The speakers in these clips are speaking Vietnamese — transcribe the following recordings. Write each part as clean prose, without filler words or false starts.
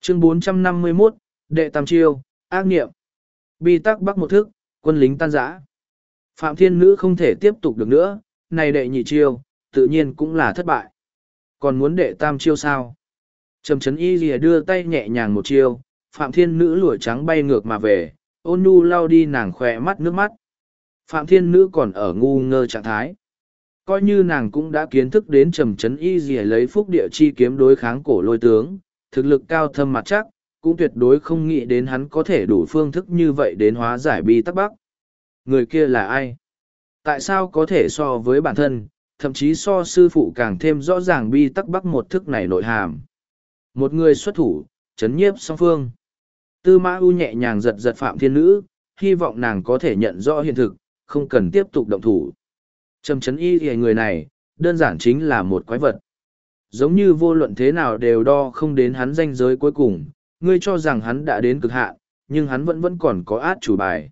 Chương 451, Đệ Tam Chiêu, ác nghiệm. Bi tắc bắc một thức, quân lính tan rã. Phạm Thiên Nữ không thể tiếp tục được nữa, này đệ nhị chiêu, tự nhiên cũng là thất bại. Còn muốn đệ tam chiêu sao? Trầm Chấn Y Lìa đưa tay nhẹ nhàng một chiêu, Phạm Thiên Nữ lụa trắng bay ngược mà về, ôn nhu lau đi nàng khỏe mắt nước mắt. Phạm Thiên Nữ còn ở ngu ngơ trạng thái. Coi như nàng cũng đã kiến thức đến Trầm Chấn Y Lìa lấy phúc địa chi kiếm đối kháng Cổ Lôi tướng, thực lực cao thâm mặt chắc, cũng tuyệt đối không nghĩ đến hắn có thể đủ phương thức như vậy đến hóa giải bi tắc bắc. Người kia là ai? Tại sao có thể so với bản thân, thậm chí so sư phụ càng thêm rõ ràng bi tắc bắc một thức này nội hàm? Một người xuất thủ, chấn nhiếp song phương. Tư Mã U nhẹ nhàng giật giật Phạm Thiên Nữ, hy vọng nàng có thể nhận rõ hiện thực, không cần tiếp tục động thủ. Trầm Chấn Y thì người này, đơn giản chính là một quái vật. Giống như vô luận thế nào đều đo không đến hắn ranh giới cuối cùng, ngươi cho rằng hắn đã đến cực hạn, nhưng hắn vẫn còn có át chủ bài.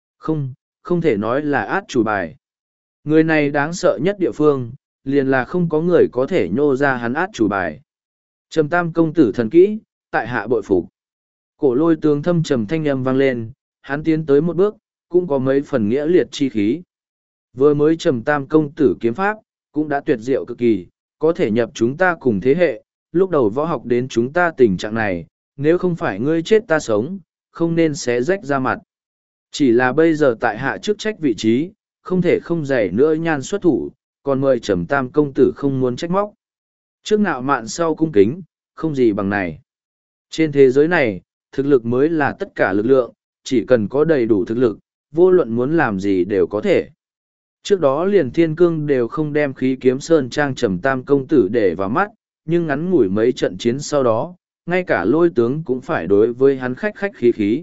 Không thể nói là át chủ bài. Người này đáng sợ nhất địa phương, liền là không có người có thể nhô ra hắn át chủ bài. Trầm Tam công tử thần kỹ, tại hạ bội phục. Cổ Lôi tướng thâm trầm thanh âm vang lên, hắn tiến tới một bước, cũng có mấy phần nghĩa liệt chi khí. Vừa mới Trầm Tam công tử kiếm pháp, cũng đã tuyệt diệu cực kỳ, có thể nhập chúng ta cùng thế hệ, lúc đầu võ học đến chúng ta tình trạng này, nếu không phải ngươi chết ta sống, không nên xé rách ra mặt. Chỉ là bây giờ tại hạ chức trách vị trí, không thể không dày nữa nhan xuất thủ, còn mời Trầm Tam công tử không muốn trách móc. Trước ngạo mạn sau cung kính, không gì bằng này. Trên thế giới này, thực lực mới là tất cả lực lượng, chỉ cần có đầy đủ thực lực, vô luận muốn làm gì đều có thể. Trước đó liền thiên cương đều không đem khí kiếm sơn trang Trầm Tam công tử để vào mắt, nhưng ngắn ngủi mấy trận chiến sau đó, ngay cả Lôi tướng cũng phải đối với hắn khách khách khí khí.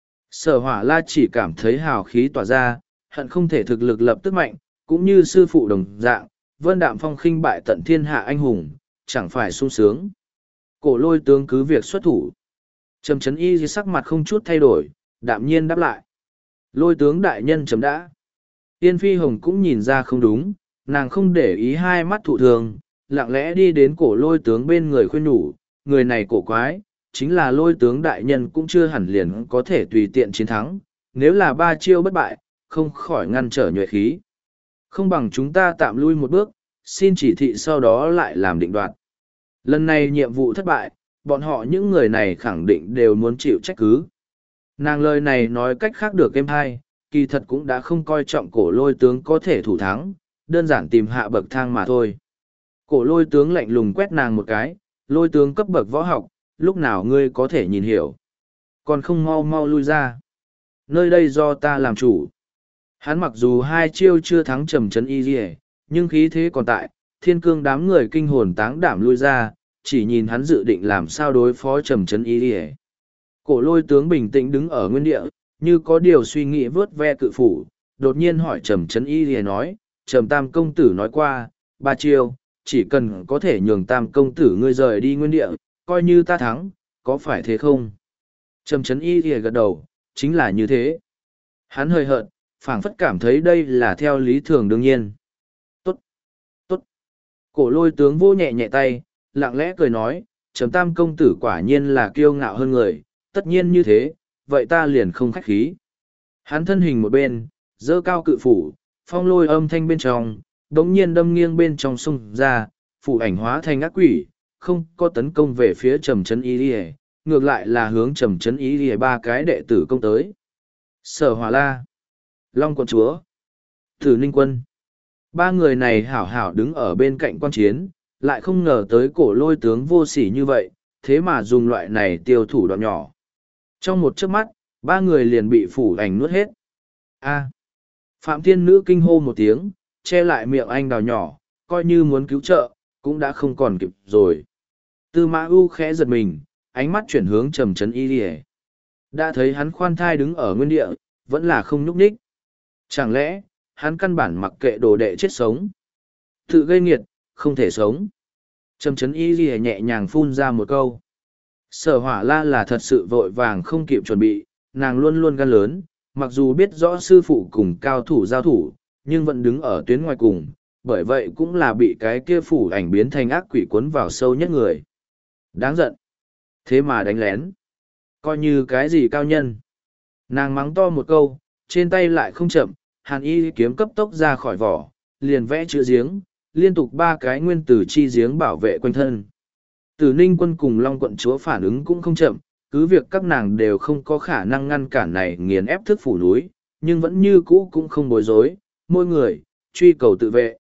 Sở Hỏa La chỉ cảm thấy hào khí tỏa ra, hận không thể thực lực lập tức mạnh, cũng như sư phụ đồng dạng, Vân Đạm Phong khinh bại tận thiên hạ anh hùng, chẳng phải sung sướng. Cổ Lôi tướng cứ việc xuất thủ. Trầm Chấn Y dưới sắc mặt không chút thay đổi, đạm nhiên đáp lại. Lôi tướng đại nhân chấm đã. Yên Phi Hồng cũng nhìn ra không đúng, nàng không để ý hai mắt thụ thường, lặng lẽ đi đến Cổ Lôi tướng bên người khuyên nhủ, người này cổ quái, chính là Lôi tướng đại nhân cũng chưa hẳn liền có thể tùy tiện chiến thắng, nếu là ba chiêu bất bại, không khỏi ngăn trở nhuệ khí. Không bằng chúng ta tạm lui một bước, xin chỉ thị sau đó lại làm định đoạt. Lần này nhiệm vụ thất bại, bọn họ những người này khẳng định đều muốn chịu trách cứ. Nàng lời này nói cách khác được êm hay, kỳ thật cũng đã không coi trọng Cổ Lôi tướng có thể thủ thắng, đơn giản tìm hạ bậc thang mà thôi. Cổ Lôi tướng lạnh lùng quét nàng một cái, Lôi tướng cấp bậc võ học, lúc nào ngươi có thể nhìn hiểu. Còn không mau mau lui ra. Nơi đây do ta làm chủ. Hắn mặc dù hai chiêu chưa thắng Trầm Chấn Y Lìa, nhưng khí thế còn tại, thiên cương đám người kinh hồn táng đảm lui ra, chỉ nhìn hắn dự định làm sao đối phó Trầm Chấn Y Lìa. Cổ Lôi tướng bình tĩnh đứng ở nguyên địa, như có điều suy nghĩ vớt ve cự phủ, đột nhiên hỏi Trầm Chấn Y Lìa nói, Trầm Tam công tử nói qua, ba chiêu, chỉ cần có thể nhường Tam công tử ngươi rời đi nguyên địa, coi như ta thắng, có phải thế không? Trầm Chấn Y Lìa gật đầu, chính là như thế. Hắn hơi hợt, phảng phất cảm thấy đây là theo lý thường đương nhiên. Tốt, tốt. Cổ Lôi tướng vô nhẹ nhẹ tay, lặng lẽ cười nói, Trầm Tam công tử quả nhiên là kiêu ngạo hơn người, tất nhiên như thế, vậy ta liền không khách khí. Hắn thân hình một bên, dơ cao cự phủ, phong lôi âm thanh bên trong, đống nhiên đâm nghiêng bên trong sông ra, phủ ảnh hóa thành ác quỷ, không có tấn công về phía Trầm Chấn Y Lìa, ngược lại là hướng Trầm Chấn Y Lìa ba cái đệ tử công tới. Sở Hỏa La, Long Quận Chúa, Tử Ninh Quân. Ba người này hảo hảo đứng ở bên cạnh quan chiến, lại không ngờ tới Cổ Lôi tướng vô sỉ như vậy, thế mà dùng loại này tiêu thủ đoạn nhỏ. Trong một chớp mắt, ba người liền bị phủ ảnh nuốt hết. A. Phạm Thiên Nữ kinh hô một tiếng, che lại miệng anh đào nhỏ, coi như muốn cứu trợ, cũng đã không còn kịp rồi. Tư Mã U khẽ giật mình, ánh mắt chuyển hướng Trầm Chấn Y Lìa. Đã thấy hắn khoan thai đứng ở nguyên địa, vẫn là không nhúc nhích. Chẳng lẽ, hắn căn bản mặc kệ đồ đệ chết sống? Tự gây nghiệt, không thể sống. Trầm Chấn Y Lìa nhẹ nhàng phun ra một câu. Sở Hỏa La là thật sự vội vàng không kịp chuẩn bị, nàng luôn luôn gan lớn, mặc dù biết rõ sư phụ cùng cao thủ giao thủ, nhưng vẫn đứng ở tuyến ngoài cùng, bởi vậy cũng là bị cái kia phủ ảnh biến thành ác quỷ cuốn vào sâu nhất người. Đáng giận. Thế mà đánh lén. Coi như cái gì cao nhân. Nàng mắng to một câu, trên tay lại không chậm, hàn y kiếm cấp tốc ra khỏi vỏ, liền vẽ chữ giếng, liên tục ba cái nguyên tử chi giếng bảo vệ quanh thân. Tử Ninh quân cùng Long quận chúa phản ứng cũng không chậm, cứ việc các nàng đều không có khả năng ngăn cản này nghiền ép thức phủ núi, nhưng vẫn như cũ cũng không bối rối, mỗi người, truy cầu tự vệ.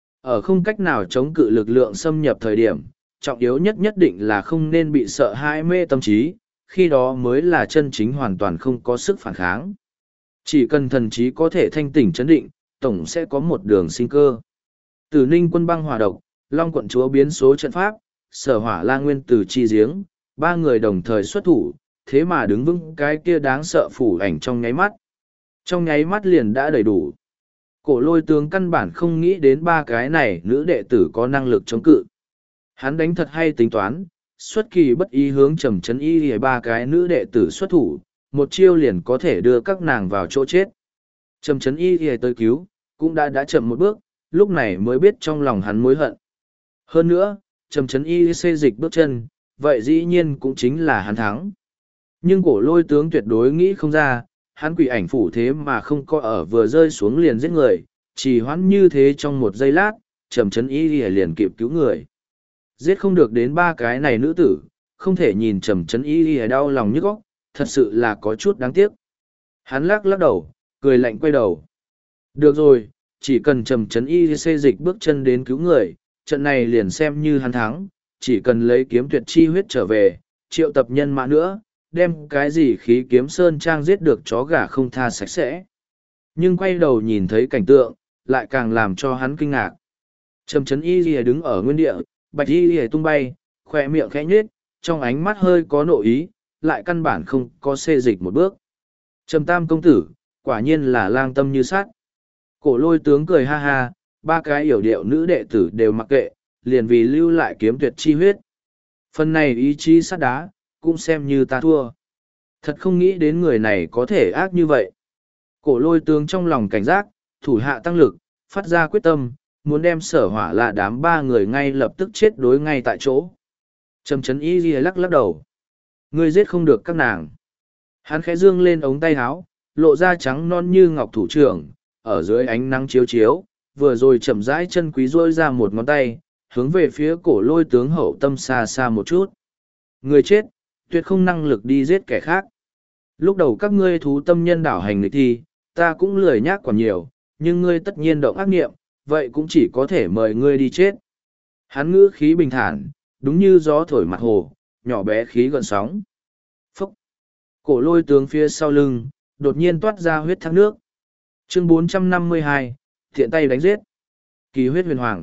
Ở không cách nào chống cự lực lượng xâm nhập thời điểm, trọng yếu nhất nhất định là không nên bị sợ hãi mê tâm trí, khi đó mới là chân chính hoàn toàn không có sức phản kháng. Chỉ cần thần trí có thể thanh tỉnh chấn định, tổng sẽ có một đường sinh cơ. Tử Ninh quân băng hỏa độc, Long quận chúa biến số trận pháp, Sở Hỏa La nguyên tử chi giếng, ba người đồng thời xuất thủ, thế mà đứng vững cái kia đáng sợ phủ ảnh trong nháy mắt. Trong nháy mắt liền đã đầy đủ. Cổ Lôi tướng căn bản không nghĩ đến ba cái này nữ đệ tử có năng lực chống cự. Hắn đánh thật hay tính toán, xuất kỳ bất ý hướng Trầm Chấn Y Lìa ba cái nữ đệ tử xuất thủ, một chiêu liền có thể đưa các nàng vào chỗ chết. Trầm Chấn Y Lìa tới cứu, cũng đã chậm một bước, lúc này mới biết trong lòng hắn mối hận. Hơn nữa, Trầm Chấn Y xê dịch bước chân, vậy dĩ nhiên cũng chính là hắn thắng. Nhưng Cổ Lôi tướng tuyệt đối nghĩ không ra, hắn quỷ ảnh phủ thế mà không có ở vừa rơi xuống liền giết người, chỉ hoãn như thế trong một giây lát, Trầm Chấn Y liền kịp cứu người. Giết không được đến ba cái này nữ tử, không thể nhìn Trầm Chấn Y đau lòng nhức óc, thật sự là có chút đáng tiếc. Hắn lắc đầu, cười lạnh quay đầu. Được rồi, chỉ cần Trầm Chấn Y xê dịch bước chân đến cứu người, trận này liền xem như hắn thắng, chỉ cần lấy kiếm tuyệt chi huyết trở về, triệu tập nhân mã nữa, đem cái gì khí kiếm sơn trang giết được chó gà không tha sạch sẽ. Nhưng quay đầu nhìn thấy cảnh tượng, lại càng làm cho hắn kinh ngạc. Trầm Chấn Y lìa đứng ở nguyên địa, bạch y lìa tung bay, khỏe miệng khẽ nhếch, trong ánh mắt hơi có nội ý, lại căn bản không có xê dịch một bước. Trầm Tam công tử, quả nhiên là lang tâm như sắt. Cổ Lôi tướng cười ha ha, ba cái yểu điệu nữ đệ tử đều mặc kệ, liền vì lưu lại kiếm tuyệt chi huyết. Phần này ý chí sắt đá, cũng xem như ta thua. Thật không nghĩ đến người này có thể ác như vậy. Cổ Lôi tướng trong lòng cảnh giác, thủ hạ tăng lực, phát ra quyết tâm, muốn đem Sở Hỏa là đám ba người ngay lập tức chết đối ngay tại chỗ. Trầm Chấn Y lìa lắc đầu. Ngươi giết không được các nàng. Hắn khẽ dương lên ống tay áo, lộ ra trắng non như ngọc thủ trưởng, ở dưới ánh nắng chiếu chiếu, vừa rồi chậm rãi chân quý rôi ra một ngón tay, hướng về phía Cổ Lôi tướng hậu tâm xa xa một chút. Người chết, tuyệt không năng lực đi giết kẻ khác. Lúc đầu các ngươi thú tâm nhân đảo hành nghịch thi, ta cũng lười nhác còn nhiều, nhưng ngươi tất nhiên động ác nghiệm, vậy cũng chỉ có thể mời ngươi đi chết. Hắn ngữ khí bình thản, đúng như gió thổi mặt hồ, nhỏ bé khí gợn sóng. Phúc! Cổ Lôi tướng phía sau lưng, đột nhiên toát ra huyết thác nước. Chương 452, thiện tay đánh giết. Kỳ huyết huyền hoàng.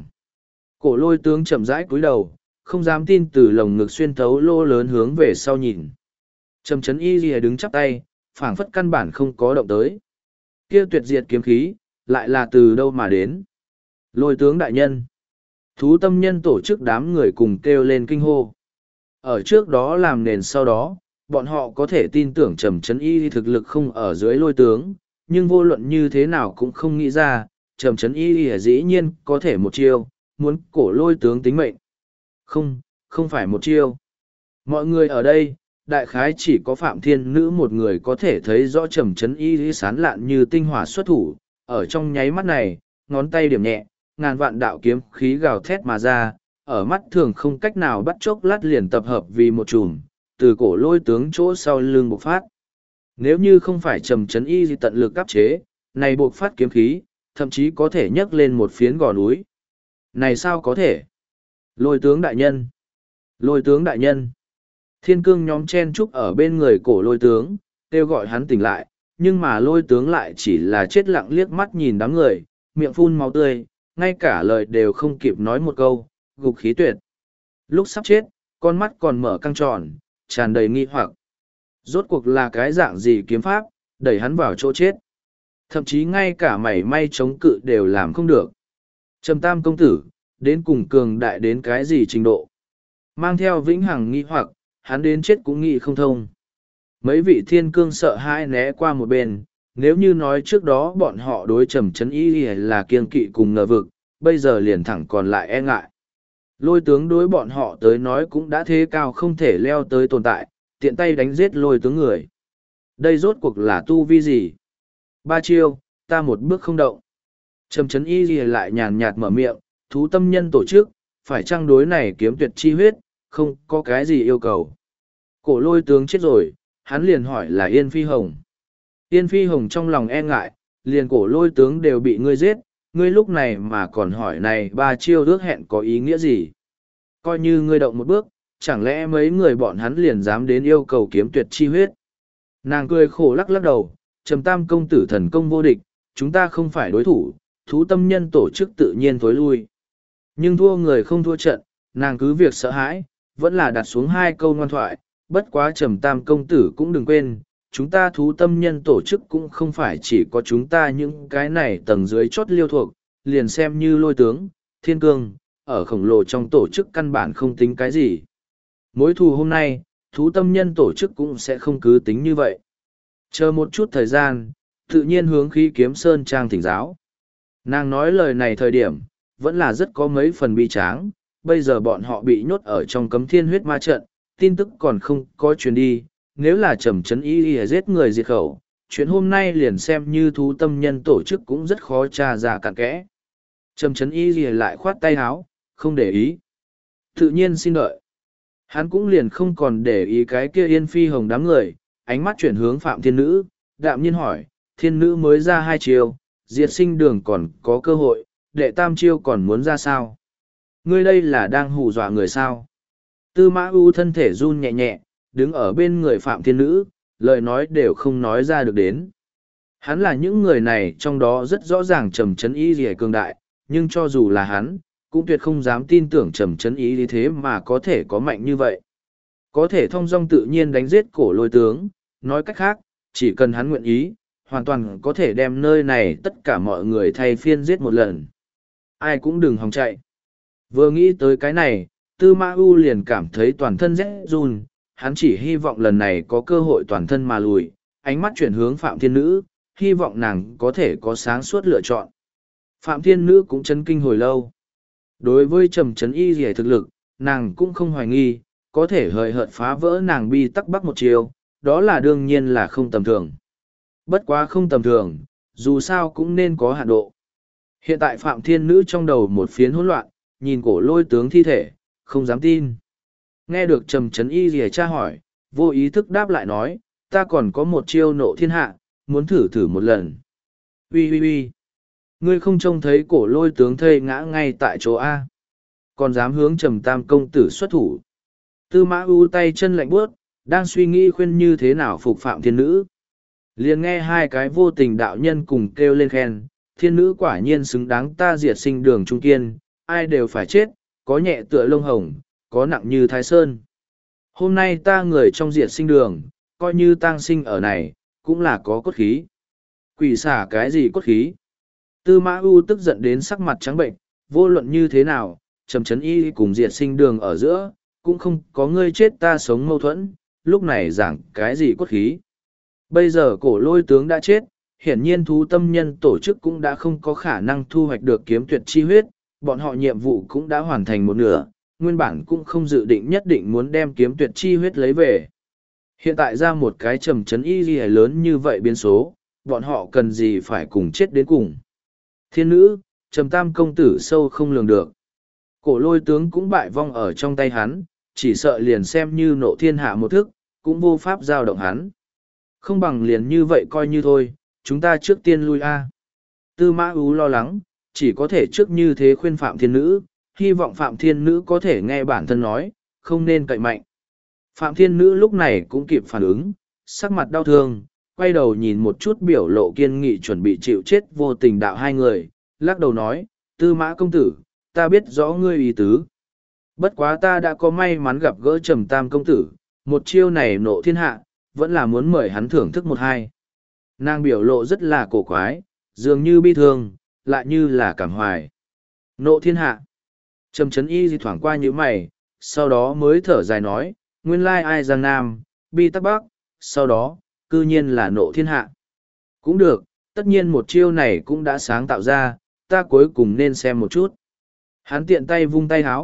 Cổ Lôi tướng chậm rãi cúi đầu, không dám tin từ lồng ngực xuyên thấu lô lớn hướng về sau nhìn. Trầm Chấn Y lìa đứng chắp tay, phảng phất căn bản không có động tới. Kia tuyệt diệt kiếm khí, lại là từ đâu mà đến? Lôi tướng đại nhân. Thú tâm nhân tổ chức đám người cùng kêu lên kinh hô. Ở trước đó làm nền sau đó, bọn họ có thể tin tưởng Trầm Chấn Y thực lực không ở dưới Lôi tướng, nhưng vô luận như thế nào cũng không nghĩ ra, Trầm Chấn Y dĩ nhiên có thể một chiêu, muốn cổ Lôi tướng tính mệnh. Không phải một chiêu. Mọi người ở đây, đại khái chỉ có Phạm Thiên Nữ một người có thể thấy rõ Trầm Chấn Y sán lạn như tinh hỏa xuất thủ, ở trong nháy mắt này, ngón tay điểm nhẹ, ngàn vạn đạo kiếm khí gào thét mà ra, ở mắt thường không cách nào bắt chốc lát liền tập hợp vì một chùm, từ cổ Lôi tướng chỗ sau lưng bộc phát. Nếu như không phải Trầm Chấn Y tận lực áp chế, này bộc phát kiếm khí, thậm chí có thể nhấc lên một phiến gò núi. Này sao có thể? Lôi tướng đại nhân! Lôi tướng đại nhân! Thiên cương nhóm chen trúc ở bên người cổ Lôi tướng, kêu gọi hắn tỉnh lại, nhưng mà Lôi tướng lại chỉ là chết lặng liếc mắt nhìn đám người, miệng phun máu tươi, ngay cả lời đều không kịp nói một câu, gục khí tuyệt. Lúc sắp chết, con mắt còn mở căng tròn, tràn đầy nghi hoặc. Rốt cuộc là cái dạng gì kiếm pháp, đẩy hắn vào chỗ chết. Thậm chí ngay cả mảy may chống cự đều làm không được. Trầm Tam công tử, đến cùng cường đại đến cái gì trình độ. Mang theo vĩnh hằng nghi hoặc, hắn đến chết cũng nghĩ không thông. Mấy vị thiên cương sợ hãi né qua một bên, nếu như nói trước đó bọn họ đối Trầm Chấn Y là kiêng kỵ cùng ngờ vực, bây giờ liền thẳng còn lại e ngại. Lôi tướng đối bọn họ tới nói cũng đã thế cao không thể leo tới tồn tại, tiện tay đánh giết lôi tướng người. Đây rốt cuộc là tu vi gì? Ba chiêu, ta một bước không động. Trầm chấn y gì lại nhàn nhạt mở miệng, thú tâm nhân tổ chức, phải chăng đối này kiếm tuyệt chi huyết, không có cái gì yêu cầu. Cổ lôi tướng chết rồi, hắn liền hỏi là Yên Phi Hồng. Yên Phi Hồng trong lòng e ngại, liền cổ lôi tướng đều bị ngươi giết, ngươi lúc này mà còn hỏi này ba chiêu ước hẹn có ý nghĩa gì? Coi như ngươi động một bước, chẳng lẽ mấy người bọn hắn liền dám đến yêu cầu kiếm tuyệt chi huyết? Nàng cười khổ lắc lắc đầu, Trầm Tam công tử thần công vô địch, chúng ta không phải đối thủ, thú tâm nhân tổ chức tự nhiên tối lui. Nhưng thua người không thua trận, nàng cứ việc sợ hãi, vẫn là đặt xuống hai câu ngoan thoại, bất quá Trầm Tam công tử cũng đừng quên, chúng ta thú tâm nhân tổ chức cũng không phải chỉ có chúng ta những cái này tầng dưới chót liêu thuộc, liền xem như lôi tướng, thiên cương, ở khổng lồ trong tổ chức căn bản không tính cái gì. Mối thù hôm nay, thú tâm nhân tổ chức cũng sẽ không cứ tính như vậy. Chờ một chút thời gian, tự nhiên hướng khí kiếm sơn trang thỉnh giáo. Nàng nói lời này thời điểm, vẫn là rất có mấy phần bi tráng, bây giờ bọn họ bị nhốt ở trong cấm thiên huyết ma trận, tin tức còn không có truyền đi, nếu là Trầm Chấn Y giết người diệt khẩu, chuyện hôm nay liền xem như thú tâm nhân tổ chức cũng rất khó tra ra cặn kẽ. Trầm Chấn Y lại khoát tay háo, không để ý. Tự nhiên xin đợi. Hắn cũng liền không còn để ý cái kia Yên Phi Hồng đám người, ánh mắt chuyển hướng Phạm Thiên Nữ, đạm nhiên hỏi, Thiên Nữ mới ra hai chiêu, diệt sinh đường còn có cơ hội, đệ tam chiêu còn muốn ra sao? Ngươi đây là đang hù dọa người sao? Tư Mã U thân thể run nhẹ nhẹ, đứng ở bên người Phạm Thiên Nữ, lời nói đều không nói ra được đến. Hắn là những người này trong đó rất rõ ràng Trầm Chấn Y gì cường đại, nhưng cho dù là hắn, cũng tuyệt không dám tin tưởng Trầm Chấn Y như thế mà có thể có mạnh như vậy. Có thể thông dong tự nhiên đánh giết cổ lôi tướng, nói cách khác, chỉ cần hắn nguyện ý, hoàn toàn có thể đem nơi này tất cả mọi người thay phiên giết một lần. Ai cũng đừng hòng chạy. Vừa nghĩ tới cái này, Tư Mã U liền cảm thấy toàn thân rét run, hắn chỉ hy vọng lần này có cơ hội toàn thân mà lùi, ánh mắt chuyển hướng Phạm Thiên Nữ, hy vọng nàng có thể có sáng suốt lựa chọn. Phạm Thiên Nữ cũng chấn kinh hồi lâu. Đối với Trầm Chấn Y rỉa thực lực, nàng cũng không hoài nghi, có thể hời hợt phá vỡ nàng bi tắc bắc một chiều, đó là đương nhiên là không tầm thường. Bất quá không tầm thường, dù sao cũng nên có hạn độ. Hiện tại Phạm Thiên Nữ trong đầu một phiến hỗn loạn, nhìn cổ lôi tướng thi thể, không dám tin. Nghe được Trầm Chấn Y rỉa tra hỏi, vô ý thức đáp lại nói, ta còn có một chiêu nộ thiên hạ, muốn thử thử một lần. Ui ui ui, ngươi không trông thấy cổ lôi tướng thây ngã ngay tại chỗ A. Còn dám hướng Trầm Tam công tử xuất thủ. Tư Mã U tay chân lạnh buốt, đang suy nghĩ khuyên như thế nào phục Phạm Thiên Nữ. Liền nghe hai cái vô tình đạo nhân cùng kêu lên khen, Thiên Nữ quả nhiên xứng đáng ta diệt sinh đường trung kiên, ai đều phải chết, có nhẹ tựa lông hồng, có nặng như thái sơn. Hôm nay ta người trong diệt sinh đường, coi như tang sinh ở này, cũng là có cốt khí. Quỷ xả cái gì cốt khí? Tư Mã U tức giận đến sắc mặt trắng bệnh, vô luận như thế nào, Trầm Chấn Y cùng diệt sinh đường ở giữa, cũng không có ngươi chết ta sống mâu thuẫn, lúc này giảng cái gì cốt khí. Bây giờ cổ lôi tướng đã chết, hiển nhiên thú tâm nhân tổ chức cũng đã không có khả năng thu hoạch được kiếm tuyệt chi huyết, bọn họ nhiệm vụ cũng đã hoàn thành một nửa, nguyên bản cũng không dự định nhất định muốn đem kiếm tuyệt chi huyết lấy về. Hiện tại ra một cái Trầm Chấn Y gì lớn như vậy biến số, bọn họ cần gì phải cùng chết đến cùng. Thiên Nữ, Trầm Tam công tử sâu không lường được. Cổ lôi tướng cũng bại vong ở trong tay hắn, chỉ sợ liền xem như nộ thiên hạ một thức, cũng vô pháp giao động hắn. Không bằng liền như vậy coi như thôi, chúng ta trước tiên lui a. Tư Mã Ú lo lắng, chỉ có thể trước như thế khuyên Phạm Thiên Nữ, hy vọng Phạm Thiên Nữ có thể nghe bản thân nói, không nên cậy mạnh. Phạm Thiên Nữ lúc này cũng kịp phản ứng, sắc mặt đau thương, quay đầu nhìn một chút biểu lộ kiên nghị chuẩn bị chịu chết vô tình đạo hai người, lắc đầu nói, Tư Mã công tử, ta biết rõ ngươi ý tứ. Bất quá ta đã có may mắn gặp gỡ Trầm Tam công tử, một chiêu này nộ thiên hạ, vẫn là muốn mời hắn thưởng thức một hai. Nàng biểu lộ rất là cổ quái, dường như bi thương, lại như là cảm hoài. Nộ thiên hạ. Trầm Chấn Y di thoảng qua như mày, sau đó mới thở dài nói, nguyên lai ai giang nam, bi tắc bắc, sau đó, cư nhiên là nộ thiên hạ. Cũng được, tất nhiên một chiêu này cũng đã sáng tạo ra, ta cuối cùng nên xem một chút. Hắn tiện tay vung tay háo,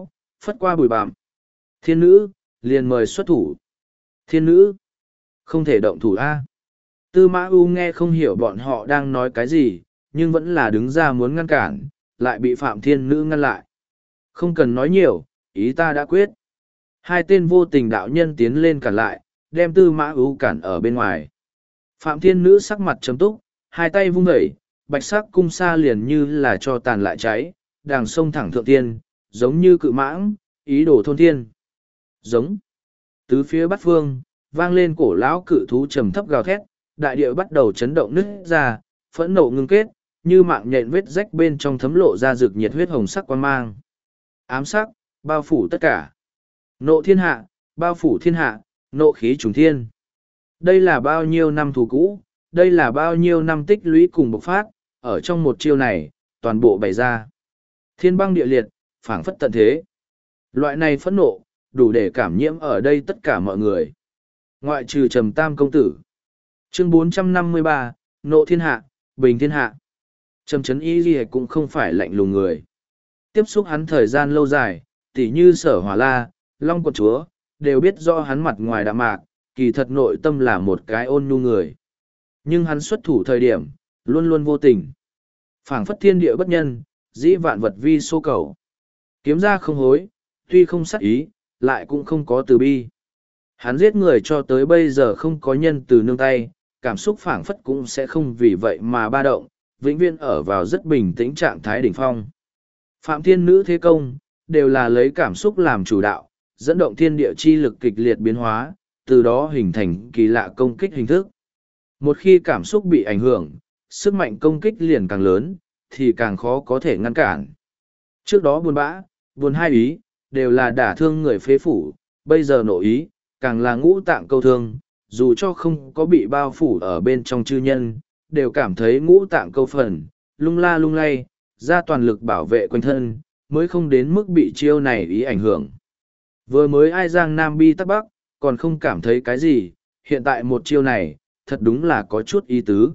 phất qua bụi bặm. Thiên nữ, liền mời xuất thủ. Thiên nữ, không thể động thủ a. Tư Mã U nghe không hiểu bọn họ đang nói cái gì, nhưng vẫn là đứng ra muốn ngăn cản, lại bị Phạm Thiên Nữ ngăn lại. Không cần nói nhiều, ý ta đã quyết. Hai tên vô tình đạo nhân tiến lên cản lại, đem Tư Mã U cản ở bên ngoài. Phạm Thiên Nữ sắc mặt trầm túc, hai tay vung vẩy, bạch sắc cung sa liền như là cho tàn lại cháy, đàng sông thẳng thượng tiên, giống như cự mãng, ý đồ thôn thiên. Giống. Tứ phía bát phương, vang lên cổ lão cự thú trầm thấp gào thét, đại địa bắt đầu chấn động nứt ra, phẫn nộ ngưng kết, như mạng nhện vết rách bên trong thấm lộ ra rực nhiệt huyết hồng sắc quang mang. Ám sắc, bao phủ tất cả. Nộ thiên hạ, bao phủ thiên hạ, nộ khí trùng thiên. Đây là bao nhiêu năm thù cũ, đây là bao nhiêu năm tích lũy cùng bộc phát, ở trong một chiêu này, toàn bộ bày ra. Thiên băng địa liệt, phảng phất tận thế. Loại này phẫn nộ, đủ để cảm nhiễm ở đây tất cả mọi người. Ngoại trừ Trầm Tam công tử. Chương 453, Nộ thiên hạ, bình thiên hạ. Trầm Trấn Y Ghi cũng không phải lạnh lùng người. Tiếp xúc hắn thời gian lâu dài, tỉ như Sở Hỏa La, Long Quận Chúa, đều biết rõ hắn mặt ngoài đạm mạc, kỳ thật nội tâm là một cái ôn nhu người. Nhưng hắn xuất thủ thời điểm, luôn luôn vô tình. Phảng phất thiên địa bất nhân, dĩ vạn vật vi số cầu. Kiếm ra không hối, tuy không sát ý, lại cũng không có từ bi. Hắn giết người cho tới bây giờ không có nhân từ nương tay, cảm xúc phảng phất cũng sẽ không vì vậy mà ba động, vĩnh viễn ở vào rất bình tĩnh trạng thái đỉnh phong. Phạm Thiên Nữ thế công, đều là lấy cảm xúc làm chủ đạo, dẫn động thiên địa chi lực kịch liệt biến hóa, từ đó hình thành kỳ lạ công kích hình thức. Một khi cảm xúc bị ảnh hưởng, sức mạnh công kích liền càng lớn, thì càng khó có thể ngăn cản. Trước đó buồn bã, buồn hai ý, đều là đả thương người phế phủ, bây giờ nộ ý, càng là ngũ tạng câu thương, dù cho không có bị bao phủ ở bên trong chư nhân, đều cảm thấy ngũ tạng câu phần, lung la lung lay, ra toàn lực bảo vệ quanh thân, mới không đến mức bị chiêu này ý ảnh hưởng. Vừa mới ai giang Nam Bi Tắc Bắc, còn không cảm thấy cái gì, hiện tại một chiêu này, thật đúng là có chút ý tứ.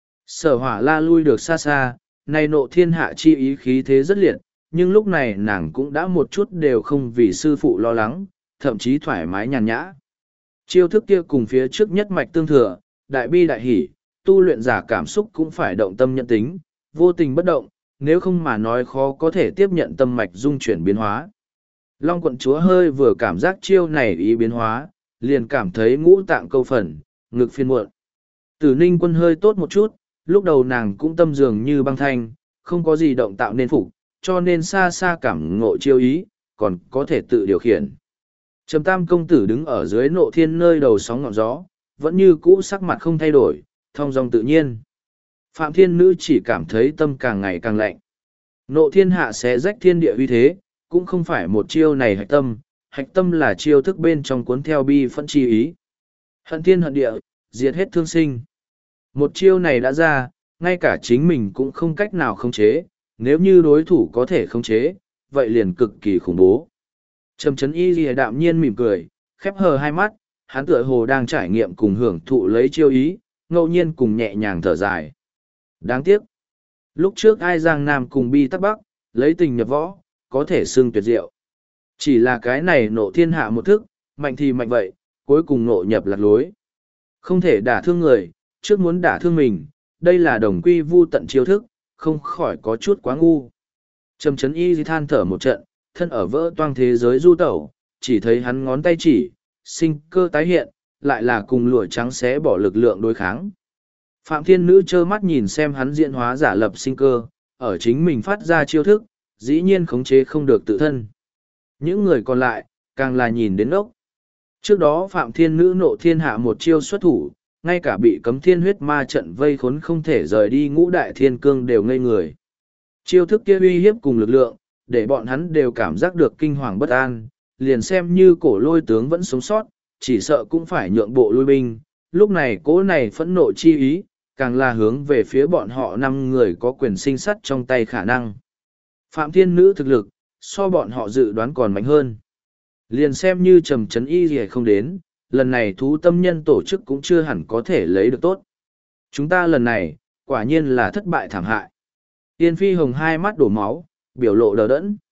Sở Hỏa La lui được xa xa, này nộ thiên hạ chi ý khí thế rất liệt, nhưng lúc này nàng cũng đã một chút đều không vì sư phụ lo lắng, thậm chí thoải mái nhàn nhã. Chiêu thức kia cùng phía trước nhất mạch tương thừa, đại bi đại hỷ, tu luyện giả cảm xúc cũng phải động tâm nhận tính, vô tình bất động, nếu không mà nói khó có thể tiếp nhận tâm mạch dung chuyển biến hóa. Long Quận Chúa hơi vừa cảm giác chiêu này ý biến hóa, liền cảm thấy ngũ tạng câu phần, ngực phiền muộn. Tử Ninh Quân hơi tốt một chút, lúc đầu nàng cũng tâm dường như băng thanh, không có gì động tạo nên phục, cho nên xa xa cảm ngộ chiêu ý, còn có thể tự điều khiển. Trầm Tam công tử đứng ở dưới nộ thiên nơi đầu sóng ngọn gió, vẫn như cũ sắc mặt không thay đổi, thong dong tự nhiên. Phạm Thiên Nữ chỉ cảm thấy tâm càng ngày càng lạnh. Nộ thiên hạ xé rách thiên địa uy thế, cũng không phải một chiêu này hạch tâm là chiêu thức bên trong cuốn theo bi phẫn chi ý. Hận thiên hận địa, diệt hết thương sinh. Một chiêu này đã ra, ngay cả chính mình cũng không cách nào khống chế, nếu như đối thủ có thể khống chế, vậy liền cực kỳ khủng bố. Trầm Trấn Y Lìa đạm nhiên mỉm cười, khép hờ hai mắt, hắn tựa hồ đang trải nghiệm cùng hưởng thụ lấy chiêu ý, ngẫu nhiên cùng nhẹ nhàng thở dài. Đáng tiếc. Lúc trước ai Giang Nam cùng Bi Tắc Bắc, lấy tình nhập võ, có thể xưng tuyệt diệu. Chỉ là cái này nộ thiên hạ một thức, mạnh thì mạnh vậy, cuối cùng nộ nhập lạc lối. Không thể đả thương người, trước muốn đả thương mình, đây là đồng quy vu tận chiêu thức, không khỏi có chút quá ngu. Trầm Trấn Y than thở một trận, thân ở vỡ toang thế giới du tẩu, chỉ thấy hắn ngón tay chỉ, sinh cơ tái hiện, lại là cùng lụa trắng xé bỏ lực lượng đối kháng. Phạm Thiên Nữ trơ mắt nhìn xem hắn diễn hóa giả lập sinh cơ, ở chính mình phát ra chiêu thức, dĩ nhiên khống chế không được tự thân. Những người còn lại, càng là nhìn đến ốc. Trước đó Phạm Thiên Nữ nộ thiên hạ một chiêu xuất thủ, ngay cả bị cấm thiên huyết ma trận vây khốn không thể rời đi ngũ đại thiên cương đều ngây người. Chiêu thức kia uy hiếp cùng lực lượng, để bọn hắn đều cảm giác được kinh hoàng bất an, liền xem như cổ lôi tướng vẫn sống sót, chỉ sợ cũng phải nhượng bộ lui binh. Lúc này cố này phẫn nộ chi ý, càng là hướng về phía bọn họ 5 người có quyền sinh sắt trong tay khả năng. Phạm Thiên Nữ thực lực, so bọn họ dự đoán còn mạnh hơn. Liền xem như Trầm Trấn Y gì không đến, lần này thú tâm nhân tổ chức cũng chưa hẳn có thể lấy được tốt. Chúng ta lần này, quả nhiên là thất bại thảm hại. Tiên Phi Hồng hai mắt đổ máu, biểu lộ đờ đẫn.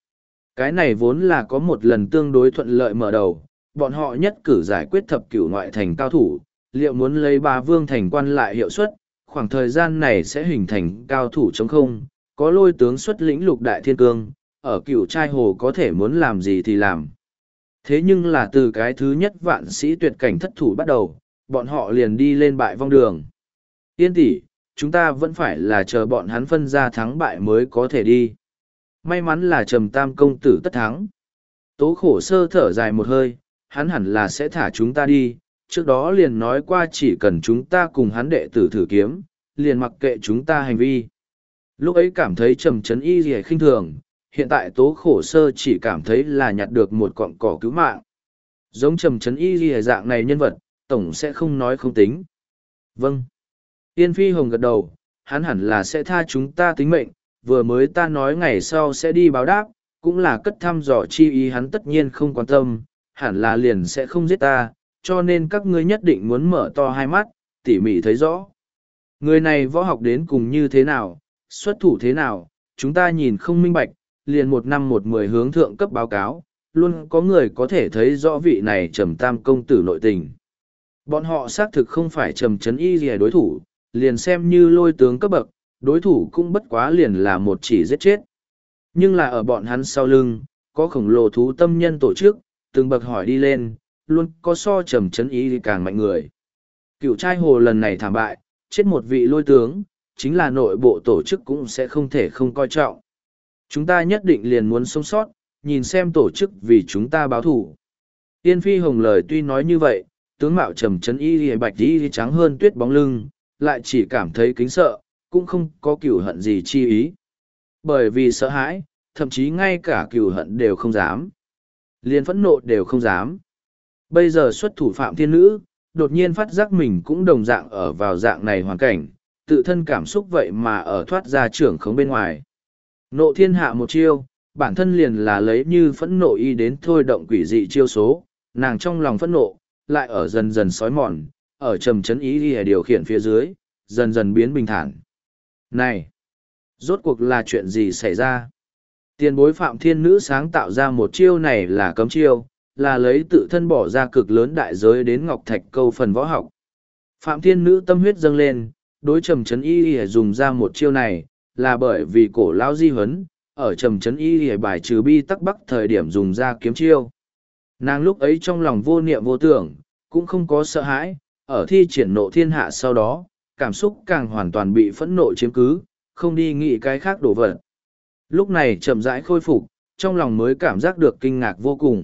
Cái này vốn là có một lần tương đối thuận lợi mở đầu, bọn họ nhất cử giải quyết thập cửu ngoại thành cao thủ, liệu muốn lấy Bá Vương thành quan lại hiệu suất, khoảng thời gian này sẽ hình thành cao thủ chống không, có lôi tướng xuất lĩnh lục đại thiên cương, ở cửu trai hồ có thể muốn làm gì thì làm. Thế nhưng là từ cái thứ nhất vạn sĩ tuyệt cảnh thất thủ bắt đầu, bọn họ liền đi lên bại vong đường. Yên tỷ, chúng ta vẫn phải là chờ bọn hắn phân ra thắng bại mới có thể đi. May mắn là Trầm Tam công tử tất thắng. Tố Khổ Sơ thở dài một hơi, hắn hẳn là sẽ thả chúng ta đi, trước đó liền nói qua chỉ cần chúng ta cùng hắn đệ tử thử kiếm, liền mặc kệ chúng ta hành vi. Lúc ấy cảm thấy Trầm Trấn Y gì khinh thường, hiện tại Tố Khổ Sơ chỉ cảm thấy là nhặt được một cọng cỏ cứu mạng. Giống Trầm Trấn Y gì dạng này nhân vật, tổng sẽ không nói không tính. Vâng. Tiên Phi Hồng gật đầu, hắn hẳn là sẽ tha chúng ta tính mệnh, vừa mới ta nói ngày sau sẽ đi báo đáp, cũng là cất thăm dò chi ý hắn tất nhiên không quan tâm, hẳn là liền sẽ không giết ta, cho nên các ngươi nhất định muốn mở to hai mắt, tỉ mỉ thấy rõ. Người này võ học đến cùng như thế nào, xuất thủ thế nào, chúng ta nhìn không minh bạch, liền 1 năm 1 10 hướng thượng cấp báo cáo, luôn có người có thể thấy rõ vị này Trầm Tam công tử nội tình. Bọn họ xác thực không phải Trầm Trấn Y gì đối thủ, liền xem như lôi tướng cấp bậc, đối thủ cũng bất quá liền là một chỉ giết chết. Nhưng là ở bọn hắn sau lưng, có khổng lồ thú tâm nhân tổ chức, từng bậc hỏi đi lên, luôn có so Trầm Trấn Y càng mạnh người. Cựu trai hồ lần này thảm bại, chết một vị lôi tướng, chính là nội bộ tổ chức cũng sẽ không thể không coi trọng. Chúng ta nhất định liền muốn sống sót, nhìn xem tổ chức vì chúng ta báo thủ. Tiên Phi Hồng lời tuy nói như vậy, tướng mạo Trầm Trấn Y bạch y trắng hơn tuyết bóng lưng, lại chỉ cảm thấy kính sợ, cũng không có cửu hận gì chi ý. Bởi vì sợ hãi, thậm chí ngay cả cửu hận đều không dám. Liền phẫn nộ đều không dám. Bây giờ xuất thủ Phạm Thiên Nữ, đột nhiên phát giác mình cũng đồng dạng ở vào dạng này hoàn cảnh, tự thân cảm xúc vậy mà ở thoát ra trưởng khống bên ngoài. Nộ thiên hạ một chiêu, bản thân liền là lấy như phẫn nộ y đến thôi động quỷ dị chiêu số, nàng trong lòng phẫn nộ, lại ở dần dần sói mòn, ở Trầm Trấn Y điều khiển phía dưới, dần dần biến bình thản. Này! Rốt cuộc là chuyện gì xảy ra? Tiền bối Phạm Thiên Nữ sáng tạo ra một chiêu này là cấm chiêu, là lấy tự thân bỏ ra cực lớn đại giới đến Ngọc Thạch câu phần võ học. Phạm Thiên Nữ tâm huyết dâng lên, đối Trầm Trấn Y dùng ra một chiêu này, là bởi vì cổ lão di huấn, ở Trầm Trấn Y bài trừ bi tắc bắc thời điểm dùng ra kiếm chiêu. Nàng lúc ấy trong lòng vô niệm vô tưởng, cũng không có sợ hãi, ở thi triển nộ thiên hạ sau đó, cảm xúc càng hoàn toàn bị phẫn nộ chiếm cứ, không đi nghĩ cái khác đổ vật. Lúc này chậm rãi khôi phục, trong lòng mới cảm giác được kinh ngạc vô cùng.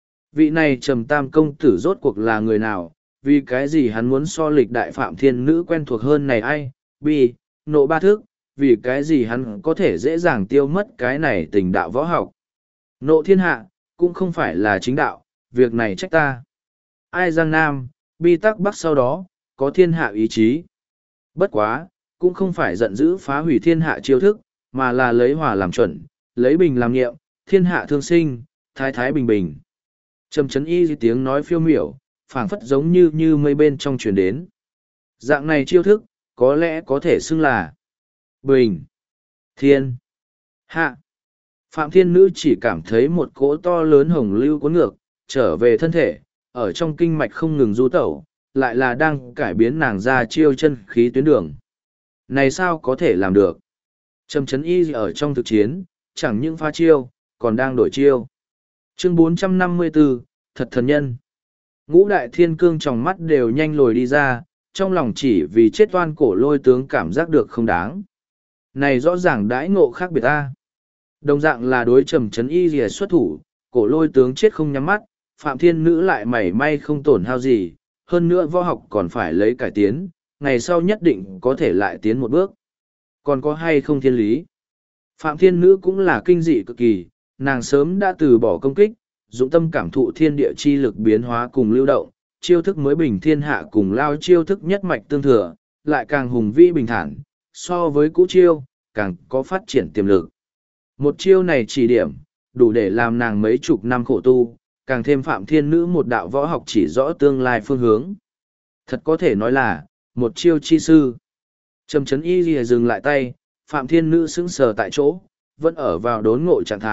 Vị này Trầm Tam công tử rốt cuộc là người nào, vì cái gì hắn muốn so lịch đại Phạm Thiên Nữ quen thuộc hơn này ai, bi, nộ ba thức, vì cái gì hắn có thể dễ dàng tiêu mất cái này tình đạo võ học. Nộ thiên hạ, cũng không phải là chính đạo, việc này trách ta. Ai Giang Nam, bi tắc bắc sau đó, có thiên hạ ý chí. Bất quá, cũng không phải giận dữ phá hủy thiên hạ chiêu thức, mà là lấy hòa làm chuẩn, lấy bình làm nghiệm, thiên hạ thương sinh, thái thái bình bình. Trầm Trấn Y tiếng nói phiêu miểu, phảng phất giống như mây bên trong truyền đến. Dạng này chiêu thức, có lẽ có thể xưng là bình, thiên, hạ. Phạm Thiên Nữ chỉ cảm thấy một cỗ to lớn hồng lưu cuốn ngược, trở về thân thể, ở trong kinh mạch không ngừng du tẩu, lại là đang cải biến nàng ra chiêu chân khí tuyến đường. Này sao có thể làm được? Trầm Trấn Y ở trong thực chiến, chẳng những pha chiêu, còn đang đổi chiêu. Chương 454, thật thần nhân. Ngũ đại thiên cương trong mắt đều nhanh lồi đi ra, trong lòng chỉ vì chết oan cổ lôi tướng cảm giác được không đáng. Này rõ ràng đãi ngộ khác biệt ta. Đồng dạng là đối Trầm Trấn Y rìa xuất thủ, cổ lôi tướng chết không nhắm mắt, Phạm Thiên Nữ lại mảy may không tổn hao gì, hơn nữa võ học còn phải lấy cải tiến, ngày sau nhất định có thể lại tiến một bước. Còn có hay không thiên lý? Phạm Thiên Nữ cũng là kinh dị cực kỳ, nàng sớm đã từ bỏ công kích, dũng tâm cảm thụ thiên địa chi lực biến hóa cùng lưu động, chiêu thức mới bình thiên hạ cùng lao chiêu thức nhất mạch tương thừa, lại càng hùng vĩ bình thản, so với cũ chiêu, càng có phát triển tiềm lực. Một chiêu này chỉ điểm, đủ để làm nàng mấy chục năm khổ tu, càng thêm Phạm Thiên Nữ một đạo võ học chỉ rõ tương lai phương hướng. Thật có thể nói là, một chiêu chi sư. Trầm Trấn Y lìa dừng lại tay, Phạm Thiên Nữ sững sờ tại chỗ, vẫn ở vào đốn ngộ trạng thái,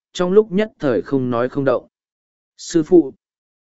trong lúc nhất thời không nói không động. Sư phụ!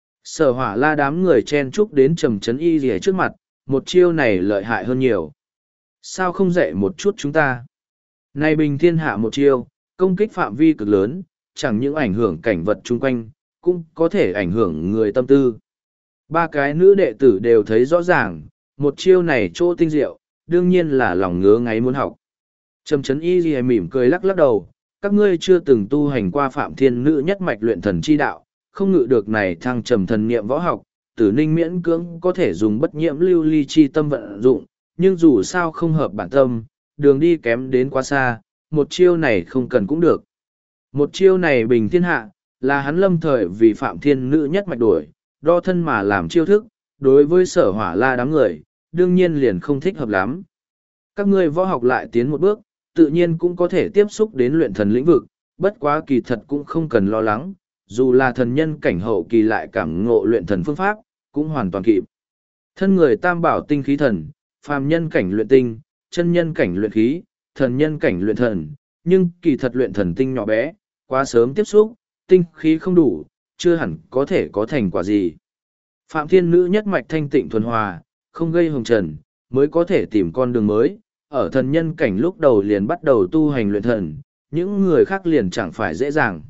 Sở Hỏa La đám người chen chúc đến Trầm Trấn Y Lìa trước mặt, một chiêu này lợi hại hơn nhiều. Sao không dạy một chút chúng ta? Này bình thiên hạ một chiêu, công kích phạm vi cực lớn, chẳng những ảnh hưởng cảnh vật chung quanh, cũng có thể ảnh hưởng người tâm tư. Ba cái nữ đệ tử đều thấy rõ ràng, một chiêu này chỗ tinh diệu, đương nhiên là lòng ngứa ngáy muốn học. Trầm Trấn Y Lìa mỉm cười lắc lắc đầu, các ngươi chưa từng tu hành qua Phạm Thiên Nữ nhất mạch luyện thần chi đạo, không ngự được này thăng trầm thần niệm võ học, Tử Ninh miễn cưỡng có thể dùng bất nhiễm lưu ly chi tâm vận dụng, nhưng dù sao không hợp bản tâm, đường đi kém đến quá xa, một chiêu này không cần cũng được. Một chiêu này bình thiên hạ, là hắn lâm thời vì Phạm Thiên Nữ nhất mạch đổi, đo thân mà làm chiêu thức, đối với Sở Hỏa La đám người, đương nhiên liền không thích hợp lắm. Các ngươi võ học lại tiến một bước, tự nhiên cũng có thể tiếp xúc đến luyện thần lĩnh vực, bất quá kỳ thật cũng không cần lo lắng, dù là thần nhân cảnh hậu kỳ lại cảm ngộ luyện thần phương pháp, cũng hoàn toàn kịp. Thân người tam bảo tinh khí thần, phàm nhân cảnh luyện tinh, chân nhân cảnh luyện khí, thần nhân cảnh luyện thần, nhưng kỳ thật luyện thần tinh nhỏ bé, quá sớm tiếp xúc, tinh khí không đủ, chưa hẳn có thể có thành quả gì. Phạm Thiên Nữ nhất mạch thanh tịnh thuần hòa, không gây hồng trần, mới có thể tìm con đường mới, ở thần nhân cảnh lúc đầu liền bắt đầu tu hành luyện thần, những người khác liền chẳng phải dễ dàng.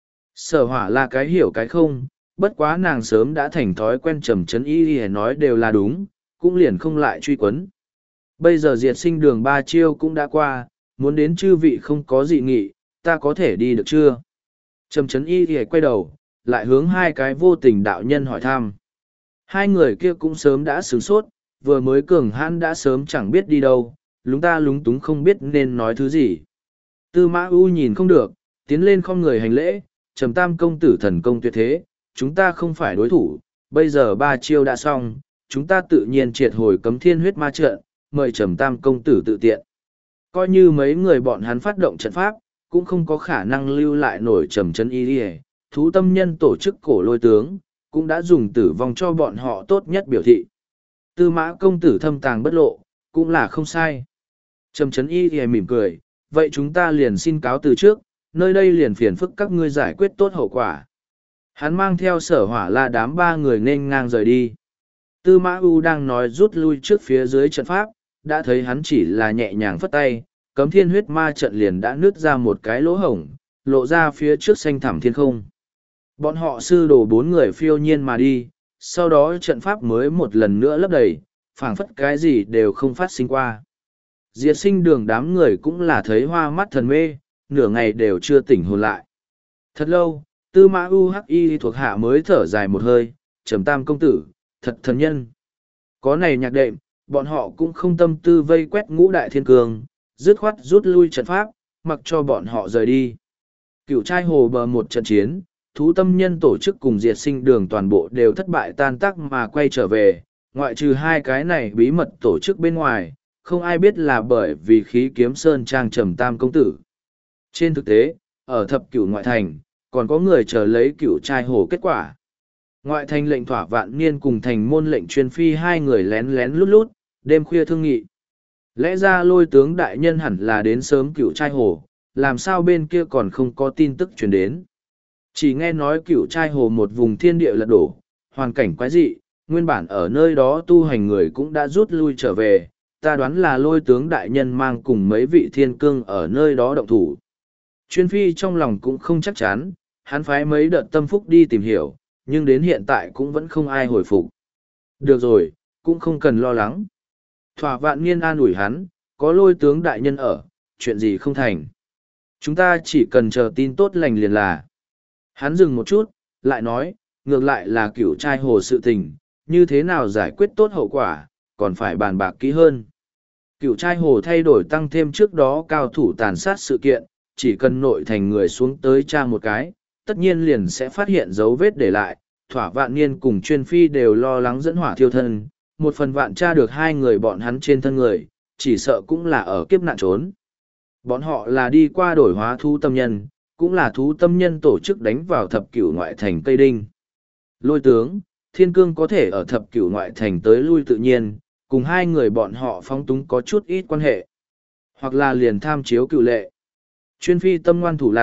Sở Hỏa là cái hiểu cái không, bất quá nàng sớm đã thành thói quen Trầm Trấn Y nói đều là đúng, cũng liền không lại truy quấn. Bây giờ diệt sinh đường 3 chiêu cũng đã qua, muốn đến chư vị không có dị nghị, ta có thể đi được chưa? Trầm Trấn Y quay đầu, lại hướng hai cái vô tình đạo nhân hỏi thăm. Hai người kia cũng sớm đã sửng sốt, vừa mới cường hãn đã sớm chẳng biết đi đâu, lúng ta lúng túng không biết nên nói thứ gì. Tư Mã U nhìn không được, tiến lên không người hành lễ, Trầm Tam công tử thần công tuyệt thế, chúng ta không phải đối thủ, bây giờ 3 chiêu đã xong, chúng ta tự nhiên triệt hồi cấm thiên huyết ma trận, mời Trầm Tam công tử tự tiện. Coi như mấy người bọn hắn phát động trận pháp, cũng không có khả năng lưu lại nổi Trầm Trấn Y, thú tâm nhân tổ chức cổ lôi tướng, cũng đã dùng tử vong cho bọn họ tốt nhất biểu thị. Tư Mã công tử thâm tàng bất lộ, cũng là không sai. Trầm Trấn Y mỉm cười, vậy chúng ta liền xin cáo từ trước, nơi đây liền phiền phức các ngươi giải quyết tốt hậu quả. Hắn mang theo Sở Hỏa La đám 3 người nên ngang rời đi. Tư Mã U đang nói rút lui trước phía dưới trận pháp, đã thấy hắn chỉ là nhẹ nhàng phất tay, cấm thiên huyết ma trận liền đã nứt ra một cái lỗ hổng, lộ ra phía trước xanh thẳm thiên không. Bọn họ sư đồ 4 người phiêu nhiên mà đi, sau đó trận pháp mới một lần nữa lấp đầy, phảng phất cái gì đều không phát sinh qua. Diệt sinh đường đám người cũng là thấy hoa mắt thần mê, nửa ngày đều chưa tỉnh hồn lại. Thật lâu, Tư Mã U-H-I thuộc hạ mới thở dài một hơi, Trầm Tam công tử, thật thần nhân. Có này nhạc đệm, bọn họ cũng không tâm tư vây quét ngũ đại thiên cường, dứt khoát rút lui trận pháp, mặc cho bọn họ rời đi. Cửu trai hồ bờ một trận chiến, thú tâm nhân tổ chức cùng diệt sinh đường toàn bộ đều thất bại tan tác mà quay trở về, ngoại trừ 2 cái này bí mật tổ chức bên ngoài, không ai biết là bởi vì khí kiếm sơn trang Trầm Tam công tử. Trên thực tế, ở thập cửu ngoại thành, còn có người chờ lấy cửu trai hồ kết quả. Ngoại thành lệnh Thỏa Vạn Niên cùng thành môn lệnh Chuyên Phi 2 người lén lén lút lút, đêm khuya thương nghị. Lẽ ra Lôi tướng đại nhân hẳn là đến sớm cửu trai hồ, làm sao bên kia còn không có tin tức truyền đến. Chỉ nghe nói cửu trai hồ một vùng thiên địa lật đổ, hoàn cảnh quái dị, nguyên bản ở nơi đó tu hành người cũng đã rút lui trở về, ta đoán là Lôi tướng đại nhân mang cùng mấy vị thiên cương ở nơi đó động thủ. Chuyên Phi trong lòng cũng không chắc chắn, hắn phái mấy đợt tâm phúc đi tìm hiểu, nhưng đến hiện tại cũng vẫn không ai hồi phục. Được rồi, cũng không cần lo lắng. Thỏa Vạn Niên an ủi hắn, có Lôi tướng đại nhân ở, chuyện gì không thành. Chúng ta chỉ cần chờ tin tốt lành liền là. Hắn dừng một chút, lại nói, ngược lại là cửu trai hồ sự tình, như thế nào giải quyết tốt hậu quả, còn phải bàn bạc kỹ hơn. Cửu trai hồ thay đổi tăng thêm trước đó cao thủ tàn sát sự kiện, chỉ cần nội thành người xuống tới tra một cái, tất nhiên liền sẽ phát hiện dấu vết để lại. Thỏa Vạn Niên cùng Chuyên Phi đều lo lắng dẫn hỏa thiêu thân, một phần vạn tra được 2 người bọn hắn trên thân người, chỉ sợ cũng là ở kiếp nạn trốn. Bọn họ là đi qua đổi hóa thú tâm nhân, cũng là thú tâm nhân tổ chức đánh vào thập cửu ngoại thành Cây Đinh. Lôi tướng, thiên cương có thể ở thập cửu ngoại thành tới lui tự nhiên, cùng 2 người bọn họ phóng túng có chút ít quan hệ. Hoặc là liền tham chiếu cựu lệ. Chuyên Phi tâm ngoan thủ lạc,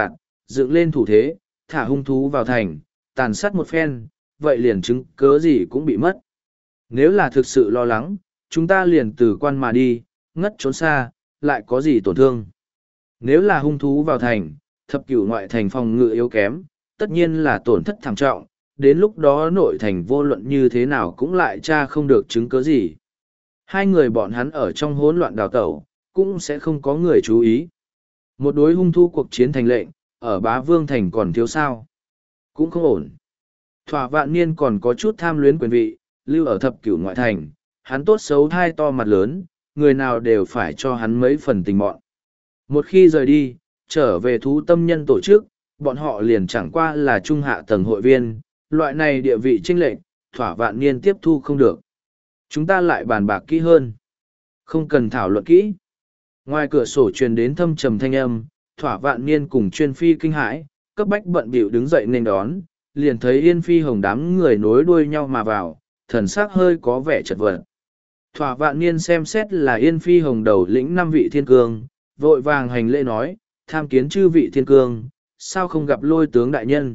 dựng lên thủ thế, thả hung thú vào thành, tàn sát một phen, vậy liền chứng cớ gì cũng bị mất. Nếu là thực sự lo lắng, chúng ta liền từ quan mà đi, ngất trốn xa, lại có gì tổn thương. Nếu là hung thú vào thành, thập cửu ngoại thành phòng ngự yếu kém, tất nhiên là tổn thất thảm trọng, đến lúc đó nội thành vô luận như thế nào cũng lại tra không được chứng cớ gì. Hai người bọn hắn ở trong hỗn loạn đào tẩu, cũng sẽ không có người chú ý. Một đối hung thú cuộc chiến thành lệnh, ở Bá Vương thành còn thiếu sao. Cũng không ổn. Thỏa Vạn Niên còn có chút tham luyến quyền vị, lưu ở thập cửu ngoại thành, hắn tốt xấu thai to mặt lớn, người nào đều phải cho hắn mấy phần tình bọn. Một khi rời đi, trở về thú tâm nhân tổ chức, bọn họ liền chẳng qua là trung hạ tầng hội viên, loại này địa vị chênh lệch, Thỏa Vạn Niên tiếp thu không được. Chúng ta lại bàn bạc kỹ hơn. Không cần thảo luận kỹ. Ngoài cửa sổ truyền đến thâm trầm thanh âm, Thỏa Vạn Niên cùng Chuyên Phi kinh hãi, cấp bách bận bịu đứng dậy nên đón, liền thấy Yên Phi Hồng đám người nối đuôi nhau mà vào, thần sắc hơi có vẻ chật vật. Thỏa Vạn Niên xem xét là Yên Phi Hồng đầu lĩnh 5 vị thiên cương, vội vàng hành lễ nói, tham kiến chư vị thiên cương, sao không gặp Lôi tướng đại nhân.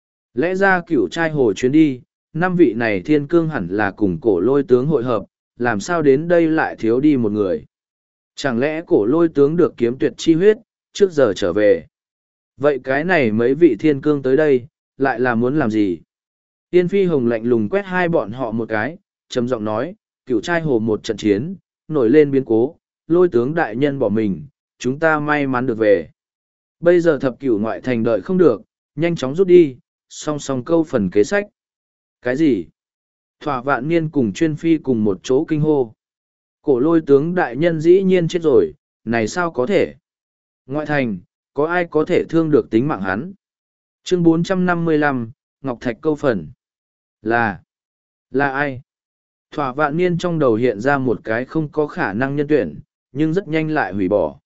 Lẽ ra Cửu Trai Hồ chuyến đi, 5 vị này thiên cương hẳn là cùng cổ Lôi tướng hội hợp, làm sao đến đây lại thiếu đi một người. Chẳng lẽ cổ Lôi tướng được kiếm tuyệt chi huyết, trước giờ trở về. Vậy cái này mấy vị thiên cương tới đây, lại là muốn làm gì? Yên Phi Hồng lạnh lùng quét hai bọn họ một cái, trầm giọng nói, Cửu Trai Hồ một trận chiến, nổi lên biến cố, Lôi tướng đại nhân bỏ mình, chúng ta may mắn được về. Bây giờ thập cửu ngoại thành đợi không được, nhanh chóng rút đi, song song câu phần kế sách. Cái gì? Thỏa Vạn Niên cùng Chuyên Phi cùng một chỗ kinh hô. Cổ Lôi tướng đại nhân dĩ nhiên chết rồi, này sao có thể? Ngoại thành, có ai có thể thương được tính mạng hắn? Chương 455, Ngọc Thạch câu phần. Là ai? Thỏa Vạn Niên trong đầu hiện ra một cái không có khả năng nhân tuyển, nhưng rất nhanh lại hủy bỏ.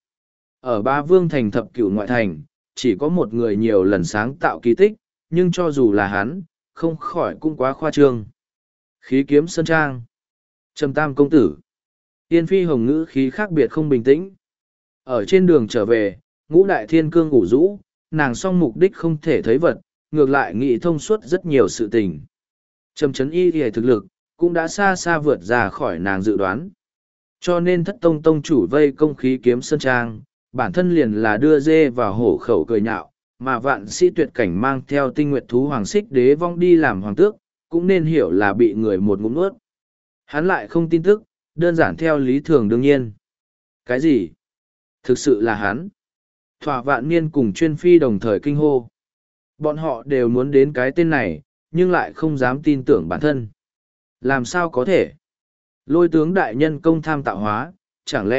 Ở Bá Vương thành thập cửu ngoại thành, chỉ có một người nhiều lần sáng tạo kỳ tích, nhưng cho dù là hắn, không khỏi cũng quá khoa trương. Khí kiếm sơn trang. Trầm Tam công tử. Yên Phi Hồng ngữ khí khác biệt không bình tĩnh. Ở trên đường trở về, ngũ đại thiên cương ngủ rũ, nàng song mục đích không thể thấy vật, ngược lại nghĩ thông suốt rất nhiều sự tình. Trầm Trấn Y thì thực lực, cũng đã xa xa vượt ra khỏi nàng dự đoán. Cho nên Thất Tông tông chủ vây công khí kiếm sơn trang, bản thân liền là đưa dê vào hổ khẩu cười nhạo, mà vạn sĩ tuyệt cảnh mang theo tinh nguyệt thú hoàng xích đế vong đi làm hoàng tước, cũng nên hiểu là bị người một ngụm nuốt. Hắn lại không tin tức, đơn giản theo lý thường đương nhiên. Cái gì? Thực sự là hắn. Thỏa Vạn Niên cùng Chuyên Phi đồng thời kinh hô. Bọn họ đều muốn đến cái tên này, nhưng lại không dám tin tưởng bản thân. Làm sao có thể? Lôi tướng đại nhân công tham tạo hóa, chẳng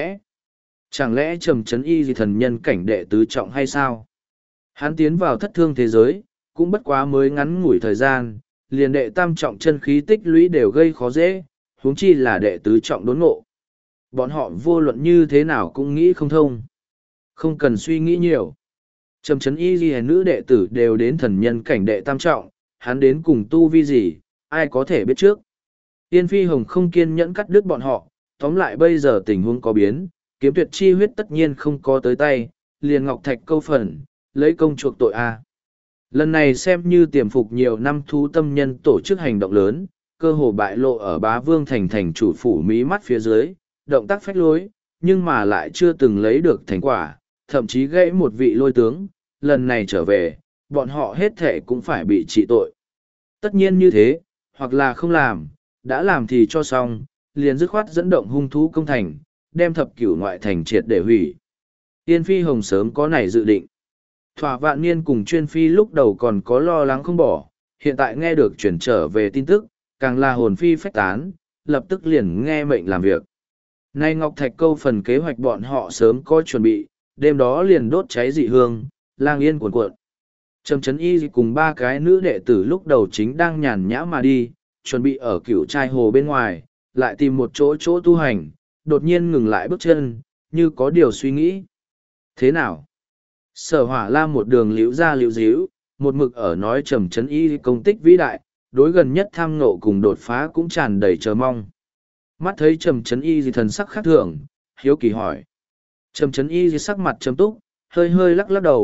lẽ Trầm Trấn Y gì thần nhân cảnh đệ tứ trọng hay sao? Hắn tiến vào thất thương thế giới, cũng bất quá mới ngắn ngủi thời gian, liền đệ tam trọng chân khí tích lũy đều gây khó dễ, huống chi là đệ tứ trọng đốn ngộ. Bọn họ vô luận như thế nào cũng nghĩ không thông. Không cần suy nghĩ nhiều. Trầm Trấn Y gì nữ đệ tử đều đến thần nhân cảnh đệ tam trọng, hắn đến cùng tu vi gì, ai có thể biết trước. Yên Phi Hồng không kiên nhẫn cắt đứt bọn họ, tóm lại bây giờ tình huống có biến, kiếm tuyệt chi huyết tất nhiên không có tới tay, liền ngọc thạch câu phần, lấy công chuộc tội a. Lần này xem như tiềm phục nhiều năm thú tâm nhân tổ chức hành động lớn, cơ hồ bại lộ ở Bá Vương thành chủ phủ mí mắt phía dưới, động tác phách lối, nhưng mà lại chưa từng lấy được thành quả, thậm chí gãy một vị lôi tướng, lần này trở về, bọn họ hết thể cũng phải bị trị tội. Tất nhiên như thế, hoặc là không làm, đã làm thì cho xong, liền dứt khoát dẫn động hung thú công thành, đem thập cửu ngoại thành triệt để hủy. Yên Phi Hồng sớm có này dự định. Thỏa Vạn Niên cùng Chuyên Phi lúc đầu còn có lo lắng không bỏ, hiện tại nghe được chuyển trở về tin tức, càng là hồn phi phách tán, lập tức liền nghe mệnh làm việc. Nay Ngọc Thạch câu phần kế hoạch bọn họ sớm có chuẩn bị, đêm đó liền đốt cháy dị hương, lang yên cuộn cuộn. Trầm Trấn Y cùng ba cái nữ đệ tử lúc đầu chính đang nhàn nhã mà đi, chuẩn bị ở Cửu Trai Hồ bên ngoài, lại tìm một chỗ tu hành, đột nhiên ngừng lại bước chân, như có điều suy nghĩ. Thế nào? Sở Hỏa Lam một đường liễu ra liễu díu, một mực ở nói Trầm Trấn Y công tích vĩ đại, đối gần nhất tham ngộ cùng đột phá cũng tràn đầy chờ mong. Mắt thấy Trầm Trấn Y thần sắc khác thường, hiếu kỳ hỏi. Trầm Trấn Y sắc mặt trầm túc, hơi hơi lắc lắc đầu,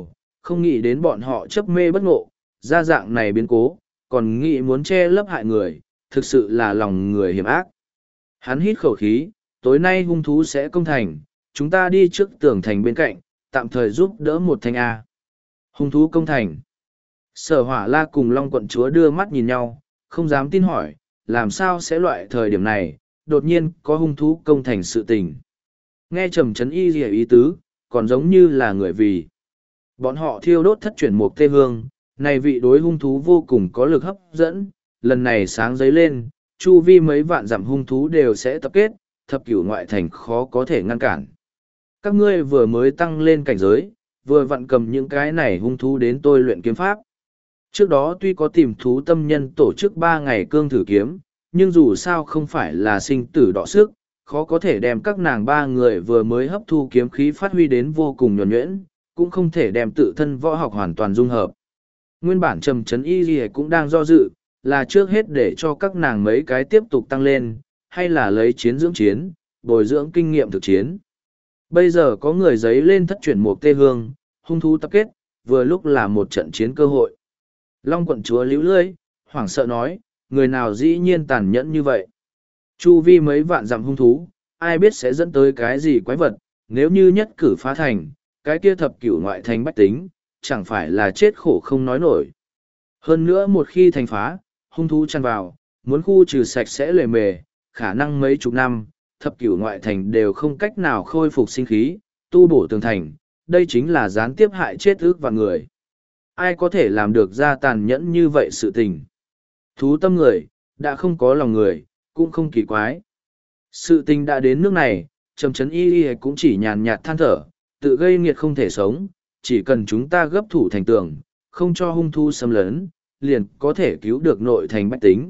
không nghĩ đến bọn họ chấp mê bất ngộ, ra dạng này biến cố, còn nghĩ muốn che lấp hại người, thực sự là lòng người hiểm ác. Hắn hít khẩu khí, tối nay hung thú sẽ công thành, chúng ta đi trước tường thành bên cạnh, tạm thời giúp đỡ một thanh A. Hung thú công thành. Sở Hỏa La cùng Long quận chúa đưa mắt nhìn nhau, không dám tin hỏi, làm sao sẽ loại thời điểm này, đột nhiên có hung thú công thành sự tình. Nghe Trầm Trấn Y rìa ý tứ, còn giống như là người vì. Bọn họ thiêu đốt thất chuyển mục tê hương, này vị đối hung thú vô cùng có lực hấp dẫn, lần này sáng giấy lên, chu vi mấy vạn dặm hung thú đều sẽ tập kết, thập cửu ngoại thành khó có thể ngăn cản. Các ngươi vừa mới tăng lên cảnh giới, vừa vặn cầm những cái này hung thú đến tôi luyện kiếm pháp. Trước đó tuy có tìm thú tâm nhân tổ chức 3 ngày cương thử kiếm, nhưng dù sao không phải là sinh tử đọ sức, khó có thể đem các nàng 3 người vừa mới hấp thu kiếm khí phát huy đến vô cùng nhuần nhuyễn, cũng không thể đem tự thân võ học hoàn toàn dung hợp. Nguyên bản Trầm Trấn Y Lìa cũng đang do dự, là trước hết để cho các nàng mấy cái tiếp tục tăng lên, hay là lấy chiến dưỡng chiến, bồi dưỡng kinh nghiệm thực chiến. Bây giờ có người giấy lên thất chuyển mục tê hương, hung thú tập kết, vừa lúc là một trận chiến cơ hội. Long quận chúa líu lưỡi, hoảng sợ nói, người nào dĩ nhiên tàn nhẫn như vậy. Chu vi mấy vạn dặm hung thú, ai biết sẽ dẫn tới cái gì quái vật, nếu như nhất cử phá thành, cái kia thập cửu ngoại thành bách tính, chẳng phải là chết khổ không nói nổi. Hơn nữa một khi thành phá, hung thú chăn vào, muốn khu trừ sạch sẽ lề mề, khả năng mấy chục năm, thập cửu ngoại thành đều không cách nào khôi phục sinh khí, tu bổ tường thành, đây chính là gián tiếp hại chết ước và người. Ai có thể làm được ra tàn nhẫn như vậy sự tình? Thú tâm người, đã không có lòng người, cũng không kỳ quái. Sự tình đã đến nước này, Trầm Trấn Y cũng chỉ nhàn nhạt than thở, tự gây nghiệt không thể sống, chỉ cần chúng ta gấp thủ thành tường, không cho hung thu xâm lấn, liền có thể cứu được nội thành bách tính.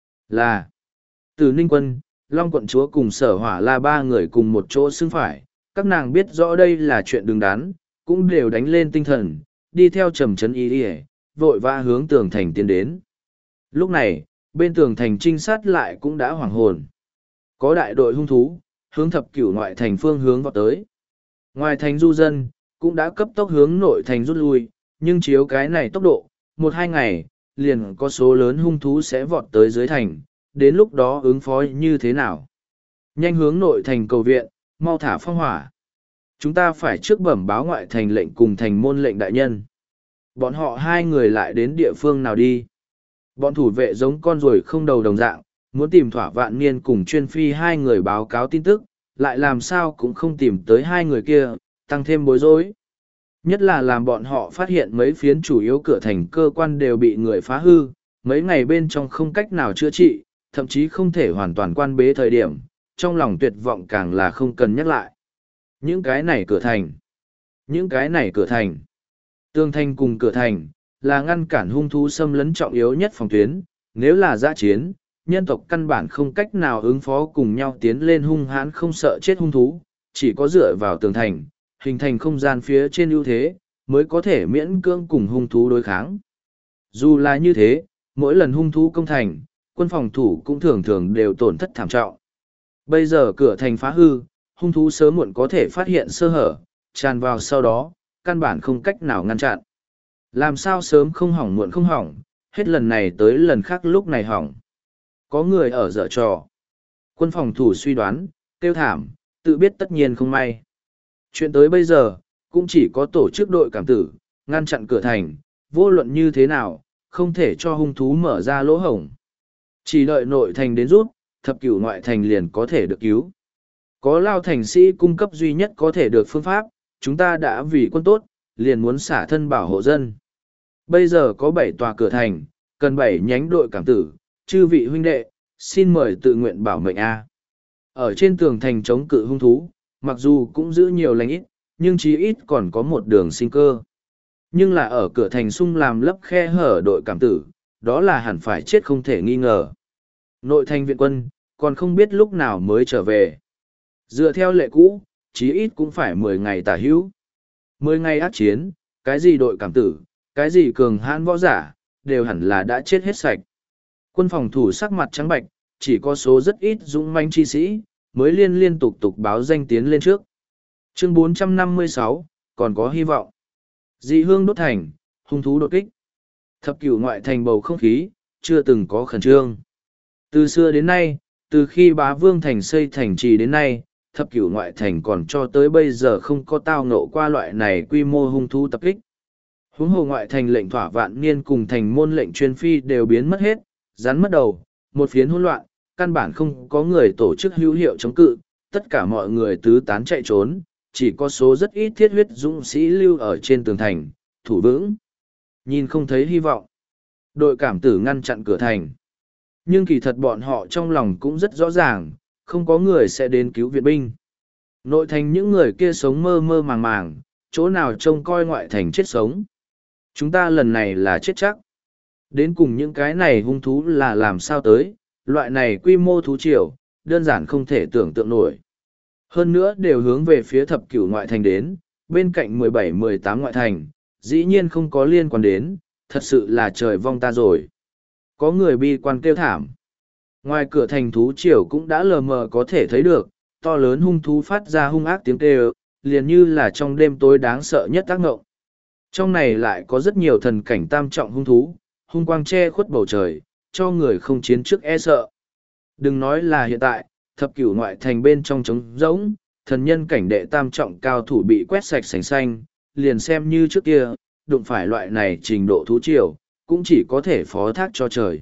Là, từ Ninh Quân, Long quận chúa cùng Sở Hỏa La 3 người cùng một chỗ xưng phải, các nàng biết rõ đây là chuyện đứng đắn, cũng đều đánh lên tinh thần, đi theo Trầm Trấn Y, vội vã hướng tường thành tiến đến. Lúc này, bên tường thành trinh sát lại cũng đã hoảng hồn. Có đại đội hung thú, hướng thập cửu ngoại thành phương hướng vào tới. Ngoài thành du dân, cũng đã cấp tốc hướng nội thành rút lui, nhưng chiếu cái này tốc độ, 1-2 ngày, liền có số lớn hung thú sẽ vọt tới dưới thành, đến lúc đó ứng phó như thế nào? Nhanh hướng nội thành cầu viện, mau thả phong hỏa. Chúng ta phải trước bẩm báo ngoại thành lệnh cùng thành môn lệnh đại nhân. Bọn họ 2 người lại đến địa phương nào đi? Bọn thủ vệ giống con ruồi không đầu đồng dạng, muốn tìm Thỏa Vạn Niên cùng Chuyên Phi 2 người báo cáo tin tức, lại làm sao cũng không tìm tới 2 người kia, tăng thêm bối rối. Nhất là làm bọn họ phát hiện mấy phiến chủ yếu cửa thành cơ quan đều bị người phá hư, mấy ngày bên trong không cách nào chữa trị, thậm chí không thể hoàn toàn quan bế thời điểm, trong lòng tuyệt vọng càng là không cần nhắc lại. Những cái này cửa thành, tường thành cùng cửa thành, là ngăn cản hung thú xâm lấn trọng yếu nhất phòng tuyến, nếu là dã chiến, nhân tộc căn bản không cách nào ứng phó cùng nhau tiến lên hung hãn không sợ chết hung thú, chỉ có dựa vào tường thành, hình thành không gian phía trên ưu thế, mới có thể miễn cưỡng cùng hung thú đối kháng. Dù là như thế, mỗi lần hung thú công thành, quân phòng thủ cũng thường thường đều tổn thất thảm trọng. Bây giờ cửa thành phá hư, hung thú sớm muộn có thể phát hiện sơ hở, tràn vào sau đó, căn bản không cách nào ngăn chặn. Làm sao sớm không hỏng muộn không hỏng, hết lần này tới lần khác lúc này hỏng. Có người ở dở trò. Quân phòng thủ suy đoán, tiêu thảm, tự biết tất nhiên không may. Chuyện tới bây giờ, cũng chỉ có tổ chức đội cảm tử, ngăn chặn cửa thành, vô luận như thế nào, không thể cho hung thú mở ra lỗ hổng. Chỉ đợi nội thành đến rút, thập cửu ngoại thành liền có thể được cứu. Có Lao thành sĩ cung cấp duy nhất có thể được phương pháp, chúng ta đã vì quân tốt, liền muốn xả thân bảo hộ dân. Bây giờ có 7 tòa cửa thành, cần 7 nhánh đội cảm tử, chư vị huynh đệ, xin mời tự nguyện bảo mệnh A. Ở trên tường thành chống cự hung thú, mặc dù cũng giữ nhiều lành ít, nhưng chí ít còn có một đường sinh cơ. Nhưng là ở cửa thành sung làm lấp khe hở đội cảm tử, đó là hẳn phải chết không thể nghi ngờ. Nội thành viện quân, còn không biết lúc nào mới trở về. Dựa theo lệ cũ, chí ít cũng phải 10 ngày tả hữu. 10 ngày ác chiến, cái gì đội cảm tử, cái gì cường hãn võ giả, đều hẳn là đã chết hết sạch. Quân phòng thủ sắc mặt trắng bạch, chỉ có số rất ít dũng manh chi sĩ, mới liên tục báo danh tiến lên trước. Chương 456, còn có hy vọng. Dị hương đốt thành, hung thú đột kích. Thập cửu ngoại thành bầu không khí, chưa từng có khẩn trương. Từ xưa đến nay, từ khi Bá Vương thành xây thành trì đến nay, thập cửu ngoại thành còn cho tới bây giờ không có tao ngộ qua loại này quy mô hung thú tập kích. Huống hồ ngoại thành lệnh thỏa vạn niên cùng thành môn lệnh chuyên phi đều biến mất hết, rắn mất đầu, một phiến hỗn loạn, căn bản không có người tổ chức hữu hiệu chống cự, tất cả mọi người tứ tán chạy trốn, chỉ có số rất ít thiết huyết dũng sĩ lưu ở trên tường thành, thủ vững. Nhìn không thấy hy vọng. Đội cảm tử ngăn chặn cửa thành. Nhưng kỳ thật bọn họ trong lòng cũng rất rõ ràng, không có người sẽ đến cứu viện binh. Nội thành những người kia sống mơ mơ màng màng, chỗ nào trông coi ngoại thành chết sống. Chúng ta lần này là chết chắc. Đến cùng những cái này hung thú là làm sao tới, loại này quy mô thú triều, đơn giản không thể tưởng tượng nổi. Hơn nữa đều hướng về phía thập cửu ngoại thành đến, bên cạnh 17-18 ngoại thành, dĩ nhiên không có liên quan đến, thật sự là trời vong ta rồi. Có người bi quan kêu thảm. Ngoài cửa thành thú triều cũng đã lờ mờ có thể thấy được, to lớn hung thú phát ra hung ác tiếng kêu, liền như là trong đêm tối đáng sợ nhất tác ngộng. Trong này lại có rất nhiều thần cảnh tam trọng hung thú, hung quang che khuất bầu trời, cho người không chiến trước e sợ. Đừng nói là hiện tại, thập cửu ngoại thành bên trong trống rỗng, thần nhân cảnh đệ tam trọng cao thủ bị quét sạch sành xanh, liền xem như trước kia, đụng phải loại này trình độ thú triều, cũng chỉ có thể phó thác cho trời.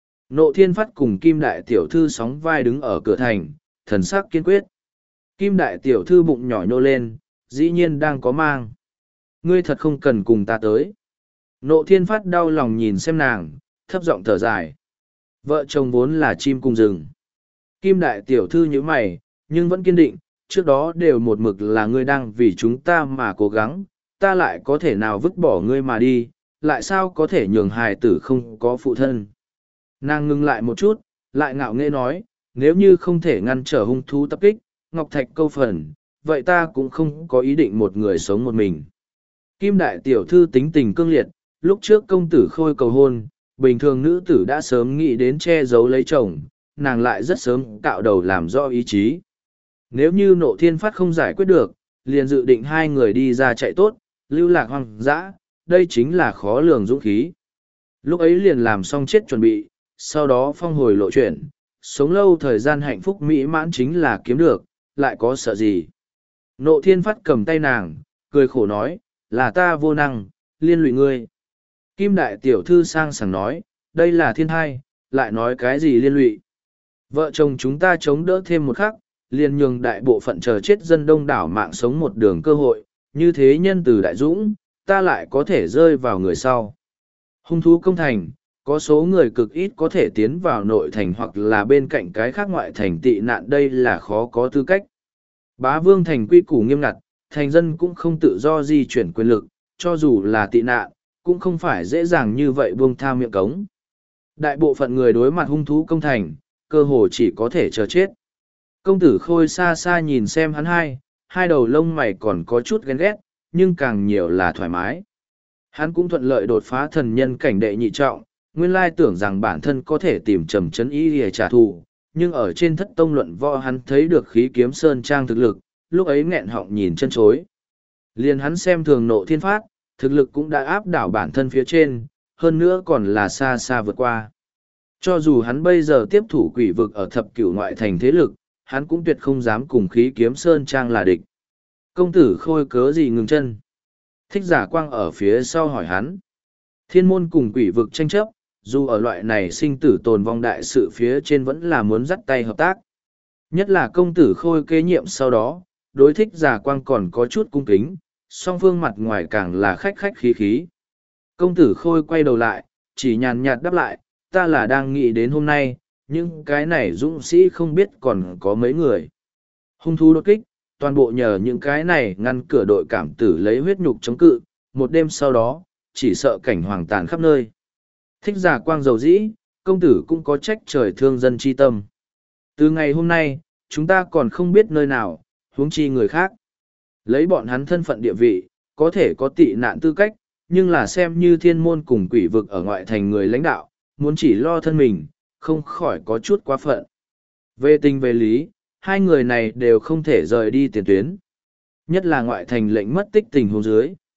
Nộ Thiên Phát cùng Kim Đại Tiểu Thư sóng vai đứng ở cửa thành, thần sắc kiên quyết. Kim Đại Tiểu Thư bụng nhỏ nhô lên, dĩ nhiên đang có mang. Ngươi thật không cần cùng ta tới. Nộ Thiên Phát đau lòng nhìn xem nàng, thấp giọng thở dài. Vợ chồng vốn là chim cùng rừng. Kim Đại Tiểu Thư như mày, nhưng vẫn kiên định, trước đó đều một mực là ngươi đang vì chúng ta mà cố gắng, ta lại có thể nào vứt bỏ ngươi mà đi, lại sao có thể nhường hài tử không có phụ thân. Nàng ngưng lại một chút, lại ngạo nghễ nói, nếu như không thể ngăn trở hung thú tập kích, Ngọc Thạch câu phần, vậy ta cũng không có ý định một người sống một mình. Kim Đại Tiểu Thư tính tình cương liệt, lúc trước công tử Khôi cầu hôn, bình thường nữ tử đã sớm nghĩ đến che giấu lấy chồng, nàng lại rất sớm cạo đầu làm rõ ý chí. Nếu như Nộ Thiên Phát không giải quyết được, liền dự định hai người đi ra chạy tốt, lưu lạc hoang dã, đây chính là khó lường dũng khí. Lúc ấy liền làm xong chết chuẩn bị, sau đó phong hồi lộ chuyển, sống lâu thời gian hạnh phúc mỹ mãn chính là kiếm được, lại có sợ gì. Nộ Thiên Phát cầm tay nàng, cười khổ nói, là ta vô năng, liên lụy ngươi. Kim Đại Tiểu Thư sang sảng nói, đây là thiên thai, lại nói cái gì liên lụy. Vợ chồng chúng ta chống đỡ thêm một khắc, liền nhường đại bộ phận chờ chết dân đông đảo mạng sống một đường cơ hội, như thế nhân từ đại dũng, ta lại có thể rơi vào người sau. Hung thú công thành, có số người cực ít có thể tiến vào nội thành hoặc là bên cạnh cái khác ngoại thành tị nạn, đây là khó có tư cách. Bá Vương thành quy củ nghiêm ngặt, thành dân cũng không tự do di chuyển quyền lực, cho dù là tị nạn, cũng không phải dễ dàng như vậy buông tha miệng cống. Đại bộ phận người đối mặt hung thú công thành, cơ hồ chỉ có thể chờ chết. Công tử Khôi xa xa nhìn xem hắn hai đầu lông mày còn có chút ghen ghét, nhưng càng nhiều là thoải mái. Hắn cũng thuận lợi đột phá thần nhân cảnh đệ nhị trọng, nguyên lai tưởng rằng bản thân có thể tìm trầm chấn ý để trả thù, nhưng ở trên thất tông luận võ hắn thấy được khí kiếm sơn trang thực lực, lúc ấy nghẹn họng nhìn chân chối. Liền hắn xem thường Nộ Thiên Phát, thực lực cũng đã áp đảo bản thân phía trên, hơn nữa còn là xa xa vượt qua. Cho dù hắn bây giờ tiếp thủ quỷ vực ở thập cửu ngoại thành thế lực, hắn cũng tuyệt không dám cùng khí kiếm sơn trang là địch. Công tử Khôi cớ gì ngừng chân? Thích Giả Quang ở phía sau hỏi hắn. Thiên môn cùng quỷ vực tranh chấp, dù ở loại này sinh tử tồn vong đại sự phía trên vẫn là muốn dắt tay hợp tác. Nhất là công tử Khôi kế nhiệm sau đó, đối Thích Giả Quang còn có chút cung kính, song phương mặt ngoài càng là khách khách khí khí. Công tử Khôi quay đầu lại, chỉ nhàn nhạt đáp lại, ta là đang nghĩ đến hôm nay, nhưng cái này dũng sĩ không biết còn có mấy người. Hung thú đột kích, toàn bộ nhờ những cái này ngăn cửa đội cảm tử lấy huyết nhục chống cự, một đêm sau đó, chỉ sợ cảnh hoàng tàn khắp nơi. Thích Giả Quang dầu dĩ, công tử cũng có trách trời thương dân chi tâm. Từ ngày hôm nay, chúng ta còn không biết nơi nào, huống chi người khác. Lấy bọn hắn thân phận địa vị, có thể có tị nạn tư cách, nhưng là xem như thiên môn cùng quỷ vực ở ngoại thành người lãnh đạo, muốn chỉ lo thân mình, không khỏi có chút quá phận. Về tình về lý, hai người này đều không thể rời đi tiền tuyến. Nhất là ngoại thành lệnh mất tích tình huống dưới.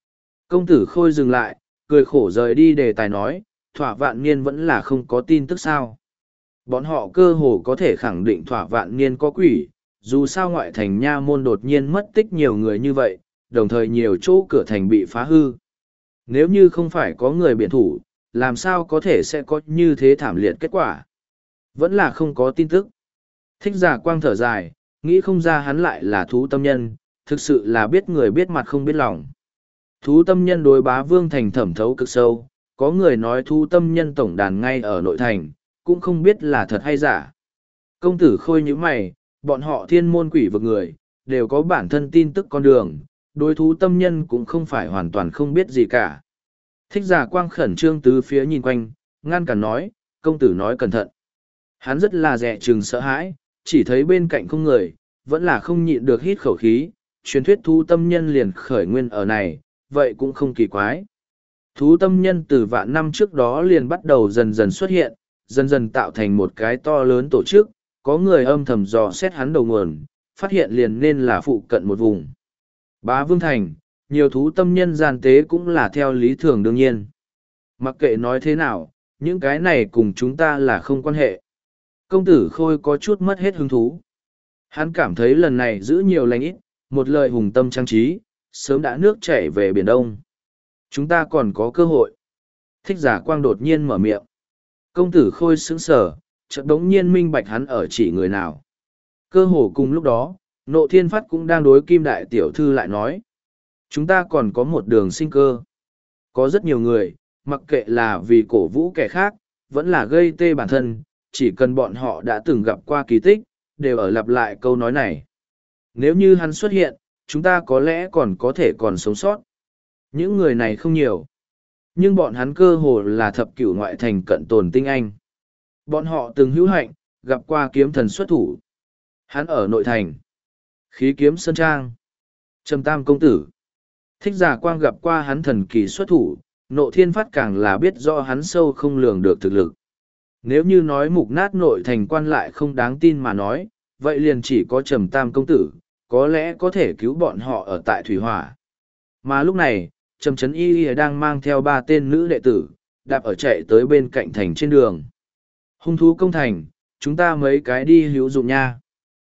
Công tử Khôi dừng lại, cười khổ rời đi đề tài nói, Thỏa Vạn Niên vẫn là không có tin tức sao. Bọn họ cơ hồ có thể khẳng định Thỏa Vạn Niên có quỷ, dù sao ngoại thành nha môn đột nhiên mất tích nhiều người như vậy, đồng thời nhiều chỗ cửa thành bị phá hư. Nếu như không phải có người biện thủ, làm sao có thể sẽ có như thế thảm liệt kết quả. Vẫn là không có tin tức. Thích Giả Quang thở dài, nghĩ không ra hắn lại là thú tâm nhân, thực sự là biết người biết mặt không biết lòng. Thú tâm nhân đối Bá Vương Thành thẩm thấu cực sâu, có người nói thú tâm nhân tổng đàn ngay ở nội thành, cũng không biết là thật hay giả. Công tử Khôi như mày, bọn họ thiên môn quỷ vực người, đều có bản thân tin tức con đường, đối thú tâm nhân cũng không phải hoàn toàn không biết gì cả. Thích Giả Quang khẩn trương tứ phía nhìn quanh, ngăn cản nói, công tử nói cẩn thận. Hắn rất là dè chừng sợ hãi, chỉ thấy bên cạnh không người, vẫn là không nhịn được hít khẩu khí, truyền thuyết thú tâm nhân liền khởi nguyên ở này, vậy cũng không kỳ quái. Thú tâm nhân từ vạn năm trước đó liền bắt đầu dần dần xuất hiện, dần dần tạo thành một cái to lớn tổ chức, có người âm thầm dò xét hắn đầu nguồn, phát hiện liền nên là phụ cận một vùng. Bá Vương Thành, nhiều thú tâm nhân gian tế cũng là theo lý thường đương nhiên. Mặc kệ nói thế nào, những cái này cùng chúng ta là không quan hệ. Công tử Khôi có chút mất hết hứng thú. Hắn cảm thấy lần này giữ nhiều lành ít, một lời hùng tâm trang trí, sớm đã nước chảy về Biển Đông. Chúng ta còn có cơ hội. Thích Giả Quang đột nhiên mở miệng. Công tử Khôi sững sờ, chợt đống nhiên minh bạch hắn ở chỉ người nào. Cơ hồ cùng lúc đó, Nộ Thiên Phát cũng đang đối Kim Đại Tiểu Thư lại nói. Chúng ta còn có một đường sinh cơ. Có rất nhiều người, mặc kệ là vì cổ vũ kẻ khác, vẫn là gây tê bản thân, chỉ cần bọn họ đã từng gặp qua kỳ tích, đều ở lặp lại câu nói này. Nếu như hắn xuất hiện, chúng ta có lẽ còn có thể còn sống sót. Những người này không nhiều. Nhưng bọn hắn cơ hồ là thập cửu ngoại thành cận tồn tinh anh. Bọn họ từng hữu hạnh, gặp qua kiếm thần xuất thủ. Hắn ở nội thành. Khí kiếm sơn trang. Trầm Tam công tử. Thích Giả Quang gặp qua hắn thần kỳ xuất thủ, Nộ Thiên Phát càng là biết rõ hắn sâu không lường được thực lực. Nếu như nói mục nát nội thành quan lại không đáng tin mà nói, vậy liền chỉ có Trầm Tam công tử, có lẽ có thể cứu bọn họ ở tại Thủy Hỏa. Mà lúc này, Trầm Trấn Y đang mang theo 3 tên nữ đệ tử, đạp ở chạy tới bên cạnh thành trên đường. Hung thú công thành, chúng ta mấy cái đi hữu dụng nha.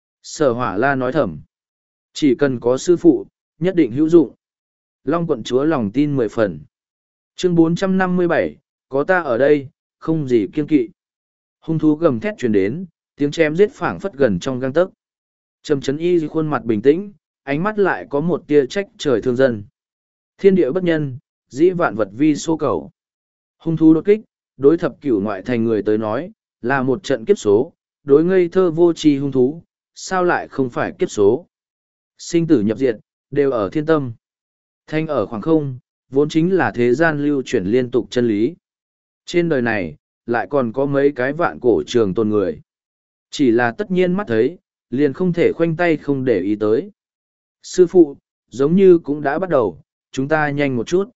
Sở Hỏa La nói thầm. Chỉ cần có sư phụ, nhất định hữu dụng. Long quận chúa lòng tin 10 phần. Chương 457, có ta ở đây, không gì kiêng kỵ. Hung thú gầm thét truyền đến, tiếng chém giết phảng phất gần trong gang tấc. Trầm Trấn Y khuôn mặt bình tĩnh, ánh mắt lại có một tia trách trời thương dân. Thiên địa bất nhân, dĩ vạn vật vi số cầu. Hung thú đột kích, đối thập cửu ngoại thành người tới nói, là một trận kiếp số, đối ngây thơ vô tri hung thú, sao lại không phải kiếp số. Sinh tử nhập diệt, đều ở thiên tâm. Thanh ở khoảng không, vốn chính là thế gian lưu chuyển liên tục chân lý. Trên đời này, lại còn có mấy cái vạn cổ trường tồn người. Chỉ là tất nhiên mắt thấy, liền không thể khoanh tay không để ý tới. Sư phụ, giống như cũng đã bắt đầu, chúng ta nhanh một chút.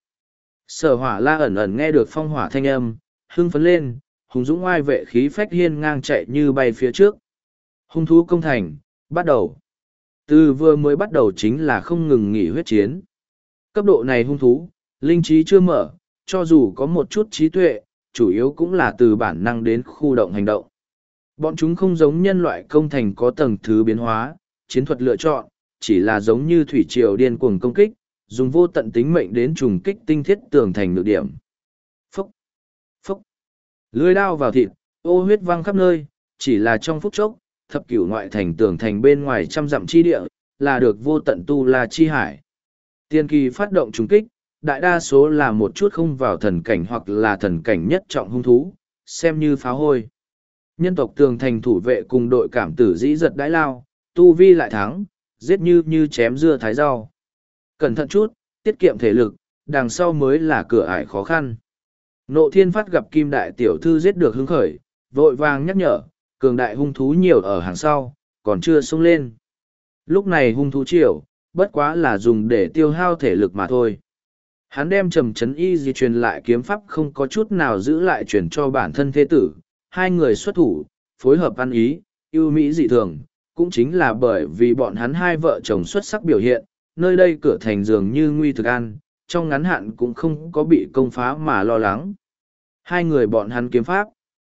Sở Hỏa La ẩn ẩn nghe được phong hỏa thanh âm, hưng phấn lên, hùng dũng oai vệ khí phách hiên ngang chạy như bay phía trước. Hung thú công thành, bắt đầu. Từ vừa mới bắt đầu chính là không ngừng nghỉ huyết chiến. Cấp độ này hung thú, linh trí chưa mở, cho dù có một chút trí tuệ, chủ yếu cũng là từ bản năng đến khu động hành động. Bọn chúng không giống nhân loại công thành có tầng thứ biến hóa, chiến thuật lựa chọn, chỉ là giống như thủy triều điên cuồng công kích, dùng vô tận tính mệnh đến trùng kích tinh thiết tường thành nhược điểm. Phốc, phốc, lưỡi đao vào thịt, ô huyết văng khắp nơi, chỉ là trong phút chốc, thập cửu ngoại thành tường thành bên ngoài trăm dặm chi địa, là được vô tận tu la chi hải. Tiên kỳ phát động trùng kích, đại đa số là một chút không vào thần cảnh hoặc là thần cảnh nhất trọng hung thú, xem như pháo hôi. Nhân tộc tường thành thủ vệ cùng đội cảm tử dĩ giật đãi lao, tu vi lại thắng, giết như chém dưa thái rau. Cẩn thận chút, tiết kiệm thể lực, đằng sau mới là cửa ải khó khăn. Nộ Thiên Phát gặp Kim Đại Tiểu Thư giết được hứng khởi, vội vàng nhắc nhở, cường đại hung thú nhiều ở hàng sau, còn chưa xông lên. Lúc này hung thú chiều, bất quá là dùng để tiêu hao thể lực mà thôi. Hắn đem Trầm Trấn Y di truyền lại kiếm pháp không có chút nào giữ lại truyền cho bản thân thế tử, hai người xuất thủ, phối hợp ăn ý, ưu mỹ dị thường, cũng chính là bởi vì bọn hắn hai vợ chồng xuất sắc biểu hiện, nơi đây cửa thành dường như nguy thực an, trong ngắn hạn cũng không có bị công phá mà lo lắng. Hai người bọn hắn kiếm pháp.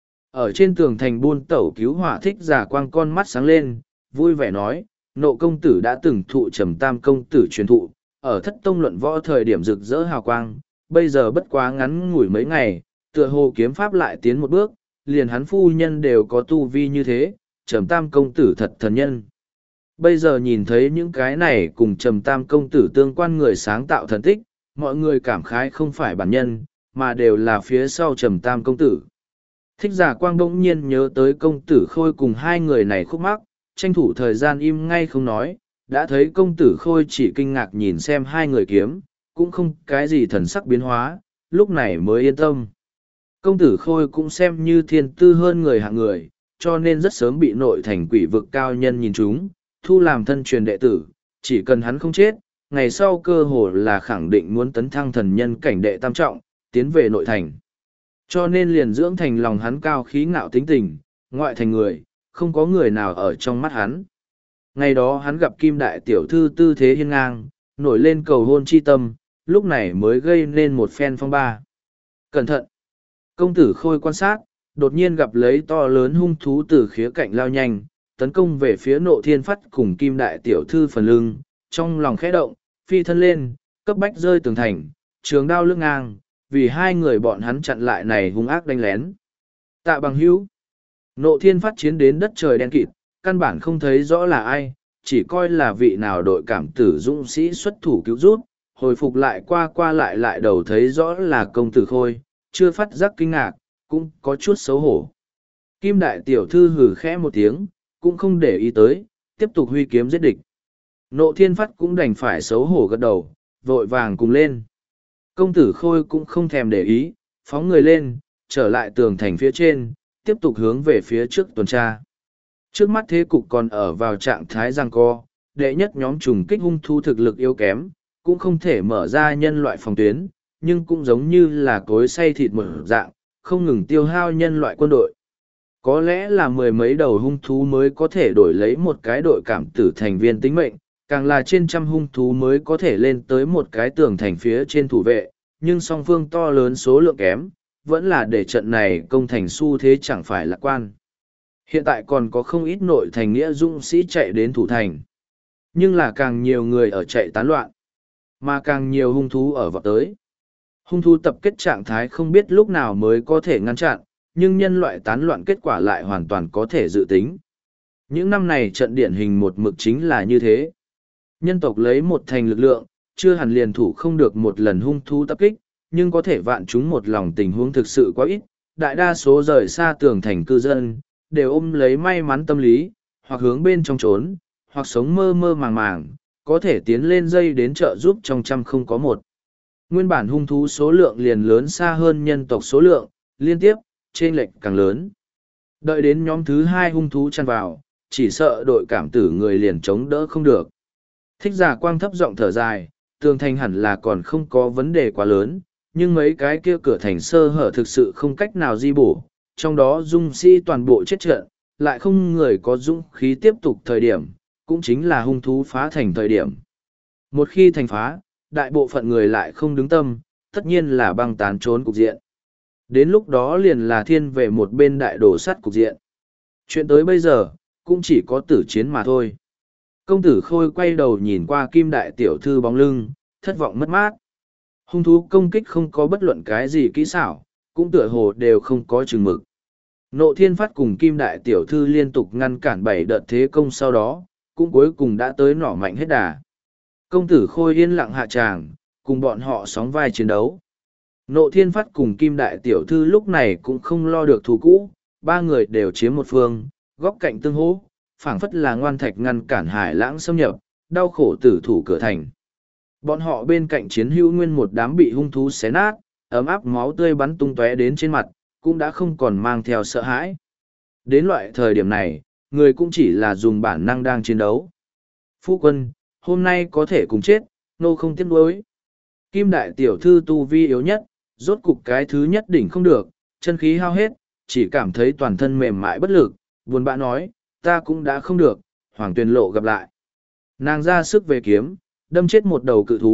Ở trên tường thành buôn tẩu cứu hỏa Thích Giả Quang con mắt sáng lên, vui vẻ nói, Nộ công tử đã từng thụ Trầm Tam công tử truyền thụ, ở Thất Tông luận võ thời điểm rực rỡ hào quang, bây giờ bất quá ngắn ngủi mấy ngày, tựa hồ kiếm pháp lại tiến một bước, liền hắn phu nhân đều có tu vi như thế, Trầm Tam công tử thật thần nhân. Bây giờ nhìn thấy những cái này cùng Trầm Tam công tử tương quan người sáng tạo thần tích, mọi người cảm khái không phải bản nhân, mà đều là phía sau Trầm Tam công tử. Thích Giả Quang bỗng nhiên nhớ tới công tử Khôi cùng hai người này khúc mắc, tranh thủ thời gian im ngay không nói, đã thấy công tử Khôi chỉ kinh ngạc nhìn xem hai người kiếm, cũng không cái gì thần sắc biến hóa, lúc này mới yên tâm. Công tử Khôi cũng xem như thiên tư hơn người hạng người, cho nên rất sớm bị nội thành quỷ vực cao nhân nhìn chúng, thu làm thân truyền đệ tử, chỉ cần hắn không chết, ngày sau cơ hồ là khẳng định muốn tấn thăng thần nhân cảnh đệ tam trọng, tiến về nội thành. Cho nên liền dưỡng thành lòng hắn cao khí ngạo tính tình, ngoại thành người, không có người nào ở trong mắt hắn. Ngày đó hắn gặp Kim Đại Tiểu Thư tư thế hiên ngang, nổi lên cầu hôn chi tâm, lúc này mới gây nên một phen phong ba. Cẩn thận! Công tử Khôi quan sát, đột nhiên gặp lấy to lớn hung thú từ khía cạnh lao nhanh, tấn công về phía Nộ Thiên Phát cùng Kim Đại Tiểu Thư phần lưng, trong lòng khẽ động, phi thân lên, cấp bách rơi tường thành, trường đao lưng ngang, vì hai người bọn hắn chặn lại này hung ác đánh lén. Tạ Bằng Hữu, Nộ Thiên Phát chiến đến đất trời đen kịt, căn bản không thấy rõ là ai, chỉ coi là vị nào đội cảm tử dũng sĩ xuất thủ cứu rút, hồi phục lại qua lại đầu thấy rõ là công tử Khôi, chưa phát giác kinh ngạc, cũng có chút xấu hổ. Kim Đại Tiểu Thư hừ khẽ một tiếng, cũng không để ý tới, tiếp tục huy kiếm giết địch. Nộ Thiên Phát cũng đành phải xấu hổ gật đầu, vội vàng cùng lên. Công tử Khôi cũng không thèm để ý, phóng người lên, trở lại tường thành phía trên, tiếp tục hướng về phía trước tuần tra. Trước mắt thế cục còn ở vào trạng thái giằng co, đệ nhất nhóm trùng kích hung thú thực lực yếu kém, cũng không thể mở ra nhân loại phòng tuyến, nhưng cũng giống như là cối xay thịt một dạng, không ngừng tiêu hao nhân loại quân đội. Có lẽ là mười mấy đầu hung thú mới có thể đổi lấy một cái đội cảm tử thành viên tính mệnh, càng là trên trăm hung thú mới có thể lên tới một cái tường thành phía trên thủ vệ, nhưng song phương to lớn số lượng kém, vẫn là để trận này công thành xu thế chẳng phải lạc quan. Hiện tại còn có không ít nội thành nghĩa dũng sĩ chạy đến thủ thành, nhưng là càng nhiều người ở chạy tán loạn, mà càng nhiều hung thú ở vọt tới. Hung thú tập kết trạng thái không biết lúc nào mới có thể ngăn chặn, nhưng nhân loại tán loạn kết quả lại hoàn toàn có thể dự tính. Những năm này trận điển hình một mực chính là như thế. Nhân tộc lấy một thành lực lượng, chưa hẳn liền thủ không được một lần hung thú tập kích, nhưng có thể vạn chúng một lòng tình huống thực sự quá ít. Đại đa số rời xa tường thành cư dân, đều ôm lấy may mắn tâm lý, hoặc hướng bên trong trốn, hoặc sống mơ mơ màng màng, có thể tiến lên dây đến trợ giúp trong trăm không có một. Nguyên bản hung thú số lượng liền lớn xa hơn nhân tộc số lượng, liên tiếp, chênh lệch càng lớn. Đợi đến nhóm thứ hai hung thú chăn vào, chỉ sợ đội cảm tử người liền chống đỡ không được. Thích Giả Quang thấp giọng thở dài, tường thành hẳn là còn không có vấn đề quá lớn, nhưng mấy cái kia cửa thành sơ hở thực sự không cách nào di bổ, trong đó dung sĩ toàn bộ chết trận, lại không người có dũng khí tiếp tục thời điểm, cũng chính là hung thú phá thành thời điểm. Một khi thành phá, đại bộ phận người lại không đứng tâm, tất nhiên là băng tán trốn cục diện. Đến lúc đó liền là thiên về một bên đại đổ sắt cục diện. Chuyện tới bây giờ, cũng chỉ có tử chiến mà thôi. Công tử Khôi quay đầu nhìn qua Kim Đại Tiểu Thư bóng lưng, thất vọng mất mát. Hung thú công kích không có bất luận cái gì kỹ xảo, cũng tựa hồ đều không có chừng mực. Nộ Thiên Phát cùng Kim Đại Tiểu Thư liên tục ngăn cản 7 đợt thế công sau đó, cũng cuối cùng đã tới nỏ mạnh hết đà. Công tử Khôi yên lặng hạ tràng, cùng bọn họ sóng vai chiến đấu. Nộ Thiên Phát cùng Kim Đại Tiểu Thư lúc này cũng không lo được thù cũ, ba người đều chiếm một phương, góc cạnh tương hỗ, phảng phất là ngoan thạch ngăn cản hải lãng xâm nhập, đau khổ tử thủ cửa thành. Bọn họ bên cạnh chiến hữu nguyên một đám bị hung thú xé nát, ấm áp máu tươi bắn tung tóe đến trên mặt, cũng đã không còn mang theo sợ hãi. Đến loại thời điểm này, người cũng chỉ là dùng bản năng đang chiến đấu. Phu quân, hôm nay có thể cùng chết, nô không tiếc nuối. Kim Đại Tiểu Thư tu vi yếu nhất, rốt cục cái thứ nhất đỉnh không được, chân khí hao hết, chỉ cảm thấy toàn thân mềm mại bất lực, buồn bã nói, ta cũng đã không được, Hoàng Tuyền Lộ gặp lại. Nàng ra sức về kiếm, đâm chết một đầu cự thú,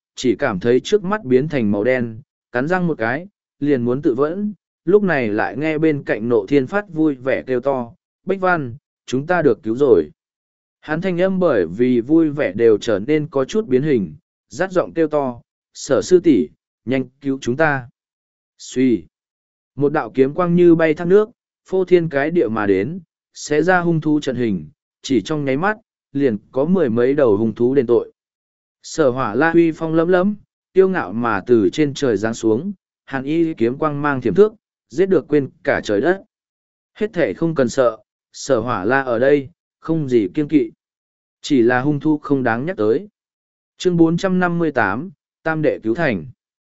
chỉ cảm thấy trước mắt biến thành màu đen, cắn răng một cái, liền muốn tự vẫn, lúc này lại nghe bên cạnh Nộ Thiên Phát vui vẻ kêu to, Bách Văn, chúng ta được cứu rồi. Hắn thanh âm bởi vì vui vẻ đều trở nên có chút biến hình, rát giọng kêu to, Sở sư tỷ, nhanh cứu chúng ta. Xuy. Một đạo kiếm quang như bay thác nước, phô thiên cái địa mà đến, sẽ ra hung thú trận hình, chỉ trong nháy mắt, liền có mười mấy đầu hung thú đền tội. Sở Hỏa La huy phong lấm lấm, tiêu ngạo mà từ trên trời giáng xuống, hàn y kiếm quang mang thiểm thước, giết được quên cả trời đất. Hết thể không cần sợ, Sở Hỏa La ở đây, không gì kiêng kỵ. Chỉ là hung thú không đáng nhắc tới. Chương 458, Tam đệ cứu thành.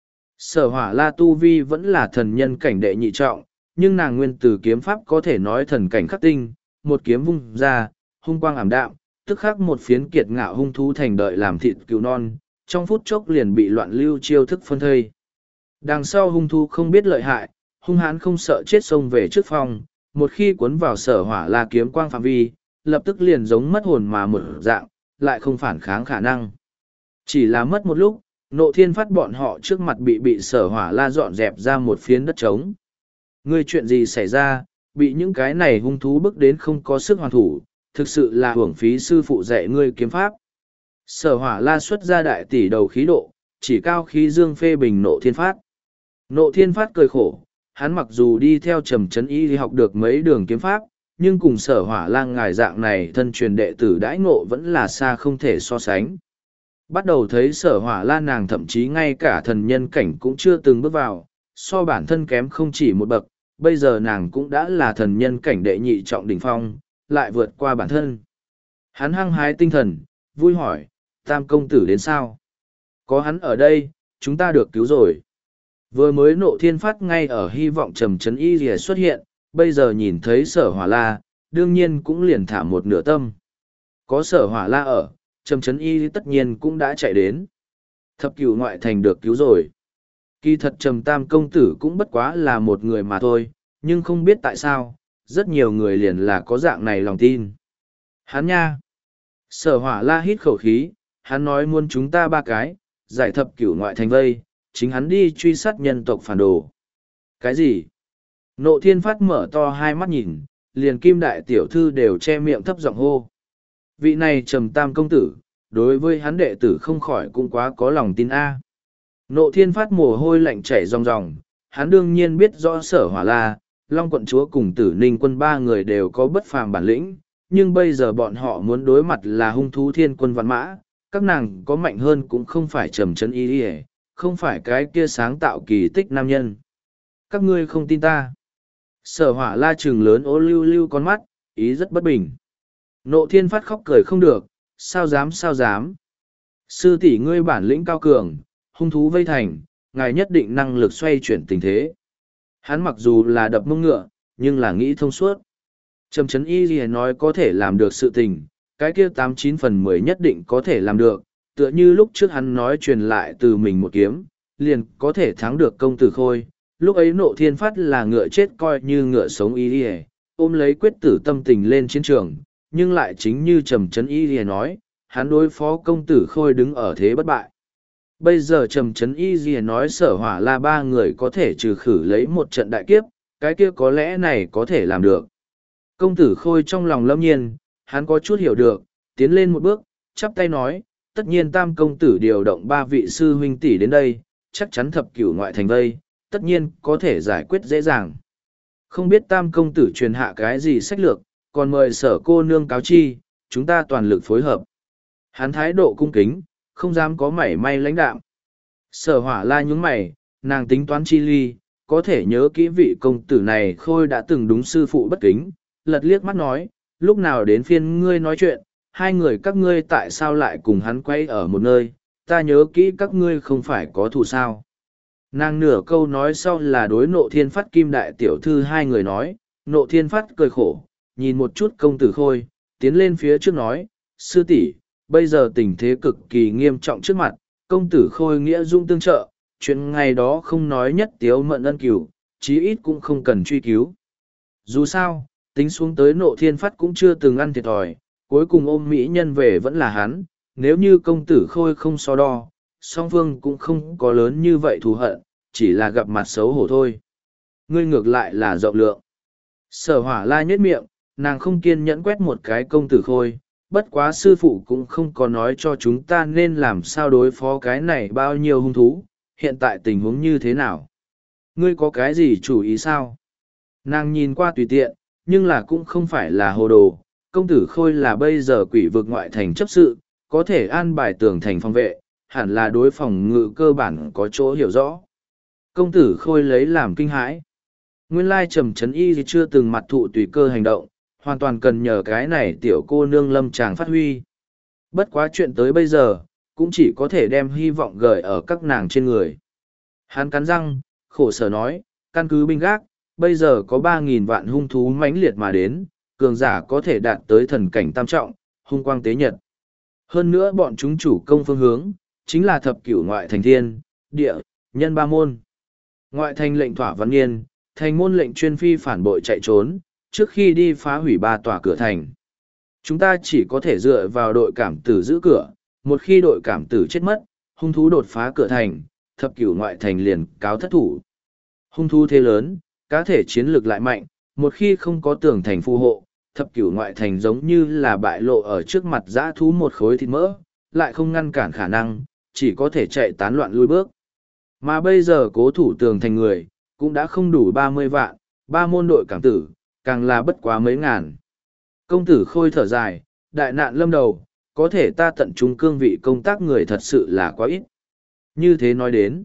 Sở Hỏa La tu vi vẫn là thần nhân cảnh đệ nhị trọng, nhưng nàng nguyên từ kiếm pháp có thể nói thần cảnh khắc tinh, một kiếm vung ra, hung quang ảm đạm, tức khắc một phiến kiệt ngạo hung thú thành đợi làm thịt cứu non, trong phút chốc liền bị loạn lưu chiêu thức phân thây. Đằng sau hung thú không biết lợi hại, hung hãn không sợ chết xông về trước phòng, một khi cuốn vào Sở Hỏa La kiếm quang phạm vi, lập tức liền giống mất hồn mà một dạng, lại không phản kháng khả năng. Chỉ là mất một lúc, Nộ Thiên Phát bọn họ trước mặt bị Sở Hỏa La dọn dẹp ra một phiến đất trống. Ngươi chuyện gì xảy ra, bị những cái này hung thú bức đến không có sức hoàn thủ, thực sự là hưởng phí sư phụ dạy ngươi kiếm pháp. Sở Hỏa La xuất ra đại tỷ đầu khí độ, chỉ cao khí dương phê bình Nộ Thiên Phát. Nộ Thiên Phát cười khổ, hắn mặc dù đi theo Trầm Chấn Y đi học được mấy đường kiếm pháp, nhưng cùng Sở Hỏa La ngài dạng này thân truyền đệ tử đãi ngộ vẫn là xa không thể so sánh. Bắt đầu thấy Sở Hỏa La nàng thậm chí ngay cả thần nhân cảnh cũng chưa từng bước vào, so bản thân kém không chỉ một bậc, bây giờ nàng cũng đã là thần nhân cảnh đệ nhị trọng đỉnh phong, lại vượt qua bản thân. Hắn hăng hái tinh thần, vui hỏi, Tam công tử đến sao? Có hắn ở đây, chúng ta được cứu rồi. Vừa mới Nộ Thiên Phát ngay ở hy vọng Trầm Chấn Y Lìa xuất hiện, bây giờ nhìn thấy Sở Hỏa La, đương nhiên cũng liền thả một nửa tâm. Có Sở Hỏa La ở, Trầm Chấn Y tất nhiên cũng đã chạy đến. Thập cửu ngoại thành được cứu rồi. Kỳ thật Trầm Tam công tử cũng bất quá là một người mà thôi, nhưng không biết tại sao, rất nhiều người liền là có dạng này lòng tin. Hắn nha! Sở Hỏa La hít khẩu khí, hắn nói muốn chúng ta ba cái, giải thập cửu ngoại thành vây, chính hắn đi truy sát nhân tộc phản đồ. Cái gì? Nộ Thiên Phát mở to hai mắt nhìn, liền Kim đại tiểu thư đều che miệng thấp giọng hô. Vị này Trầm Tam công tử, đối với hắn đệ tử không khỏi cũng quá có lòng tin a. Nộ Thiên Phát mồ hôi lạnh chảy ròng ròng, hắn đương nhiên biết rõ Sở Hỏa La, Long quận chúa cùng Tử Ninh quân ba người đều có bất phàm bản lĩnh, nhưng bây giờ bọn họ muốn đối mặt là hung thú thiên quân vạn mã, các nàng có mạnh hơn cũng không phải Trầm Chấn Y Lìa, không phải cái kia sáng tạo kỳ tích nam nhân. Các ngươi không tin ta. Sở Hỏa La trừng lớn ố lưu lưu con mắt, ý rất bất bình. Nộ Thiên Phát khóc cười không được, sao dám sao dám. Sư tỷ ngươi bản lĩnh cao cường, hung thú vây thành, ngài nhất định năng lực xoay chuyển tình thế. Hắn mặc dù là đập mông ngựa, nhưng là nghĩ thông suốt. Trầm Chấn Y Lìa nói có thể làm được sự tình, cái kia 89/10 nhất định có thể làm được, tựa như lúc trước hắn nói truyền lại từ mình một kiếm, liền có thể thắng được công tử Khôi. Lúc ấy Nộ Thiên Phát là ngựa chết coi như ngựa sống Y Lìa, ôm lấy quyết tử tâm tình lên chiến trường, nhưng lại chính như Trầm Chấn Y Lìa nói, hắn đối phó công tử Khôi đứng ở thế bất bại. Bây giờ Trầm Chấn Y Lìa nói Sở Hỏa La ba người có thể trừ khử lấy một trận đại kiếp, cái kia có lẽ này có thể làm được. Công tử Khôi trong lòng lâm nhiên, hắn có chút hiểu được, tiến lên một bước, chắp tay nói, tất nhiên Tam công tử điều động ba vị sư huynh tỷ đến đây, chắc chắn thập cửu ngoại thành vây, tất nhiên có thể giải quyết dễ dàng. Không biết Tam công tử truyền hạ cái gì sách lược, còn mời Sở cô nương cáo chi, chúng ta toàn lực phối hợp. Hắn thái độ cung kính, không dám có mảy may lãnh đạm. Sở Hỏa La nhúng mày, nàng tính toán chi ly, có thể nhớ kỹ vị công tử này Khôi đã từng đúng sư phụ bất kính, lật liếc mắt nói, lúc nào đến phiên ngươi nói chuyện, hai người các ngươi tại sao lại cùng hắn quay ở một nơi, ta nhớ kỹ các ngươi không phải có thù sao. Nàng nửa câu nói sau là đối Nộ Thiên Phát Kim đại tiểu thư hai người nói, Nộ Thiên Phát cười khổ, nhìn một chút công tử Khôi, tiến lên phía trước nói, sư tỷ, bây giờ tình thế cực kỳ nghiêm trọng trước mặt, công tử Khôi nghĩa dung tương trợ, chuyện ngày đó không nói nhất tiếu mận ân cửu, chí ít cũng không cần truy cứu. Dù sao, tính xuống tới Nộ Thiên Phát cũng chưa từng ăn thiệt thòi, cuối cùng ôm mỹ nhân về vẫn là hắn, nếu như công tử Khôi không so đo, song phương cũng không có lớn như vậy thù hận, chỉ là gặp mặt xấu hổ thôi. Ngươi ngược lại là rộng lượng. Sở Hỏa La nhếch miệng, nàng không kiên nhẫn quét một cái công tử Khôi, bất quá sư phụ cũng không có nói cho chúng ta nên làm sao đối phó cái này bao nhiêu hung thú, hiện tại tình huống như thế nào. Ngươi có cái gì chủ ý sao? Nàng nhìn qua tùy tiện, nhưng là cũng không phải là hồ đồ, công tử Khôi là bây giờ quỷ vực ngoại thành chấp sự, có thể an bài tường thành phòng vệ, hẳn là đối phòng ngự cơ bản có chỗ hiểu rõ. Công tử Khôi lấy làm kinh hãi. Nguyên lai Trầm Trấn Y chưa từng mặt thụ tùy cơ hành động, hoàn toàn cần nhờ cái này tiểu cô nương lâm tràng phát huy. Bất quá chuyện tới bây giờ, cũng chỉ có thể đem hy vọng gửi ở các nàng trên người. Hắn cắn răng, khổ sở nói, căn cứ binh gác, bây giờ có 3.000 vạn hung thú mãnh liệt mà đến, cường giả có thể đạt tới thần cảnh tam trọng, hung quang tế nhật. Hơn nữa bọn chúng chủ công phương hướng, chính là thập cửu ngoại thành thiên, địa, nhân ba môn. Ngoại thành lệnh thỏa văn niên, thành môn lệnh chuyên phi phản bội chạy trốn, trước khi đi phá hủy 3 tòa cửa thành. Chúng ta chỉ có thể dựa vào đội cảm tử giữ cửa, một khi đội cảm tử chết mất, hung thú đột phá cửa thành, thập cửu ngoại thành liền cáo thất thủ. Hung thú thế lớn, cá thể chiến lược lại mạnh, một khi không có tường thành phù hộ, thập cửu ngoại thành giống như là bại lộ ở trước mặt dã thú một khối thịt mỡ, lại không ngăn cản khả năng, chỉ có thể chạy tán loạn lui bước. Mà bây giờ cố thủ tường thành người, cũng đã không đủ 30 vạn, 3 môn đội cảm tử, càng là bất quá mấy ngàn. Công tử Khôi thở dài, đại nạn lâm đầu, có thể ta tận trung cương vị công tác người thật sự là quá ít. Như thế nói đến,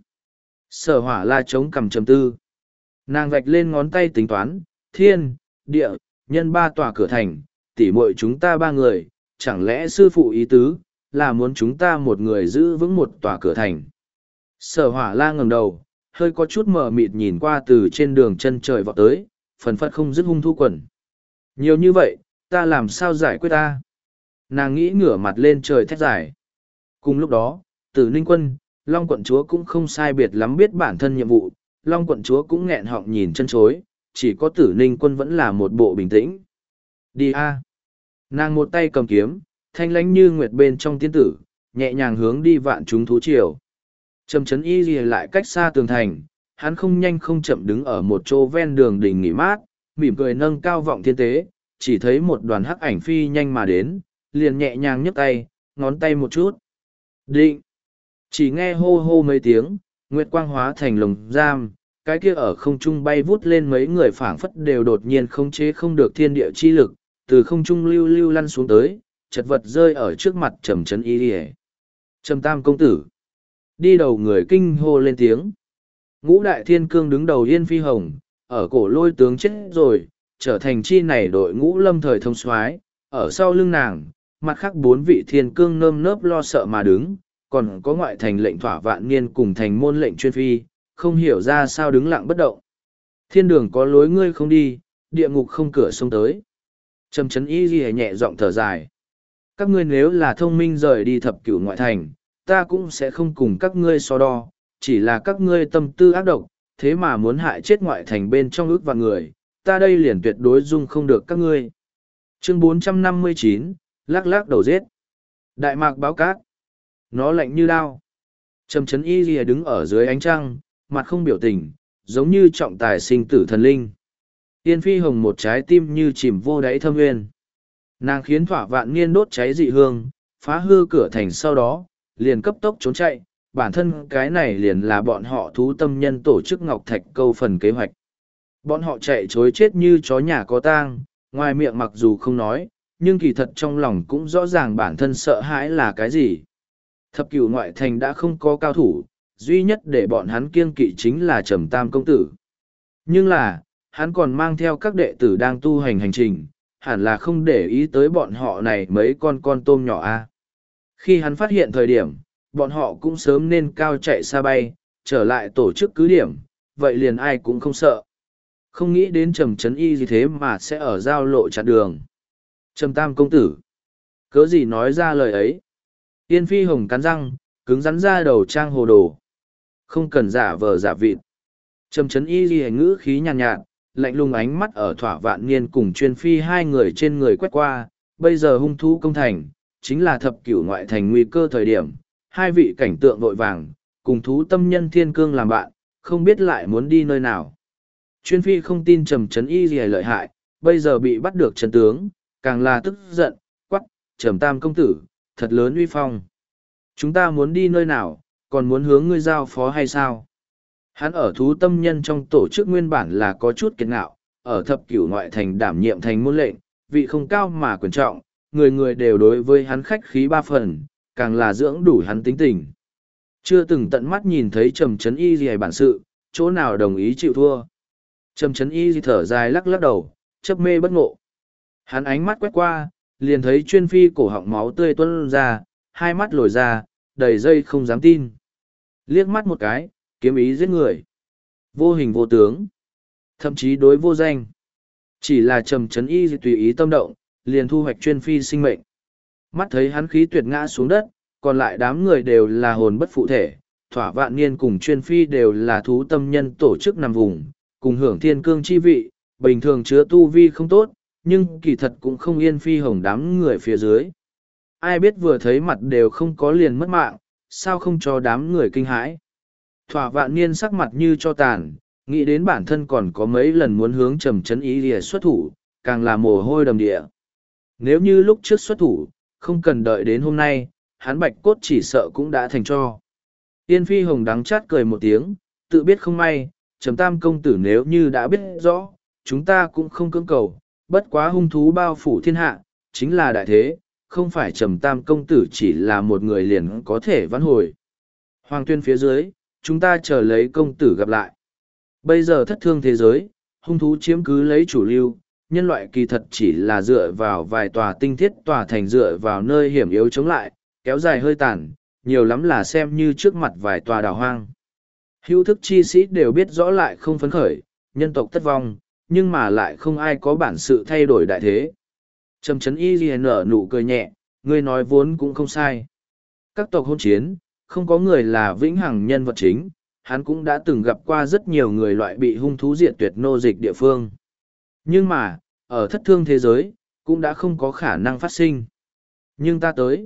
Sở Hỏa La chống cằm trầm tư. Nàng vạch lên ngón tay tính toán, thiên, địa, nhân 3 tòa cửa thành, tỉ muội chúng ta 3 người, chẳng lẽ sư phụ ý tứ, là muốn chúng ta một người giữ vững một tòa cửa thành. Sở Hỏa La ngẩng đầu, hơi có chút mờ mịt nhìn qua từ trên đường chân trời vọt tới, phần phật không dứt hung thú quần. Nhiều như vậy, ta làm sao giải quyết ta? Nàng nghĩ ngửa mặt lên trời thét giải. Cùng lúc đó, Tử Ninh Quân, Long quận chúa cũng không sai biệt lắm biết bản thân nhiệm vụ, Long quận chúa cũng nghẹn họng nhìn chân chối, chỉ có Tử Ninh Quân vẫn là một bộ bình tĩnh. Đi a! Nàng một tay cầm kiếm, thanh lãnh như nguyệt bên trong tiên tử, nhẹ nhàng hướng đi vạn chúng thú triều. Trầm Trấn Y lìa lại cách xa tường thành, hắn không nhanh không chậm đứng ở một chỗ ven đường đình nghỉ mát, mỉm cười nâng cao vọng thiên tế, chỉ thấy một đoàn hắc ảnh phi nhanh mà đến, liền nhẹ nhàng nhấc tay, ngón tay một chút. Định! Chỉ nghe hô hô mấy tiếng, nguyệt quang hóa thành lồng giam, cái kia ở không trung bay vút lên mấy người phảng phất đều đột nhiên không chế không được thiên địa chi lực, từ không trung lưu lưu lăn xuống tới, chật vật rơi ở trước mặt Trầm Trấn Y lìa. Trầm Tam công tử! Đi đầu người kinh hô lên tiếng. Ngũ đại thiên cương đứng đầu Yên Phi Hồng, ở cổ lôi tướng chết rồi, trở thành chi này đội ngũ lâm thời thông soái, ở sau lưng nàng, mặt khác 4 vị thiên cương nơm nớp lo sợ mà đứng, còn có ngoại thành lệnh thỏa vạn niên cùng thành môn lệnh chuyên phi, không hiểu ra sao đứng lặng bất động. Thiên đường có lối ngươi không đi, địa ngục không cửa xông tới. Trầm Trấn Y ghi nhẹ giọng thở dài. Các ngươi nếu là thông minh rời đi thập cửu ngoại thành, ta cũng sẽ không cùng các ngươi so đo, chỉ là các ngươi tâm tư ác độc, thế mà muốn hại chết ngoại thành bên trong ước vạn người, ta đây liền tuyệt đối dung không được các ngươi. Chương 459, lắc lắc đầu giết. Đại mạc báo cát. Nó lạnh như đao. Trầm Trấn Y lìa đứng ở dưới ánh trăng, mặt không biểu tình, giống như trọng tài sinh tử thần linh. Yên Phi Hồng một trái tim như chìm vô đáy thâm nguyên. Nàng khiến thỏa vạn niên đốt cháy dị hương, phá hư cửa thành sau đó, liền cấp tốc trốn chạy, bản thân cái này liền là bọn họ thú tâm nhân tổ chức Ngọc Thạch câu phần kế hoạch. Bọn họ chạy chối chết như chó nhà có tang, ngoài miệng mặc dù không nói, nhưng kỳ thật trong lòng cũng rõ ràng bản thân sợ hãi là cái gì. Thập cửu ngoại thành đã không có cao thủ, duy nhất để bọn hắn kiêng kỵ chính là Trầm Tam công tử. Nhưng là, hắn còn mang theo các đệ tử đang tu hành hành trình, hẳn là không để ý tới bọn họ này mấy con tôm nhỏ a. Khi hắn phát hiện thời điểm, bọn họ cũng sớm nên cao chạy xa bay, trở lại tổ chức cứ điểm, vậy liền ai cũng không sợ. Không nghĩ đến Trầm Trấn Y gì thế mà sẽ ở giao lộ chặn đường. Trầm Tam công tử. Cớ gì nói ra lời ấy. Yên Phi Hồng cắn răng, cứng rắn ra đầu trang hồ đồ. Không cần giả vờ giả vịt. Trầm Trấn Y gì ngữ khí nhàn nhạt, lạnh lùng ánh mắt ở thỏa vạn niên cùng chuyên phi 2 người trên người quét qua. Bây giờ hung thú công thành, chính là thập cửu ngoại thành nguy cơ thời điểm. hai vị cảnh tượng vội vàng, cùng thú tâm nhân thiên cương làm bạn, không biết lại muốn đi nơi nào. Chuyên phi không tin Trầm Trấn Y gì lợi hại, bây giờ bị bắt được chân tướng, càng là tức giận, quắc, Trầm Tam công tử, thật lớn uy phong. Chúng ta muốn đi nơi nào, còn muốn hướng ngươi giao phó hay sao? Hắn ở thú tâm nhân trong tổ chức nguyên bản là có chút kiệt ngạo, ở thập cửu ngoại thành đảm nhiệm thành môn lệnh, vị không cao mà quyền trọng, người người đều đối với hắn khách khí ba phần, càng là dưỡng đủ hắn tính tình. Chưa từng tận mắt nhìn thấy Trầm Trấn Y gì bản sự, chỗ nào đồng ý chịu thua. Trầm Trấn Y gì thở dài lắc lắc đầu, chấp mê bất ngộ. Hắn ánh mắt quét qua, liền thấy chuyên phi cổ họng máu tươi tuôn ra, hai mắt lồi ra, đầy dây không dám tin. Liếc mắt một cái, kiếm ý giết người. Vô hình vô tướng. Thậm chí đối vô danh. Chỉ là Trầm Trấn Y gì tùy ý tâm động, liền thu hoạch chuyên phi sinh mệnh. Mắt thấy hắn khí tuyệt ngã xuống đất, còn lại đám người đều là hồn bất phụ thể. Thỏa Vạn Niên cùng chuyên phi đều là thú tâm nhân tổ chức nằm vùng, cùng hưởng thiên cương chi vị, bình thường chứa tu vi không tốt, nhưng kỳ thật cũng không yên phi hồng đám người phía dưới. Ai biết vừa thấy mặt đều không có liền mất mạng, sao không cho đám người kinh hãi. Thỏa Vạn Niên sắc mặt như cho tàn, nghĩ đến bản thân còn có mấy lần muốn hướng Trầm Trấn Y lìa xuất thủ, càng là mồ hôi đầm địa. Nếu như lúc trước xuất thủ, không cần đợi đến hôm nay, hắn bạch cốt chỉ sợ cũng đã thành cho. Yên phi hồng đắng chát cười một tiếng, tự biết không may, Trầm Tam công tử nếu như đã biết rõ, chúng ta cũng không cưỡng cầu, bất quá hung thú bao phủ thiên hạ, chính là đại thế, không phải Trầm Tam công tử chỉ là một người liền có thể vãn hồi. Hoàng tuyên phía dưới, chúng ta chờ lấy công tử gặp lại. Bây giờ thất thương thế giới, hung thú chiếm cứ lấy chủ lưu, nhân loại kỳ thật chỉ là dựa vào vài tòa tinh thiết tòa thành dựa vào nơi hiểm yếu chống lại, kéo dài hơi tàn, nhiều lắm là xem như trước mặt vài tòa đảo hoang. Hữu thức chi sĩ đều biết rõ lại không phấn khởi, nhân tộc tất vong, nhưng mà lại không ai có bản sự thay đổi đại thế. Trầm Trấn Y liền nở nụ cười nhẹ, ngươi nói vốn cũng không sai. Các tộc hôn chiến, không có người là vĩnh hằng nhân vật chính, hắn cũng đã từng gặp qua rất nhiều người loại bị hung thú diệt tuyệt nô dịch địa phương. Nhưng mà, ở thất thương thế giới, cũng đã không có khả năng phát sinh. Nhưng ta tới,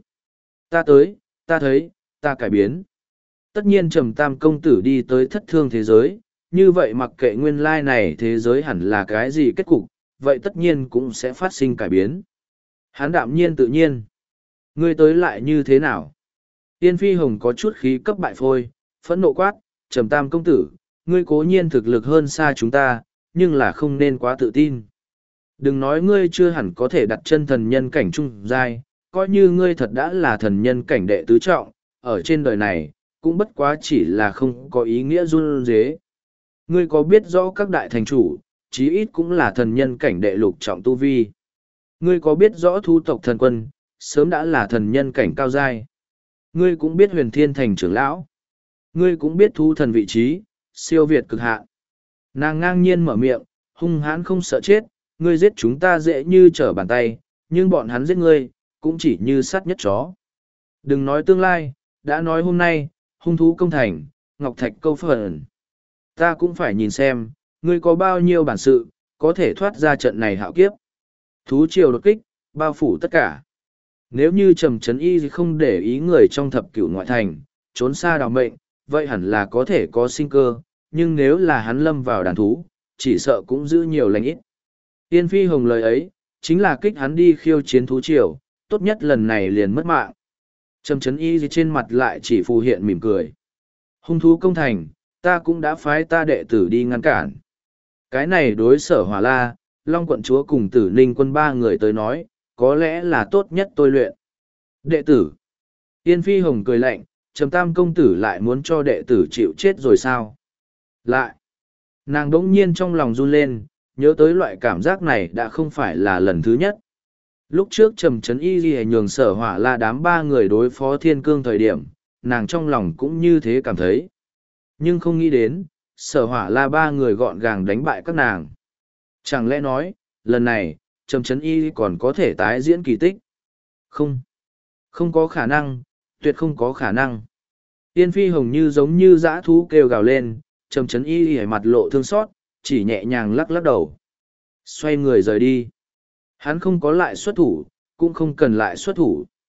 ta thấy, ta cải biến. Tất nhiên Trầm Tam công tử đi tới thất thương thế giới, như vậy mặc kệ nguyên lai này thế giới hẳn là cái gì kết cục, vậy tất nhiên cũng sẽ phát sinh cải biến. Hắn đạm nhiên tự nhiên. Ngươi tới lại như thế nào? Tiên Phi Hồng có chút khí cấp bại phôi, phẫn nộ quát, Trầm Tam công tử, ngươi cố nhiên thực lực hơn xa chúng ta, nhưng là không nên quá tự tin. Đừng nói ngươi chưa hẳn có thể đặt chân thần nhân cảnh trung giai, coi như ngươi thật đã là thần nhân cảnh đệ tứ trọng, ở trên đời này, cũng bất quá chỉ là không có ý nghĩa run dế. Ngươi có biết rõ các đại thành chủ, chí ít cũng là thần nhân cảnh đệ lục trọng tu vi. Ngươi có biết rõ thu tộc thần quân, sớm đã là thần nhân cảnh cao giai. Ngươi cũng biết huyền thiên thành trưởng lão. Ngươi cũng biết thu thần vị trí, siêu việt cực hạn. Nàng ngang nhiên mở miệng, hung hãn không sợ chết, ngươi giết chúng ta dễ như trở bàn tay, nhưng bọn hắn giết ngươi, cũng chỉ như sát nhất chó. Đừng nói tương lai, đã nói hôm nay, hung thú công thành, ngọc thạch câu phần. Ta cũng phải nhìn xem, ngươi có bao nhiêu bản sự, có thể thoát ra trận này hạo kiếp. Thú triều đột kích, bao phủ tất cả. Nếu như Trầm Trấn Y không để ý người trong thập cửu ngoại thành, trốn xa đào mệnh, vậy hẳn là có thể có sinh cơ, nhưng nếu là hắn lâm vào đàn thú, chỉ sợ cũng giữ nhiều lành ít. Tiên Phi Hồng lời ấy, chính là kích hắn đi khiêu chiến thú triều, tốt nhất lần này liền mất mạng. Trầm Trấn Y trên mặt lại chỉ phù hiện mỉm cười. Hung thú công thành, ta cũng đã phái ta đệ tử đi ngăn cản. Cái này đối Sở Hỏa La, Long quận chúa cùng Tử Ninh quân ba người tới nói, có lẽ là tốt nhất tôi luyện. Đệ tử. Tiên Phi Hồng cười lạnh, Trầm Tam công tử lại muốn cho đệ tử chịu chết rồi sao? Lại. Nàng đỗng nhiên trong lòng run lên, nhớ tới loại cảm giác này đã không phải là lần thứ nhất. Lúc trước Trầm Trấn Y Ghi nhường Sở Hỏa La đám ba người đối phó Thiên Cương thời điểm, nàng trong lòng cũng như thế cảm thấy. Nhưng không nghĩ đến, Sở Hỏa La ba người gọn gàng đánh bại các nàng. Chẳng lẽ nói, lần này, Trầm Trấn Y còn có thể tái diễn kỳ tích? Không. Không có khả năng, tuyệt không có khả năng. Tiên Phi Hồng như giống như dã thú kêu gào lên, Trầm Trấn Y mặt lộ thương xót, chỉ nhẹ nhàng lắc lắc đầu. Xoay người rời đi. Hắn không có lại xuất thủ, cũng không cần lại xuất thủ.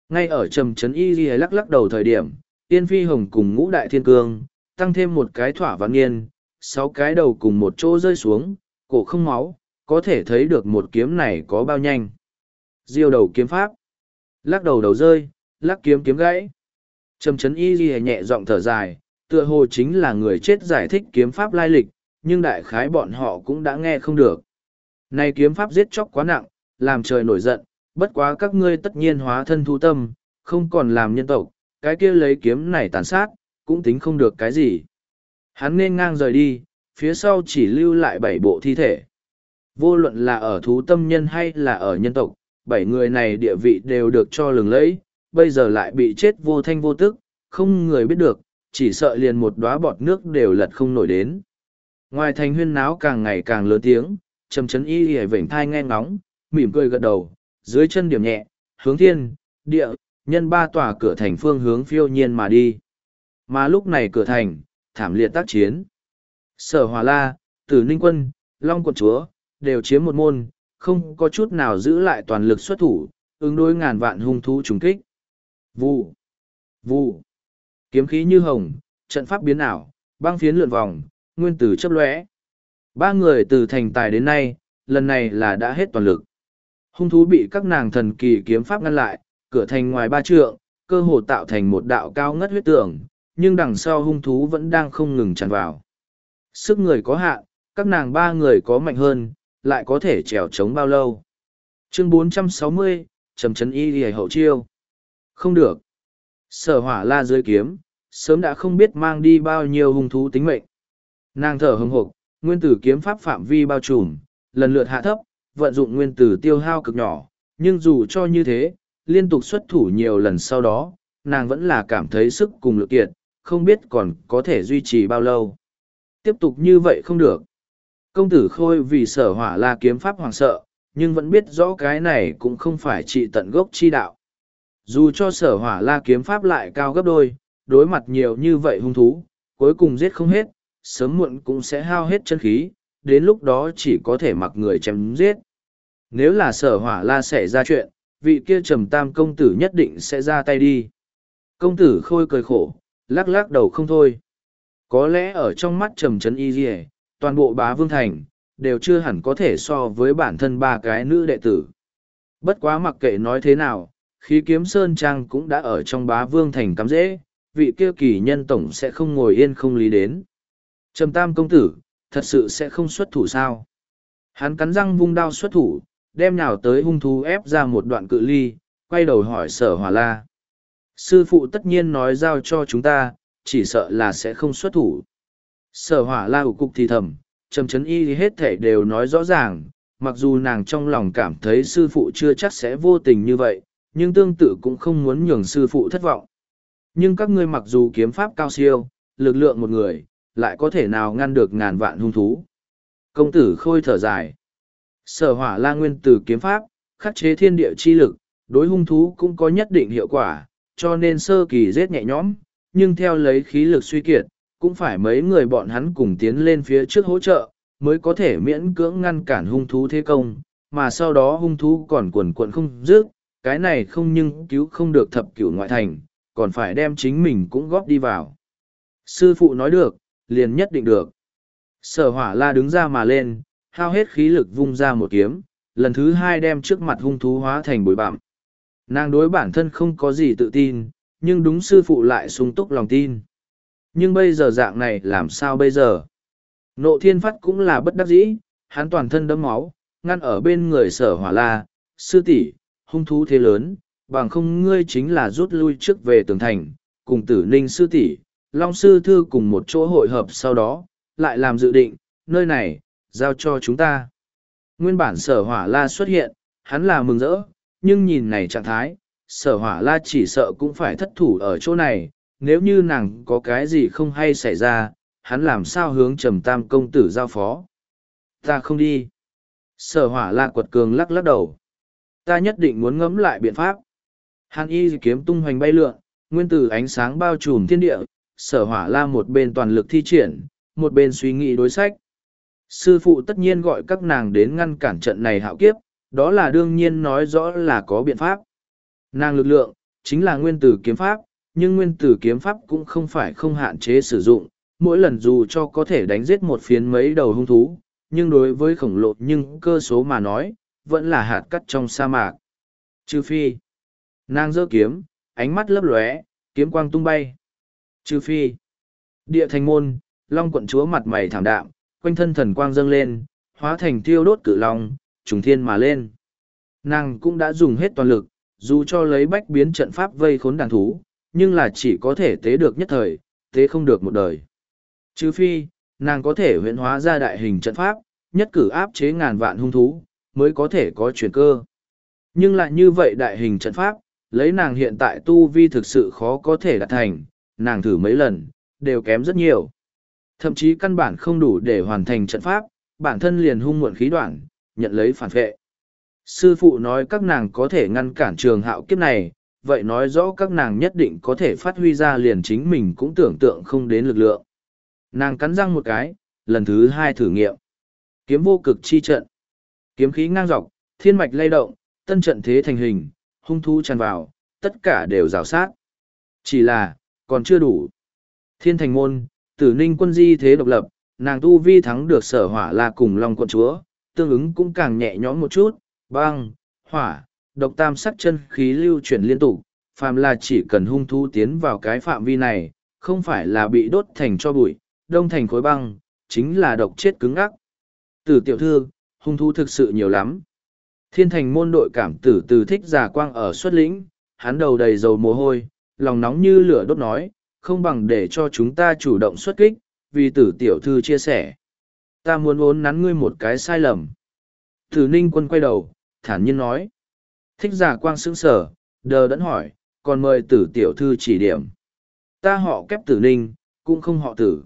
Ngay ở trầm trấn y ghi lắc lắc đầu thời điểm, Tiên Phi Hồng cùng ngũ đại thiên cương, tăng thêm một cái thỏa vạn niên, 6 cái đầu cùng một chỗ rơi xuống, cổ không máu, có thể thấy được một kiếm này có bao nhanh. Diêu đầu kiếm pháp. Lắc đầu đầu rơi, lắc kiếm kiếm gãy. Trầm trấn y ghi nhẹ giọng thở dài, tựa hồ chính là người chết giải thích kiếm pháp lai lịch, nhưng đại khái bọn họ cũng đã nghe không được. Này kiếm pháp giết chóc quá nặng, làm trời nổi giận, bất quá các ngươi tất nhiên hóa thân thu tâm, không còn làm nhân tộc, cái kia lấy kiếm này tàn sát, cũng tính không được cái gì. Hắn nên ngang rời đi, phía sau chỉ lưu lại 7 bộ thi thể. Vô luận là ở thú tâm nhân hay là ở nhân tộc, 7 người này địa vị đều được cho lừng lẫy, bây giờ lại bị chết vô thanh vô tức, không người biết được, chỉ sợ liền một đóa bọt nước đều lật không nổi đến. Ngoài thành huyên náo càng ngày càng lớn tiếng, trầm trấn y hề vểnh thai nghe ngóng, mỉm cười gật đầu, dưới chân điểm nhẹ, hướng thiên, địa, nhân 3 tòa cửa thành phương hướng phiêu nhiên mà đi. Mà lúc này cửa thành, thảm liệt tác chiến. Sở Hỏa La, Tử Ninh Quân, Long Quận Chúa, đều chiếm một môn, không có chút nào giữ lại toàn lực xuất thủ, ứng đối ngàn vạn hung thú trùng kích. Vụ, vụ, kiếm khí như hồng, trận pháp biến ảo, băng phiến lượn vòng, nguyên tử chấp lóe. 3 người từ thành tài đến nay, lần này là đã hết toàn lực. Hung thú bị các nàng thần kỳ kiếm pháp ngăn lại, cửa thành ngoài 3 trượng, cơ hồ tạo thành một đạo cao ngất huyết tường, nhưng đằng sau hung thú vẫn đang không ngừng tràn vào. Sức người có hạn, các nàng 3 người có mạnh hơn, lại có thể trèo chống bao lâu. Chương 460, trầm trấn y lìa hậu chiêu. Không được. Sở Hỏa La dưới kiếm, sớm đã không biết mang đi bao nhiêu hung thú tính mệnh. Nàng thở hừng hực, nguyên tử kiếm pháp phạm vi bao trùm, lần lượt hạ thấp, vận dụng nguyên tử tiêu hao cực nhỏ, nhưng dù cho như thế, liên tục xuất thủ nhiều lần sau đó, nàng vẫn là cảm thấy sức cùng lực kiệt, không biết còn có thể duy trì bao lâu. Tiếp tục như vậy không được. Công tử Khôi vì Sở Hỏa La kiếm pháp hoảng sợ, nhưng vẫn biết rõ cái này cũng không phải trị tận gốc chi đạo. Dù cho Sở Hỏa La kiếm pháp lại cao gấp đôi, đối mặt nhiều như vậy hung thú, cuối cùng giết không hết, sớm muộn cũng sẽ hao hết chân khí, đến lúc đó chỉ có thể mặc người chém giết. Nếu là Sở Hỏa La xảy ra chuyện, vị kia Trầm Tam công tử nhất định sẽ ra tay đi. Công tử Khôi cười khổ, lắc lắc đầu không thôi. Có lẽ ở trong mắt Trầm Trấn Y Diệ, toàn bộ Bá Vương Thành, đều chưa hẳn có thể so với bản thân 3 cái nữ đệ tử. Bất quá mặc kệ nói thế nào, khí kiếm Sơn Trang cũng đã ở trong Bá Vương Thành cắm dễ, vị kia kỳ nhân tổng sẽ không ngồi yên không lý đến. Trầm Tam công tử, thật sự sẽ không xuất thủ sao? Hắn cắn răng vung đao xuất thủ, đem nhào tới hung thú ép ra một đoạn cự ly, quay đầu hỏi Sở Hỏa La. Sư phụ tất nhiên nói giao cho chúng ta, chỉ sợ là sẽ không xuất thủ. Sở Hỏa La ủ cục thì thầm, Trầm Trấn Y hết thể đều nói rõ ràng, mặc dù nàng trong lòng cảm thấy sư phụ chưa chắc sẽ vô tình như vậy, nhưng tương tự cũng không muốn nhường sư phụ thất vọng. Nhưng các ngươi mặc dù kiếm pháp cao siêu, lực lượng một người, lại có thể nào ngăn được ngàn vạn hung thú. Công tử Khôi thở dài. Sở Hỏa La nguyên tử kiếm pháp, khắc chế thiên địa chi lực, đối hung thú cũng có nhất định hiệu quả, cho nên sơ kỳ giết nhẹ nhõm, nhưng theo lấy khí lực suy kiệt, cũng phải mấy người bọn hắn cùng tiến lên phía trước hỗ trợ, mới có thể miễn cưỡng ngăn cản hung thú thế công, mà sau đó hung thú còn quần quận không dứt, cái này không nhưng cứu không được thập cửu ngoại thành, còn phải đem chính mình cũng góp đi vào. Sư phụ nói được, liền nhất định được. Sở Hỏa La đứng ra mà lên, hao hết khí lực vung ra một kiếm, lần thứ 2 đem trước mặt hung thú hóa thành bụi bặm. Nàng đối bản thân không có gì tự tin, nhưng đúng sư phụ lại sung túc lòng tin. Nhưng bây giờ dạng này làm sao bây giờ? Nộ Thiên Phát cũng là bất đắc dĩ, hắn toàn thân đẫm máu, ngăn ở bên người Sở Hỏa La, sư tỷ, hung thú thế lớn, bằng không ngươi chính là rút lui trước về tường thành, cùng Tử Ninh sư tỷ, Long sư thư cùng một chỗ hội hợp sau đó, lại làm dự định, nơi này, giao cho chúng ta. Nguyên bản Sở Hỏa La xuất hiện, hắn là mừng rỡ, nhưng nhìn này trạng thái, Sở Hỏa La chỉ sợ cũng phải thất thủ ở chỗ này, nếu như nàng có cái gì không hay xảy ra, hắn làm sao hướng Trầm Tam công tử giao phó. Ta không đi. Sở Hỏa La quật cường lắc lắc đầu. Ta nhất định muốn ngẫm lại biện pháp. Hàn y kiếm tung hoành bay lượn, nguyên tử ánh sáng bao trùm thiên địa, Sở Hỏa La một bên toàn lực thi triển, một bên suy nghĩ đối sách. Sư phụ tất nhiên gọi các nàng đến ngăn cản trận này hạo kiếp, đó là đương nhiên nói rõ là có biện pháp. Nàng lực lượng, chính là nguyên tử kiếm pháp, nhưng nguyên tử kiếm pháp cũng không phải không hạn chế sử dụng, mỗi lần dù cho có thể đánh giết một phiến mấy đầu hung thú, nhưng đối với khổng lồ nhưng cơ số mà nói, vẫn là hạt cát trong sa mạc. Trừ phi, nàng giơ kiếm, ánh mắt lấp lóe, kiếm quang tung bay. Trừ phi, địa thành môn, Long quận chúa mặt mày thảm đạm, quanh thân thần quang dâng lên, hóa thành thiêu đốt cự long, trùng thiên mà lên. Nàng cũng đã dùng hết toàn lực, dù cho lấy bách biến trận pháp vây khốn đàn thú, nhưng là chỉ có thể tế được nhất thời, tế không được một đời. Trừ phi, nàng có thể huyễn hóa ra đại hình trận pháp, nhất cử áp chế ngàn vạn hung thú, mới có thể có chuyển cơ. Nhưng lại như vậy đại hình trận pháp, lấy nàng hiện tại tu vi thực sự khó có thể đạt thành, nàng thử mấy lần, đều kém rất nhiều. Thậm chí căn bản không đủ để hoàn thành trận pháp, bản thân liền hung muộn khí đoạn, nhận lấy phản vệ. Sư phụ nói các nàng có thể ngăn cản trường hạo kiếp này, vậy nói rõ các nàng nhất định có thể phát huy ra liền chính mình cũng tưởng tượng không đến lực lượng. Nàng cắn răng một cái, lần thứ hai thử nghiệm. Kiếm vô cực chi trận. Kiếm khí ngang dọc, thiên mạch lay động, tân trận thế thành hình, hung thú tràn vào, tất cả đều rào sát. Chỉ là, còn chưa đủ. Thiên thành môn, Tử Ninh quân di thế độc lập, nàng tu vi thắng được Sở Hỏa La cùng Long quận chúa, tương ứng cũng càng nhẹ nhõm một chút, băng, hỏa, độc tam sắc chân khí lưu chuyển liên tục, phàm là chỉ cần hung thú tiến vào cái phạm vi này, không phải là bị đốt thành cho bụi, đông thành khối băng, chính là độc chết cứng ngắc. Tử tiểu thư, hung thú thực sự nhiều lắm. Thiên thành môn đội cảm tử từ thích giả quang ở xuất lĩnh, hắn đầu đầy dầu mồ hôi, lòng nóng như lửa đốt nói, không bằng để cho chúng ta chủ động xuất kích, vì tử tiểu thư chia sẻ. Ta muốn uốn nắn ngươi một cái sai lầm. Tử Ninh quân quay đầu, thản nhiên nói. Thích giả quang sững sở, đờ đẫn hỏi, còn mời tử tiểu thư chỉ điểm. Ta họ kép Tử Ninh, cũng không họ tử.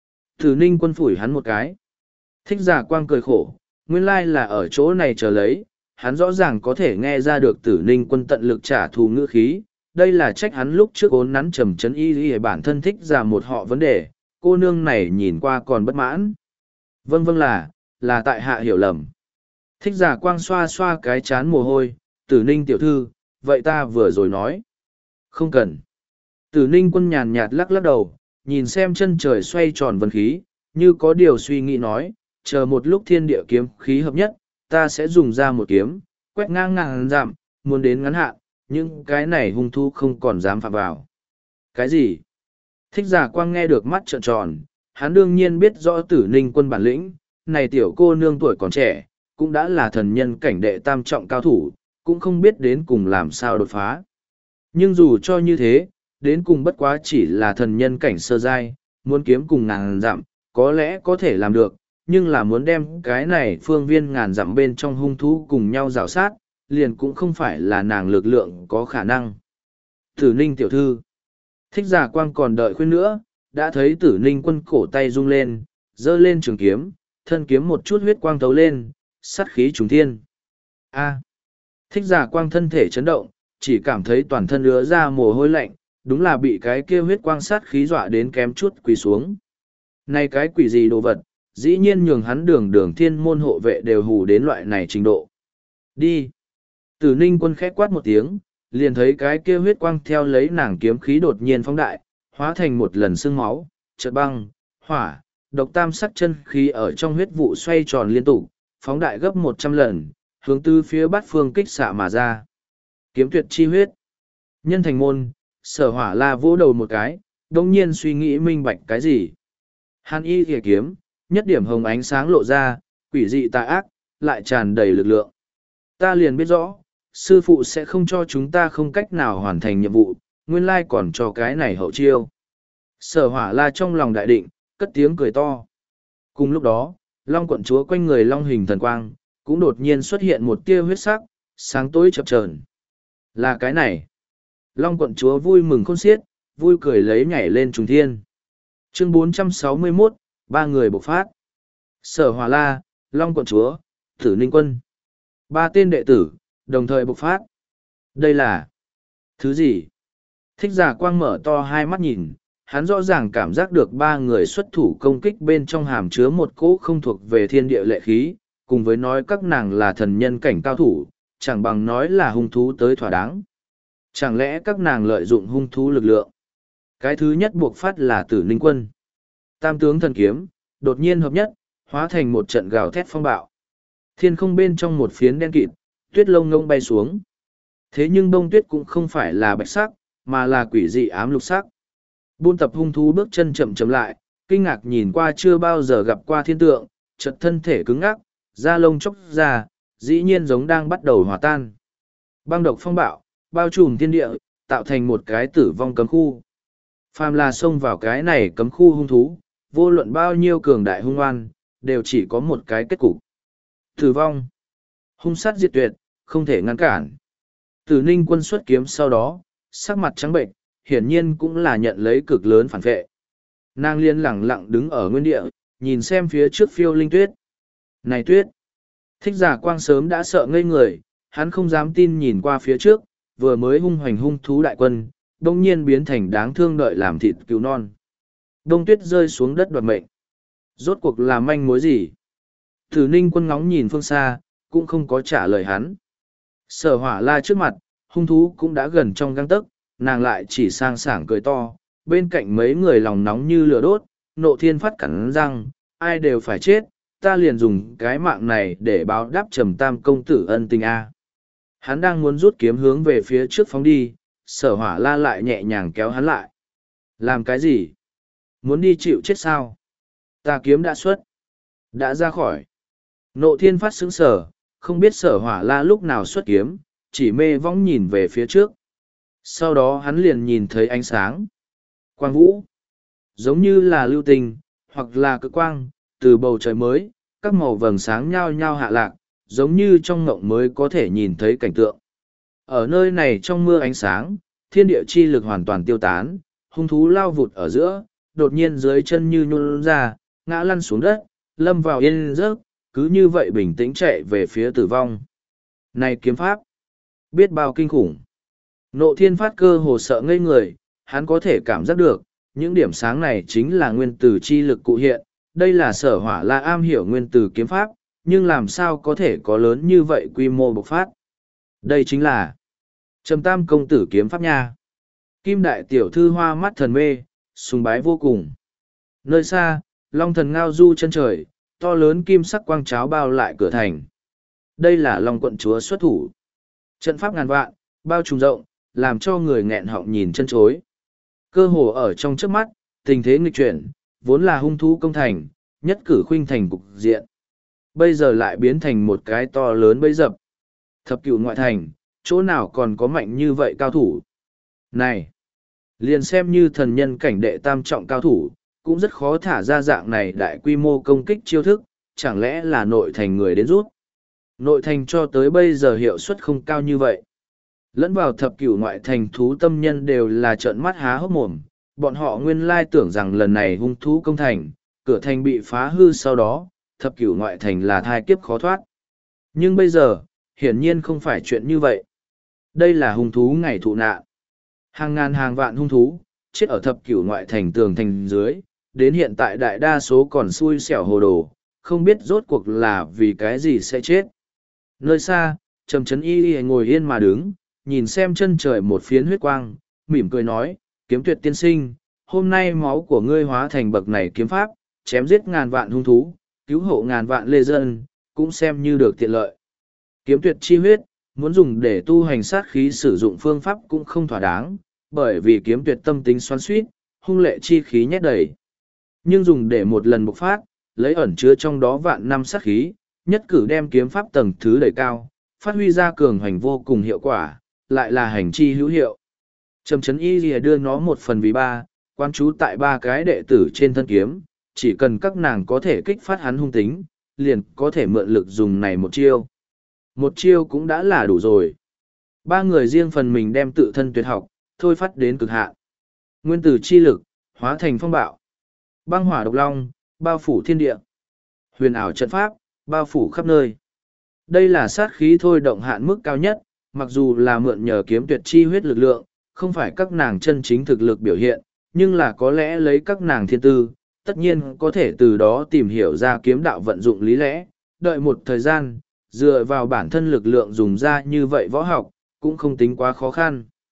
Tử Ninh quân phủi hắn một cái. Thích giả quang cười khổ, nguyên lai là ở chỗ này chờ lấy, hắn rõ ràng có thể nghe ra được Tử Ninh quân tận lực trả thù ngữ khí, đây là trách hắn lúc trước ốn nắn trầm chấn y bản thân thích ra một họ vấn đề, cô nương này nhìn qua còn bất mãn. Vâng vâng là tại hạ hiểu lầm. Thích giả quang xoa xoa cái chán mồ hôi, Tử Ninh tiểu thư, vậy ta vừa rồi nói. Không cần. Tử Ninh quân nhàn nhạt lắc lắc đầu, nhìn xem chân trời xoay tròn vân khí, như có điều suy nghĩ nói, chờ một lúc thiên địa kiếm khí hợp nhất, ta sẽ dùng ra một kiếm, quét ngang ngàn dặm, muốn đến ngắn hạn, nhưng cái này hung thú không còn dám phạm vào. Cái gì? Thích giả quang nghe được mắt trợn tròn, hắn đương nhiên biết rõ Tử Ninh quân bản lĩnh, này tiểu cô nương tuổi còn trẻ, cũng đã là thần nhân cảnh đệ tam trọng cao thủ, cũng không biết đến cùng làm sao đột phá. Nhưng dù cho như thế, đến cùng bất quá chỉ là thần nhân cảnh sơ giai, muốn kiếm cùng ngàn dặm, có lẽ có thể làm được, nhưng là muốn đem cái này phương viên ngàn dặm bên trong hung thú cùng nhau rào sát, liền cũng không phải là nàng lực lượng có khả năng. Tử Ninh tiểu thư, thích giả quang còn đợi khuyên nữa, đã thấy Tử Ninh quân cổ tay rung lên, giơ lên trường kiếm, thân kiếm một chút huyết quang tấu lên, sát khí trùng thiên. A. Thích giả quang thân thể chấn động, chỉ cảm thấy toàn thân ứa ra mồ hôi lạnh, đúng là bị cái kia huyết quang sát khí dọa đến kém chút quỳ xuống. Này cái quỷ gì đồ vật, dĩ nhiên nhường hắn đường thiên môn hộ vệ đều hù đến loại này trình độ. Đi. Tử Ninh quân khẽ quát một tiếng, liền thấy cái kia huyết quang theo lấy nàng kiếm khí đột nhiên phóng đại, hóa thành một lần sương máu, chợt băng, hỏa, độc tam sắc chân khí ở trong huyết vụ xoay tròn liên tục, phóng đại gấp 100 lần, hướng từ phía bát phương kích xạ mà ra. Kiếm tuyệt chi huyết. Nhân thành môn, Sở Hỏa La vỗ đầu một cái, đồng nhiên suy nghĩ minh bạch cái gì. Hàn y thìa kiếm, nhất điểm hồng ánh sáng lộ ra, quỷ dị tà ác, lại tràn đầy lực lượng. Ta liền biết rõ, sư phụ sẽ không cho chúng ta không cách nào hoàn thành nhiệm vụ, nguyên lai còn cho cái này hậu chiêu. Sở Hỏa La trong lòng đại định, cất tiếng cười to. Cùng lúc đó, Long quận chúa quanh người long hình thần quang, cũng đột nhiên xuất hiện một tia huyết sắc, sáng tối chập chờn. Là cái này. Long quận chúa vui mừng khôn xiết, vui cười lấy nhảy lên trùng thiên. Chương 461, ba người bộc phát. Sở Hỏa La, Long quận chúa, Tử Ninh quân. Ba tên đệ tử, đồng thời bộc phát. Đây là thứ gì? Thích giả quang mở to hai mắt nhìn, hắn rõ ràng cảm giác được ba người xuất thủ công kích bên trong hàm chứa một cỗ không thuộc về thiên địa lệ khí, cùng với nói các nàng là thần nhân cảnh cao thủ, chẳng bằng nói là hung thú tới thỏa đáng. Chẳng lẽ các nàng lợi dụng hung thú lực lượng? Cái thứ nhất buộc phát là Tử Ninh Quân. Tam tướng thần kiếm, đột nhiên hợp nhất, hóa thành một trận gào thét phong bạo. Thiên không bên trong một phiến đen kịt, tuyết lông ngông bay xuống. Thế nhưng bông tuyết cũng không phải là bạch sắc, mà là quỷ dị ám lục sắc. Buôn tập hung thú bước chân chậm chậm lại, kinh ngạc nhìn qua chưa bao giờ gặp qua thiên tượng, chợt thân thể cứng ngắc, da lông chóc ra, dĩ nhiên giống đang bắt đầu hòa tan. Băng độc phong bạo, bao trùm thiên địa, tạo thành một cái tử vong cấm khu. Phàm là xông vào cái này cấm khu hung thú, vô luận bao nhiêu cường đại hung oan, đều chỉ có một cái kết cục. Tử vong. Hung sát diệt tuyệt, không thể ngăn cản. Tử Ninh Quân xuất kiếm sau đó, sắc mặt trắng bệnh, hiển nhiên cũng là nhận lấy cực lớn phản vệ. Nàng liên lẳng lặng đứng ở nguyên địa, nhìn xem phía trước phiêu linh tuyết. Này tuyết! Thích giả quang sớm đã sợ ngây người, hắn không dám tin nhìn qua phía trước, vừa mới hung hoành hung thú đại quân, đông nhiên biến thành đáng thương đợi làm thịt cứu non. Đông tuyết rơi xuống đất đoạt mệnh. Rốt cuộc là manh mối gì? Tử Ninh Quân ngóng nhìn phương xa, cũng không có trả lời hắn. Sở Hỏa La trước mặt, hung thú cũng đã gần trong gang tấc, nàng lại chỉ sang sảng cười to, bên cạnh mấy người lòng nóng như lửa đốt, nộ thiên phát cắn răng, ai đều phải chết, ta liền dùng cái mạng này để báo đáp Trầm Tam công tử ân tình a. Hắn đang muốn rút kiếm hướng về phía trước phóng đi, Sở Hỏa La lại nhẹ nhàng kéo hắn lại. Làm cái gì? Muốn đi chịu chết sao? Ta kiếm đã xuất, đã ra khỏi. Nộ thiên phát sững sờ, không biết Sở Hỏa La lúc nào xuất kiếm, chỉ mê vong nhìn về phía trước. Sau đó hắn liền nhìn thấy ánh sáng. Quang vũ. Giống như là lưu tình, hoặc là cực quang, từ bầu trời mới, các màu vầng sáng nhao nhao hạ lạc, giống như trong ngộng mới có thể nhìn thấy cảnh tượng. Ở nơi này trong mưa ánh sáng, thiên địa chi lực hoàn toàn tiêu tán, hung thú lao vụt ở giữa, đột nhiên dưới chân như nhún ra, ngã lăn xuống đất, lâm vào yên giấc, cứ như vậy bình tĩnh chạy về phía tử vong. Này kiếm pháp, biết bao kinh khủng. Nộ thiên phát cơ hồ sợ ngây người, hắn có thể cảm giác được, những điểm sáng này chính là nguyên tử chi lực cụ hiện, đây là Sở Hỏa La am hiểu nguyên tử kiếm pháp, nhưng làm sao có thể có lớn như vậy quy mô bộc phát. Đây chính là Trầm Tam công tử kiếm pháp nha. Kim đại tiểu thư hoa mắt thần mê, sùng bái vô cùng. Nơi xa, Long thần ngao du chân trời, to lớn kim sắc quang cháo bao lại cửa thành. Đây là Long quận chúa xuất thủ. Trận pháp ngàn vạn, bao trùm rộng, làm cho người nghẹn họng nhìn chân chối. Cơ hồ ở trong trước mắt, tình thế nghịch chuyển, vốn là hung thú công thành, nhất cử khuynh thành cục diện. Bây giờ lại biến thành một cái to lớn bấy dập. Thập cửu ngoại thành, chỗ nào còn có mạnh như vậy cao thủ. Này, liền xem như thần nhân cảnh đệ tam trọng cao thủ, cũng rất khó thả ra dạng này đại quy mô công kích chiêu thức, chẳng lẽ là nội thành người đến rút. Nội thành cho tới bây giờ hiệu suất không cao như vậy. Lẫn vào thập cửu ngoại thành thú tâm nhân đều là trợn mắt há hốc mồm, bọn họ nguyên lai tưởng rằng lần này hung thú công thành, cửa thành bị phá hư sau đó, thập cửu ngoại thành là thai kiếp khó thoát. Nhưng bây giờ, hiển nhiên không phải chuyện như vậy. Đây là hung thú ngày thụ nạn. Hàng ngàn hàng vạn hung thú, chết ở thập cửu ngoại thành tường thành dưới, đến hiện tại đại đa số còn xui xẻo hồ đồ, không biết rốt cuộc là vì cái gì sẽ chết. Nơi xa, Trầm Chấn Y ngồi yên mà đứng, nhìn xem chân trời một phiến huyết quang, mỉm cười nói, Kiếm Tuyệt tiên sinh, hôm nay máu của ngươi hóa thành bậc này kiếm pháp, chém giết ngàn vạn hung thú, cứu hộ ngàn vạn lê dân, cũng xem như được tiện lợi. Kiếm Tuyệt chi huyết, muốn dùng để tu hành sát khí sử dụng phương pháp cũng không thỏa đáng, bởi vì Kiếm Tuyệt tâm tính xoắn xuýt, hung lệ chi khí nhét đầy. Nhưng dùng để một lần bộc phát, lấy ẩn chứa trong đó vạn năm sát khí, nhất cử đem kiếm pháp tầng thứ đẩy cao, phát huy ra cường hành vô cùng hiệu quả, lại là hành chi hữu hiệu. Trầm Chấn Y lìa đưa nó 1/3, quan chú tại 3 cái đệ tử trên thân kiếm, chỉ cần các nàng có thể kích phát hắn hung tính, liền có thể mượn lực dùng này một chiêu. Một chiêu cũng đã là đủ rồi. 3 người riêng phần mình đem tự thân tuyệt học, thôi phát đến cực hạn. Nguyên tử chi lực, hóa thành phong bạo. Băng hỏa độc long, bao phủ thiên địa. Huyền ảo trận pháp, bao phủ khắp nơi. Đây là sát khí thôi động hạn mức cao nhất, mặc dù là mượn nhờ kiếm tuyệt chi huyết lực lượng, không phải các nàng chân chính thực lực biểu hiện, nhưng là có lẽ lấy các nàng thiên tư, tất nhiên có thể từ đó tìm hiểu ra kiếm đạo vận dụng lý lẽ, đợi một thời gian, dựa vào bản thân lực lượng dùng ra như vậy võ học, cũng không tính quá khó khăn.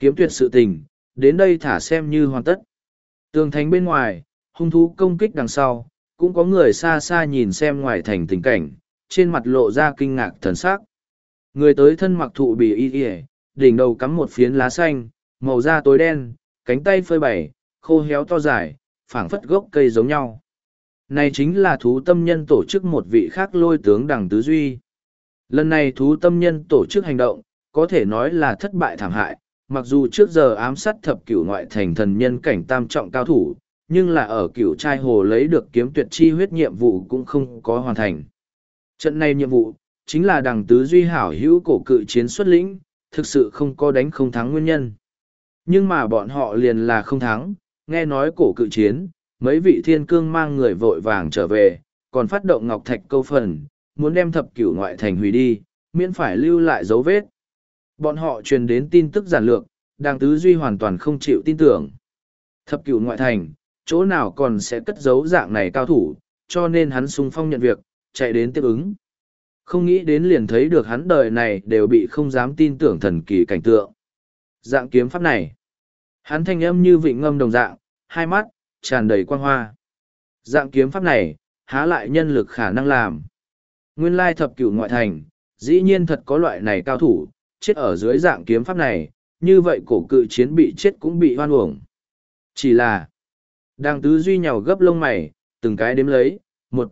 Kiếm tuyệt sự tình, đến đây thả xem như hoàn tất. Tường thành bên ngoài, hung thú công kích đằng sau, cũng có người xa xa nhìn xem ngoài thành tình cảnh, trên mặt lộ ra kinh ngạc thần sắc. Người tới thân mặc thụ bì y y, đỉnh đầu cắm một phiến lá xanh, màu da tối đen, cánh tay phơi bày, khô héo to dài, phảng phất gốc cây giống nhau. Này chính là thú tâm nhân tổ chức một vị khác lôi tướng Đằng Tứ Duy. Lần này thú tâm nhân tổ chức hành động, có thể nói là thất bại thảm hại, mặc dù trước giờ ám sát thập cửu ngoại thành thần nhân cảnh tam trọng cao thủ, nhưng là ở cửu trai hồ lấy được kiếm tuyệt chi huyết nhiệm vụ cũng không có hoàn thành. Trận này nhiệm vụ, chính là Đằng Tứ Duy hảo hữu cổ cự chiến xuất lĩnh, thực sự không có đánh không thắng nguyên nhân. Nhưng mà bọn họ liền là không thắng, nghe nói cổ cự chiến, mấy vị thiên cương mang người vội vàng trở về, còn phát động ngọc thạch câu phần, muốn đem thập cửu ngoại thành hủy đi, miễn phải lưu lại dấu vết. Bọn họ truyền đến tin tức giản lược, Đằng Tứ Duy hoàn toàn không chịu tin tưởng. Thập cửu ngoại thành, chỗ nào còn sẽ cất giấu dạng này cao thủ, cho nên hắn xung phong nhận việc, chạy đến tiếp ứng. Không nghĩ đến liền thấy được hắn đời này đều bị không dám tin tưởng thần kỳ cảnh tượng. Dạng kiếm pháp này, hắn thanh âm như vịnh ngâm đồng dạng, hai mắt, tràn đầy quang hoa. Dạng kiếm pháp này, há lại nhân lực khả năng làm. Nguyên lai thập cửu ngoại thành, dĩ nhiên thật có loại này cao thủ, chết ở dưới dạng kiếm pháp này, như vậy cổ cự chiến bị chết cũng bị hoan uổng. Chỉ là, Đằng Tứ Duy nhào gấp lông mày, từng cái đếm lấy, 1,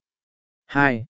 2,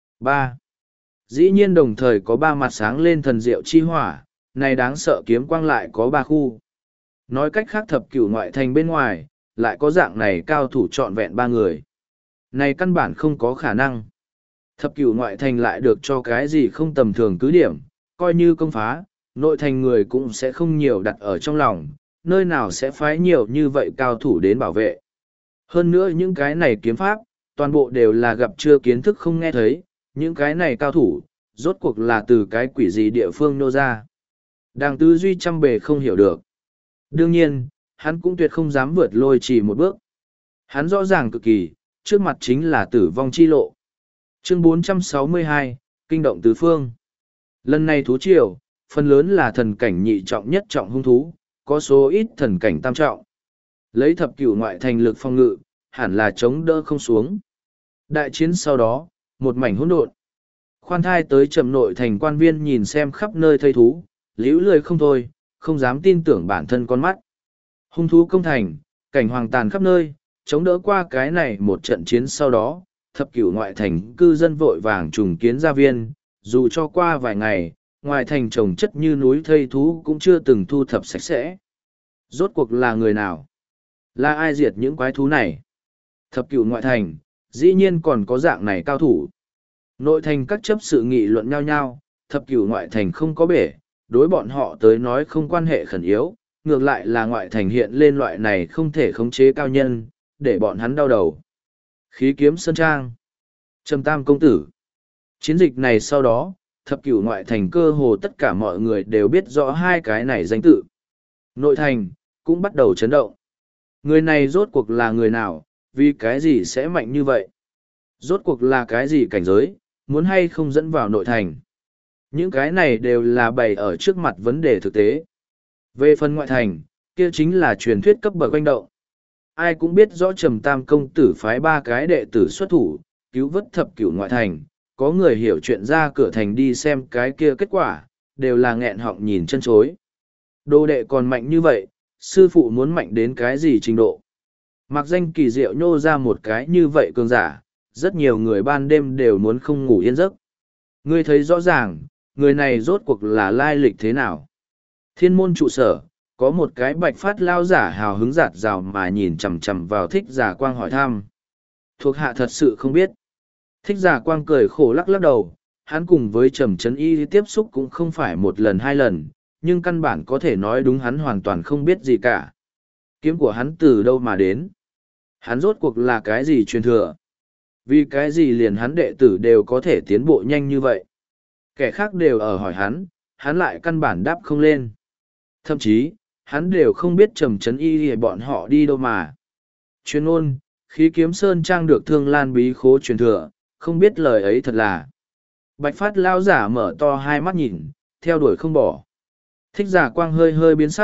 3. Dĩ nhiên đồng thời có 3 mặt sáng lên thần diệu chi hỏa, này đáng sợ kiếm quang lại có 3 khu. Nói cách khác thập cửu ngoại thành bên ngoài, lại có dạng này cao thủ trọn vẹn 3 người. Này căn bản không có khả năng. Thập cửu ngoại thành lại được cho cái gì không tầm thường cứ điểm, coi như công phá, nội thành người cũng sẽ không nhiều đặt ở trong lòng, nơi nào sẽ phái nhiều như vậy cao thủ đến bảo vệ. Hơn nữa những cái này kiếm pháp, toàn bộ đều là gặp chưa kiến thức không nghe thấy, những cái này cao thủ, rốt cuộc là từ cái quỷ gì địa phương nô ra. Đằng Tứ Duy trăm bề không hiểu được. Đương nhiên, hắn cũng tuyệt không dám vượt lôi chỉ một bước. Hắn rõ ràng cực kỳ, trước mặt chính là tử vong chi lộ. Chương 462, Kinh động tứ phương. Lần này thú triều, phần lớn là thần cảnh nhị trọng nhất trọng hung thú, có số ít thần cảnh tam trọng. Lấy thập cửu ngoại thành lực phong ngự, hẳn là chống đỡ không xuống. Đại chiến sau đó, một mảnh hỗn độn. Khoan thai tới trầm nội thành quan viên nhìn xem khắp nơi thây thú, liễu lười không thôi, không dám tin tưởng bản thân con mắt. Hung thú công thành, cảnh hoàng tàn khắp nơi, chống đỡ qua cái này một trận chiến sau đó, thập cửu ngoại thành cư dân vội vàng trùng kiến gia viên, dù cho qua vài ngày, ngoài thành trồng chất như núi thây thú cũng chưa từng thu thập sạch sẽ. Rốt cuộc là người nào? Là ai diệt những quái thú này? Thập cửu ngoại thành, dĩ nhiên còn có dạng này cao thủ. Nội thành các chấp sự nghị luận nhau nhau, thập cửu ngoại thành không có bể, đối bọn họ tới nói không quan hệ khẩn yếu, ngược lại là ngoại thành hiện lên loại này không thể khống chế cao nhân, để bọn hắn đau đầu. Khí kiếm sơn trang, Trầm Tam công tử. Chiến dịch này sau đó, thập cửu ngoại thành cơ hồ tất cả mọi người đều biết rõ hai cái này danh tự. Nội thành, cũng bắt đầu chấn động. Người này rốt cuộc là người nào, vì cái gì sẽ mạnh như vậy? Rốt cuộc là cái gì cảnh giới, muốn hay không dẫn vào nội thành? Những cái này đều là bày ở trước mặt vấn đề thực tế. Về phần ngoại thành, kia chính là truyền thuyết cấp bậc quanh động. Ai cũng biết rõ Trầm Tam công tử phái 3 cái đệ tử xuất thủ, cứu vớt thập cửu ngoại thành, có người hiểu chuyện ra cửa thành đi xem cái kia kết quả, đều là nghẹn họng nhìn chân chối. Đồ đệ còn mạnh như vậy, sư phụ muốn mạnh đến cái gì trình độ? Mặc danh kỳ diệu nhô ra một cái như vậy cường giả, rất nhiều người ban đêm đều muốn không ngủ yên giấc. Ngươi thấy rõ ràng, người này rốt cuộc là lai lịch thế nào? Thiên môn trụ sở, có một cái bạch phát lao giả hào hứng giạt rào mà nhìn chằm chằm vào Thích Giả Quang hỏi thăm. Thuộc hạ thật sự không biết. Thích Giả Quang cười khổ lắc lắc đầu, hắn cùng với Trầm Trấn Y tiếp xúc cũng không phải một lần hai lần, nhưng căn bản có thể nói đúng hắn hoàn toàn không biết gì cả. Kiếm của hắn từ đâu mà đến? Hắn rốt cuộc là cái gì truyền thừa? Vì cái gì liền hắn đệ tử đều có thể tiến bộ nhanh như vậy? Kẻ khác đều ở hỏi hắn lại căn bản đáp không lên. Thậm chí, hắn đều không biết Trầm Trấn Y thì bọn họ đi đâu mà. Chuyên ôn, khí kiếm sơn trang được Thương Lan bí khố truyền thừa, không biết lời ấy thật là. Bạch phát lao giả mở to hai mắt nhìn, theo đuổi không bỏ. Thích Giả Quang hơi hơi biến sắc,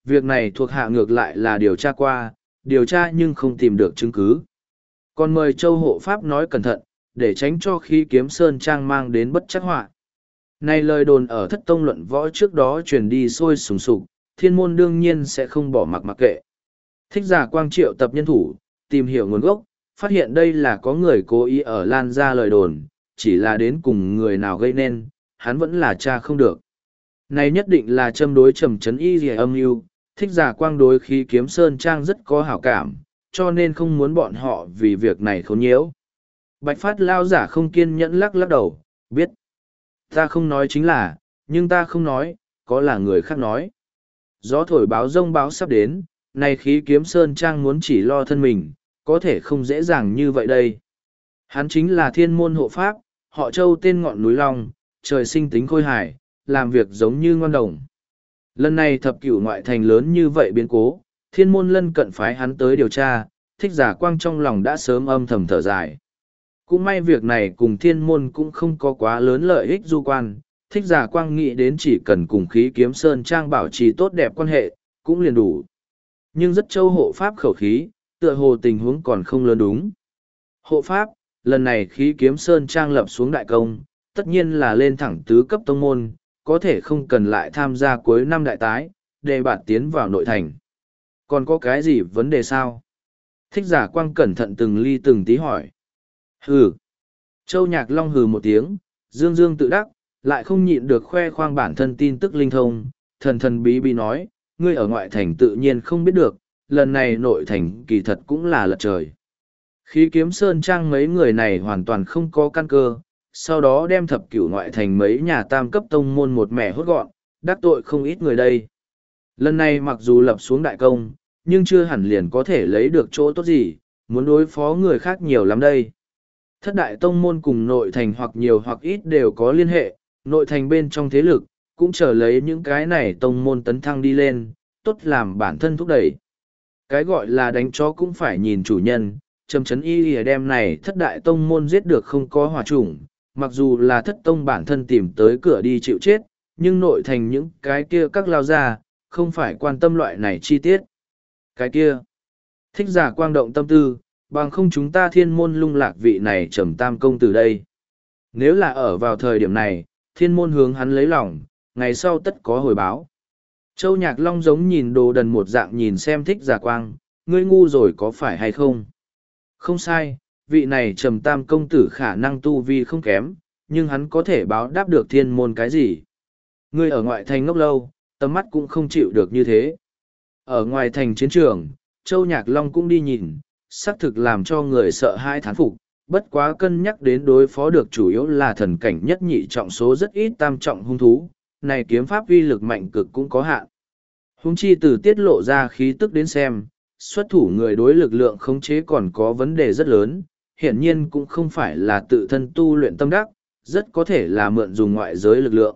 việc này thuộc hạ ngược lại là điều tra qua, điều tra nhưng không tìm được chứng cứ. Còn mời Châu hộ pháp nói cẩn thận, để tránh cho khi kiếm sơn trang mang đến bất trắc họa. Này lời đồn ở thất tông luận võ trước đó truyền đi sôi sùng sục, thiên môn đương nhiên sẽ không bỏ mặc kệ. Thích Giả Quang triệu tập nhân thủ, tìm hiểu nguồn gốc, phát hiện đây là có người cố ý ở lan ra lời đồn, chỉ là đến cùng người nào gây nên, hắn vẫn là tra không được. Này nhất định là châm đối trầm trấn y rìa âm mưu. Thích Giả Quang đối khí kiếm sơn trang rất có hảo cảm, cho nên không muốn bọn họ vì việc này khốn nhiễu. Bạch Phát lao giả không kiên nhẫn lắc đầu, biết. Ta không nói chính là, nhưng ta không nói, có là người khác nói. Gió thổi báo rông báo sắp đến, này khí kiếm sơn trang muốn chỉ lo thân mình, có thể không dễ dàng như vậy đây. Hắn chính là thiên môn hộ pháp, họ Châu tên ngọn núi Long, trời sinh tính khôi hài, làm việc giống như ngon đồng. Lần này thập cửu ngoại thành lớn như vậy biến cố, thiên môn lân cận phái hắn tới điều tra, Thích Giả Quang trong lòng đã sớm âm thầm thở dài. Cũng may việc này cùng thiên môn cũng không có quá lớn lợi ích du quan, Thích Giả Quang nghĩ đến chỉ cần cùng khí kiếm sơn trang bảo trì tốt đẹp quan hệ, cũng liền đủ. Nhưng rất Châu hộ pháp khẩu khí, tựa hồ tình huống còn không lớn đúng. Hộ pháp, lần này khí kiếm sơn trang lập xuống đại công, tất nhiên là lên thẳng tứ cấp tông môn, có thể không cần lại tham gia cuối năm đại tái, để bạn tiến vào nội thành. Còn có cái gì vấn đề sao? Thích Giả Quang cẩn thận từng ly từng tí hỏi. Hừ. Châu Nhạc Long hừ một tiếng, dương dương tự đắc, lại không nhịn được khoe khoang bản thân tin tức linh thông, thần thần bí bí nói, ngươi ở ngoại thành tự nhiên không biết được, lần này nội thành kỳ thật cũng là lật trời. Khí kiếm sơn trang mấy người này hoàn toàn không có căn cơ, sau đó đem thập cửu ngoại thành mấy nhà tam cấp tông môn một mẻ hốt gọn, đắc tội không ít người đây. Lần này mặc dù lập xuống đại công, nhưng chưa hẳn liền có thể lấy được chỗ tốt gì, muốn đối phó người khác nhiều lắm đây. Thất đại tông môn cùng nội thành hoặc nhiều hoặc ít đều có liên hệ, nội thành bên trong thế lực, cũng chờ lấy những cái này tông môn tấn thăng đi lên, tốt làm bản thân thúc đẩy. Cái gọi là đánh chó cũng phải nhìn chủ nhân, Trầm Trấn Y đem này thất đại tông môn giết được không có hòa chủng, mặc dù là thất tông bản thân tìm tới cửa đi chịu chết, nhưng nội thành những cái kia các lao ra, không phải quan tâm loại này chi tiết. Cái kia, Thích Giả Quang động tâm tư, bằng không chúng ta thiên môn lung lạc vị này Trầm Tam công từ đây. Nếu là ở vào thời điểm này, thiên môn hướng hắn lấy lòng, ngày sau tất có hồi báo. Châu Nhạc Long giống nhìn đồ đần một dạng nhìn xem Thích Giả Quang, ngươi ngu rồi có phải hay không? Không sai, vị này Trầm Tam công tử khả năng tu vi không kém, nhưng hắn có thể báo đáp được thiên môn cái gì? Ngươi ở ngoại thành ngốc lâu, tầm mắt cũng không chịu được như thế. Ở ngoài thành chiến trường, Châu Nhạc Long cũng đi nhìn, xác thực làm cho người sợ hãi thán phục, bất quá cân nhắc đến đối phó được chủ yếu là thần cảnh nhất nhị trọng số rất ít tam trọng hung thú, này kiếm pháp uy lực mạnh cực cũng có hạn. Hung chi từ tiết lộ ra khí tức đến xem, xuất thủ người đối lực lượng khống chế còn có vấn đề rất lớn, hiển nhiên cũng không phải là tự thân tu luyện tâm đắc, rất có thể là mượn dùng ngoại giới lực lượng.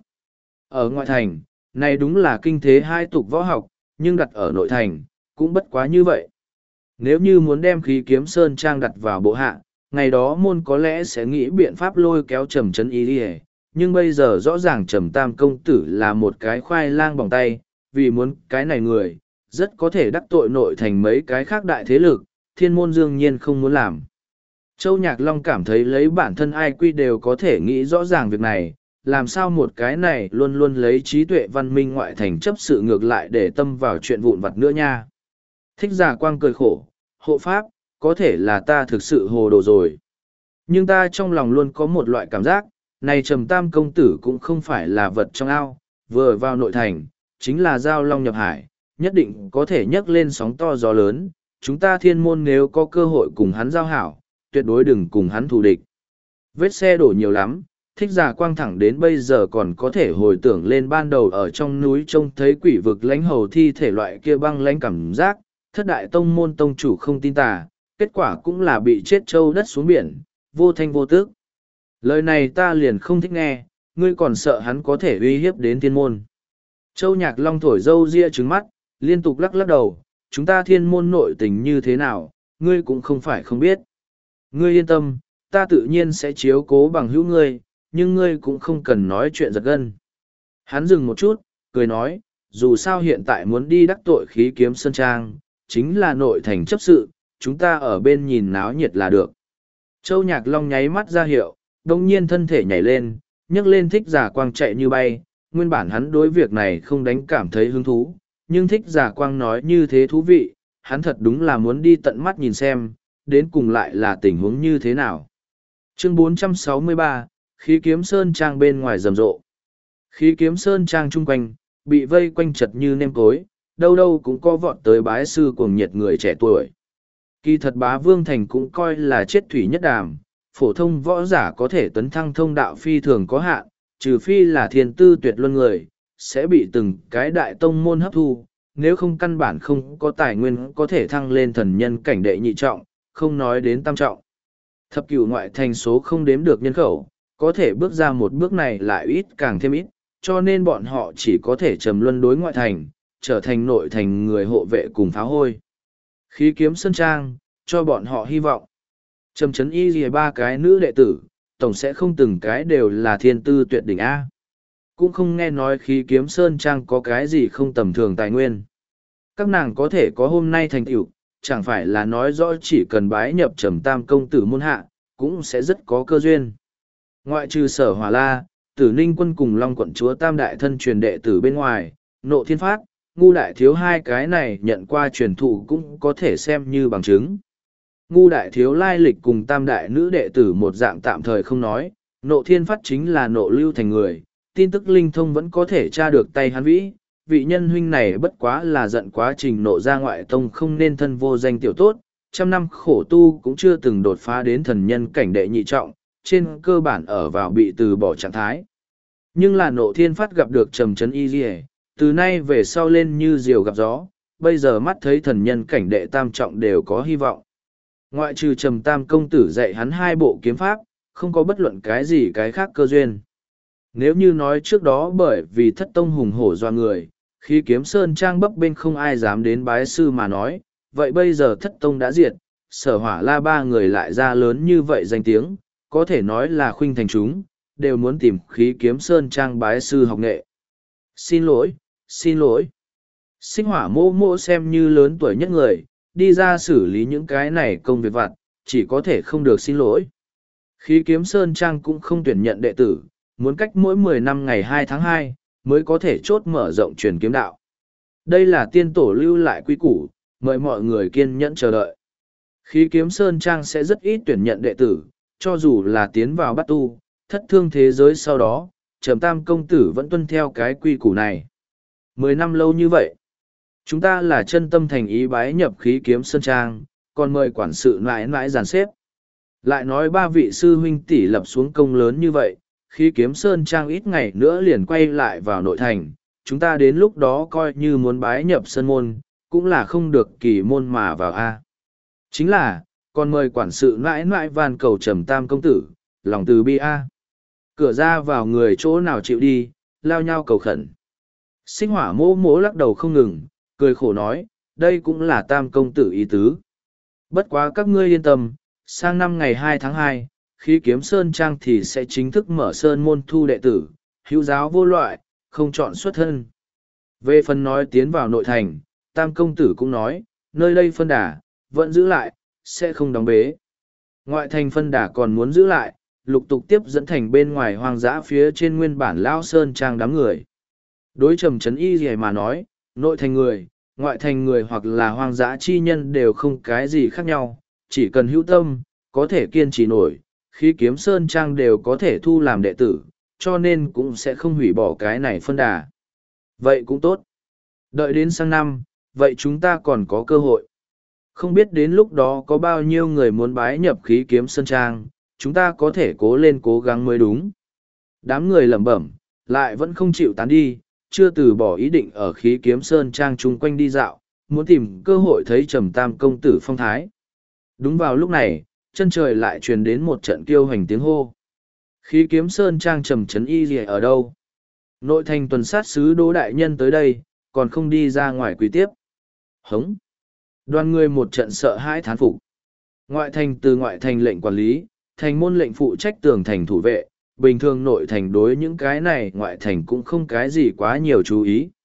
Ở ngoại thành, này đúng là kinh thế hai tục võ học, nhưng đặt ở nội thành, cũng bất quá như vậy. Nếu như muốn đem khí kiếm sơn trang đặt vào bộ hạ, ngày đó môn có lẽ sẽ nghĩ biện pháp lôi kéo Trầm Trấn Y đi, nhưng bây giờ rõ ràng Trầm Tam công tử là một cái khoai lang bỏng tay, vì muốn cái này người, rất có thể đắc tội nội thành mấy cái khác đại thế lực, thiên môn đương nhiên không muốn làm. Châu Nhạc Long cảm thấy lấy bản thân ai quy đều có thể nghĩ rõ ràng việc này, làm sao một cái này luôn luôn lấy trí tuệ văn minh ngoại thành chấp sự ngược lại để tâm vào chuyện vụn vặt nữa nha. Thích Giả Quang cười khổ, hộ pháp, có thể là ta thực sự hồ đồ rồi. Nhưng ta trong lòng luôn có một loại cảm giác, này Trầm Tam công tử cũng không phải là vật trong ao, vừa vào nội thành, chính là giao long nhập hải, nhất định có thể nhấc lên sóng to gió lớn, chúng ta thiên môn nếu có cơ hội cùng hắn giao hảo, tuyệt đối đừng cùng hắn thù địch. Vết xe đổ nhiều lắm, Thích Giả Quang thẳng đến bây giờ còn có thể hồi tưởng lên ban đầu ở trong núi trông thấy quỷ vực lãnh hầu thi thể loại kia băng lãnh cảm giác, thất đại tông môn tông chủ không tin tà, kết quả cũng là bị chết trâu đất xuống biển, vô thanh vô tức. Lời này ta liền không thích nghe, ngươi còn sợ hắn có thể uy hiếp đến thiên môn. Châu Nhạc Long thổi râu ria trứng mắt, liên tục lắc lắc đầu, chúng ta thiên môn nội tình như thế nào, ngươi cũng không phải không biết. Ngươi yên tâm, ta tự nhiên sẽ chiếu cố bằng hữu ngươi, nhưng ngươi cũng không cần nói chuyện giật gân. Hắn dừng một chút, cười nói, dù sao hiện tại muốn đi đắc tội khí kiếm sơn trang, chính là nội thành chấp sự, chúng ta ở bên nhìn náo nhiệt là được. Châu Nhạc Long nháy mắt ra hiệu, đồng nhiên thân thể nhảy lên, nhấc lên Thích Giả Quang chạy như bay, nguyên bản hắn đối việc này không đánh cảm thấy hứng thú, nhưng Thích Giả Quang nói như thế thú vị, hắn thật đúng là muốn đi tận mắt nhìn xem, đến cùng lại là tình huống như thế nào. Chương 463, Khí Kiếm Sơn Trang bên ngoài rầm rộ. Khí Kiếm Sơn Trang chung quanh, bị vây quanh chật như nêm cối, đâu đâu cũng có vọt tới bái sư cuồng nhiệt người trẻ tuổi. Kỳ thật Bá Vương Thành cũng coi là chết thủy nhất đàm, phổ thông võ giả có thể tấn thăng thông đạo phi thường có hạn, trừ phi là thiên tư tuyệt luân người, sẽ bị từng cái đại tông môn hấp thu, nếu không căn bản không có tài nguyên có thể thăng lên thần nhân cảnh đệ nhị trọng, không nói đến tam trọng. Thập cửu ngoại thành số không đếm được nhân khẩu, có thể bước ra một bước này lại ít càng thêm ít, cho nên bọn họ chỉ có thể trầm luân đối ngoại thành, trở thành nội thành người hộ vệ cùng pháo hôi. Khí Kiếm Sơn Trang, cho bọn họ hy vọng. Trầm Trấn Y Lìa ba cái nữ đệ tử, tổng sẽ không từng cái đều là thiên tư tuyệt đỉnh A. Cũng không nghe nói Khí Kiếm Sơn Trang có cái gì không tầm thường tài nguyên. Các nàng có thể có hôm nay thành tựu, chẳng phải là nói rõ chỉ cần bái nhập Trầm Tam công tử môn hạ, cũng sẽ rất có cơ duyên. Ngoại trừ Sở Hỏa La, Tử Ninh Quân cùng Long quận chúa Tam đại thân truyền đệ tử bên ngoài, Nộ Thiên Phát, Ngu Đại Thiếu hai cái này nhận qua truyền thụ cũng có thể xem như bằng chứng. Ngu Đại Thiếu lai lịch cùng Tam đại nữ đệ tử một dạng tạm thời không nói, Nộ Thiên Phát chính là Nộ Lưu Thành người, tin tức linh thông vẫn có thể tra được tay hắn vĩ. Vị nhân huynh này bất quá là giận quá trình nộ ra ngoại tông không nên thân vô danh tiểu tốt, trăm năm khổ tu cũng chưa từng đột phá đến thần nhân cảnh đệ nhị trọng, trên cơ bản ở vào bị từ bỏ trạng thái. Nhưng là Nộ Thiên Phát gặp được Trầm Trấn Y Lìa, từ nay về sau lên như diều gặp gió, bây giờ mắt thấy thần nhân cảnh đệ tam trọng đều có hy vọng. Ngoại trừ Trầm Tam công tử dạy hắn hai bộ kiếm pháp, không có bất luận cái gì cái khác cơ duyên. Nếu như nói trước đó bởi vì thất tông hùng hổ doa người, Khí Kiếm Sơn Trang bấp bên không ai dám đến bái sư mà nói, vậy bây giờ thất tông đã diệt, Sở Hỏa La ba người lại ra lớn như vậy danh tiếng, có thể nói là khuynh thành chúng, đều muốn tìm Khí Kiếm Sơn Trang bái sư học nghệ. Xin lỗi, xin lỗi. Sinh Hỏa mô mô xem như lớn tuổi nhất người, đi ra xử lý những cái này công việc vặt, chỉ có thể không được xin lỗi. Khí Kiếm Sơn Trang cũng không tuyển nhận đệ tử, muốn cách mỗi 10 năm ngày 2 tháng 2, mới có thể chốt mở rộng truyền kiếm đạo. Đây là tiên tổ lưu lại quy củ, mời mọi người kiên nhẫn chờ đợi. Khí Kiếm Sơn Trang sẽ rất ít tuyển nhận đệ tử, cho dù là tiến vào bắt tu, thất thương thế giới sau đó, Trầm Tam công tử vẫn tuân theo cái quy củ này. 10 năm lâu như vậy, chúng ta là chân tâm thành ý bái nhập Khí Kiếm Sơn Trang, còn mời quản sự mãi mãi dàn xếp. Lại nói ba vị sư huynh tỷ lập xuống công lớn như vậy, Khí Kiếm Sơn Trang ít ngày nữa liền quay lại vào nội thành, chúng ta đến lúc đó coi như muốn bái nhập sơn môn, cũng là không được kỳ môn mà vào A. Chính là, còn mời quản sự mãi mãi van cầu Trầm Tam công tử, lòng từ bi A. Cửa ra vào người chỗ nào chịu đi, lao nhau cầu khẩn. Sinh Hỏa mô mô lắc đầu không ngừng, cười khổ nói, đây cũng là Tam công tử ý tứ. Bất quá các ngươi yên tâm, sang năm ngày 2 tháng 2, Khí Kiếm Sơn Trang thì sẽ chính thức mở sơn môn thu đệ tử, hữu giáo vô loại, không chọn xuất thân. Về phần nói tiến vào nội thành, Tam công tử cũng nói, nơi đây phân đà, vẫn giữ lại, sẽ không đóng bế. Ngoại thành phân đà còn muốn giữ lại, lục tục tiếp dẫn thành bên ngoài hoang dã phía trên nguyên bản Lão Sơn Trang đám người. Đối Trầm Trấn Y gì mà nói, nội thành người, ngoại thành người hoặc là hoang dã chi nhân đều không cái gì khác nhau, chỉ cần hữu tâm, có thể kiên trì nổi, Khí Kiếm Sơn Trang đều có thể thu làm đệ tử, cho nên cũng sẽ không hủy bỏ cái này phân đà. Vậy cũng tốt. Đợi đến sang năm, vậy chúng ta còn có cơ hội. Không biết đến lúc đó có bao nhiêu người muốn bái nhập Khí Kiếm Sơn Trang, chúng ta có thể cố lên cố gắng mới đúng. Đám người lẩm bẩm, lại vẫn không chịu tán đi, chưa từ bỏ ý định ở Khí Kiếm Sơn Trang chung quanh đi dạo, muốn tìm cơ hội thấy Trầm Tam công tử phong thái. Đúng vào lúc này, chân trời lại truyền đến một trận kiêu hành tiếng hô. Khí Kiếm Sơn Trang Trầm Trấn Y gì ở đâu? Nội thành tuần sát sứ Đỗ đại nhân tới đây, còn không đi ra ngoài quỳ tiếp. Hống! Đoàn người một trận sợ hãi thán phục. Ngoại thành từ ngoại thành lệnh quản lý, thành môn lệnh phụ trách tường thành thủ vệ, bình thường nội thành đối những cái này ngoại thành cũng không cái gì quá nhiều chú ý.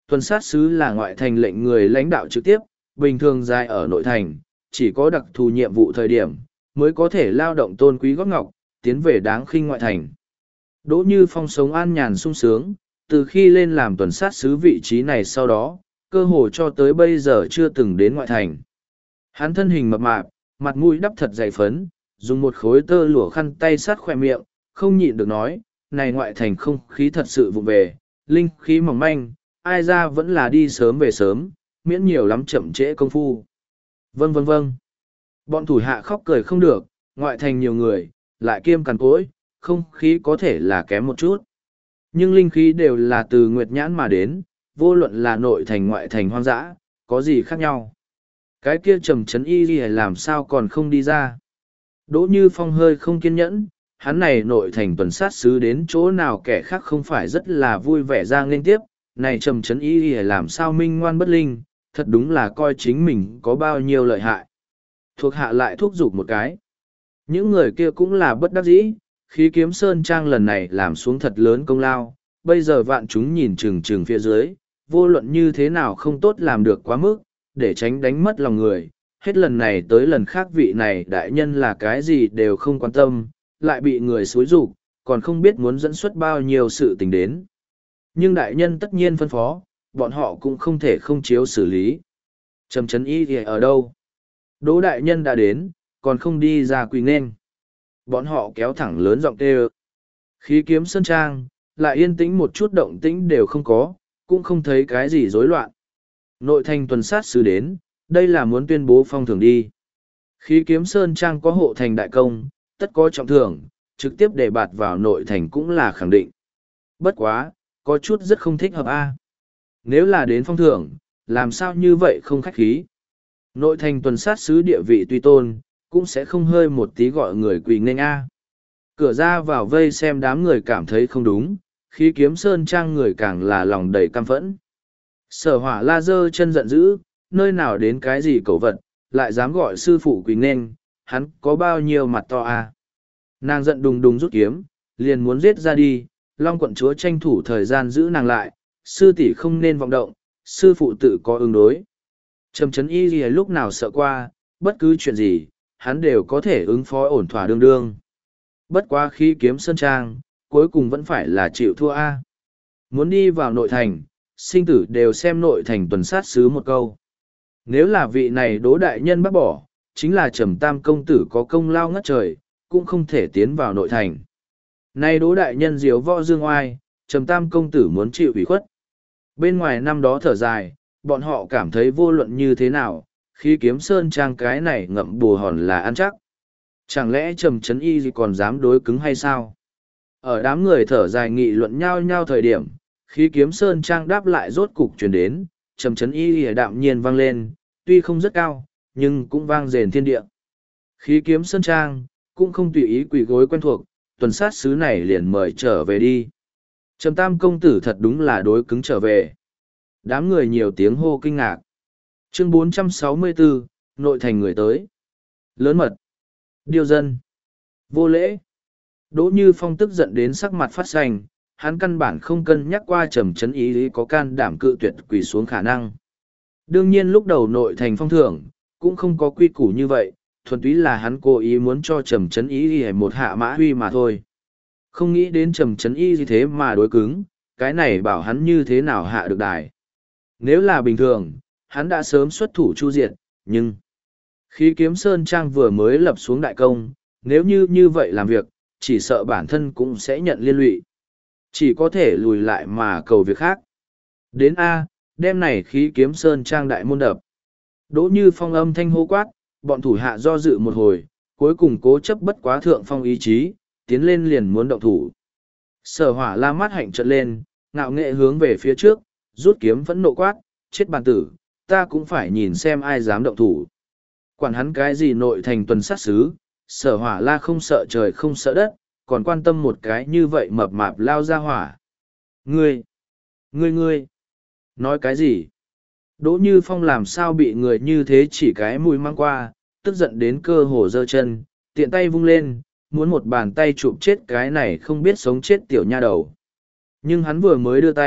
Tuần sát sứ là ngoại thành lệnh người lãnh đạo trực tiếp, bình thường dài ở nội thành, chỉ có đặc thù nhiệm vụ thời điểm, mới có thể lao động tôn quý góp ngọc, tiến về đáng khinh ngoại thành. Đỗ Như Phong sống an nhàn sung sướng, từ khi lên làm tuần sát sứ vị trí này sau đó, cơ hồ cho tới bây giờ chưa từng đến ngoại thành. Hắn thân hình mập mạp, mặt mũi đắp thật dày phấn, dùng một khối tơ lụa khăn tay sát khỏe miệng, không nhịn được nói, này ngoại thành không khí thật sự vụng về, linh khí mỏng manh, ai ra vẫn là đi sớm về sớm, miễn nhiều lắm chậm trễ công phu. Vâng vâng vâng. Bọn thủ hạ khóc cười không được, ngoại thành nhiều người, lại kiêm cằn cỗi, không khí có thể là kém một chút. Nhưng linh khí đều là từ Nguyệt Nhãn mà đến, vô luận là nội thành ngoại thành hoang dã, có gì khác nhau. Cái kia trầm chấn y gì làm sao còn không đi ra. Đỗ Như Phong hơi không kiên nhẫn, hắn này nội thành tuần sát sứ đến chỗ nào kẻ khác không phải rất là vui vẻ ra nghênh tiếp, này trầm chấn y gì làm sao minh ngoan bất linh, thật đúng là coi chính mình có bao nhiêu lợi hại. Thuộc hạ lại thúc giục một cái. Những người kia cũng là bất đắc dĩ, khí kiếm sơn trang lần này làm xuống thật lớn công lao, bây giờ vạn chúng nhìn chừng chừng phía dưới, vô luận như thế nào không tốt làm được quá mức, để tránh đánh mất lòng người. Hết lần này tới lần khác vị này đại nhân là cái gì đều không quan tâm, lại bị người xúi rục, còn không biết muốn dẫn xuất bao nhiêu sự tình đến. Nhưng đại nhân tất nhiên phân phó, bọn họ cũng không thể không chiếu xử lý. Trầm chấn y thì ở đâu? Đỗ đại nhân đã đến, còn không đi ra quỳ nên. Bọn họ kéo thẳng lớn giọng kêu. Khí kiếm sơn trang, lại yên tĩnh một chút động tĩnh đều không có, cũng không thấy cái gì rối loạn. Nội thành tuần sát sứ đến, đây là muốn tuyên bố phong thưởng đi. Khí kiếm sơn trang có hộ thành đại công, tất có trọng thưởng, trực tiếp để bạt vào nội thành cũng là khẳng định. Bất quá, có chút rất không thích hợp a. Nếu là đến phong thưởng, làm sao như vậy không khách khí. Nội thành tuần sát sứ địa vị tuy tôn, cũng sẽ không hơi một tí gọi người quỳ nghênh a. Cửa ra vào vây xem đám người cảm thấy không đúng, khí kiếm sơn trang người càng là lòng đầy căm phẫn. Sở hỏa la dơ chân giận dữ, nơi nào đến cái gì cẩu vật, lại dám gọi sư phụ quỳ nghênh, hắn có bao nhiêu mặt to a. Nàng giận đùng đùng rút kiếm, liền muốn giết ra đi, Long quận chúa tranh thủ thời gian giữ nàng lại, sư tỷ không nên vọng động, sư phụ tự có ứng đối. Trầm chấn y gì lúc nào sợ qua, bất cứ chuyện gì, hắn đều có thể ứng phó ổn thỏa đương đương. Bất quá khi kiếm sơn trang, cuối cùng vẫn phải là chịu thua a. Muốn đi vào nội thành, sinh tử đều xem nội thành tuần sát sứ một câu. Nếu là vị này Đỗ đại nhân bác bỏ, chính là Trầm Tam công tử có công lao ngất trời, cũng không thể tiến vào nội thành. Nay Đỗ đại nhân diếu võ dương oai, Trầm Tam công tử muốn chịu ủy khuất. Bên ngoài năm đó thở dài, bọn họ cảm thấy vô luận như thế nào, khi kiếm sơn trang cái này ngậm bù hòn là ăn chắc. Chẳng lẽ Trầm chấn y gì còn dám đối cứng hay sao? Ở đám người thở dài nghị luận nhau nhau thời điểm, khi kiếm sơn trang đáp lại rốt cục chuyển đến, Trầm chấn y gì đạm nhiên vang lên, tuy không rất cao, nhưng cũng vang rền thiên địa. Khí kiếm sơn trang, cũng không tùy ý quỳ gối quen thuộc, tuần sát sứ này liền mời trở về đi. Trầm Tam công tử thật đúng là đối cứng trở về. Đám người nhiều tiếng hô kinh ngạc. Chương 464, nội thành người tới. Lớn mật. Điêu dân. Vô lễ. Đỗ Như Phong tức giận đến sắc mặt phát xanh, hắn căn bản không cân nhắc qua Trầm chấn ý lý có can đảm cự tuyệt quỳ xuống khả năng. Đương nhiên lúc đầu nội thành phong thưởng, cũng không có quy củ như vậy, thuần túy là hắn cố ý muốn cho Trầm chấn ý lý một hạ mã huy mà thôi. Không nghĩ đến Trầm chấn y gì thế mà đối cứng, cái này bảo hắn như thế nào hạ được đài. Nếu là bình thường, hắn đã sớm xuất thủ chu diệt, nhưng khí kiếm sơn trang vừa mới lập xuống đại công, nếu như vậy làm việc, chỉ sợ bản thân cũng sẽ nhận liên lụy. Chỉ có thể lùi lại mà cầu việc khác. Đến A, đêm này khí kiếm sơn trang đại môn đập. Đỗ Như Phong âm thanh hô quát, bọn thủ hạ do dự một hồi, cuối cùng cố chấp bất quá thượng phong ý chí, tiến lên liền muốn động thủ. Sở hỏa la mắt hạnh trợn lên, ngạo nghệ hướng về phía trước, rút kiếm vẫn nộ quát, chết bàn tử, ta cũng phải nhìn xem ai dám động thủ. Quản hắn cái gì nội thành tuần sát sứ, sở hỏa la không sợ trời không sợ đất, còn quan tâm một cái như vậy mập mạp lao ra hỏa. Ngươi! Nói cái gì? Đỗ Như Phong làm sao bị người như thế chỉ cái mùi mang qua, tức giận đến cơ hồ giơ chân, tiện tay vung lên, muốn một bàn tay chụp chết cái này không biết sống chết tiểu nha đầu. Nhưng hắn vừa mới đưa tay,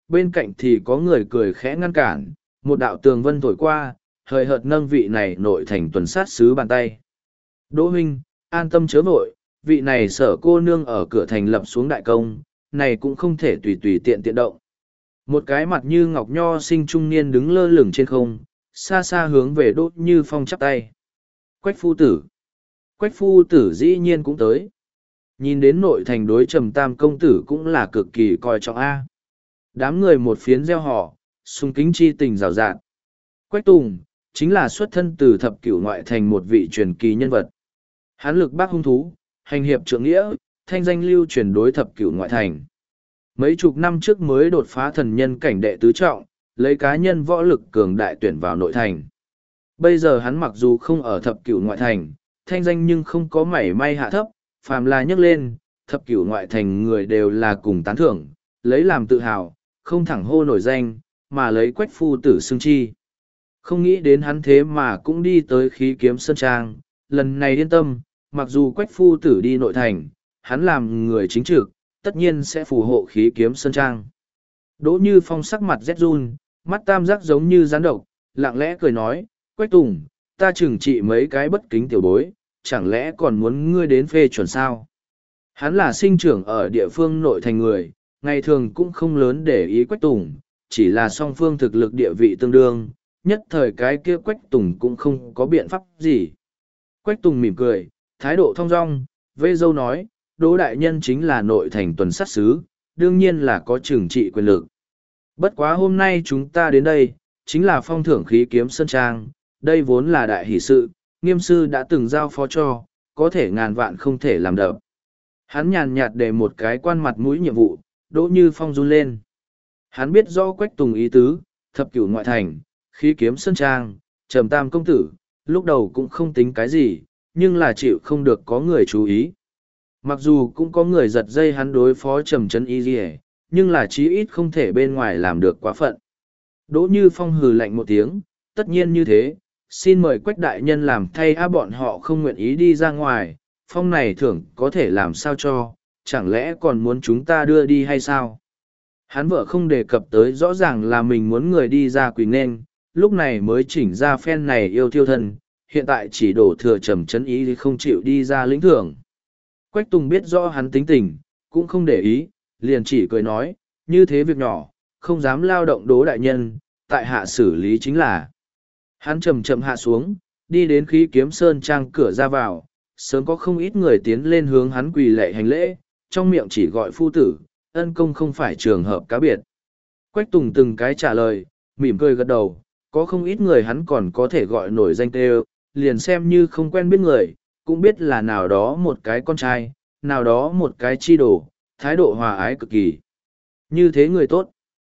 bên cạnh thì có người cười khẽ ngăn cản, một đạo tường vân thổi qua, hời hợt nâng vị này nội thành tuần sát sứ bàn tay. Đỗ huynh, an tâm chớ vội, vị này sở cô nương ở cửa thành lập xuống đại công, này cũng không thể tùy tùy tiện tiện động. Một cái mặt như ngọc nho sinh trung niên đứng lơ lửng trên không, xa xa hướng về Đỗ Như Phong chắp tay. Quách phu tử. Quách phu tử dĩ nhiên cũng tới. Nhìn đến nội thành đối Trầm Tam công tử cũng là cực kỳ coi trọng A. Đám người một phiến gieo họ, sung kính chi tình rào rạt. Quách Tùng, chính là xuất thân từ thập cửu ngoại thành một vị truyền kỳ nhân vật. Hán lực bác hung thú, hành hiệp trượng nghĩa, thanh danh lưu truyền đối thập cửu ngoại thành. Mấy chục năm trước mới đột phá thần nhân cảnh đệ tứ trọng, lấy cá nhân võ lực cường đại tuyển vào nội thành. Bây giờ hắn mặc dù không ở thập cửu ngoại thành, thanh danh nhưng không có mảy may hạ thấp, phàm là nhấc lên, thập cửu ngoại thành người đều là cùng tán thưởng, lấy làm tự hào, không thẳng hô nổi danh, mà lấy Quách phu tử xưng chi. Không nghĩ đến hắn thế mà cũng đi tới khí kiếm sơn trang, lần này yên tâm, mặc dù Quách phu tử đi nội thành, hắn làm người chính trực, tất nhiên sẽ phù hộ khí kiếm sơn trang. Đỗ Như Phong sắc mặt rét run, mắt tam giác giống như rắn độc, lặng lẽ cười nói, Quách Tùng, ta trừng trị mấy cái bất kính tiểu bối, chẳng lẽ còn muốn ngươi đến phê chuẩn sao? Hắn là sinh trưởng ở địa phương nội thành người, ngày thường cũng không lớn để ý Quách Tùng, chỉ là song phương thực lực địa vị tương đương, nhất thời cái kia Quách Tùng cũng không có biện pháp gì. Quách Tùng mỉm cười, thái độ thong dong, vê dâu nói, Đỗ đại nhân chính là nội thành tuần sát sứ, đương nhiên là có trừng trị quyền lực. Bất quá hôm nay chúng ta đến đây, chính là phong thưởng khí kiếm sơn trang, đây vốn là đại hỷ sự, nghiêm sư đã từng giao phó cho, có thể ngàn vạn không thể làm đập. Hắn nhàn nhạt để một cái quan mặt mũi nhiệm vụ, Đỗ Như Phong run lên. Hắn biết rõ Quách Tùng ý tứ, thập cửu ngoại thành, khí kiếm sơn trang, Trầm Tam công tử, lúc đầu cũng không tính cái gì, nhưng là chịu không được có người chú ý. Mặc dù cũng có người giật dây hắn đối phó Trầm Trấn Y Dì, nhưng là chí ít không thể bên ngoài làm được quá phận. Đỗ Như Phong hừ lạnh một tiếng, tất nhiên như thế, xin mời Quách đại nhân làm thay bọn họ không nguyện ý đi ra ngoài, phong này thưởng có thể làm sao cho, chẳng lẽ còn muốn chúng ta đưa đi hay sao? Hắn vợ không đề cập tới rõ ràng là mình muốn người đi ra quỳ nên, lúc này mới chỉnh ra phen này yêu thiêu thân, hiện tại chỉ đổ thừa Trầm Trấn Ý không chịu đi ra lĩnh thưởng. Quách Tùng biết rõ hắn tính tình, cũng không để ý, liền chỉ cười nói, như thế việc nhỏ, không dám lao động Đỗ đại nhân, tại hạ xử lý chính là. Hắn chậm chậm hạ xuống, đi đến khí kiếm sơn trang cửa ra vào, sớm có không ít người tiến lên hướng hắn quỳ lệ hành lễ, trong miệng chỉ gọi phu tử, ân công không phải trường hợp cá biệt. Quách Tùng từng cái trả lời, mỉm cười gật đầu, có không ít người hắn còn có thể gọi nổi danh tê, liền xem như không quen biết người, cũng biết là nào đó một cái con trai, nào đó một cái chi đồ, thái độ hòa ái cực kỳ. Như thế người tốt.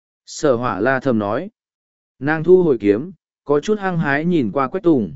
Sở Hỏa La thầm nói. Nàng thu hồi kiếm, có chút hăng hái nhìn qua Quách Tùng.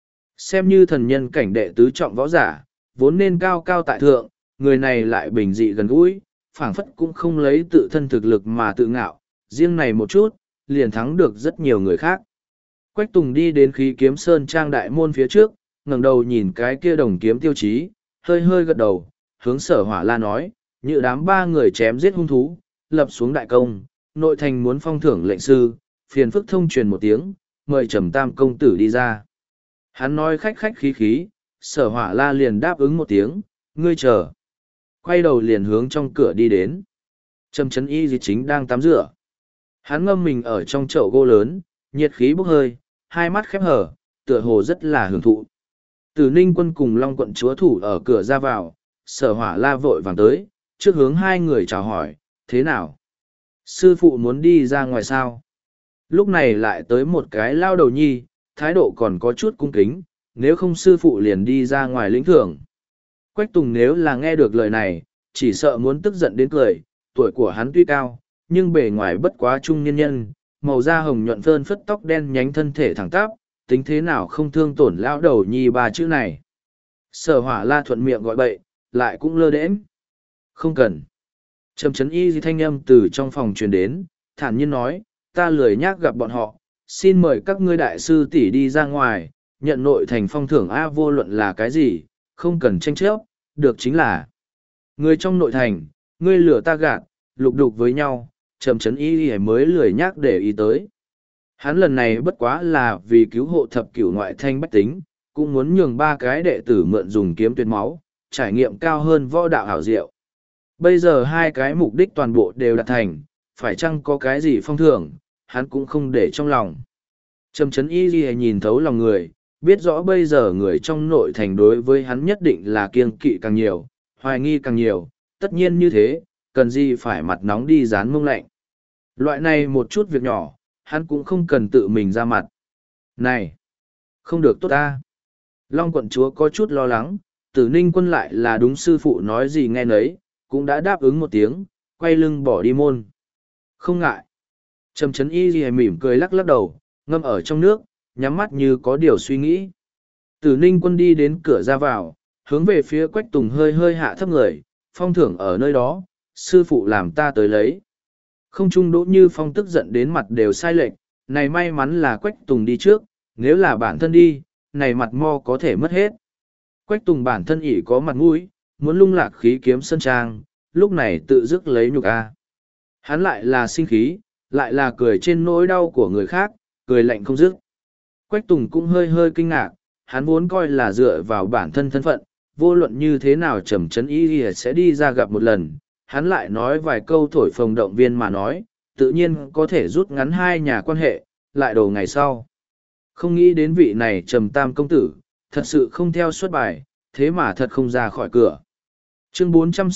Xem như thần nhân cảnh đệ tứ trọng võ giả, vốn nên cao cao tại thượng, người này lại bình dị gần gũi, phảng phất cũng không lấy tự thân thực lực mà tự ngạo, riêng này một chút, liền thắng được rất nhiều người khác. Quách Tùng đi đến khí kiếm sơn trang đại môn phía trước, ngẩng đầu nhìn cái kia đồng kiếm tiêu chí, hơi hơi gật đầu, hướng Sở Hỏa La nói, như đám ba người chém giết hung thú, lập xuống đại công, nội thành muốn phong thưởng lệnh sư, phiền phức thông truyền một tiếng, mời Trầm Tam công tử đi ra. Hắn nói khách khách khí khí, Sở Hỏa La liền đáp ứng một tiếng, ngươi chờ. Quay đầu liền hướng trong cửa đi đến. Trầm Trấn Y Dì chính đang tắm rửa. Hắn ngâm mình ở trong chậu gỗ lớn, nhiệt khí bốc hơi, hai mắt khép hở, tựa hồ rất là hưởng thụ. Tử Ninh Quân cùng Long quận chúa thủ ở cửa ra vào, Sở Hỏa La vội vàng tới, trước hướng hai người chào hỏi, thế nào? Sư phụ muốn đi ra ngoài sao? Lúc này lại tới một cái lao đầu nhi, thái độ còn có chút cung kính, nếu không sư phụ liền đi ra ngoài lĩnh thưởng. Quách Tùng nếu là nghe được lời này, chỉ sợ muốn tức giận đến cười, tuổi của hắn tuy cao, nhưng bề ngoài bất quá trung niên nhân, màu da hồng nhuận phơn phất tóc đen nhánh thân thể thẳng tắp, tính thế nào không thương tổn lão đầu nhi ba chữ này. Sở Hỏa La thuận miệng gọi bậy, lại cũng lơ đễnh. Không cần. Trầm Trấn Y Di thanh âm từ trong phòng truyền đến, thản nhiên nói, ta lười nhác gặp bọn họ, xin mời các ngươi đại sư tỷ đi ra ngoài, nhận nội thành phong thưởng A vô luận là cái gì, không cần tranh chấp, được chính là. Người trong nội thành, ngươi lừa ta gạt, lục đục với nhau, Trầm Trấn Y mới lười nhác để ý tới. Hắn lần này bất quá là vì cứu hộ thập cửu ngoại thanh bách tính, cũng muốn nhường ba cái đệ tử mượn dùng kiếm tuyệt máu, trải nghiệm cao hơn võ đạo hảo diệu. Bây giờ hai cái mục đích toàn bộ đều đạt thành, phải chăng có cái gì phong thưởng, hắn cũng không để trong lòng. Trầm Trấn Y nhìn thấu lòng người, biết rõ bây giờ người trong nội thành đối với hắn nhất định là kiêng kỵ càng nhiều, hoài nghi càng nhiều, tất nhiên như thế, cần gì phải mặt nóng đi dán mông lạnh. Loại này một chút việc nhỏ, hắn cũng không cần tự mình ra mặt. Này! Không được tốt ta! Long quận chúa có chút lo lắng, Tử Ninh Quân lại là đúng sư phụ nói gì nghe nấy, cũng đã đáp ứng một tiếng, quay lưng bỏ đi môn. Không ngại. Trầm Trấn Y mỉm cười lắc lắc đầu, ngâm ở trong nước, nhắm mắt như có điều suy nghĩ. Tử Ninh Quân đi đến cửa ra vào, hướng về phía Quách Tùng hơi hơi hạ thấp người, phong thưởng ở nơi đó, sư phụ làm ta tới lấy. Không trung Đỗ Như Phong tức giận đến mặt đều sai lệch, này may mắn là Quách Tùng đi trước, nếu là bản thân đi, này mặt mo có thể mất hết. Quách Tùng bản thân ỷ có mặt mũi, muốn lung lạc khí kiếm sơn trang, lúc này tự dứt lấy nhục a. Hắn lại là sinh khí, lại là cười trên nỗi đau của người khác, cười lạnh không dứt. Quách Tùng cũng hơi hơi kinh ngạc, hắn vốn coi là dựa vào bản thân thân phận, vô luận như thế nào Trầm Trấn Y sẽ đi ra gặp một lần, hắn lại nói vài câu thổi phồng động viên mà nói, tự nhiên có thể rút ngắn hai nhà quan hệ, lại đầu ngày sau. Không nghĩ đến vị này Trầm Tam công tử, thật sự không theo suất bài, thế mà thật không ra khỏi cửa. Chương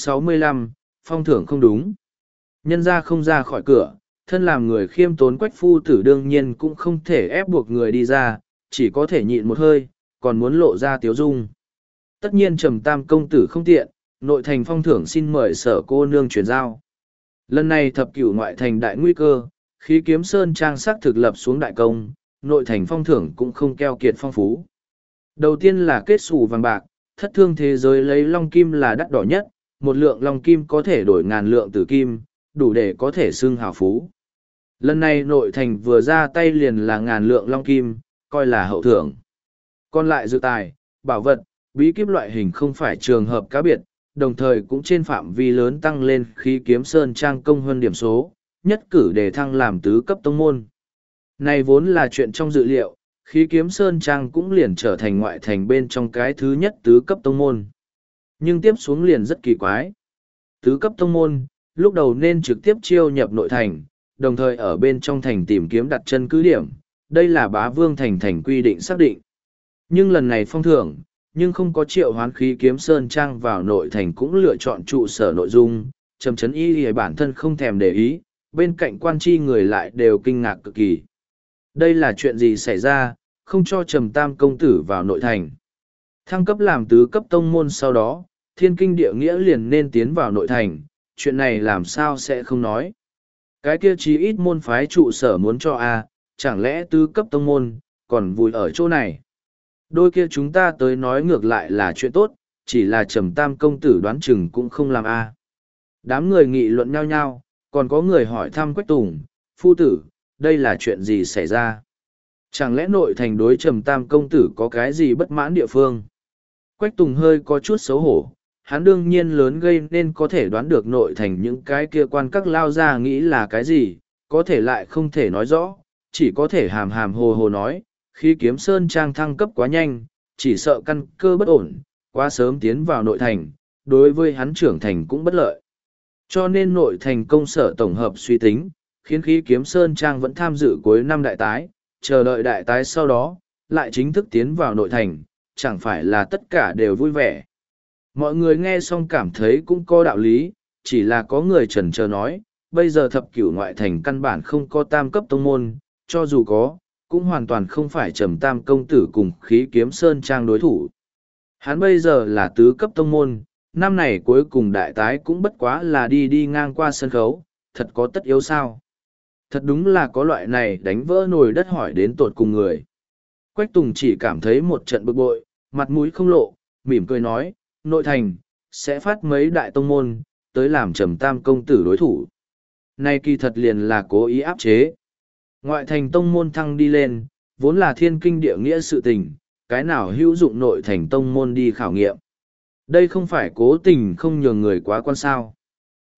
465, phong thưởng không đúng. Nhân ra không ra khỏi cửa, thân làm người khiêm tốn Quách phu tử đương nhiên cũng không thể ép buộc người đi ra, chỉ có thể nhịn một hơi, còn muốn lộ ra tiếu dung. Tất nhiên Trầm Tam công tử không tiện, nội thành phong thưởng xin mời sở cô nương chuyển giao. Lần này thập cửu ngoại thành đại nguy cơ, khí kiếm sơn trang sắc thực lập xuống đại công, nội thành phong thưởng cũng không keo kiệt phong phú. Đầu tiên là kết xù vàng bạc, thất thương thế giới lấy long kim là đắt đỏ nhất, một lượng long kim có thể đổi ngàn lượng tử kim, đủ để có thể xưng hào phú. Lần này nội thành vừa ra tay liền là ngàn lượng long kim, coi là hậu thưởng. Còn lại dự tài, bảo vật, bí kíp loại hình không phải trường hợp cá biệt, đồng thời cũng trên phạm vi lớn tăng lên khí kiếm sơn trang công hơn điểm số, nhất cử để thăng làm tứ cấp tông môn. Này vốn là chuyện trong dự liệu, khí kiếm sơn trang cũng liền trở thành ngoại thành bên trong cái thứ nhất tứ cấp tông môn. Nhưng tiếp xuống liền rất kỳ quái. Tứ cấp tông môn, lúc đầu nên trực tiếp chiêu nhập nội thành, đồng thời ở bên trong thành tìm kiếm đặt chân cứ điểm, đây là bá vương thành quy định xác định. Nhưng lần này phong thưởng, nhưng không có triệu hoán khí kiếm sơn trang vào nội thành cũng lựa chọn trụ sở nội dung, Trầm Trấn Y bản thân không thèm để ý, bên cạnh quan tri người lại đều kinh ngạc cực kỳ. Đây là chuyện gì xảy ra, không cho Trầm Tam công tử vào nội thành. Thăng cấp làm tứ cấp tông môn sau đó, thiên kinh địa nghĩa liền nên tiến vào nội thành, chuyện này làm sao sẽ không nói. Cái kia chí ít môn phái trụ sở muốn cho a, chẳng lẽ tứ cấp tông môn, còn vùi ở chỗ này. Đôi kia chúng ta tới nói ngược lại là chuyện tốt, chỉ là Trầm Tam công tử đoán chừng cũng không làm a. Đám người nghị luận nhau nhau, còn có người hỏi thăm Quách Tùng, phu tử, đây là chuyện gì xảy ra? Chẳng lẽ nội thành đối Trầm Tam công tử có cái gì bất mãn địa phương? Quách Tùng hơi có chút xấu hổ, hắn đương nhiên lớn gây nên có thể đoán được nội thành những cái kia quan các lao ra nghĩ là cái gì, có thể lại không thể nói rõ, chỉ có thể hàm hàm hồ hồ nói, khi kiếm sơn trang thăng cấp quá nhanh, chỉ sợ căn cơ bất ổn, quá sớm tiến vào nội thành, đối với hắn trưởng thành cũng bất lợi. Cho nên nội thành công sở tổng hợp suy tính, khiến khí kiếm sơn trang vẫn tham dự cuối năm đại tái, chờ đợi đại tái sau đó, lại chính thức tiến vào nội thành, chẳng phải là tất cả đều vui vẻ. Mọi người nghe xong cảm thấy cũng có đạo lý, chỉ là có người chần chờ nói, bây giờ thập cửu ngoại thành căn bản không có tam cấp tông môn, cho dù có, cũng hoàn toàn không phải Trầm Tam công tử cùng khí kiếm sơn trang đối thủ. Hắn bây giờ là tứ cấp tông môn, năm này cuối cùng đại tái cũng bất quá là đi ngang qua sân khấu, thật có tất yếu sao? Thật đúng là có loại này đánh vỡ nồi đất hỏi đến tột cùng người. Quách Tùng chỉ cảm thấy một trận bực bội, mặt mũi không lộ, mỉm cười nói, nội thành, sẽ phát mấy đại tông môn, tới làm Trầm Tam công tử đối thủ. Nay kỳ thật liền là cố ý áp chế. Ngoại thành tông môn thăng đi lên, vốn là thiên kinh địa nghĩa sự tình, cái nào hữu dụng nội thành tông môn đi khảo nghiệm. Đây không phải cố tình không nhường người quá quan sao.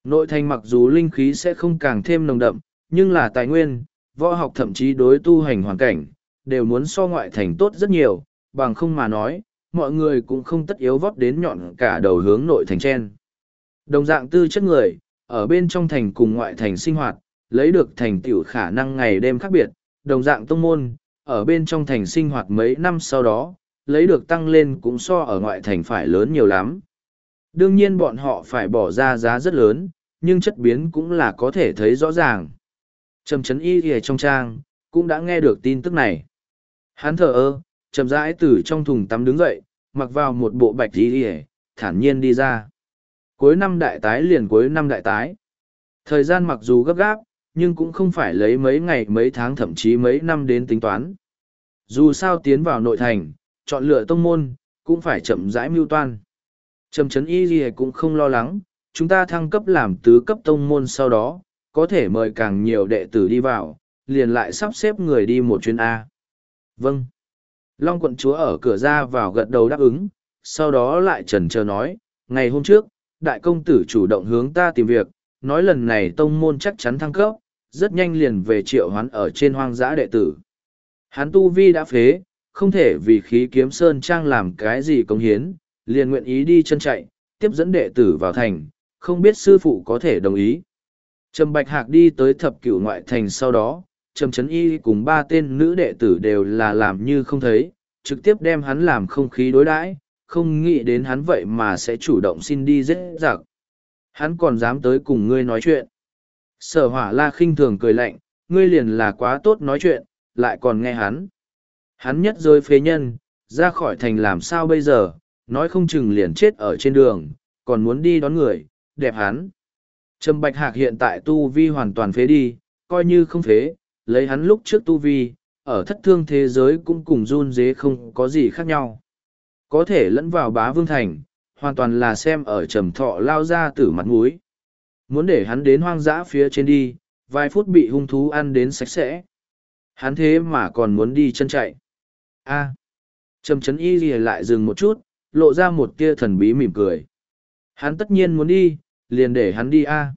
Nội thành mặc dù linh khí sẽ không càng thêm nồng đậm, nhưng là tài nguyên, võ học thậm chí đối tu hành hoàn cảnh, đều muốn so ngoại thành tốt rất nhiều, bằng không mà nói, mọi người cũng không tất yếu vót đến nhọn cả đầu hướng nội thành trên. Đồng dạng tư chất người, ở bên trong thành cùng ngoại thành sinh hoạt, lấy được thành tựu khả năng ngày đêm khác biệt, đồng dạng tông môn, ở bên trong thành sinh hoạt mấy năm sau đó, lấy được tăng lên cũng so ở ngoại thành phải lớn nhiều lắm. Đương nhiên bọn họ phải bỏ ra giá rất lớn, nhưng chất biến cũng là có thể thấy rõ ràng. Trầm Chấn Y ở trong trang, cũng đã nghe được tin tức này. Hắn thở ơ, chậm rãi từ trong thùng tắm đứng dậy, mặc vào một bộ bạch y, thản nhiên đi ra. Cuối năm đại tái liền cuối năm đại tái. Thời gian mặc dù gấp gáp, nhưng cũng không phải lấy mấy ngày mấy tháng thậm chí mấy năm đến tính toán. Dù sao tiến vào nội thành, chọn lựa tông môn, cũng phải chậm rãi mưu toan. Trầm Chấn Y cũng không lo lắng, chúng ta thăng cấp làm tứ cấp tông môn sau đó, có thể mời càng nhiều đệ tử đi vào, liền lại sắp xếp người đi một chuyến A. Vâng. Long quận chúa ở cửa ra vào gật đầu đáp ứng, sau đó lại chần chờ nói, ngày hôm trước, đại công tử chủ động hướng ta tìm việc, nói lần này tông môn chắc chắn thăng cấp, rất nhanh liền về triệu hoán ở trên hoang dã đệ tử. Hắn tu vi đã phế, không thể vì khí kiếm sơn trang làm cái gì cống hiến, liền nguyện ý đi chân chạy, tiếp dẫn đệ tử vào thành, không biết sư phụ có thể đồng ý. Trầm Bạch Hạc đi tới thập cửu ngoại thành sau đó, Trầm Chấn Y cùng ba tên nữ đệ tử đều là làm như không thấy, trực tiếp đem hắn làm không khí đối đãi, không nghĩ đến hắn vậy mà sẽ chủ động xin đi giết giặc. Hắn còn dám tới cùng ngươi nói chuyện. Sở Hỏa La khinh thường cười lạnh, ngươi liền là quá tốt nói chuyện, lại còn nghe hắn. Hắn nhất rơi phế nhân, ra khỏi thành làm sao bây giờ, nói không chừng liền chết ở trên đường, còn muốn đi đón người, đẹp hắn. Trầm Bạch Hạc hiện tại tu vi hoàn toàn phế đi, coi như không phế, lấy hắn lúc trước tu vi, ở thất thương thế giới cũng cùng run dế không có gì khác nhau. Có thể lẫn vào Bá Vương Thành, hoàn toàn là xem ở Trầm Thọ lao ra tử mặt mũi. Muốn để hắn đến hoang dã phía trên đi, vài phút bị hung thú ăn đến sạch sẽ. Hắn thế mà còn muốn đi chân chạy. A. Trầm Chấn Y lại dừng một chút, lộ ra một tia thần bí mỉm cười. Hắn tất nhiên muốn đi, liền để hắn đi a.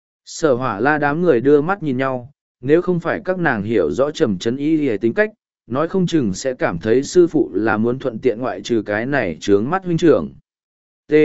Sở Hỏa La đám người đưa mắt nhìn nhau, nếu không phải các nàng hiểu rõ Trầm Chấn Y tính cách, nói không chừng sẽ cảm thấy sư phụ là muốn thuận tiện ngoại trừ cái này trướng mắt huynh trưởng. T.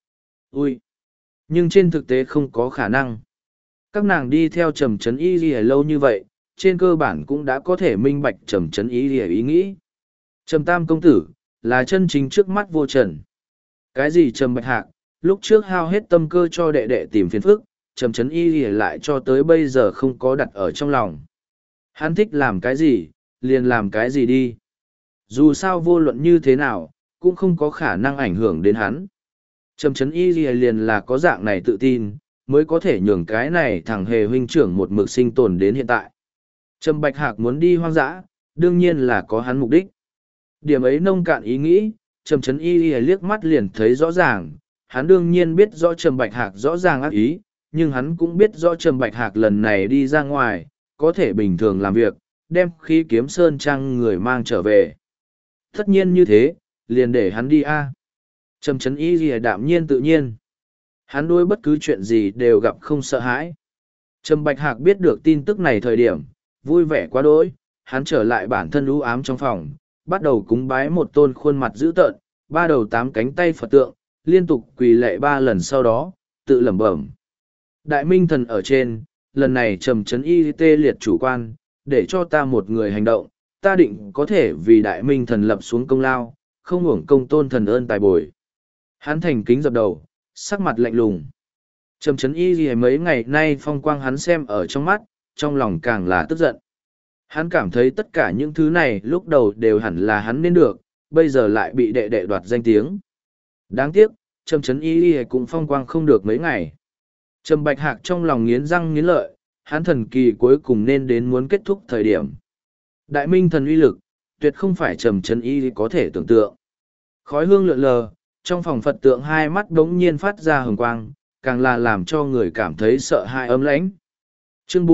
Ui. Nhưng trên thực tế không có khả năng. Các nàng đi theo Trầm Chấn Y lâu như vậy, trên cơ bản cũng đã có thể minh bạch Trầm Chấn Y ý nghĩ. Trầm Tam công tử, là chân chính trước mắt vô trần. Cái gì Trầm Bạch Hạc, lúc trước hao hết tâm cơ cho đệ đệ tìm phiền phức, Trầm Chấn Y lại cho tới bây giờ không có đặt ở trong lòng. Hắn thích làm cái gì, liền làm cái gì đi. Dù sao vô luận như thế nào, cũng không có khả năng ảnh hưởng đến hắn. Trầm Chấn Y liền là có dạng này tự tin, mới có thể nhường cái này thằng hề huynh trưởng một mực sinh tồn đến hiện tại. Trầm Bạch Hạc muốn đi hoang dã, đương nhiên là có hắn mục đích. Điểm ấy nông cạn ý nghĩ, Trầm Chấn Y liếc mắt liền thấy rõ ràng, hắn đương nhiên biết rõ Trầm Bạch Hạc rõ ràng ác ý, nhưng hắn cũng biết rõ Trầm Bạch Hạc lần này đi ra ngoài, có thể bình thường làm việc, đem khí kiếm sơn trang người mang trở về. Tất nhiên như thế, liền để hắn đi a. Trầm Chấn Y đạm nhiên tự nhiên. Hắn đối bất cứ chuyện gì đều gặp không sợ hãi. Trầm Bạch Hạc biết được tin tức này thời điểm, vui vẻ quá đỗi, hắn trở lại bản thân u ám trong phòng, bắt đầu cúng bái một tôn khuôn mặt dữ tợn, ba đầu tám cánh tay Phật tượng, liên tục quỳ lạy 3 lần sau đó, tự lẩm bẩm. Đại Minh Thần ở trên, lần này Trầm Chấn Y tê liệt chủ quan, để cho ta một người hành động, ta định có thể vì Đại Minh Thần lập xuống công lao, không uổng công tôn thần ơn tài bồi. Hắn thành kính dập đầu, sắc mặt lạnh lùng. Trầm Chấn Y mấy ngày nay phong quang hắn xem ở trong mắt, trong lòng càng là tức giận. Hắn cảm thấy tất cả những thứ này lúc đầu đều hẳn là hắn nên được, bây giờ lại bị đệ đệ đoạt danh tiếng. Đáng tiếc, Trầm Chấn Y cũng phong quang không được mấy ngày. Trầm Bạch Hạc trong lòng nghiến răng nghiến lợi, hắn thần kỳ cuối cùng nên đến muốn kết thúc thời điểm. Đại Minh Thần uy lực, tuyệt không phải Trầm Chấn Y có thể tưởng tượng. Khói hương lượn lờ, trong phòng Phật tượng hai mắt đống nhiên phát ra hừng quang, càng là làm cho người cảm thấy sợ hãi ấm lãnh. Chương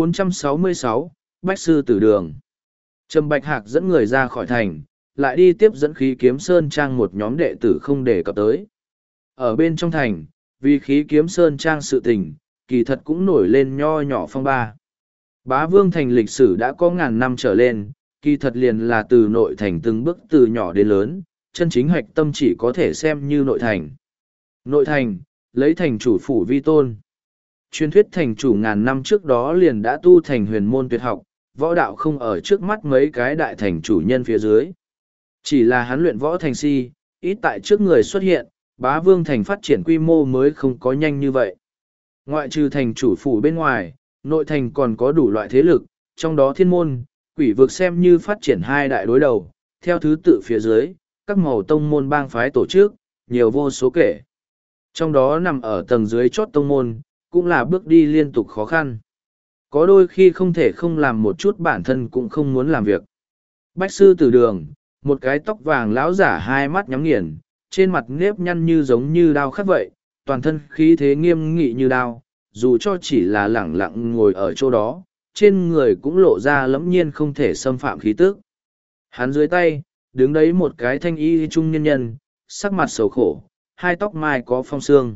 466, Bách Sư Tử Đường. Trầm Bạch Hạc dẫn người ra khỏi thành, lại đi tiếp dẫn khí kiếm sơn trang một nhóm đệ tử không để cập tới. Ở bên trong thành, vì khí kiếm sơn trang sự tình, kỳ thật cũng nổi lên nho nhỏ phong ba. Bá Vương Thành lịch sử đã có ngàn năm trở lên, kỳ thật liền là từ nội thành từng bước từ nhỏ đến lớn, chân chính hoạch tâm chỉ có thể xem như nội thành. Nội thành, lấy thành chủ phủ vi tôn. Truyền thuyết thành chủ ngàn năm trước đó liền đã tu thành huyền môn tuyệt học, võ đạo không ở trước mắt mấy cái đại thành chủ nhân phía dưới. Chỉ là hắn luyện võ thành si, ít tại trước người xuất hiện, Bá Vương Thành phát triển quy mô mới không có nhanh như vậy. Ngoại trừ thành chủ phủ bên ngoài, nội thành còn có đủ loại thế lực, trong đó thiên môn, quỷ vực xem như phát triển hai đại đối đầu, theo thứ tự phía dưới, các màu tông môn bang phái tổ chức, nhiều vô số kể. Trong đó nằm ở tầng dưới chót tông môn, cũng là bước đi liên tục khó khăn. Có đôi khi không thể không làm một chút bản thân cũng không muốn làm việc. Bách sư tử đường, một cái tóc vàng lão giả hai mắt nhắm nghiền, trên mặt nếp nhăn như giống như đao khắc vậy, toàn thân khí thế nghiêm nghị như đao, dù cho chỉ là lẳng lặng ngồi ở chỗ đó, trên người cũng lộ ra lẫm nhiên không thể xâm phạm khí tức. Hắn dưới tay, đứng đấy một cái thanh y trung nhân nhân, sắc mặt xấu khổ, hai tóc mai có phong sương.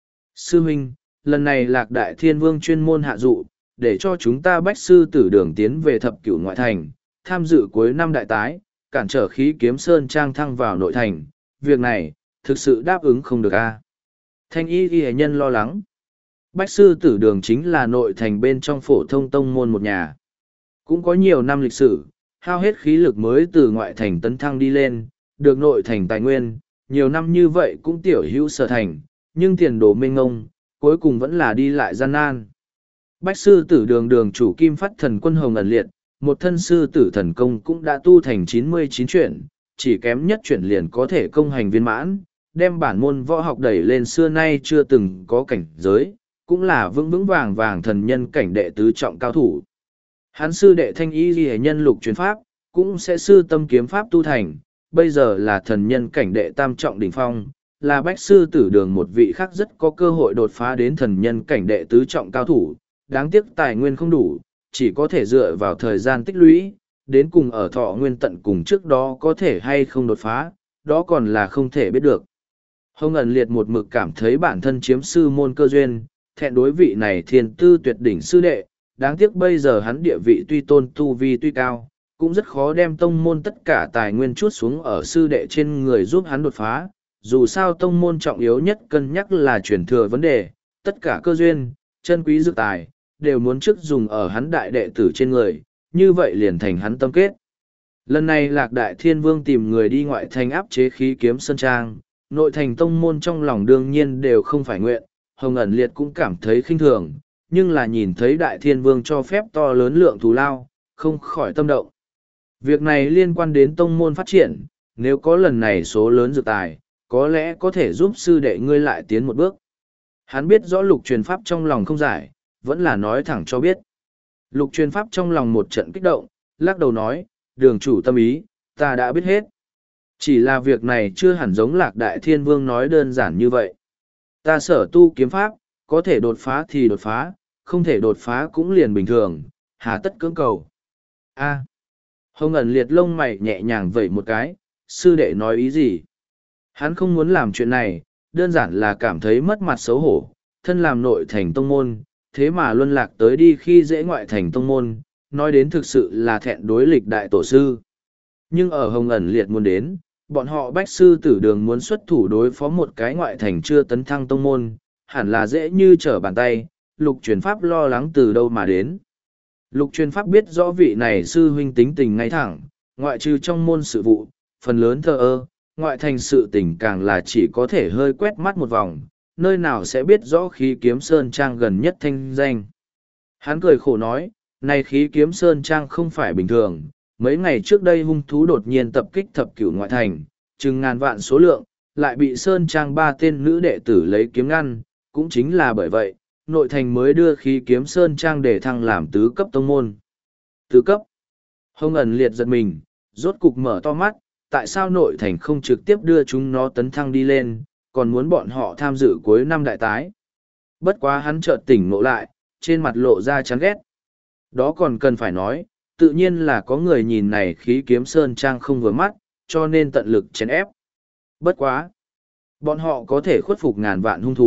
Sư huynh, lần này Lạc Đại Thiên Vương chuyên môn hạ dụ, để cho chúng ta bách sư tử đường tiến về thập cửu ngoại thành, tham dự cuối năm đại tái, cản trở khí kiếm sơn trang thăng vào nội thành. Việc này, thực sự đáp ứng không được a. Thanh y ghi nhân lo lắng. Bách sư tử đường chính là nội thành bên trong phổ thông tông môn một nhà. Cũng có nhiều năm lịch sử, hao hết khí lực mới từ ngoại thành tấn thăng đi lên, được nội thành tài nguyên, nhiều năm như vậy cũng tiểu hữu sở thành, nhưng tiền đồ mênh ngông, cuối cùng vẫn là đi lại gian nan. Bách sư tử đường đường chủ kim phát thần quân hồng ẩn liệt, một thân sư tử thần công cũng đã tu thành 99 chuyển, chỉ kém nhất chuyển liền có thể công hành viên mãn, đem bản môn võ học đẩy lên xưa nay chưa từng có cảnh giới, cũng là vững vững vàng vàng thần nhân cảnh đệ tứ trọng cao thủ. Hắn sư đệ thanh y ghi nhân lục truyền pháp, cũng sẽ sư tâm kiếm pháp tu thành, bây giờ là thần nhân cảnh đệ tam trọng đỉnh phong, là bách sư tử đường một vị khác rất có cơ hội đột phá đến thần nhân cảnh đệ tứ trọng cao thủ, đáng tiếc tài nguyên không đủ, chỉ có thể dựa vào thời gian tích lũy, đến cùng ở thọ nguyên tận cùng trước đó có thể hay không đột phá, đó còn là không thể biết được. Hồng ẩn liệt một mực cảm thấy bản thân chiếm sư môn cơ duyên, thẹn đối vị này thiên tư tuyệt đỉnh sư đệ, đáng tiếc bây giờ hắn địa vị tuy tôn tu vi tuy cao, cũng rất khó đem tông môn tất cả tài nguyên chút xuống ở sư đệ trên người giúp hắn đột phá. Dù sao tông môn trọng yếu nhất cân nhắc là chuyển thừa vấn đề, tất cả cơ duyên, chân quý dược tài, đều muốn trước dùng ở hắn đại đệ tử trên người, như vậy liền thành hắn tâm kết. Lần này Lạc Đại Thiên Vương tìm người đi ngoại thành áp chế khí kiếm sơn trang, nội thành tông môn trong lòng đương nhiên đều không phải nguyện, Hồng ẩn liệt cũng cảm thấy khinh thường, nhưng là nhìn thấy Đại Thiên Vương cho phép to lớn lượng thù lao, không khỏi tâm động. Việc này liên quan đến tông môn phát triển, nếu có lần này số lớn dược tài, có lẽ có thể giúp sư đệ ngươi lại tiến một bước. Hắn biết rõ lục truyền pháp trong lòng không giải, vẫn là nói thẳng cho biết. Lục truyền pháp trong lòng một trận kích động, lắc đầu nói, đường chủ tâm ý, ta đã biết hết. Chỉ là việc này chưa hẳn giống Lạc Đại Thiên Vương nói đơn giản như vậy. Ta sở tu kiếm pháp, có thể đột phá thì đột phá, không thể đột phá cũng liền bình thường, hà tất cưỡng cầu. A. Hồng ẩn liệt lông mày nhẹ nhàng vẩy một cái, sư đệ nói ý gì? Hắn không muốn làm chuyện này, đơn giản là cảm thấy mất mặt xấu hổ, thân làm nội thành tông môn, thế mà luân lạc tới đi khi dễ ngoại thành tông môn, nói đến thực sự là thẹn đối lịch đại tổ sư. Nhưng ở Hồng ẩn liệt muốn đến, bọn họ bách sư tử đường muốn xuất thủ đối phó một cái ngoại thành chưa tấn thăng tông môn, hẳn là dễ như trở bàn tay, lục truyền pháp lo lắng từ đâu mà đến. Lục truyền pháp biết rõ vị này sư huynh tính tình ngay thẳng, ngoại trừ trong môn sự vụ, phần lớn thờ ơ, ngoại thành sự tình càng là chỉ có thể hơi quét mắt một vòng, nơi nào sẽ biết rõ khí kiếm sơn trang gần nhất thanh danh. Hắn cười khổ nói, này khí kiếm sơn trang không phải bình thường, mấy ngày trước đây hung thú đột nhiên tập kích thập cửu ngoại thành, chừng ngàn vạn số lượng, lại bị sơn trang 3 tên nữ đệ tử lấy kiếm ngăn, cũng chính là bởi vậy, nội thành mới đưa khí kiếm sơn trang để thăng làm tứ cấp tông môn. Tứ cấp. Hồng ẩn liệt giật mình, rốt cục mở to mắt, tại sao nội thành không trực tiếp đưa chúng nó tấn thăng đi lên, còn muốn bọn họ tham dự cuối năm đại tái. Bất quá hắn chợt tỉnh ngộ lại, trên mặt lộ ra chán ghét. Đó còn cần phải nói, tự nhiên là có người nhìn này khí kiếm sơn trang không vừa mắt, cho nên tận lực chèn ép. Bất quá. Bọn họ có thể khuất phục ngàn vạn hung thú,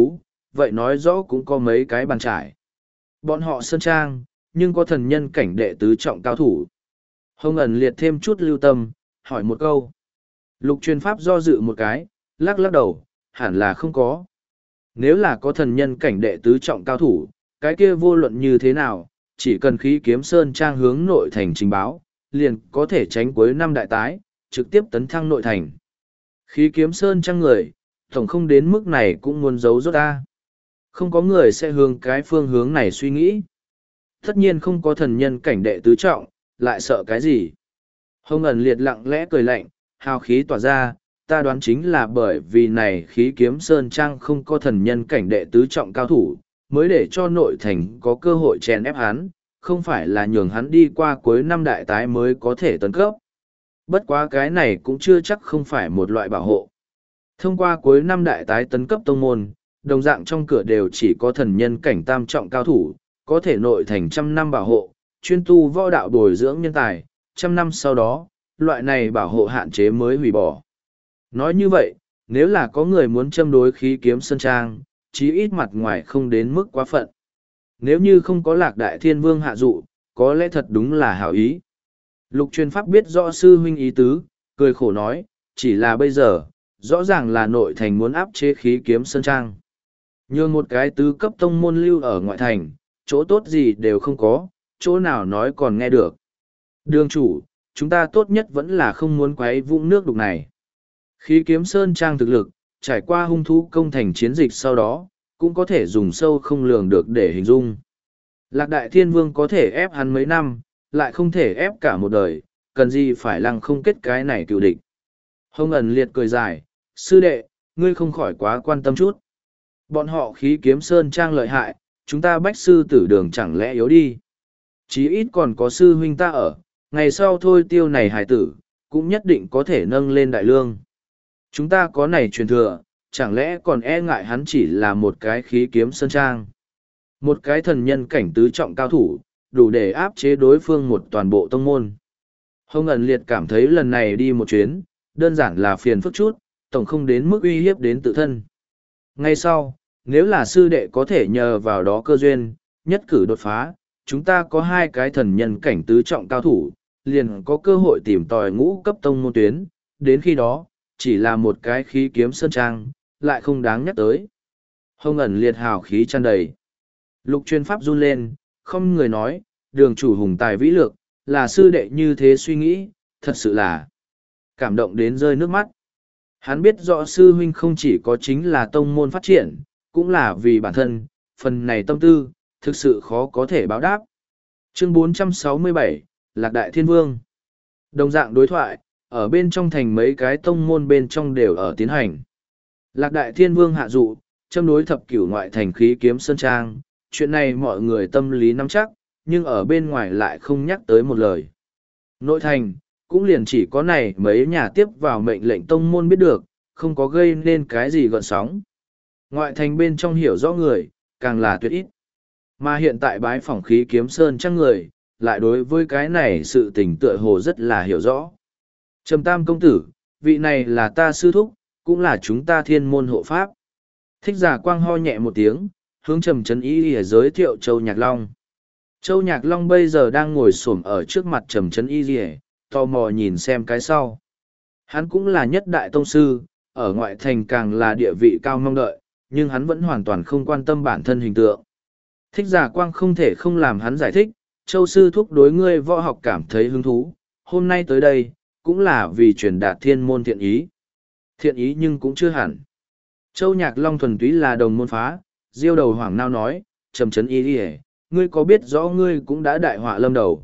vậy nói rõ cũng có mấy cái bàn trải. Bọn họ sơn trang, nhưng có thần nhân cảnh đệ tứ trọng cao thủ. Hồng ẩn liệt thêm chút lưu tâm, hỏi một câu. Lục truyền pháp do dự một cái, lắc lắc đầu, hẳn là không có. Nếu là có thần nhân cảnh đệ tứ trọng cao thủ, cái kia vô luận như thế nào, chỉ cần khí kiếm sơn trang hướng nội thành trình báo, liền có thể tránh cuối năm đại tái, trực tiếp tấn thăng nội thành. Khí kiếm sơn trang người, tổng không đến mức này cũng muốn giấu rốt ta. Không có người sẽ hướng cái phương hướng này suy nghĩ. Tất nhiên không có thần nhân cảnh đệ tứ trọng, lại sợ cái gì? Hồng ẩn liệt lặng lẽ cười lạnh, hào khí tỏa ra, ta đoán chính là bởi vì này khí kiếm sơn trang không có thần nhân cảnh đệ tứ trọng cao thủ, mới để cho nội thành có cơ hội chèn ép hắn, không phải là nhường hắn đi qua cuối năm đại tái mới có thể tấn cấp. Bất quá cái này cũng chưa chắc không phải một loại bảo hộ. Thông qua cuối năm đại tái tấn cấp tông môn, đồng dạng trong cửa đều chỉ có thần nhân cảnh tam trọng cao thủ, có thể nội thành trăm năm bảo hộ, chuyên tu võ đạo bồi dưỡng nhân tài, trăm năm sau đó, loại này bảo hộ hạn chế mới hủy bỏ. Nói như vậy, nếu là có người muốn châm đối khí kiếm sơn trang, chí ít mặt ngoài không đến mức quá phận. Nếu như không có Lạc Đại Thiên Vương hạ dụ, có lẽ thật đúng là hảo ý. Lục truyền pháp biết rõ sư huynh ý tứ, cười khổ nói, chỉ là bây giờ, rõ ràng là nội thành muốn áp chế khí kiếm sơn trang. Nhường một cái tứ cấp tông môn lưu ở ngoại thành, chỗ tốt gì đều không có, chỗ nào nói còn nghe được. Đường chủ, chúng ta tốt nhất vẫn là không muốn quấy vũng nước đục này. Khí kiếm sơn trang thực lực, trải qua hung thú công thành chiến dịch sau đó, cũng có thể dùng sâu không lường được để hình dung. Lạc Đại Thiên Vương có thể ép hắn mấy năm, lại không thể ép cả một đời, cần gì phải lăng không kết cái này cựu địch. Hồng ẩn liệt cười dài, sư đệ, ngươi không khỏi quá quan tâm chút. Bọn họ khí kiếm sơn trang lợi hại, chúng ta bách sư tử đường chẳng lẽ yếu đi. Chí ít còn có sư huynh ta ở, ngày sau thôi tiêu này hài tử, cũng nhất định có thể nâng lên đại lương. Chúng ta có này truyền thừa, chẳng lẽ còn e ngại hắn chỉ là một cái khí kiếm sơn trang. Một cái thần nhân cảnh tứ trọng cao thủ, đủ để áp chế đối phương một toàn bộ tông môn. Hồng ẩn liệt cảm thấy lần này đi một chuyến, đơn giản là phiền phức chút, tổng không đến mức uy hiếp đến tự thân. Ngay sau, nếu là sư đệ có thể nhờ vào đó cơ duyên, nhất cử đột phá, chúng ta có hai cái thần nhân cảnh tứ trọng cao thủ, liền có cơ hội tìm tòi ngũ cấp tông môn tuyến, đến khi đó, chỉ là một cái khí kiếm sơn trang, lại không đáng nhắc tới. Hồng ẩn liệt hào khí tràn đầy. Lục chuyên pháp run lên, không người nói, đường chủ hùng tài vĩ lược, là sư đệ như thế suy nghĩ, thật sự là cảm động đến rơi nước mắt. Hắn biết rõ sư huynh không chỉ có chính là tông môn phát triển, cũng là vì bản thân, phần này tâm tư, thực sự khó có thể báo đáp. Chương 467, Lạc Đại Thiên Vương. Đồng dạng đối thoại, ở bên trong thành mấy cái tông môn bên trong đều ở tiến hành. Lạc Đại Thiên Vương hạ dụ, châm đối thập cửu ngoại thành khí kiếm sơn trang, chuyện này mọi người tâm lý nắm chắc, nhưng ở bên ngoài lại không nhắc tới một lời. Nội thành, cũng liền chỉ có này mấy nhà tiếp vào mệnh lệnh tông môn biết được, không có gây nên cái gì gợn sóng. Ngoại thành bên trong hiểu rõ người, càng là tuyệt ít. Mà hiện tại bái phỏng khí kiếm sơn trang người, lại đối với cái này sự tình tựa hồ rất là hiểu rõ. Trầm Tam công tử, vị này là ta sư thúc, cũng là chúng ta thiên môn hộ pháp. Thích giả quang ho nhẹ một tiếng, hướng Trầm Trấn Y để giới thiệu Châu Nhạc Long. Châu Nhạc Long bây giờ đang ngồi xổm ở trước mặt Trầm Trấn Y để, tò mò nhìn xem cái sau. Hắn cũng là nhất đại tông sư, ở ngoại thành càng là địa vị cao mong đợi, nhưng hắn vẫn hoàn toàn không quan tâm bản thân hình tượng. Thích giả quang không thể không làm hắn giải thích, Châu sư thúc đối ngươi võ học cảm thấy hứng thú, hôm nay tới đây, cũng là vì truyền đạt thiên môn thiện ý. Thiện ý nhưng cũng chưa hẳn. Châu Nhạc Long thuần túy là đồng môn phá, diêu đầu hoảng nao nói, Trầm Trấn Y đi, ngươi có biết rõ ngươi cũng đã đại họa lâm đầu.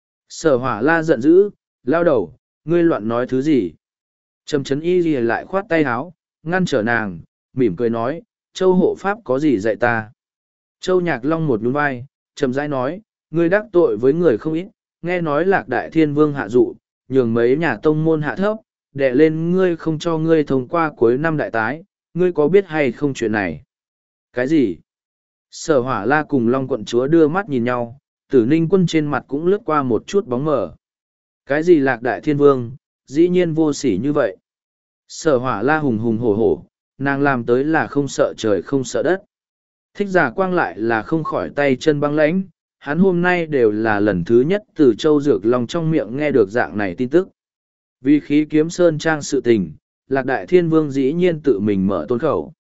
Sở Hỏa La giận dữ, lao đầu, ngươi loạn nói thứ gì? Trầm Trấn Y gì lại khoát tay háo, ngăn trở nàng, mỉm cười nói, Châu hộ pháp có gì dạy ta? Châu Nhạc Long một nhún vai, trầm rãi nói, ngươi đắc tội với người không ít, nghe nói Lạc Đại Thiên Vương hạ dụ, nhường mấy nhà tông môn hạ thấp, đè lên ngươi không cho ngươi thông qua cuối năm đại tái, ngươi có biết hay không chuyện này? Cái gì? Sở Hỏa La cùng Long quận chúa đưa mắt nhìn nhau, Tử Ninh Quân trên mặt cũng lướt qua một chút bóng mờ. Cái gì Lạc Đại Thiên Vương, dĩ nhiên vô sỉ như vậy. Sở Hỏa La hùng hùng hổ hổ, nàng làm tới là không sợ trời không sợ đất. Thích Giả Quang lại là không khỏi tay chân băng lãnh, hắn hôm nay đều là lần thứ nhất từ Châu Dược Long trong miệng nghe được dạng này tin tức. Vì khí kiếm sơn trang sự tình, Lạc Đại Thiên Vương dĩ nhiên tự mình mở tôn khẩu.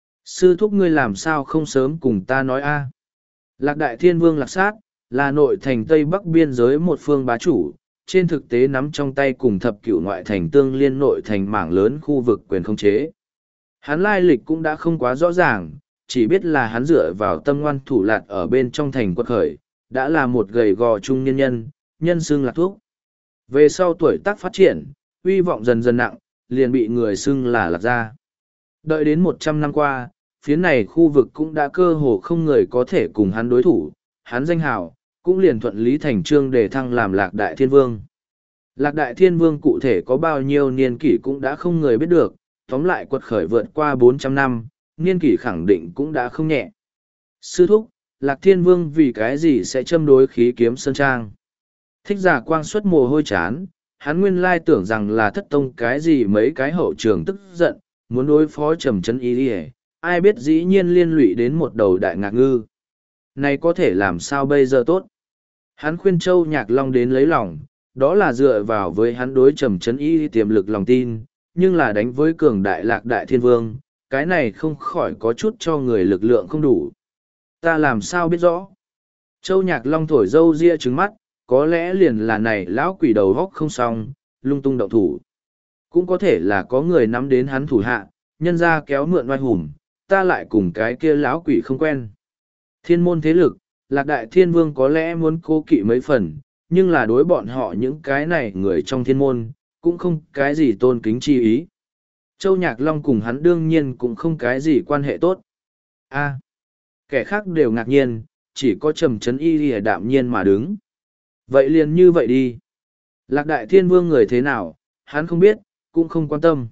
Sư thúc ngươi làm sao không sớm cùng ta nói a? Lạc Đại Thiên Vương Lạc Sát, là nội thành Tây Bắc biên giới một phương bá chủ, trên thực tế nắm trong tay cùng thập cửu ngoại thành tương liên nội thành mảng lớn khu vực quyền khống chế. Hắn lai lịch cũng đã không quá rõ ràng, chỉ biết là hắn dựa vào tâm ngoan thủ lạt ở bên trong thành quật khởi, đã là một gầy gò trung nhân nhân, nhân xưng Lạc Thúc. Về sau tuổi tác phát triển, uy vọng dần dần nặng, liền bị người xưng là Lạc Gia. Đợi đến 100 năm qua, phía này khu vực cũng đã cơ hồ không người có thể cùng hắn đối thủ, hắn danh hào, cũng liền thuận lý thành trương để thăng làm Lạc Đại Thiên Vương. Lạc Đại Thiên Vương cụ thể có bao nhiêu niên kỷ cũng đã không người biết được, tóm lại quật khởi vượt qua 400 năm, niên kỷ khẳng định cũng đã không nhẹ. Sư thúc, Lạc Thiên Vương vì cái gì sẽ châm đối khí kiếm sơn trang? Thích Giả Quang xuất mồ hôi chán, hắn nguyên lai tưởng rằng là thất tông cái gì mấy cái hậu trường tức giận, muốn đối phó trầm chân y đi, ai biết dĩ nhiên liên lụy đến một đầu đại ngạc ngư. Này có thể làm sao bây giờ tốt? Hắn khuyên Châu Nhạc Long đến lấy lòng, đó là dựa vào với hắn đối trầm chân y tiềm lực lòng tin, nhưng là đánh với cường đại Lạc Đại Thiên Vương, cái này không khỏi có chút cho người lực lượng không đủ. Ta làm sao biết rõ? Châu Nhạc Long thổi râu ria trứng mắt, có lẽ liền là này lão quỷ đầu góc không xong, lung tung động thủ. Cũng có thể là có người nắm đến hắn thủ hạ, nhân ra kéo mượn oai hùng, ta lại cùng cái kia lão quỷ không quen. Thiên môn thế lực, Lạc Đại Thiên Vương có lẽ muốn cố kỵ mấy phần, nhưng là đối bọn họ những cái này người trong thiên môn, cũng không cái gì tôn kính chi ý. Châu Nhạc Long cùng hắn đương nhiên cũng không cái gì quan hệ tốt. A, kẻ khác đều ngạc nhiên, chỉ có Trầm Chấn Y lìa đạm nhiên mà đứng. Vậy liền như vậy đi. Lạc Đại Thiên Vương người thế nào, hắn không biết, cũng không quan tâm.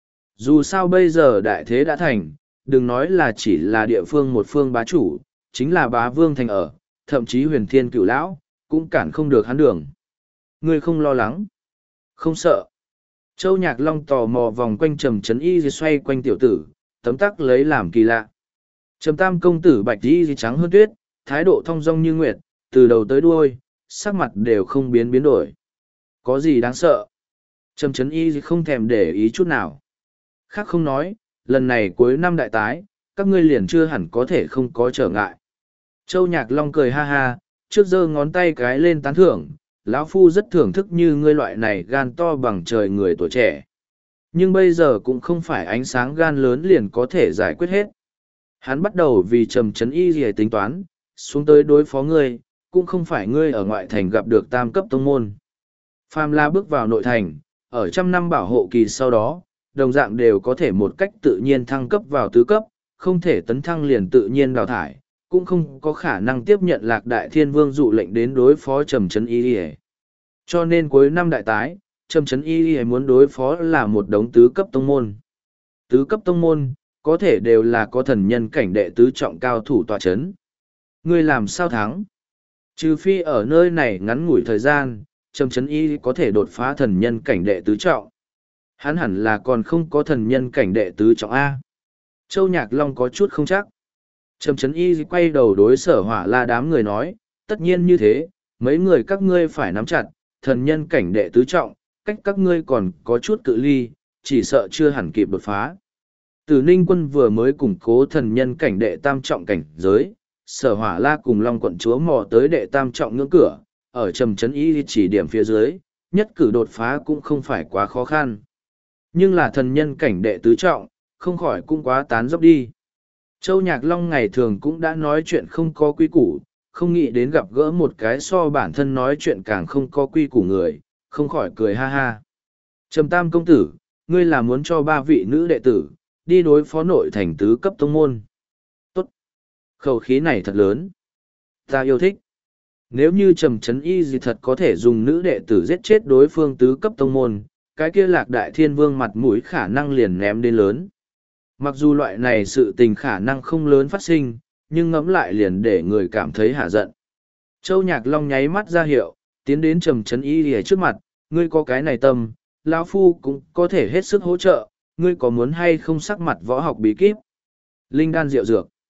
Dù sao bây giờ đại thế đã thành, đừng nói là chỉ là địa phương một phương bá chủ, chính là bá vương thành ở, thậm chí huyền thiên cửu lão, cũng cản không được hắn đường. Ngươi không lo lắng, không sợ. Châu Nhạc Long tò mò vòng quanh Trầm Chấn Y xoay quanh tiểu tử, tấm tắc lấy làm kỳ lạ. Trầm Tam công tử bạch y trắng hơn tuyết, thái độ thong dong như nguyệt, từ đầu tới đuôi, sắc mặt đều không biến đổi. Có gì đáng sợ? Trầm Chấn Y không thèm để ý chút nào. Khác không nói, lần này cuối năm đại tái, các ngươi liền chưa hẳn có thể không có trở ngại. Châu Nhạc Long cười ha ha, trước giơ ngón tay cái lên tán thưởng, lão phu rất thưởng thức như ngươi loại này gan to bằng trời người tuổi trẻ. Nhưng bây giờ cũng không phải ánh sáng gan lớn liền có thể giải quyết hết. Hắn bắt đầu vì Trầm Chấn Y gì tính toán, xuống tới đối phó ngươi, cũng không phải ngươi ở ngoại thành gặp được tam cấp tông môn. Phàm La bước vào nội thành, ở trăm năm bảo hộ kỳ sau đó, đồng dạng đều có thể một cách tự nhiên thăng cấp vào tứ cấp, không thể tấn thăng liền tự nhiên đào thải, cũng không có khả năng tiếp nhận Lạc Đại Thiên Vương dụ lệnh đến đối phó Trầm Chấn Y. Cho nên cuối năm đại tái, Trầm Chấn Y muốn đối phó là một đống tứ cấp tông môn. Tứ cấp tông môn, có thể đều là có thần nhân cảnh đệ tứ trọng cao thủ tọa chấn. Ngươi làm sao thắng? Trừ phi ở nơi này ngắn ngủi thời gian, Trầm Chấn Y có thể đột phá thần nhân cảnh đệ tứ trọng. Hắn hẳn là còn không có thần nhân cảnh đệ tứ trọng A. Châu Nhạc Long có chút không chắc. Trầm Chấn Y quay đầu đối Sở Hỏa La đám người nói, tất nhiên như thế, mấy người các ngươi phải nắm chặt, thần nhân cảnh đệ tứ trọng, cách các ngươi còn có chút cự ly, chỉ sợ chưa hẳn kịp đột phá. Tử Ninh Quân vừa mới củng cố thần nhân cảnh đệ tam trọng cảnh giới, Sở Hỏa La cùng Long quận chúa mò tới đệ tam trọng ngưỡng cửa, ở Trầm Chấn Y chỉ điểm phía dưới, nhất cử đột phá cũng không phải quá khó khăn. Nhưng là thần nhân cảnh đệ tứ trọng, không khỏi cũng quá tán dốc đi. Châu Nhạc Long ngày thường cũng đã nói chuyện không có quy củ, không nghĩ đến gặp gỡ một cái so bản thân nói chuyện càng không có quy củ người, không khỏi cười ha ha. Trầm Tam công tử, ngươi là muốn cho 3 vị nữ đệ tử, đi đối phó nội thành tứ cấp tông môn. Tốt! Khẩu khí này thật lớn. Ta yêu thích. Nếu như Trầm Chấn Y gì thật có thể dùng nữ đệ tử giết chết đối phương tứ cấp tông môn, cái kia Lạc Đại Thiên Vương mặt mũi khả năng liền ném đến lớn. Mặc dù loại này sự tình khả năng không lớn phát sinh, nhưng ngẫm lại liền để người cảm thấy hả giận. Châu Nhạc Long nháy mắt ra hiệu, tiến đến Trầm Chấn Y lìa trước mặt, ngươi có cái này tâm, lão phu cũng có thể hết sức hỗ trợ, ngươi có muốn hay không sắc mặt võ học bí kíp? Linh đan rượu dược.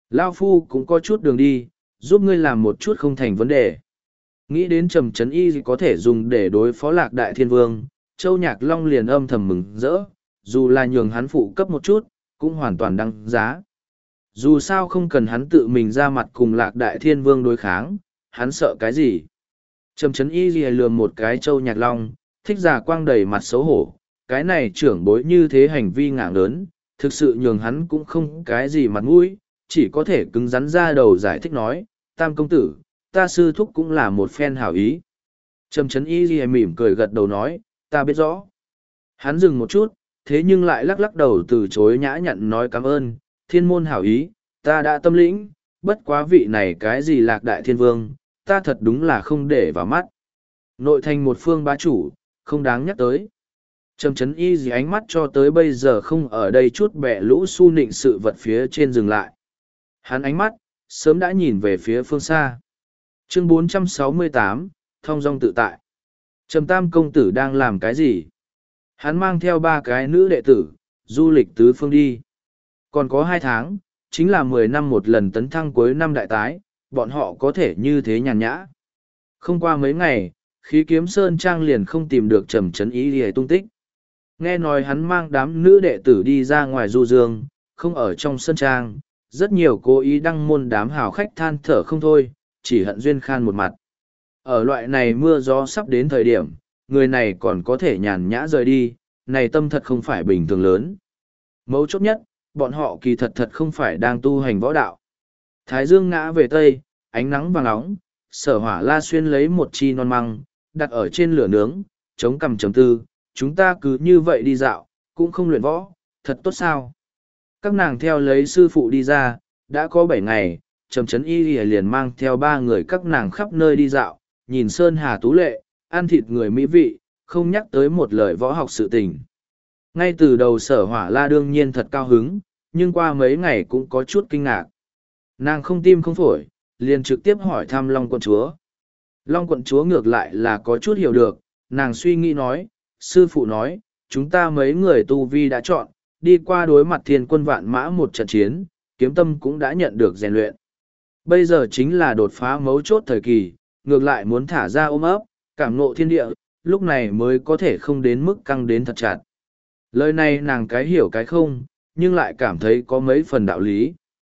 Lao phu cũng có chút đường đi, giúp ngươi làm một chút không thành vấn đề. Nghĩ đến Trầm Trấn Y có thể dùng để đối phó Lạc Đại Thiên Vương, Châu Nhạc Long liền âm thầm mừng rỡ, dù là nhường hắn phụ cấp một chút, cũng hoàn toàn đăng giá. Dù sao không cần hắn tự mình ra mặt cùng Lạc Đại Thiên Vương đối kháng, hắn sợ cái gì. Trầm Trấn Y lườm một cái Châu Nhạc Long, thích giả quang đầy mặt xấu hổ, cái này trưởng bối như thế hành vi ngạng lớn, thực sự nhường hắn cũng không cái gì mặt mũi, chỉ có thể cứng rắn ra đầu giải thích nói, Tam công tử, ta sư thúc cũng là một phen hảo ý. Trầm Trấn Y mỉm cười gật đầu nói, ta biết rõ. Hắn dừng một chút, thế nhưng lại lắc lắc đầu từ chối nhã nhặn nói cảm ơn, thiên môn hảo ý, ta đã tâm lĩnh, bất quá vị này cái gì Lạc Đại Thiên Vương, ta thật đúng là không để vào mắt. Nội thành một phương bá chủ, không đáng nhắc tới. Trầm Trấn Y ánh mắt cho tới bây giờ không ở đây chút bẻ lũ su nịnh sự vật phía trên dừng lại. Hắn ánh mắt, sớm đã nhìn về phía phương xa. Chương 468, Thong dong tự tại. Trầm Tam công tử đang làm cái gì? Hắn mang theo 3 cái nữ đệ tử, du lịch tứ phương đi. Còn có 2 tháng, chính là 10 năm một lần tấn thăng cuối năm đại tái, bọn họ có thể như thế nhàn nhã. Không qua mấy ngày, Khí Kiếm Sơn Trang liền không tìm được Trầm Trấn Y để tung tích. Nghe nói hắn mang đám nữ đệ tử đi ra ngoài du dương, không ở trong sân trang, rất nhiều cố ý đăng môn đám hào khách than thở không thôi, chỉ hận duyên khan một mặt. Ở loại này mưa gió sắp đến thời điểm, người này còn có thể nhàn nhã rời đi, này tâm thật không phải bình thường lớn. Mấu chốt nhất, bọn họ kỳ thật thật không phải đang tu hành võ đạo. Thái dương ngã về tây, ánh nắng vàng nóng, Sở Hỏa La xuyên lấy một chi non măng, đặt ở trên lửa nướng, chống cằm chấm tư, chúng ta cứ như vậy đi dạo, cũng không luyện võ, thật tốt sao. Các nàng theo lấy sư phụ đi ra, đã có 7 ngày, Trầm Trấn Y liền mang theo 3 người các nàng khắp nơi đi dạo, nhìn sơn hà tú lệ, ăn thịt người mỹ vị, không nhắc tới một lời võ học sự tình. Ngay từ đầu Sở Hỏa La đương nhiên thật cao hứng, nhưng qua mấy ngày cũng có chút kinh ngạc. Nàng không tim không phổi, liền trực tiếp hỏi thăm Long quận chúa. Long quận chúa ngược lại là có chút hiểu được, nàng suy nghĩ nói, sư phụ nói, chúng ta mấy người tu vi đã chọn, đi qua đối mặt thiên quân vạn mã một trận chiến, kiếm tâm cũng đã nhận được rèn luyện. Bây giờ chính là đột phá mấu chốt thời kỳ, ngược lại muốn thả ra ôm ấp, cảm ngộ thiên địa, lúc này mới có thể không đến mức căng đến thật chặt. Lời này nàng cái hiểu cái không, nhưng lại cảm thấy có mấy phần đạo lý.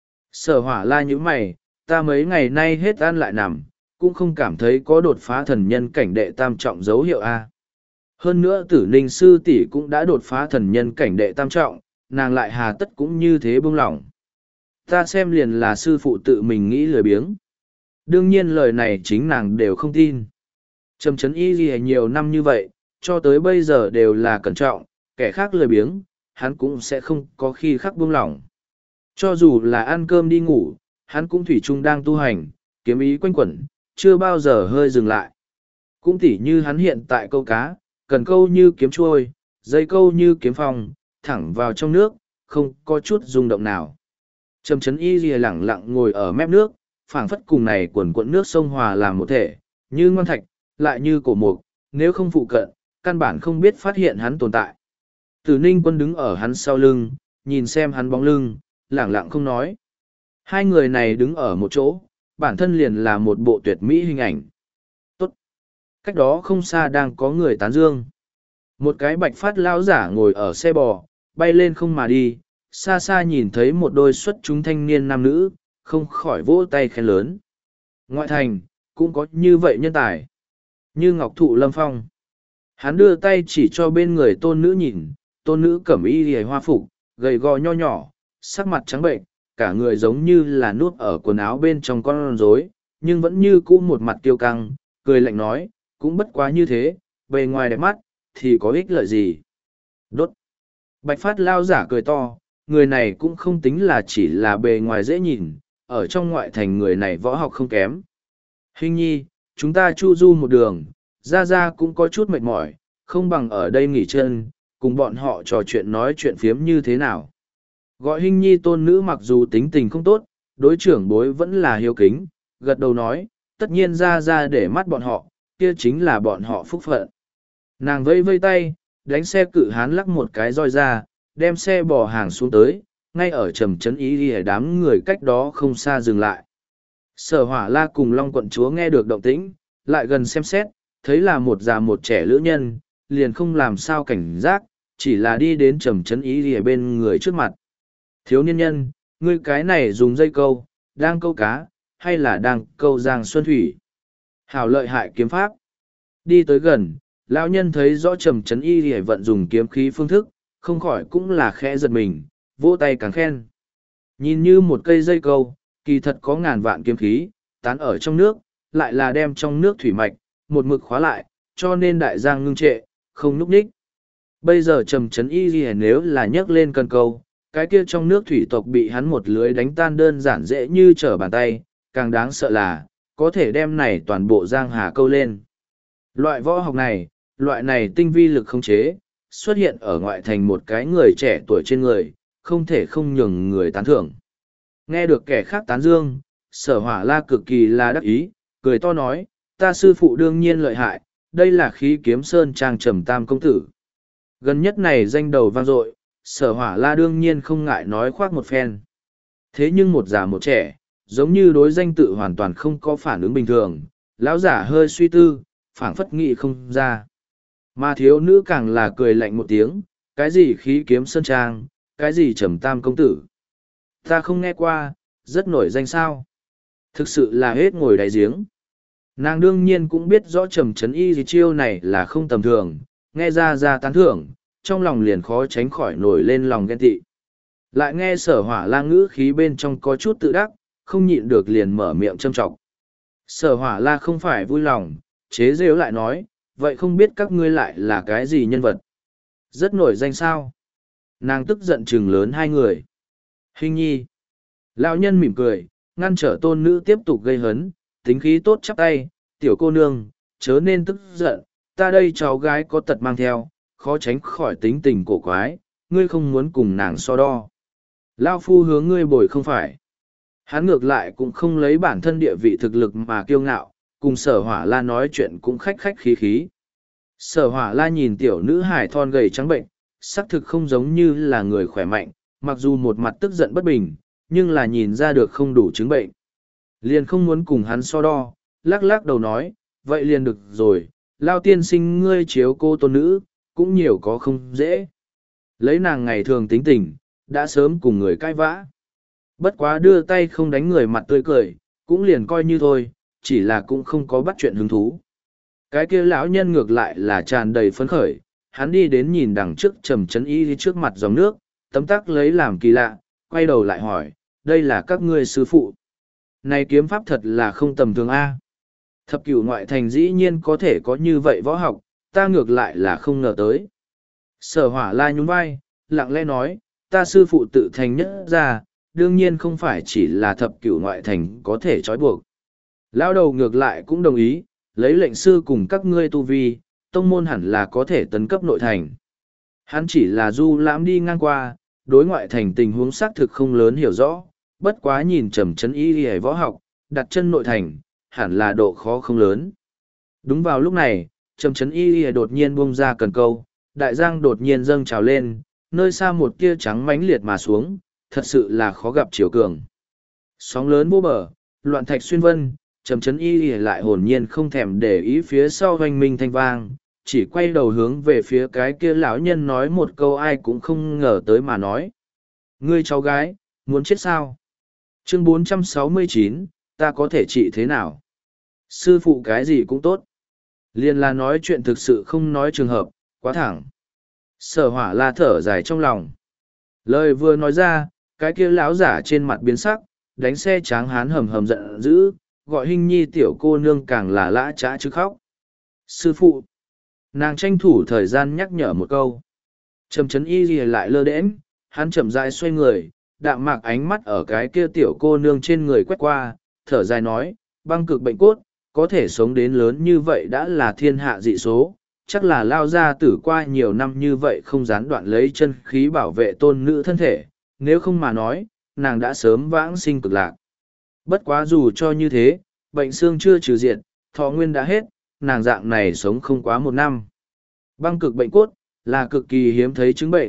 Sở Hỏa La như mày, ta mấy ngày nay hết ăn lại nằm, cũng không cảm thấy có đột phá thần nhân cảnh đệ tam trọng dấu hiệu A. Hơn nữa Tử Ninh sư tỷ cũng đã đột phá thần nhân cảnh đệ tam trọng, nàng lại hà tất cũng như thế buông lỏng. Ta xem liền là sư phụ tự mình nghĩ lười biếng. Đương nhiên lời này chính nàng đều không tin. Trầm Trấn Y gì nhiều năm như vậy, cho tới bây giờ đều là cẩn trọng, kẻ khác lười biếng, hắn cũng sẽ không có khi khắc buông lỏng. Cho dù là ăn cơm đi ngủ, hắn cũng thủy chung đang tu hành, kiếm ý quanh quẩn, chưa bao giờ hơi dừng lại. Cũng tỉ như hắn hiện tại câu cá, cần câu như kiếm trôi, dây câu như kiếm phong, thẳng vào trong nước, không có chút rung động nào. Trầm Trấn Y lìa lẳng lặng ngồi ở mép nước, phảng phất cùng này quần quận nước sông hòa làm một thể, như ngoan thạch, lại như cổ mục, nếu không phụ cận, căn bản không biết phát hiện hắn tồn tại. Tử Ninh Quân đứng ở hắn sau lưng, nhìn xem hắn bóng lưng, lẳng lặng không nói. Hai người này đứng ở một chỗ, bản thân liền là một bộ tuyệt mỹ hình ảnh. Tốt. Cách đó không xa đang có người tán dương. Một cái bạch phát lão giả ngồi ở xe bò, bay lên không mà đi, xa xa nhìn thấy một đôi xuất chúng thanh niên nam nữ, không khỏi vỗ tay khen lớn. Ngoại thành, cũng có như vậy nhân tài. Như ngọc thụ lâm phong. Hắn đưa tay chỉ cho bên người tôn nữ nhìn, tôn nữ cẩm y hề hoa phục, gầy gò nho nhỏ, sắc mặt trắng bệnh, cả người giống như là nuốt ở quần áo bên trong con rối, nhưng vẫn như cũ một mặt kiêu căng, cười lạnh nói, cũng bất quá như thế, bề ngoài đẹp mắt, thì có ích lợi gì. Đốt. Bạch phát lao giả cười to, người này cũng không tính là chỉ là bề ngoài dễ nhìn, ở trong ngoại thành người này võ học không kém. Hình nhi, chúng ta chu du một đường, ra ra cũng có chút mệt mỏi, không bằng ở đây nghỉ chân, cùng bọn họ trò chuyện nói chuyện phiếm như thế nào. Gọi Hình nhi tôn nữ mặc dù tính tình không tốt, đối trưởng bối vẫn là hiếu kính, gật đầu nói, tất nhiên ra ra để mắt bọn họ, kia chính là bọn họ phúc phận. Nàng vây vây tay, đánh xe cự hán lắc một cái roi ra, đem xe bỏ hàng xuống tới, ngay ở trầm trấn ý ỉa đám người cách đó không xa dừng lại. Sở Hỏa La cùng Long quận chúa nghe được động tĩnh, lại gần xem xét, thấy là một già một trẻ lữ nhân, liền không làm sao cảnh giác, chỉ là đi đến trầm trấn ý ỉa bên người trước mặt. Thiếu niên nhân, ngươi cái này dùng dây câu, đang câu cá, hay là đang câu giang xuân thủy? Hảo lợi hại kiếm pháp. Đi tới gần, lão nhân thấy rõ trầm trấn y ỉa vận dùng kiếm khí phương thức, không khỏi cũng là khẽ giật mình, vỗ tay càng khen. Nhìn như một cây dây câu, kỳ thật có ngàn vạn kiếm khí, tán ở trong nước, lại là đem trong nước thủy mạch, một mực khóa lại, cho nên đại giang ngưng trệ, không núp ních. Bây giờ trầm trấn y ỉa nếu là nhấc lên cần câu, cái kia trong nước thủy tộc bị hắn một lưới đánh tan đơn giản dễ như trở bàn tay, càng đáng sợ là, có thể đem này toàn bộ giang hà câu lên. Loại võ học này, loại này tinh vi lực khống chế, xuất hiện ở ngoại thành một cái người trẻ tuổi trên người, không thể không nhường người tán thưởng. Nghe được kẻ khác tán dương, Sở Hỏa La cực kỳ là đắc ý, cười to nói, ta sư phụ đương nhiên lợi hại, đây là khí kiếm sơn trang trầm tam công tử. Gần nhất này danh đầu vang dội, Sở Hỏa La đương nhiên không ngại nói khoác một phen. Thế nhưng một già một trẻ, giống như đối danh tự hoàn toàn không có phản ứng bình thường, lão giả hơi suy tư, phảng phất nghị không ra. Mà thiếu nữ càng là cười lạnh một tiếng, cái gì khí kiếm sơn trang, cái gì trầm tam công tử. Ta không nghe qua, rất nổi danh sao. Thực sự là hết ngồi đáy giếng. Nàng đương nhiên cũng biết rõ trầm trấn y gì chiêu này là không tầm thường, nghe ra tán thưởng, trong lòng liền khó tránh khỏi nổi lên lòng ghen tị. Lại nghe Sở Hỏa La ngữ khí bên trong có chút tự đắc, không nhịn được liền mở miệng châm chọc. Sở Hỏa La không phải vui lòng, chế rêu lại nói, vậy không biết các ngươi lại là cái gì nhân vật? Rất nổi danh sao? Nàng tức giận chừng lớn hai người. Hình nhi. Lão nhân mỉm cười, ngăn trở tôn nữ tiếp tục gây hấn, tính khí tốt chắp tay, tiểu cô nương, chớ nên tức giận, ta đây cháu gái có tật mang theo, khó tránh khỏi tính tình cổ quái, ngươi không muốn cùng nàng so đo. Lao phu hướng ngươi bồi không phải. Hắn ngược lại cũng không lấy bản thân địa vị thực lực mà kiêu ngạo, cùng Sở Hỏa La nói chuyện cũng khách khách khí khí. Sở Hỏa La nhìn tiểu nữ hải thon gầy trắng bệnh, xác thực không giống như là người khỏe mạnh, mặc dù một mặt tức giận bất bình, nhưng là nhìn ra được không đủ chứng bệnh. Liền không muốn cùng hắn so đo, lắc lắc đầu nói, vậy liền được rồi, Lao tiên sinh ngươi chiếu cô tôn nữ, cũng nhiều có không dễ. Lấy nàng ngày thường tính tình, đã sớm cùng người cãi vã. Bất quá đưa tay không đánh người mặt tươi cười, cũng liền coi như thôi, chỉ là cũng không có bắt chuyện hứng thú. Cái kia lão nhân ngược lại là tràn đầy phấn khởi, hắn đi đến nhìn đằng trước trầm trấn y trước mặt dòng nước, tấm tắc lấy làm kỳ lạ, quay đầu lại hỏi, đây là các ngươi sư phụ. Này kiếm pháp thật là không tầm thường A. Thập cửu ngoại thành dĩ nhiên có thể có như vậy võ học, ta ngược lại là không ngờ tới. Sở Hỏa La nhún vai, lặng lẽ nói, ta sư phụ tự thành nhất ra, đương nhiên không phải chỉ là thập cửu ngoại thành có thể trói buộc. Lão đầu ngược lại cũng đồng ý, lấy lệnh sư cùng các ngươi tu vi, tông môn hẳn là có thể tấn cấp nội thành. Hắn chỉ là du lãm đi ngang qua, đối ngoại thành tình huống xác thực không lớn hiểu rõ, bất quá nhìn trầm trấn y hề võ học, đặt chân nội thành, hẳn là độ khó không lớn. Đúng vào lúc này, trầm trấn y đột nhiên buông ra cần câu, đại giang đột nhiên dâng trào lên, nơi xa một tia trắng mãnh liệt mà xuống, thật sự là khó gặp chiều cường. Sóng lớn vô bờ, loạn thạch xuyên vân, trầm trấn y lại hồn nhiên không thèm để ý phía sau hoành minh thanh vang, chỉ quay đầu hướng về phía cái kia lão nhân nói một câu ai cũng không ngờ tới mà nói. Ngươi cháu gái, muốn chết sao? Chương 469, ta có thể trị thế nào? Sư phụ cái gì cũng tốt. Liền là nói chuyện thực sự không nói trường hợp, quá thẳng. Sở Hỏa La thở dài trong lòng. Lời vừa nói ra, cái kia lão giả trên mặt biến sắc, đánh xe tráng hán hầm hầm giận dữ, gọi Hình nhi tiểu cô nương càng là lã trá chứ khóc. Sư phụ! Nàng tranh thủ thời gian nhắc nhở một câu. Trầm trấn y gì lại lơ đễnh, hắn chậm rãi xoay người, đạm mạc ánh mắt ở cái kia tiểu cô nương trên người quét qua, thở dài nói, băng cực bệnh cốt, có thể sống đến lớn như vậy đã là thiên hạ dị số, chắc là lao ra tử qua nhiều năm như vậy không gián đoạn lấy chân khí bảo vệ tôn nữ thân thể, nếu không mà nói, nàng đã sớm vãng sinh cực lạc. Bất quá dù cho như thế, bệnh xương chưa trừ diệt, thọ nguyên đã hết, nàng dạng này sống không quá 1 năm. Băng cực bệnh cốt, là cực kỳ hiếm thấy chứng bệnh,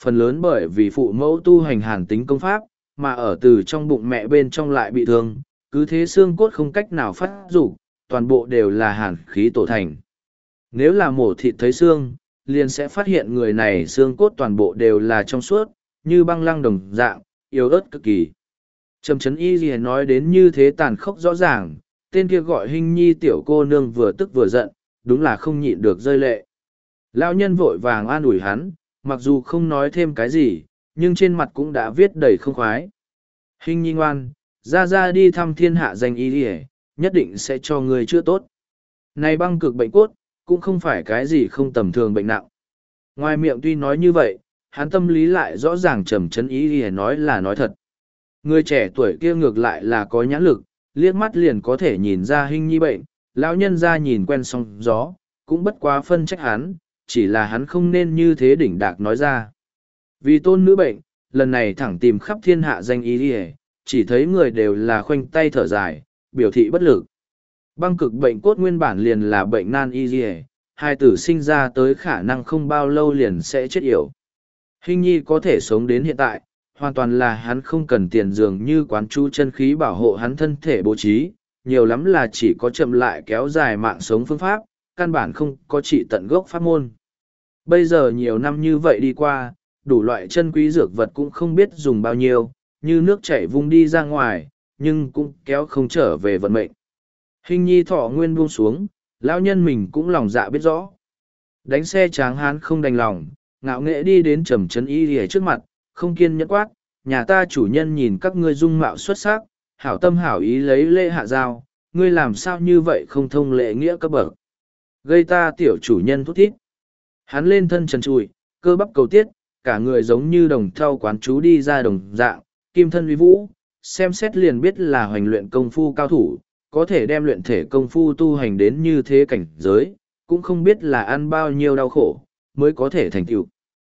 phần lớn bởi vì phụ mẫu tu hành hàn tính công pháp, mà ở từ trong bụng mẹ bên trong lại bị thương, cứ thế xương cốt không cách nào phát dục, toàn bộ đều là hàn khí tổ thành. Nếu là mổ thịt thấy xương, liền sẽ phát hiện người này xương cốt toàn bộ đều là trong suốt, như băng lăng đồng dạng, yếu ớt cực kỳ. Trầm Trấn Y Ghi nói đến như thế tàn khốc rõ ràng, tên kia gọi Hinh Nhi tiểu cô nương vừa tức vừa giận, đúng là không nhịn được rơi lệ. Lão nhân vội vàng an ủi hắn, mặc dù không nói thêm cái gì, nhưng trên mặt cũng đã viết đầy không khoái. Hinh Nhi ngoan, ra đi thăm thiên hạ danh y đi, nhất định sẽ cho người chữa tốt. Này băng cực bệnh cốt, cũng không phải cái gì không tầm thường bệnh nặng. Ngoài miệng tuy nói như vậy, hắn tâm lý lại rõ ràng Trầm Trấn Y đi nói là nói thật. Người trẻ tuổi kia ngược lại là có nhãn lực, liếc mắt liền có thể nhìn ra Hinh Nhi bệnh, lão nhân ra nhìn quen sóng gió, cũng bất quá phân trách hắn, chỉ là hắn không nên như thế đỉnh đạc nói ra. Vì tôn nữ bệnh, lần này thẳng tìm khắp thiên hạ danh y đi, chỉ thấy người đều là khoanh tay thở dài, biểu thị bất lực. Băng cực bệnh cốt nguyên bản liền là bệnh nan y đi, hai tử sinh ra tới khả năng không bao lâu liền sẽ chết yểu. Hinh Nhi có thể sống đến hiện tại, hoàn toàn là hắn không cần tiền dường như quán chú chân khí bảo hộ hắn thân thể bố trí, nhiều lắm là chỉ có chậm lại kéo dài mạng sống phương pháp, căn bản không có trị tận gốc pháp môn. Bây giờ nhiều năm như vậy đi qua, đủ loại chân quý dược vật cũng không biết dùng bao nhiêu, như nước chảy vung đi ra ngoài, nhưng cũng kéo không trở về vận mệnh. Hinh Nhi thọ nguyên buông xuống, lão nhân mình cũng lòng dạ biết rõ. Đánh xe tráng hán không đành lòng, ngạo nghễ đi đến Trầm Trấn Y lìa trước mặt, không kiên nhẫn quát, nhà ta chủ nhân nhìn các ngươi dung mạo xuất sắc, hảo tâm hảo ý lấy lễ hạ giao, ngươi làm sao như vậy không thông lễ nghĩa cấp bậc. Gây ta tiểu chủ nhân thút thít. Hắn lên thân trần trụi, cơ bắp cầu tiết, cả người giống như đồng thau quán chú đi ra đồng dạng, kim thân uy vũ, xem xét liền biết là hoành luyện công phu cao thủ, có thể đem luyện thể công phu tu hành đến như thế cảnh giới, cũng không biết là ăn bao nhiêu đau khổ, mới có thể thành tựu.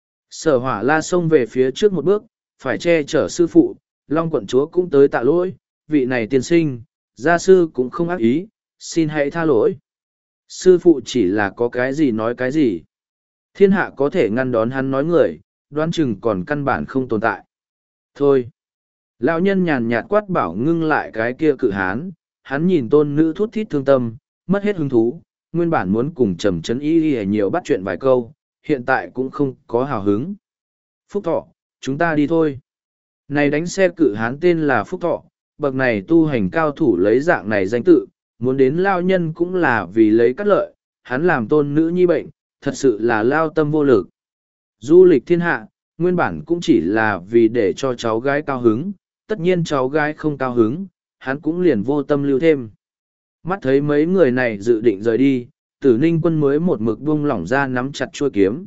Sở Hỏa La xông về phía trước một bước, phải che chở sư phụ, Long quận chúa cũng tới tạ lỗi, vị này tiên sinh, gia sư cũng không ác ý, xin hãy tha lỗi. Sư phụ chỉ là có cái gì nói cái gì. Thiên hạ có thể ngăn đón hắn nói người, đoán chừng còn căn bản không tồn tại. Thôi. Lão nhân nhàn nhạt quát bảo ngưng lại cái kia cự hán, hắn nhìn tôn nữ thút thít thương tâm, mất hết hứng thú, nguyên bản muốn cùng Trầm Trấn Y nhiều bắt chuyện vài câu, hiện tại cũng không có hào hứng. Phúc Thọ, chúng ta đi thôi. Này đánh xe cự hán tên là Phúc Thọ, bậc này tu hành cao thủ lấy dạng này danh tự, muốn đến lao nhân cũng là vì lấy cắt lợi, hắn làm tôn nữ nhi bệnh, thật sự là lao tâm vô lực. Du lịch thiên hạ, nguyên bản cũng chỉ là vì để cho cháu gái cao hứng, tất nhiên cháu gái không cao hứng, hắn cũng liền vô tâm lưu thêm. Mắt thấy mấy người này dự định rời đi, Tử Ninh Quân mới một mực buông lỏng ra nắm chặt chuôi kiếm.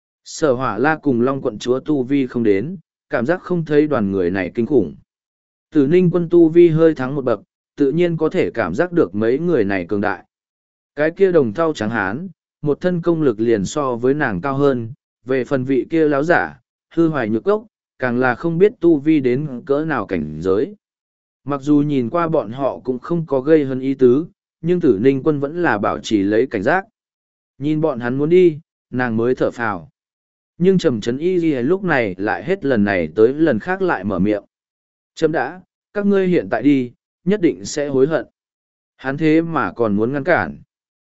Sở Hỏa La cùng Long quận chúa tu vi không đến, cảm giác không thấy đoàn người này kinh khủng. Tử Ninh Quân tu vi hơi thắng một bậc, tự nhiên có thể cảm giác được mấy người này cường đại. Cái kia đồng thau trắng hán, một thân công lực liền so với nàng cao hơn, về phần vị kia láo giả, hư hoài nhược cốc, càng là không biết tu vi đến cỡ nào cảnh giới. Mặc dù nhìn qua bọn họ cũng không có gây hơn ý tứ, nhưng Tử Ninh Quân vẫn là bảo trì lấy cảnh giác. Nhìn bọn hắn muốn đi, nàng mới thở phào. Nhưng Trầm Trấn Y Ghi lúc này lại hết lần này tới lần khác lại mở miệng. Trầm đã, các ngươi hiện tại đi, nhất định sẽ hối hận. Hắn thế mà còn muốn ngăn cản.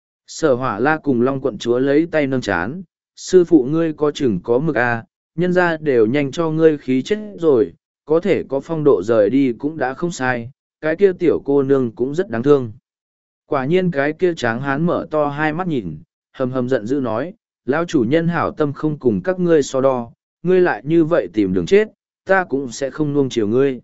Sở Hỏa La cùng Long quận chúa lấy tay nâng chán, sư phụ ngươi có chừng có mực à, nhân ra đều nhanh cho ngươi khí chết rồi, có thể có phong độ rời đi cũng đã không sai, cái kia tiểu cô nương cũng rất đáng thương. Quả nhiên cái kia tráng hán mở to hai mắt nhìn, hầm hầm giận dữ nói, lão chủ nhân hảo tâm không cùng các ngươi so đo, ngươi lại như vậy tìm đường chết, ta cũng sẽ không nuông chiều ngươi.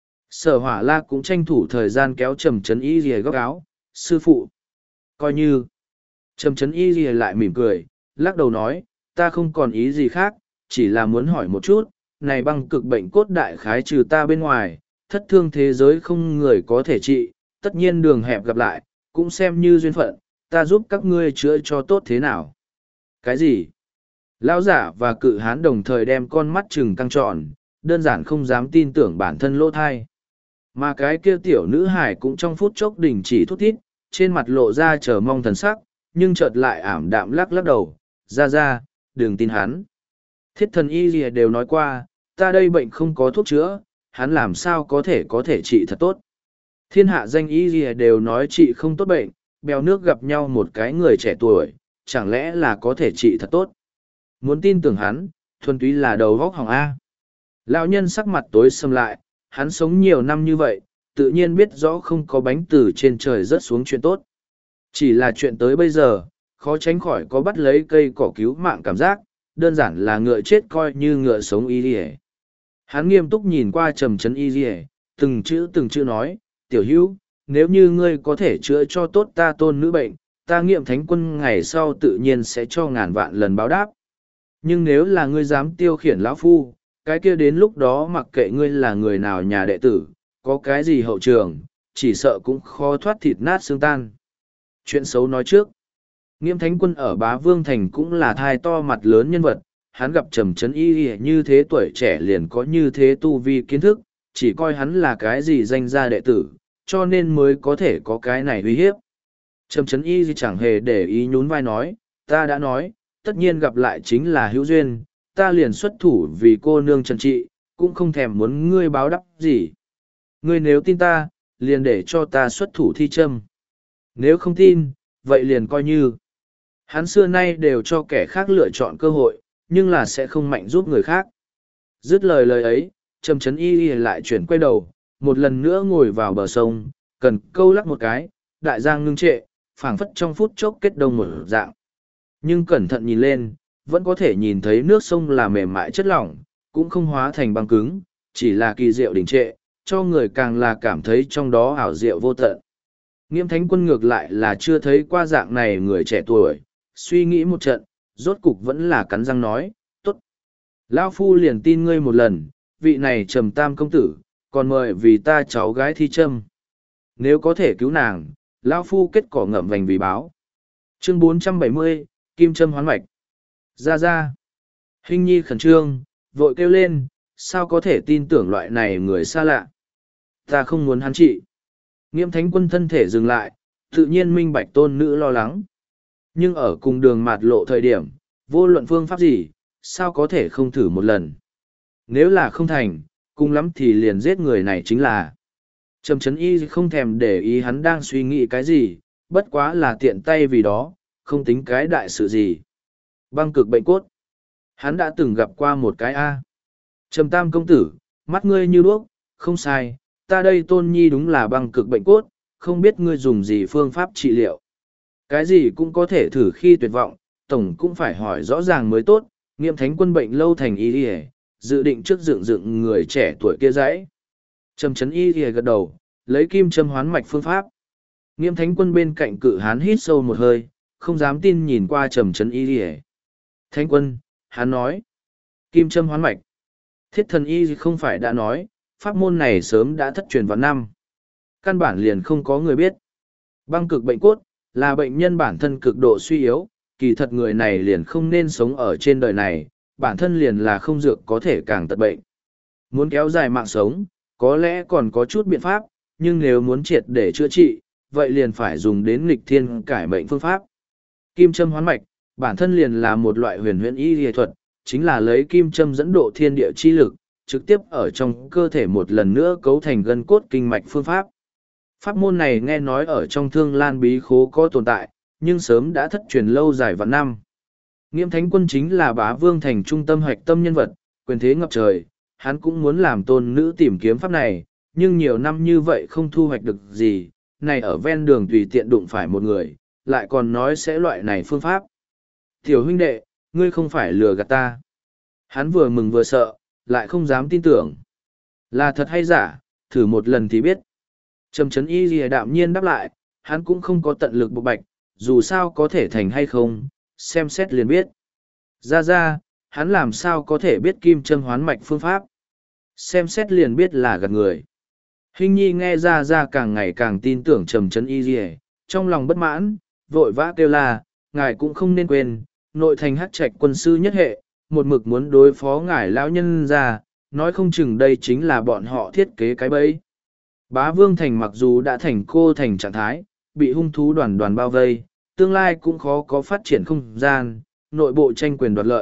Sở Hỏa La cũng tranh thủ thời gian kéo Trầm Trấn Y rìa góc áo, sư phụ. Coi như, Trầm Trấn Y rìa lại mỉm cười, lắc đầu nói, ta không còn ý gì khác, chỉ là muốn hỏi một chút, này băng cực bệnh cốt đại khái trừ ta bên ngoài, thất thương thế giới không người có thể trị, tất nhiên đường hẹp gặp lại, cũng xem như duyên phận, ta giúp các ngươi chữa cho tốt thế nào. Cái gì? Lão giả và cự hán đồng thời đem con mắt trừng căng tròn, đơn giản không dám tin tưởng bản thân lỗ thai. Mà cái kia tiểu nữ hải cũng trong phút chốc đình chỉ thút thít, trên mặt lộ ra chờ mong thần sắc, nhưng chợt lại ảm đạm lắc lắc đầu, ra, đừng tin hắn. Thiết thần y lìa đều nói qua, ta đây bệnh không có thuốc chữa, hắn làm sao có thể trị thật tốt. Thiên hạ danh y lìa đều nói trị không tốt bệnh, bèo nước gặp nhau một cái người trẻ tuổi, chẳng lẽ là có thể trị thật tốt. Muốn tin tưởng hắn, thuần túy là đầu vóc hỏng A. Lão nhân sắc mặt tối sầm lại, hắn sống nhiều năm như vậy, tự nhiên biết rõ không có bánh từ trên trời rớt xuống chuyện tốt. Chỉ là chuyện tới bây giờ, khó tránh khỏi có bắt lấy cây cỏ cứu mạng cảm giác, đơn giản là ngựa chết coi như ngựa sống y lìa. Hắn nghiêm túc nhìn qua trầm trấn y lìa, từng chữ nói, tiểu hữu, nếu như ngươi có thể chữa cho tốt ta tôn nữ bệnh, ta nghiệm thánh quân ngày sau tự nhiên sẽ cho ngàn vạn lần báo đáp. Nhưng nếu là ngươi dám tiêu khiển lão phu, cái kia đến lúc đó mặc kệ ngươi là người nào nhà đệ tử, có cái gì hậu trường, chỉ sợ cũng khó thoát thịt nát xương tan. Chuyện xấu nói trước, Nghiêm Thánh Quân ở Bá Vương Thành cũng là thai to mặt lớn nhân vật, hắn gặp Trầm Trấn Y như thế tuổi trẻ liền có như thế tu vi kiến thức, chỉ coi hắn là cái gì danh gia đệ tử, cho nên mới có thể có cái này uy hiếp. Trầm Trấn Y chẳng hề để ý nhún vai nói, ta đã nói, tất nhiên gặp lại chính là hữu duyên, ta liền xuất thủ vì cô nương Trần Trị, cũng không thèm muốn ngươi báo đáp gì. Ngươi nếu tin ta, liền để cho ta xuất thủ thi châm. Nếu không tin, vậy liền coi như. Hắn xưa nay đều cho kẻ khác lựa chọn cơ hội, nhưng là sẽ không mạnh giúp người khác. Dứt lời ấy, Trầm Trấn Y lại chuyển quay đầu, một lần nữa ngồi vào bờ sông, cần câu lắc một cái, đại giang ngưng trệ, phảng phất trong phút chốc kết đông một dạng. Nhưng cẩn thận nhìn lên, vẫn có thể nhìn thấy nước sông là mềm mại chất lỏng, cũng không hóa thành băng cứng, chỉ là kỳ diệu đình trệ, cho người càng là cảm thấy trong đó ảo diệu vô tận. Nghiêm Thánh Quân ngược lại là chưa thấy qua dạng này người trẻ tuổi, suy nghĩ một trận, rốt cục vẫn là cắn răng nói, tốt. Lão phu liền tin ngươi một lần, vị này Trầm Tam công tử, còn mời vì ta cháu gái thi châm. Nếu có thể cứu nàng, lão phu kết cỏ ngậm vành vì báo. Chương 470, Kim châm hoán mạch. Ra. Hình nhi khẩn trương, vội kêu lên, sao có thể tin tưởng loại này người xa lạ. Ta không muốn hắn trị. Nghiêm Thánh Quân thân thể dừng lại, tự nhiên minh bạch tôn nữ lo lắng. Nhưng ở cùng đường mạt lộ thời điểm, vô luận phương pháp gì, sao có thể không thử một lần. Nếu là không thành, cùng lắm thì liền giết người này chính là. Trầm Trấn Y không thèm để ý hắn đang suy nghĩ cái gì, bất quá là tiện tay vì đó, không tính cái đại sự gì. Băng cực bệnh cốt. Hắn đã từng gặp qua một cái A. Trầm Tam công tử, mắt ngươi như đuốc, không sai, ta đây tôn nhi đúng là băng cực bệnh cốt, không biết ngươi dùng gì phương pháp trị liệu. Cái gì cũng có thể thử khi tuyệt vọng, tổng cũng phải hỏi rõ ràng mới tốt, Nghiêm Thánh Quân bệnh lâu thành y y, dự định trước dựng người trẻ tuổi kia dãy. Trầm Trấn Y y gật đầu, lấy kim châm hoán mạch phương pháp. Nghiêm Thánh Quân bên cạnh cự hán hít sâu một hơi, không dám tin nhìn qua Trầm Trấn Y y. Thánh Quân, hắn nói, kim châm hoán mạch. Thiết thần y không phải đã nói, pháp môn này sớm đã thất truyền vào năm. Căn bản liền không có người biết. Băng cực bệnh cốt, là bệnh nhân bản thân cực độ suy yếu, kỳ thật người này liền không nên sống ở trên đời này, bản thân liền là không dược có thể càng tật bệnh. Muốn kéo dài mạng sống, có lẽ còn có chút biện pháp, nhưng nếu muốn triệt để chữa trị, vậy liền phải dùng đến nghịch thiên cải mệnh phương pháp. Kim châm hoán mạch, bản thân liền là một loại huyền huyễn y y thuật, chính là lấy kim châm dẫn độ thiên địa chi lực, trực tiếp ở trong cơ thể một lần nữa cấu thành gân cốt kinh mạch phương pháp. Pháp môn này nghe nói ở trong Thương Lan bí khố có tồn tại, nhưng sớm đã thất truyền lâu dài vạn năm. Nghiêm Thánh Quân chính là Bá Vương Thành trung tâm hoạch tâm nhân vật, quyền thế ngập trời, hắn cũng muốn làm tôn nữ tìm kiếm pháp này, nhưng nhiều năm như vậy không thu hoạch được gì, này ở ven đường tùy tiện đụng phải một người, lại còn nói sẽ loại này phương pháp. Tiểu huynh đệ, ngươi không phải lừa gạt ta. Hắn vừa mừng vừa sợ, lại không dám tin tưởng. Là thật hay giả, thử một lần thì biết. Trầm Trấn Y lìa đạm nhiên đáp lại, hắn cũng không có tận lực bộc bạch, dù sao có thể thành hay không, xem xét liền biết. Ra, hắn làm sao có thể biết kim châm hoán mạch phương pháp. Xem xét liền biết là gạt người. Hình nhi nghe ra càng ngày càng tin tưởng Trầm Trấn Y lìa, trong lòng bất mãn, vội vã kêu là, ngài cũng không nên quên, nội thành hắc trạch quân sư nhất hệ, một mực muốn đối phó ngài lão nhân ra, nói không chừng đây chính là bọn họ thiết kế cái bẫy. Bá Vương Thành mặc dù đã thành cô thành trạng thái, bị hung thú đoàn bao vây, tương lai cũng khó có phát triển không gian, nội bộ tranh quyền đoạt lợi,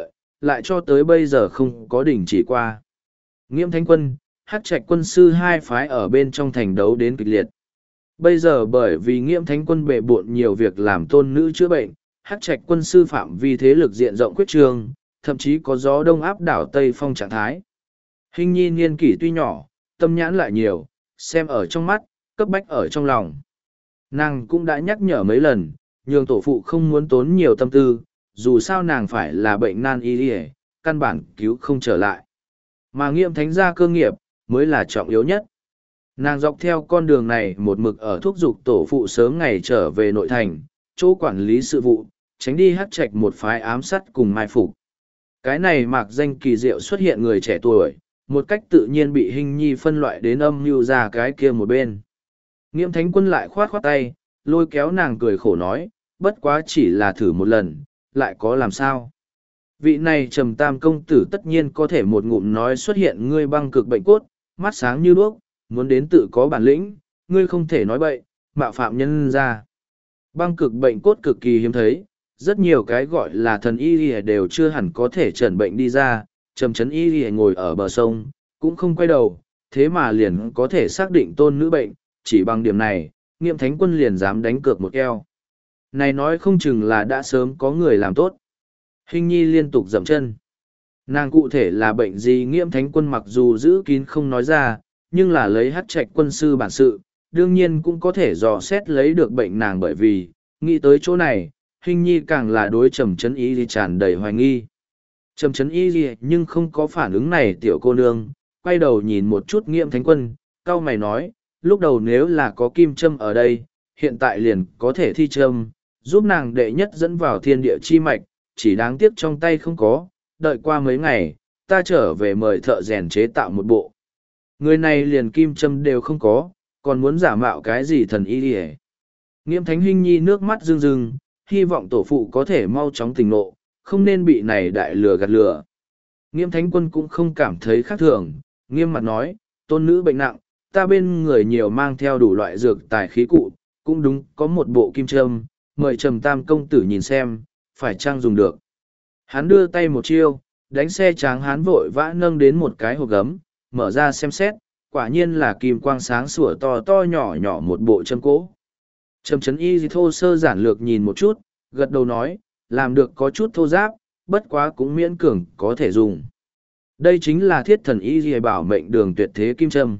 lại cho tới bây giờ không có đỉnh chỉ qua. Nghiễm Thánh Quân, Hắc Trạch quân sư hai phái ở bên trong thành đấu đến kịch liệt. Bây giờ bởi vì Nghiễm Thánh Quân bệ bộn nhiều việc làm tôn nữ chữa bệnh, Hắc Trạch quân sư phạm vi thế lực diện rộng quyết trường, thậm chí có gió đông áp đảo Tây Phong trạng thái. Hình nhi niên kỷ tuy nhỏ, tâm nhãn lại nhiều, xem ở trong mắt, cấp bách ở trong lòng. Nàng cũng đã nhắc nhở mấy lần, nhường tổ phụ không muốn tốn nhiều tâm tư, dù sao nàng phải là bệnh nan y y, căn bản cứu không trở lại. Mà Nghiễm Thánh gia cơ nghiệp, mới là trọng yếu nhất. Nàng dọc theo con đường này một mực ở thúc giục tổ phụ sớm ngày trở về nội thành, chỗ quản lý sự vụ, tránh đi Hắc Trạch một phái ám sát cùng mai phục. Cái này mạc danh kỳ diệu xuất hiện người trẻ tuổi, một cách tự nhiên bị Hình nhi phân loại đến âm mưu ra cái kia một bên. Nghiễm Thánh Quân lại khoát khoát tay, lôi kéo nàng cười khổ nói, bất quá chỉ là thử một lần, lại có làm sao. Vị này Trầm Tam công tử tất nhiên có thể một ngụm nói xuất hiện ngươi băng cực bệnh cốt, mắt sáng như đuốc, muốn đến tự có bản lĩnh, ngươi không thể nói bậy, mạo phạm nhân ra. Băng cực bệnh cốt cực kỳ hiếm thấy, rất nhiều cái gọi là thần y đều chưa hẳn có thể chẩn bệnh đi ra, Trầm Trấn y ngồi ở bờ sông, cũng không quay đầu, thế mà liền có thể xác định tôn nữ bệnh, chỉ bằng điểm này, Nghiễm Thánh Quân liền dám đánh cược một eo. Này nói không chừng là đã sớm có người làm tốt. Hình nhi liên tục dậm chân. Nàng cụ thể là bệnh gì Nghiễm Thánh Quân mặc dù giữ kín không nói ra, nhưng là lấy Hắc Trạch quân sư bản sự, đương nhiên cũng có thể dò xét lấy được bệnh nàng bởi vì, nghĩ tới chỗ này, Hình nhi càng là đối Trầm Trấn y thì tràn đầy hoài nghi. Trầm Trấn y gì nhưng không có phản ứng này tiểu cô nương, quay đầu nhìn một chút Nghiễm Thánh Quân, cau mày nói, lúc đầu nếu là có kim châm ở đây, hiện tại liền có thể thi châm, giúp nàng đệ nhất dẫn vào thiên địa chi mạch, chỉ đáng tiếc trong tay không có, đợi qua mấy ngày, ta trở về mời thợ rèn chế tạo một bộ. Người này liền kim châm đều không có, còn muốn giả mạo cái gì thần y đi. Nghiễm Thánh Hình nhi nước mắt rưng rưng, hy vọng tổ phụ có thể mau chóng tỉnh ngộ, không nên bị này đại lừa gạt lừa. Nghiễm Thánh Quân cũng không cảm thấy khác thường, nghiêm mặt nói, tôn nữ bệnh nặng, ta bên người nhiều mang theo đủ loại dược tài khí cụ, cũng đúng có một bộ kim châm, mời Trầm Tam công tử nhìn xem, phải chăng dùng được. Hắn đưa tay một chiêu, đánh xe tráng hắn vội vã nâng đến một cái hộp gấm, mở ra xem xét, quả nhiên là kim quang sáng sủa to to nhỏ nhỏ một bộ châm cỗ. Trầm Trấn y thô sơ giản lược nhìn một chút, gật đầu nói, làm được có chút thô giáp, bất quá cũng miễn cường có thể dùng. Đây chính là thiết thần y bảo mệnh đường tuyệt thế kim châm.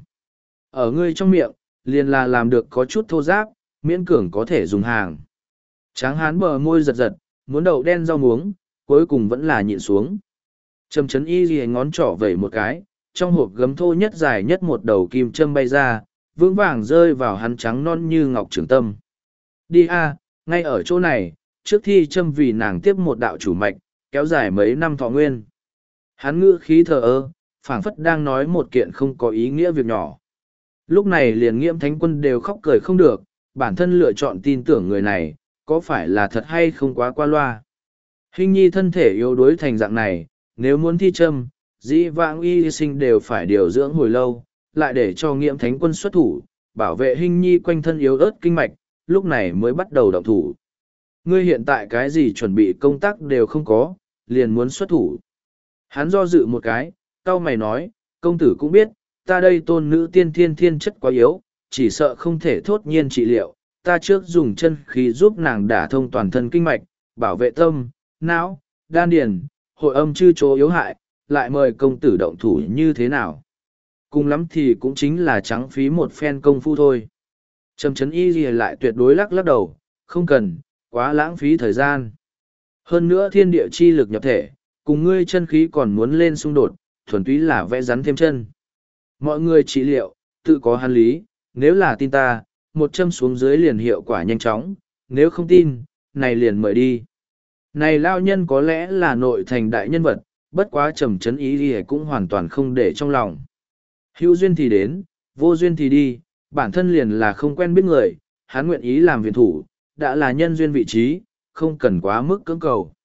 Ở ngươi trong miệng, liền là làm được có chút thô giáp, miễn cường có thể dùng hàng. Tráng hán bờ môi giật giật, muốn đậu đen rau muống, cuối cùng vẫn là nhịn xuống. Trầm Trấn y ghi ngón trỏ vẩy một cái, trong hộp gấm thô nhất dài nhất một đầu kim châm bay ra, vững vàng rơi vào hắn trắng non như ngọc trường tâm. Đi a, ngay ở chỗ này, trước thi châm vì nàng tiếp một đạo chủ mạch, kéo dài mấy năm thọ nguyên. Hắn ngữ khí thờ ơ, phảng phất đang nói một kiện không có ý nghĩa việc nhỏ. Lúc này liền Nghiễm Thánh Quân đều khóc cười không được, bản thân lựa chọn tin tưởng người này, có phải là thật hay không quá qua loa. Hình nhi thân thể yếu đuối thành dạng này, nếu muốn thi châm, dĩ vãng y sinh đều phải điều dưỡng hồi lâu, lại để cho Nghiễm Thánh Quân xuất thủ, bảo vệ Hình nhi quanh thân yếu ớt kinh mạch, lúc này mới bắt đầu động thủ. Ngươi hiện tại cái gì chuẩn bị công tác đều không có, liền muốn xuất thủ. Hắn do dự một cái, cau mày nói, công tử cũng biết, ta đây tôn nữ tiên thiên thiên chất quá yếu, chỉ sợ không thể thốt nhiên trị liệu, ta trước dùng chân khí giúp nàng đả thông toàn thân kinh mạch, bảo vệ tâm, não, đan điền, hội âm chư chỗ yếu hại, lại mời công tử động thủ như thế nào. Cùng lắm thì cũng chính là trắng phí một phen công phu thôi. Trầm Trấn y gì lại tuyệt đối lắc lắc đầu, không cần, quá lãng phí thời gian. Hơn nữa thiên địa chi lực nhập thể, cùng ngươi chân khí còn muốn lên xung đột, thuần túy là vẽ rắn thêm chân. Mọi người trị liệu, tự có hắn lý, nếu là tin ta, một châm xuống dưới liền hiệu quả nhanh chóng, nếu không tin, này liền mời đi. Này lao nhân có lẽ là nội thành đại nhân vật, bất quá Trầm Trấn ý thì cũng hoàn toàn không để trong lòng. Hữu duyên thì đến, vô duyên thì đi, bản thân liền là không quen biết người, hắn nguyện ý làm viện thủ, đã là nhân duyên vị trí, không cần quá mức cưỡng cầu.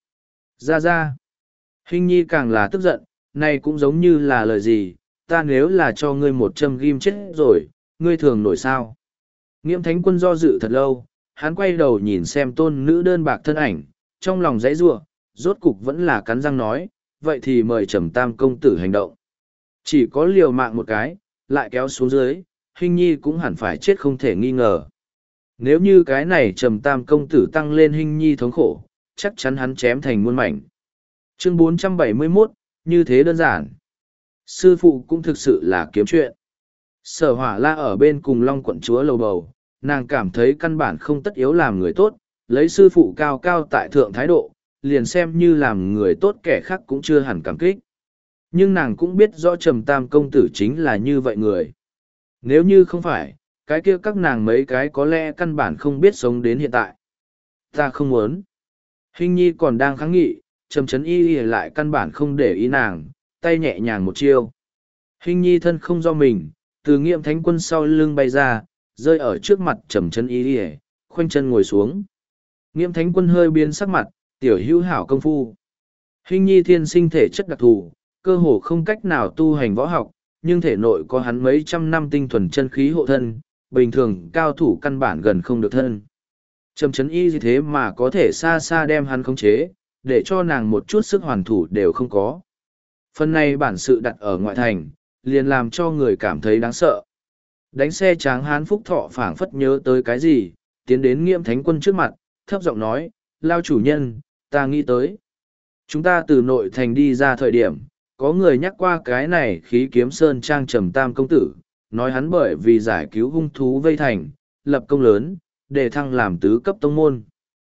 Ra. Hình nhi càng là tức giận, này cũng giống như là lời gì, ta nếu là cho ngươi một châm ghim chết rồi, ngươi thường nổi sao. Nghiễm Thánh Quân do dự thật lâu, hắn quay đầu nhìn xem tôn nữ đơn bạc thân ảnh, trong lòng dãy giụa, rốt cục vẫn là cắn răng nói, vậy thì mời Trầm Tam công tử hành động. Chỉ có liều mạng một cái, lại kéo xuống dưới, Hình nhi cũng hẳn phải chết không thể nghi ngờ. Nếu như cái này Trầm Tam công tử tăng lên Hình nhi thống khổ, chắc chắn hắn chém thành muôn mảnh. Chương 471, như thế đơn giản. Sư phụ cũng thực sự là kiếm chuyện. Sở Hỏa La ở bên cùng Long quận chúa lầu bầu, nàng cảm thấy căn bản không tất yếu làm người tốt, lấy sư phụ cao cao tại thượng thái độ, liền xem như làm người tốt kẻ khác cũng chưa hẳn cảm kích. Nhưng nàng cũng biết rõ Trầm Tam công tử chính là như vậy người. Nếu như không phải, cái kia các nàng mấy cái có lẽ căn bản không biết sống đến hiện tại. Ta không muốn. Hình nhi còn đang kháng nghị, Trầm Trấn Y lại căn bản không để ý nàng, tay nhẹ nhàng một chiêu. Hình nhi thân không do mình, từ Nghiệm Thánh Quân sau lưng bay ra, rơi ở trước mặt Trầm Trấn Y, khoanh chân ngồi xuống. Nghiệm Thánh Quân hơi biến sắc mặt, tiểu hữu hảo công phu. Hình nhi thiên sinh thể chất đặc thù, cơ hồ không cách nào tu hành võ học, nhưng thể nội có hắn mấy trăm năm tinh thuần chân khí hộ thân, bình thường cao thủ căn bản gần không được thân. Trầm Trấn Y như thế mà có thể xa xa đem hắn khống chế, để cho nàng một chút sức hoàn thủ đều không có. Phần này bản sự đặt ở ngoại thành, liền làm cho người cảm thấy đáng sợ. Đánh xe tráng hán Phúc Thọ phảng phất nhớ tới cái gì, tiến đến Nghiệm Thánh Quân trước mặt, thấp giọng nói, lao chủ nhân, ta nghĩ tới. Chúng ta từ nội thành đi ra thời điểm, có người nhắc qua cái này khí kiếm sơn trang Trầm Tam công tử, nói hắn bởi vì giải cứu hung thú vây thành, lập công lớn, để thăng làm tứ cấp tông môn.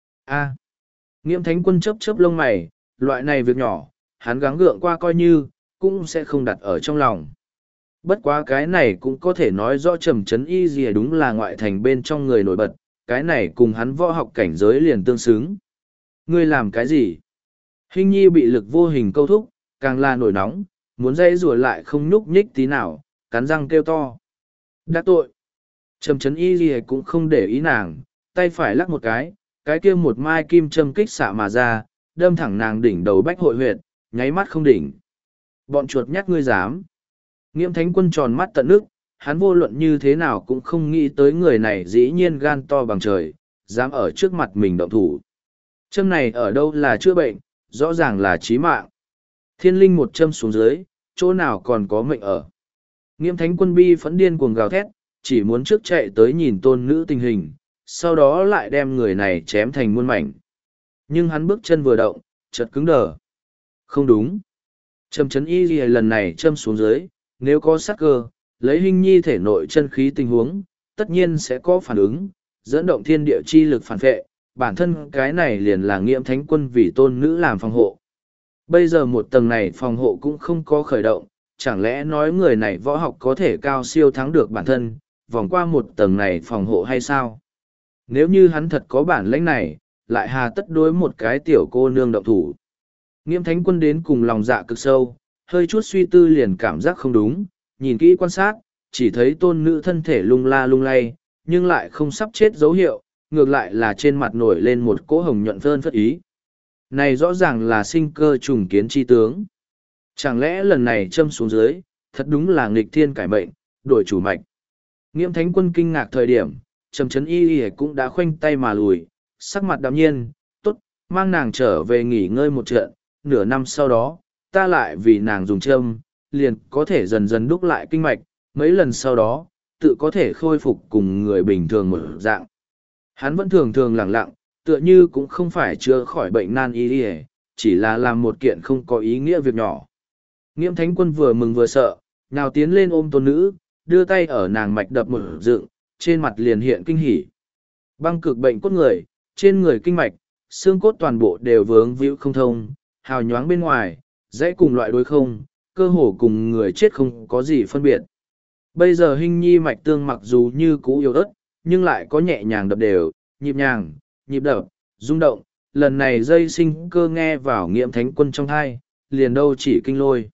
A. Nghiệm Thánh Quân chớp chớp lông mày, loại này việc nhỏ, hắn gắng gượng qua coi như, cũng sẽ không đặt ở trong lòng. Bất quá cái này cũng có thể nói rõ Trầm Trấn Y gì đúng là ngoại thành bên trong người nổi bật, cái này cùng hắn võ học cảnh giới liền tương xứng. Ngươi làm cái gì? Hình nhi bị lực vô hình câu thúc, càng là nổi nóng, muốn dây rùa lại không nhúc nhích tí nào, cắn răng kêu to. Đắc tội. Trầm Trấn Y gì cũng không để ý nàng, tay phải lắc một cái kia một mai kim châm kích xạ mà ra, đâm thẳng nàng đỉnh đầu bách hội huyệt, nháy mắt không đỉnh. Bọn chuột nhắt ngươi dám. Nghiệm Thánh Quân tròn mắt tận nước, hắn vô luận như thế nào cũng không nghĩ tới người này dĩ nhiên gan to bằng trời, dám ở trước mặt mình động thủ. Châm này ở đâu là chữa bệnh, rõ ràng là chí mạng. Thiên linh một châm xuống dưới, chỗ nào còn có mệnh ở. Nghiệm Thánh Quân bi phẫn điên cuồng gào thét, chỉ muốn trước chạy tới nhìn tôn nữ tình hình, sau đó lại đem người này chém thành muôn mảnh. Nhưng hắn bước chân vừa động, chợt cứng đờ. Không đúng. Trầm Trấn Y lần này châm xuống dưới, nếu có sát cơ, lấy Hình nhi thể nội chân khí tình huống, tất nhiên sẽ có phản ứng, dẫn động thiên địa chi lực phản vệ, bản thân cái này liền là Nghiệm Thánh Quân vì tôn nữ làm phòng hộ. Bây giờ một tầng này phòng hộ cũng không có khởi động, chẳng lẽ nói người này võ học có thể cao siêu thắng được bản thân, vòng qua một tầng này phòng hộ hay sao? Nếu như hắn thật có bản lĩnh này, lại hà tất đối một cái tiểu cô nương động thủ. Nghiệm Thánh Quân đến cùng lòng dạ cực sâu, hơi chút suy tư liền cảm giác không đúng, nhìn kỹ quan sát, chỉ thấy tôn nữ thân thể lung la lung lay, nhưng lại không sắp chết dấu hiệu, ngược lại là trên mặt nổi lên một cỗ hồng nhuận phơn phất ý. Này rõ ràng là sinh cơ trùng kiến chi tướng. Chẳng lẽ lần này châm xuống dưới, thật đúng là nghịch thiên cải mệnh, đổi chủ mạch. Nghiệm Thánh Quân kinh ngạc thời điểm, Trầm Trấn Y cũng đã khoanh tay mà lùi, sắc mặt đạm nhiên, tốt, mang nàng trở về nghỉ ngơi một trận, nửa năm sau đó, ta lại vì nàng dùng châm, liền có thể dần dần đúc lại kinh mạch, mấy lần sau đó, tự có thể khôi phục cùng người bình thường một dạng. Hắn vẫn thường thường lẳng lặng, tựa như cũng không phải chữa khỏi bệnh nan y, chỉ là làm một kiện không có ý nghĩa việc nhỏ. Nghiệm Thánh Quân vừa mừng vừa sợ, nào tiến lên ôm tôn nữ, đưa tay ở nàng mạch đập một dựng, trên mặt liền hiện kinh hỉ. Băng cực bệnh cốt người, trên người kinh mạch, xương cốt toàn bộ đều vướng víu không thông, hào nhoáng bên ngoài, dãy cùng loại đối không, cơ hồ cùng người chết không có gì phân biệt. Bây giờ Hình nhi mạch tương mặc dù như cũ yếu ớt, nhưng lại có nhẹ nhàng đập đều, nhịp đập, rung động, lần này dây sinh cơ nghe vào Nghiệm Thánh Quân trong thai, liền đâu chỉ kinh lôi.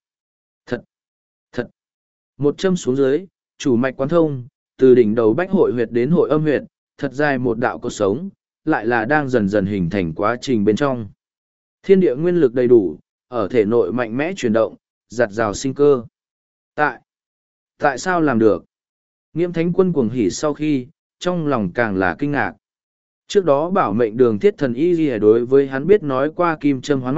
Thật. Một châm xuống dưới, chủ mạch quán thông, từ đỉnh đầu bách hội huyệt đến hội âm huyệt, thật dài một đạo cột sống, lại là đang dần dần hình thành quá trình bên trong. Thiên địa nguyên lực đầy đủ, ở thể nội mạnh mẽ chuyển động, giặt rào sinh cơ. Tại sao làm được? Nghiệm Thánh Quân cuồng hỉ sau khi, trong lòng càng là kinh ngạc. Trước đó bảo mệnh đường thiết thần y ghi đối với hắn biết nói qua kim châm hoán mạch,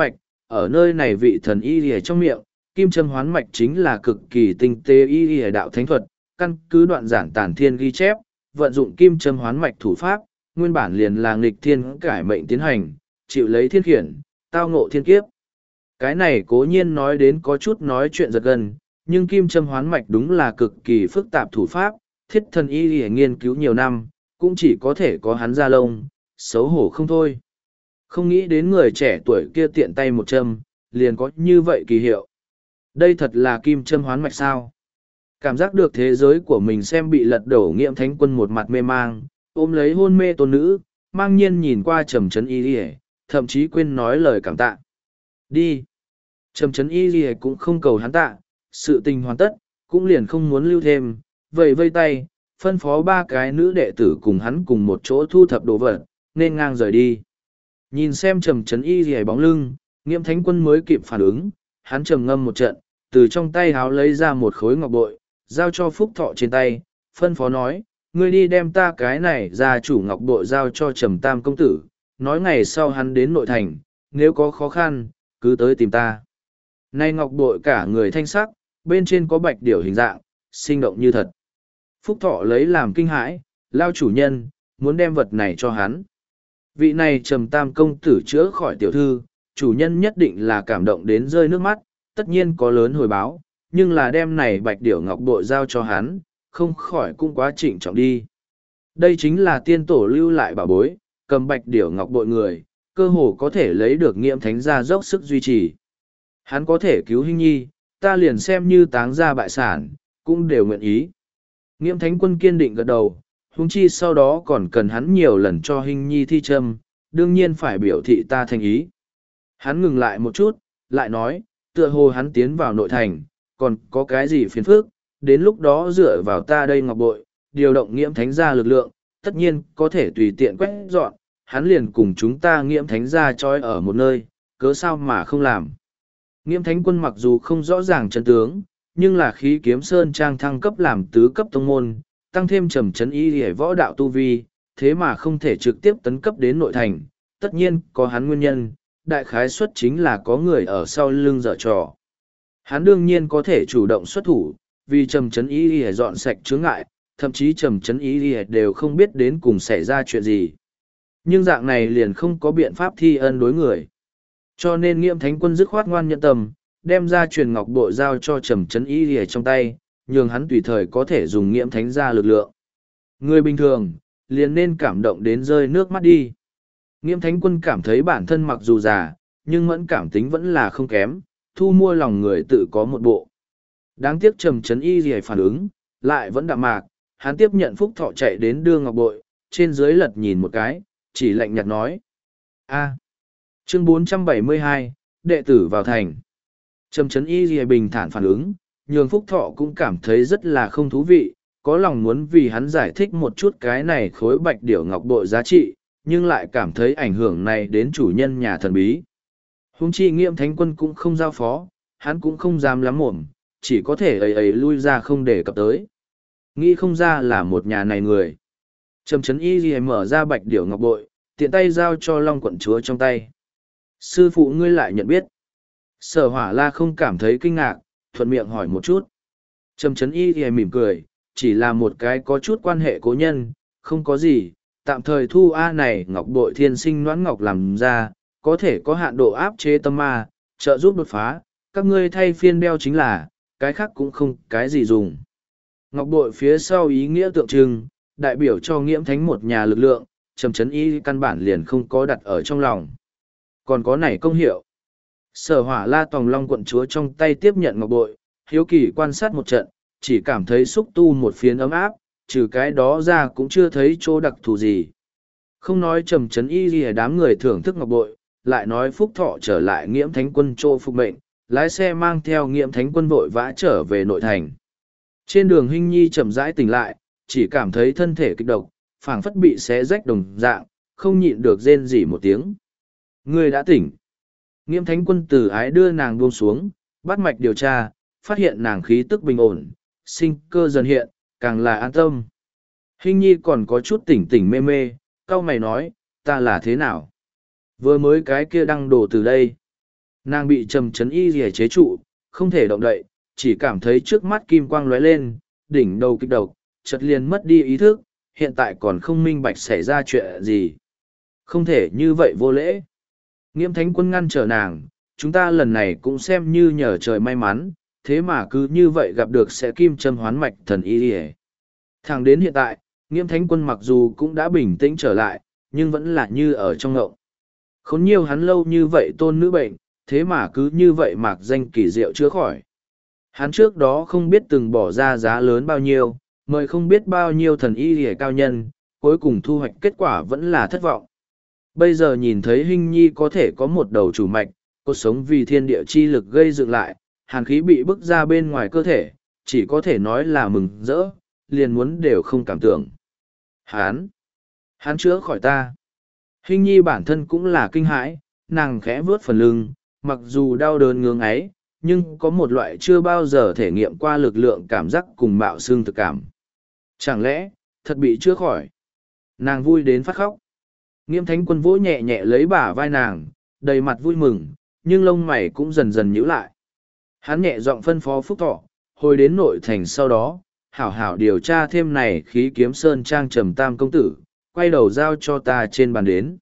ở nơi này vị thần y lìa trong miệng, kim châm hoán mạch chính là cực kỳ tinh tế y lìa đạo thánh thuật, căn cứ đoạn giản tản thiên ghi chép, vận dụng kim châm hoán mạch thủ pháp, nguyên bản liền là nghịch thiên cải mệnh tiến hành, chịu lấy thiên khiển, tao ngộ thiên kiếp. Cái này cố nhiên nói đến có chút nói chuyện giật gân, nhưng kim châm hoán mạch đúng là cực kỳ phức tạp thủ pháp, thiết thần y lìa nghiên cứu nhiều năm, cũng chỉ có thể có hắn ra lông, xấu hổ không thôi. Không nghĩ đến người trẻ tuổi kia tiện tay một châm, liền có như vậy kỳ hiệu. Đây thật là kim châm hoán mạch sao? Cảm giác được thế giới của mình xem bị lật đổ, Nghiễm Thánh Quân một mặt mê mang, ôm lấy hôn mê tôn nữ, mang nhiên nhìn qua Trầm Trấn Y Lìa, thậm chí quên nói lời cảm tạ. Đi. Trầm Trấn Y Lìa cũng không cầu hắn tạ, sự tình hoàn tất, cũng liền không muốn lưu thêm, vậy vây tay, phân phó ba cái nữ đệ tử cùng hắn cùng một chỗ thu thập đồ vật, nên ngang rời đi. Nhìn xem Trầm Trấn Y Lìa bóng lưng, Nghiễm Thánh Quân mới kịp phản ứng, hắn trầm ngâm một trận, từ trong tay háo lấy ra một khối ngọc bội, giao cho Phúc Thọ trên tay, phân phó nói, ngươi đi đem ta cái này ra chủ ngọc bội giao cho Trầm Tam công tử, nói ngày sau hắn đến nội thành, nếu có khó khăn, cứ tới tìm ta. Nay ngọc bội cả người thanh sắc, bên trên có bạch điểu hình dạng, sinh động như thật. Phúc Thọ lấy làm kinh hãi, lao chủ nhân, muốn đem vật này cho hắn. Vị này Trầm Tam công tử chữa khỏi tiểu thư, chủ nhân nhất định là cảm động đến rơi nước mắt, tất nhiên có lớn hồi báo, nhưng là đem này bạch điểu ngọc bội giao cho hắn, không khỏi cũng quá trịnh trọng đi. Đây chính là tiên tổ lưu lại bảo bối, cầm bạch điểu ngọc bội người, cơ hồ có thể lấy được Nghiễm Thánh gia dốc sức duy trì. Hắn có thể cứu Hinh Nhi, ta liền xem như táng gia bại sản, cũng đều nguyện ý. Nghiễm Thánh Quân kiên định gật đầu, huống chi sau đó còn cần hắn nhiều lần cho Hinh Nhi thi châm, đương nhiên phải biểu thị ta thành ý. Hắn ngừng lại một chút, lại nói, tựa hồ hắn tiến vào nội thành, còn có cái gì phiền phức, đến lúc đó dựa vào ta đây ngọc bội, điều động Nghiễm Thánh gia lực lượng, tất nhiên có thể tùy tiện quét dọn, hắn liền cùng chúng ta Nghiễm Thánh gia trói ở một nơi, cớ sao mà không làm. Nghiễm Thánh Quân mặc dù không rõ ràng chân tướng, nhưng là khí kiếm sơn trang thăng cấp làm tứ cấp tông môn, tăng thêm Trầm Trấn Y để võ đạo tu vi, thế mà không thể trực tiếp tấn cấp đến nội thành, tất nhiên có hắn nguyên nhân, đại khái suất chính là có người ở sau lưng dở trò. Hắn đương nhiên có thể chủ động xuất thủ, vì Trầm Trấn Y để dọn sạch chướng ngại, thậm chí Trầm Trấn Y để đều không biết đến cùng xảy ra chuyện gì. Nhưng dạng này liền không có biện pháp thi ân đối người. Cho nên Nghiễm Thánh Quân dứt khoát ngoan nhận tâm, đem ra truyền ngọc bội giao cho Trầm Trấn Y lìa trong tay, nhường hắn tùy thời có thể dùng Nghiễm Thánh gia lực lượng. Người bình thường, liền nên cảm động đến rơi nước mắt đi. Nghiễm Thánh Quân cảm thấy bản thân mặc dù già, nhưng mẫn cảm tính vẫn là không kém, thu mua lòng người tự có một bộ. Đáng tiếc Trầm Trấn Y lìa phản ứng, lại vẫn đạm mạc, hắn tiếp nhận Phúc Thọ chạy đến đưa ngọc bội, trên dưới lật nhìn một cái, chỉ lạnh nhạt nói. Chương 472, đệ tử vào thành. Trầm Trấn Y lìa bình thản phản ứng, nhường Phúc Thọ cũng cảm thấy rất là không thú vị, có lòng muốn vì hắn giải thích một chút cái này khối bạch điểu ngọc bội giá trị, nhưng lại cảm thấy ảnh hưởng này đến chủ nhân nhà thần bí. Huống chi Nghiễm Thánh Quân cũng không giao phó, hắn cũng không dám lắm mồm, chỉ có thể ấy lui ra không để cập tới. Nghĩ không ra là một nhà này người. Trầm Trấn Y lìa mở ra bạch điểu ngọc bội, tiện tay giao cho Long quận chúa trong tay. Sư phụ ngươi lại nhận biết. Sở Hỏa La không cảm thấy kinh ngạc, thuận miệng hỏi một chút. Trầm Trấn Y thì mỉm cười, chỉ là một cái có chút quan hệ cố nhân, không có gì, tạm thời thu A này ngọc bội thiên sinh noãn ngọc làm ra, có thể có hạn độ áp chế tâm ma, trợ giúp đột phá, các ngươi thay phiên đeo chính là, cái khác cũng không cái gì dùng. Ngọc bội phía sau ý nghĩa tượng trưng, đại biểu cho Nghiễm Thánh một nhà lực lượng, Trầm Trấn Y căn bản liền không có đặt ở trong lòng. Còn có này công hiệu. Sở Hỏa La Tòng Long quận chúa trong tay tiếp nhận ngọc bội, hiếu kỳ quan sát một trận, chỉ cảm thấy xúc tu một phiến ấm áp, trừ cái đó ra cũng chưa thấy chỗ đặc thù gì. Không nói Trầm Trấn Y gì đám người thưởng thức ngọc bội, lại nói Phúc Thọ trở lại Nghiễm Thánh Quân chỗ phục mệnh, lái xe mang theo Nghiễm Thánh Quân vội vã trở về nội thành. Trên đường Hinh Nhi chậm rãi tỉnh lại, chỉ cảm thấy thân thể kích động, phảng phất bị xé rách đồng dạng, không nhịn được rên rỉ một tiếng. Ngươi đã tỉnh. Nghiễm Thánh Quân từ ái đưa nàng buông xuống, bắt mạch điều tra, phát hiện nàng khí tức bình ổn, sinh cơ dần hiện, càng là an tâm. Hinh Nhi còn có chút tỉnh tỉnh mê mê, cau mày nói, ta là thế nào? Vừa mới cái kia đăng đồ từ đây. Nàng bị trầm chấn y rìa chế trụ, không thể động đậy, chỉ cảm thấy trước mắt kim quang lóe lên, đỉnh đầu kích độc, chợt liền mất đi ý thức, hiện tại còn không minh bạch xảy ra chuyện gì. Không thể như vậy vô lễ. Nghiễm Thánh Quân ngăn trở nàng, chúng ta lần này cũng xem như nhờ trời may mắn, thế mà cứ như vậy gặp được sẽ kim châm hoán mạch thần y rìa. Thẳng đến hiện tại, Nghiễm Thánh Quân mặc dù cũng đã bình tĩnh trở lại, nhưng vẫn là như ở trong ngộng. Khốn nhiều hắn lâu như vậy tôn nữ bệnh, thế mà cứ như vậy mạc danh kỳ diệu chữa khỏi. Hắn trước đó không biết từng bỏ ra giá lớn bao nhiêu, mời không biết bao nhiêu thần y hề cao nhân, cuối cùng thu hoạch kết quả vẫn là thất vọng. Bây giờ nhìn thấy Hinh Nhi có thể có một đầu chủ mạch, cột sống vì thiên địa chi lực gây dựng lại, hàn khí bị bức ra bên ngoài cơ thể, chỉ có thể nói là mừng rỡ, liền muốn đều không cảm tưởng. Hắn chữa khỏi ta. Hinh Nhi bản thân cũng là kinh hãi, nàng khẽ vuốt phần lưng, mặc dù đau đớn ngưỡng ấy, nhưng có một loại chưa bao giờ thể nghiệm qua lực lượng cảm giác cùng mạo xương thực cảm. Chẳng lẽ, thật bị chữa khỏi? Nàng vui đến phát khóc. Nghiễm Thánh Quân vỗ nhẹ nhẹ lấy bả vai nàng, đầy mặt vui mừng, nhưng lông mày cũng dần dần nhíu lại. Hắn nhẹ giọng phân phó Phúc Thọ, hồi đến nội thành sau đó, hảo hảo điều tra thêm này khí kiếm sơn trang trầm tam công tử, quay đầu giao cho ta trên bàn đến.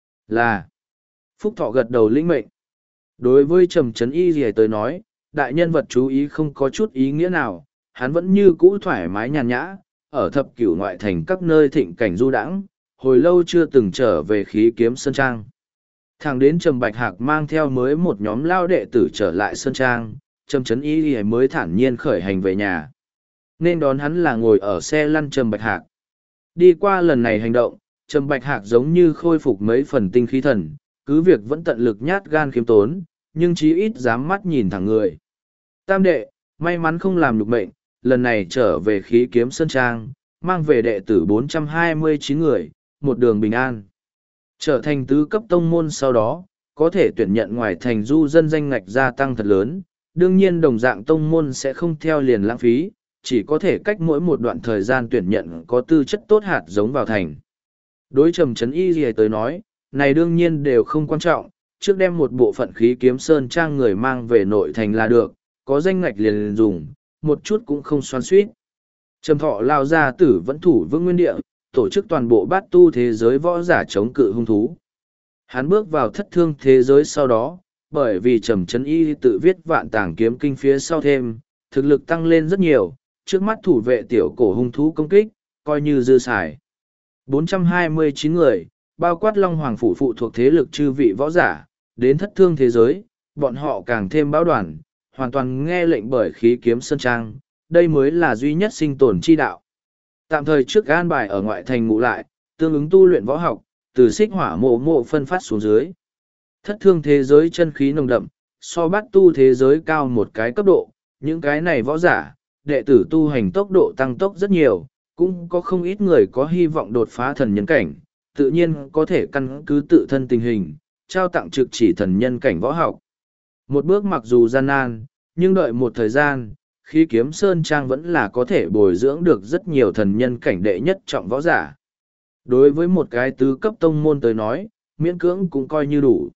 Là. Phúc Thọ gật đầu lĩnh mệnh. Đối với trầm trấn y gì tới nói, đại nhân vật chú ý không có chút ý nghĩa nào, hắn vẫn như cũ thoải mái nhàn nhã, ở thập cửu ngoại thành các nơi thịnh cảnh du đãng, hồi lâu chưa từng trở về khí kiếm sơn trang. Thẳng đến Trầm Bạch Hạc mang theo mới một nhóm lao đệ tử trở lại sơn trang, Trầm trấn y mới thản nhiên khởi hành về nhà. Nên đón hắn là ngồi ở xe lăn Trầm Bạch Hạc. Đi qua lần này hành động, Trầm Bạch Hạc giống như khôi phục mấy phần tinh khí thần, cứ việc vẫn tận lực nhát gan khiêm tốn, nhưng chí ít dám mắt nhìn thẳng người. Tam đệ, may mắn không làm nhục mệnh, lần này trở về khí kiếm sơn trang, mang về đệ tử 429 người, một đường bình an. Trở thành tứ cấp tông môn sau đó, có thể tuyển nhận ngoài thành du dân danh ngạch gia tăng thật lớn, đương nhiên đồng dạng tông môn sẽ không theo liền lãng phí, chỉ có thể cách mỗi một đoạn thời gian tuyển nhận có tư chất tốt hạt giống vào thành. Đối trầm trấn y gì tới nói, này đương nhiên đều không quan trọng, trước đem một bộ phận khí kiếm sơn trang người mang về nội thành là được, có danh ngạch liền dùng, một chút cũng không xoắn suýt. Trầm Thọ lao ra tử vẫn thủ vững nguyên địa, tổ chức toàn bộ bát tu thế giới võ giả chống cự hung thú. Hắn bước vào thất thương thế giới sau đó, bởi vì trầm trấn y tự viết vạn tàng kiếm kinh phía sau thêm, thực lực tăng lên rất nhiều, trước mắt thủ vệ tiểu cổ hung thú công kích, coi như dư xài. 429 người, bao quát Long Hoàng Phủ phụ thuộc thế lực chư vị võ giả, đến thất thương thế giới, bọn họ càng thêm báo đoàn, hoàn toàn nghe lệnh bởi khí kiếm sơn trang, đây mới là duy nhất sinh tồn chi đạo. Tạm thời trước an bài ở ngoại thành ngủ lại, tương ứng tu luyện võ học, từ xích hỏa mộ phân phát xuống dưới. Thất thương thế giới chân khí nồng đậm, so bát tu thế giới cao một cái cấp độ, những cái này võ giả, đệ tử tu hành tốc độ tăng tốc rất nhiều, cũng có không ít người có hy vọng đột phá thần nhân cảnh, tự nhiên có thể căn cứ tự thân tình hình, trao tặng trực chỉ thần nhân cảnh võ học. Một bước mặc dù gian nan, nhưng đợi một thời gian, khi kiếm sơn trang vẫn là có thể bồi dưỡng được rất nhiều thần nhân cảnh đệ nhất trọng võ giả. Đối với một cái tứ cấp tông môn tới nói, miễn cưỡng cũng coi như đủ.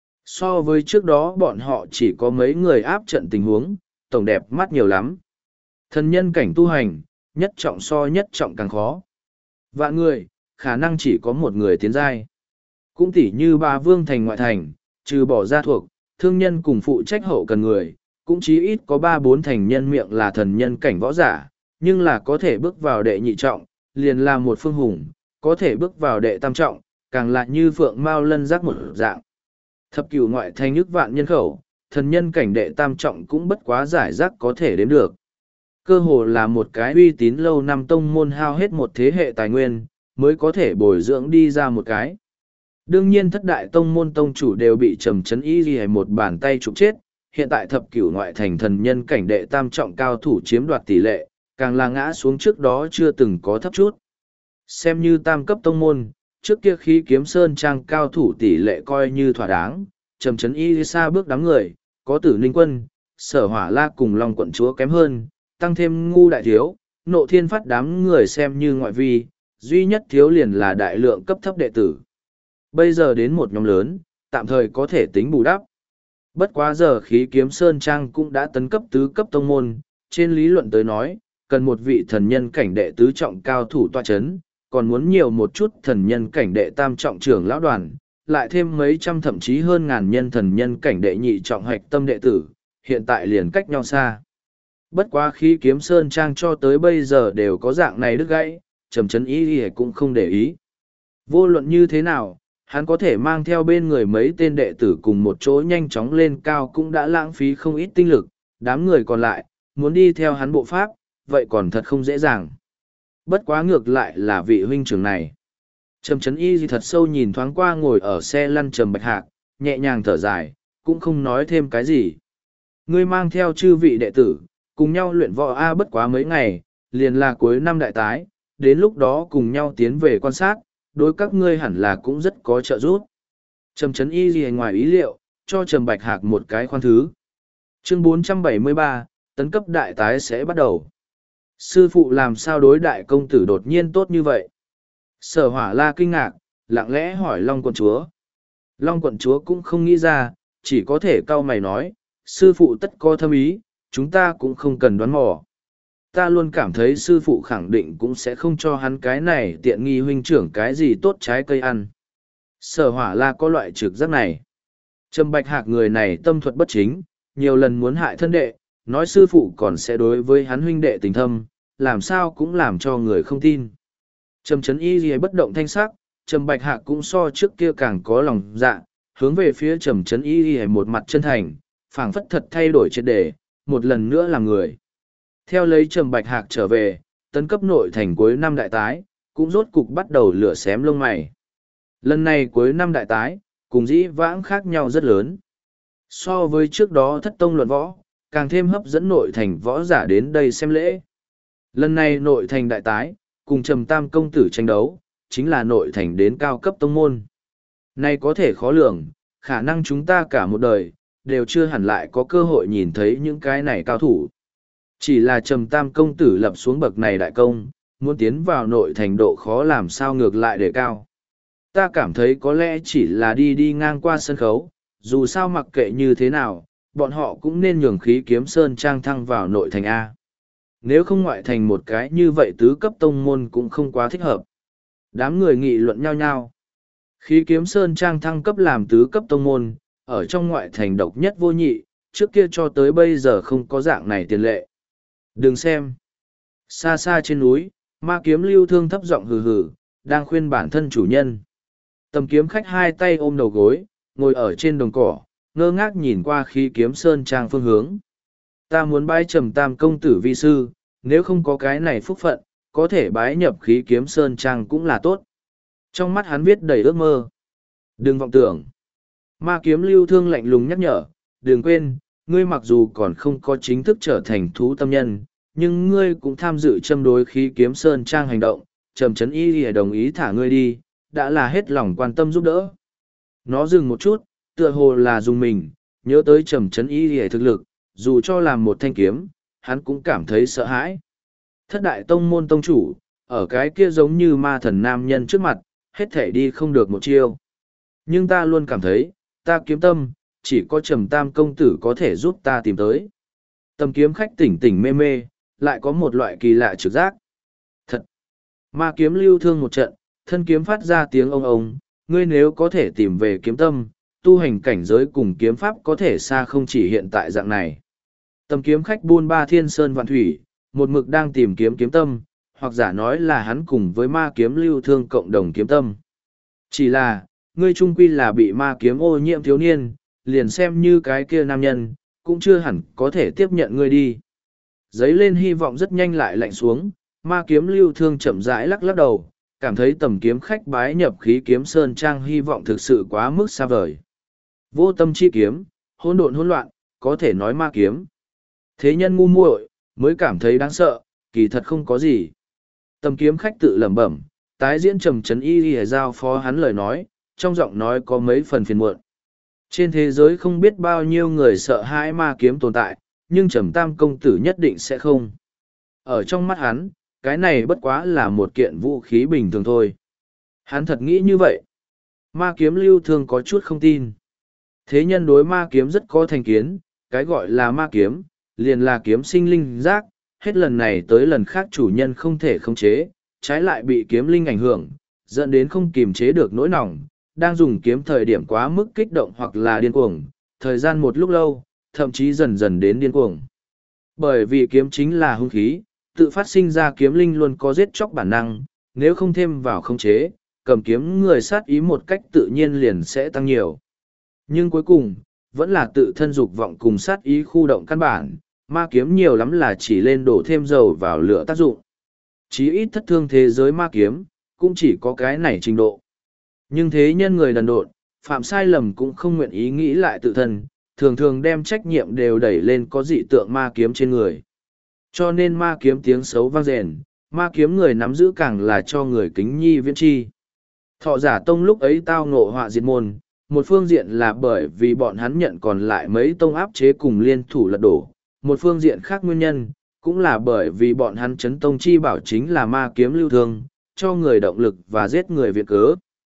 So với trước đó bọn họ chỉ có mấy người áp trận tình huống, tổng đẹp mắt nhiều lắm. Thần nhân cảnh tu hành, nhất trọng so nhất trọng càng khó. Vạn người, khả năng chỉ có một người tiến giai. Cũng tỉ như ba vương thành ngoại thành, trừ bỏ gia thuộc, thương nhân cùng phụ trách hậu cần người, cũng chí ít có 3-4 thành nhân miệng là thần nhân cảnh võ giả, nhưng là có thể bước vào đệ nhị trọng, liền là một phương hùng, có thể bước vào đệ tam trọng, càng lại như phượng mao lân giác một dạng. Thập cửu ngoại thành ức vạn nhân khẩu, thần nhân cảnh đệ tam trọng cũng bất quá giải rác có thể đếm được. Cơ hồ là một cái uy tín lâu năm tông môn hao hết một thế hệ tài nguyên, mới có thể bồi dưỡng đi ra một cái. Đương nhiên thất đại tông môn tông chủ đều bị trầm trấn y ghi một bàn tay trục chết, hiện tại thập cửu ngoại thành thần nhân cảnh đệ tam trọng cao thủ chiếm đoạt tỷ lệ, càng là ngã xuống trước đó chưa từng có thấp chút. Xem như tam cấp tông môn, trước kia khí kiếm sơn trang cao thủ tỷ lệ coi như thỏa đáng, trầm trấn y xa bước đám người, có tử ninh quân, sở hỏa la cùng long quận chúa kém hơn, tăng thêm ngu đại thiếu, nộ thiên phát đám người xem như ngoại vi, duy nhất thiếu liền là đại lượng cấp thấp đệ tử. Bây giờ đến một nhóm lớn, tạm thời có thể tính bù đắp. Bất quá giờ khí kiếm Sơn Trang cũng đã tấn cấp tứ cấp tông môn, trên lý luận tới nói, cần một vị thần nhân cảnh đệ tứ trọng cao thủ tọa chấn, còn muốn nhiều một chút thần nhân cảnh đệ tam trọng trưởng lão đoàn, lại thêm mấy trăm thậm chí hơn ngàn nhân thần nhân cảnh đệ nhị trọng hạch tâm đệ tử, hiện tại liền cách nhau xa. Bất quá khi kiếm Sơn Trang cho tới bây giờ đều có dạng này đứt gãy, Trầm Chấn Y cũng không để ý. Vô luận như thế nào, hắn có thể mang theo bên người mấy tên đệ tử cùng một chỗ nhanh chóng lên cao cũng đã lãng phí không ít tinh lực, đám người còn lại, muốn đi theo hắn bộ pháp, vậy còn thật không dễ dàng. Bất quá ngược lại là vị huynh trưởng này. Trầm Chấn Y thật sâu nhìn thoáng qua ngồi ở xe lăn Trầm Bạch Hạc, nhẹ nhàng thở dài, cũng không nói thêm cái gì. Ngươi mang theo chư vị đệ tử, cùng nhau luyện võ A bất quá mấy ngày, liền là cuối năm đại tái, đến lúc đó cùng nhau tiến về quan sát, đối các ngươi hẳn là cũng rất có trợ giúp. Trầm Chấn Y gì ngoài ý liệu, cho Trầm Bạch Hạc một cái khoan thứ. Chương 473, tấn cấp đại tái sẽ bắt đầu. Sư phụ làm sao đối đại công tử đột nhiên tốt như vậy? Sở Hỏa La kinh ngạc, lặng lẽ hỏi Long quận chúa. Long quận chúa cũng không nghĩ ra, chỉ có thể cau mày nói, sư phụ tất có thâm ý, chúng ta cũng không cần đoán mò. Ta luôn cảm thấy sư phụ khẳng định cũng sẽ không cho hắn cái này tiện nghi huynh trưởng cái gì tốt trái cây ăn. Sở Hỏa La có loại trực giác này. Trầm Bạch Hạc người này tâm thuật bất chính, nhiều lần muốn hại thân đệ, nói sư phụ còn sẽ đối với hắn huynh đệ tình thâm, làm sao cũng làm cho người không tin. Trầm Chấn Y gì bất động thanh sắc, Trầm Bạch Hạc cũng so trước kia càng có lòng dạ, hướng về phía Trầm Chấn Y gì một mặt chân thành, phảng phất thật thay đổi triệt để, một lần nữa làm người. Theo lấy Trầm Bạch Hạc trở về, tấn cấp nội thành cuối năm đại tái, cũng rốt cục bắt đầu lửa xém lông mày. Lần này cuối năm đại tái, cùng dĩ vãng khác nhau rất lớn. So với trước đó thất tông luận võ, càng thêm hấp dẫn nội thành võ giả đến đây xem lễ. Lần này nội thành đại tái, cùng Trầm Tam công tử tranh đấu, chính là nội thành đến cao cấp tông môn. Này có thể khó lường, khả năng chúng ta cả một đời, đều chưa hẳn lại có cơ hội nhìn thấy những cái này cao thủ. Chỉ là Trầm Tam công tử lập xuống bậc này đại công, muốn tiến vào nội thành độ khó làm sao ngược lại để cao. Ta cảm thấy có lẽ chỉ là đi ngang qua sân khấu, dù sao mặc kệ như thế nào, bọn họ cũng nên nhường khí kiếm Sơn Trang thăng vào nội thành A. Nếu không ngoại thành một cái như vậy tứ cấp tông môn cũng không quá thích hợp. Đám người nghị luận nhau nhau. Khí kiếm Sơn Trang thăng cấp làm tứ cấp tông môn, ở trong ngoại thành độc nhất vô nhị, trước kia cho tới bây giờ không có dạng này tiền lệ. Đừng xem. Xa xa trên núi, ma kiếm lưu thương thấp giọng hừ hừ, đang khuyên bản thân chủ nhân. Tầm kiếm khách hai tay ôm đầu gối, ngồi ở trên đồng cỏ, ngơ ngác nhìn qua khí kiếm Sơn Trang phương hướng. Ta muốn bái Trầm Tam công tử vi sư, nếu không có cái này phúc phận, có thể bái nhập khí kiếm Sơn Trang cũng là tốt. Trong mắt hắn viết đầy ước mơ. Đừng vọng tưởng. Ma kiếm lưu thương lạnh lùng nhắc nhở, đừng quên, ngươi mặc dù còn không có chính thức trở thành thú tâm nhân, nhưng ngươi cũng tham dự châm đối khí kiếm Sơn Trang hành động, Trầm Chấn Y thì đồng ý thả ngươi đi, đã là hết lòng quan tâm giúp đỡ. Nó dừng một chút, tựa hồ là dùng mình, nhớ tới Trầm Chấn Y thì thực lực, dù cho làm một thanh kiếm, hắn cũng cảm thấy sợ hãi. Thất đại tông môn tông chủ, ở cái kia giống như ma thần nam nhân trước mặt, hết thể đi không được một chiêu. Nhưng ta luôn cảm thấy, ta kiếm tâm, chỉ có Trầm Tam công tử có thể giúp ta tìm tới. Tầm kiếm khách tỉnh tỉnh mê mê, lại có một loại kỳ lạ trực giác. Thật! Ma kiếm lưu thương một trận, thân kiếm phát ra tiếng ông, ngươi nếu có thể tìm về kiếm tâm, tu hành cảnh giới cùng kiếm pháp có thể xa không chỉ hiện tại dạng này. Tầm kiếm khách buôn ba thiên sơn vạn thủy, một mực đang tìm kiếm kiếm tâm, hoặc giả nói là hắn cùng với ma kiếm lưu thương cộng đồng kiếm tâm. Chỉ là, ngươi trung quy là bị ma kiếm ô nhiễm thiếu niên, liền xem như cái kia nam nhân, cũng chưa hẳn có thể tiếp nhận ngươi đi. Giấy lên hy vọng rất nhanh lại lạnh xuống, ma kiếm lưu thương chậm rãi lắc lắc đầu, cảm thấy tầm kiếm khách bái nhập khí kiếm Sơn Trang hy vọng thực sự quá mức xa vời. Vô tâm chi kiếm, hỗn độn hỗn loạn, có thể nói ma kiếm. Thế nhân ngu muội mới cảm thấy đáng sợ, kỳ thật không có gì. Tầm kiếm khách tự lẩm bẩm, tái diễn Trầm Chấn Y giao phó hắn lời nói, trong giọng nói có mấy phần phiền muộn. Trên thế giới không biết bao nhiêu người sợ hãi ma kiếm tồn tại, nhưng Trầm Tam công tử nhất định sẽ không. Ở trong mắt hắn, cái này bất quá là một kiện vũ khí bình thường thôi. Hắn thật nghĩ như vậy. Ma kiếm lưu thương có chút không tin. Thế nhân đối ma kiếm rất có thành kiến, cái gọi là ma kiếm, liền là kiếm sinh linh giác, hết lần này tới lần khác chủ nhân không thể khống chế, trái lại bị kiếm linh ảnh hưởng, dẫn đến không kiềm chế được nỗi lòng, đang dùng kiếm thời điểm quá mức kích động hoặc là điên cuồng, thời gian một lúc lâu, thậm chí dần dần đến điên cuồng. Bởi vì kiếm chính là hung khí, tự phát sinh ra kiếm linh luôn có giết chóc bản năng, nếu không thêm vào khống chế, cầm kiếm người sát ý một cách tự nhiên liền sẽ tăng nhiều. Nhưng cuối cùng, vẫn là tự thân dục vọng cùng sát ý khu động căn bản, ma kiếm nhiều lắm là chỉ lên đổ thêm dầu vào lửa tác dụng. Chí ít thất thương thế giới ma kiếm, cũng chỉ có cái này trình độ. Nhưng thế nhân người đần độn, phạm sai lầm cũng không nguyện ý nghĩ lại tự thân, thường thường đem trách nhiệm đều đẩy lên có dị tượng ma kiếm trên người. Cho nên ma kiếm tiếng xấu vang rền, ma kiếm người nắm giữ càng là cho người kính nhi viễn chi. Thọ giả tông lúc ấy tao ngộ họa diệt môn, một phương diện là bởi vì bọn hắn nhận còn lại mấy tông áp chế cùng liên thủ lật đổ, một phương diện khác nguyên nhân, cũng là bởi vì bọn hắn chấn tông chi bảo chính là ma kiếm lưu thương, cho người động lực và giết người viện cớ.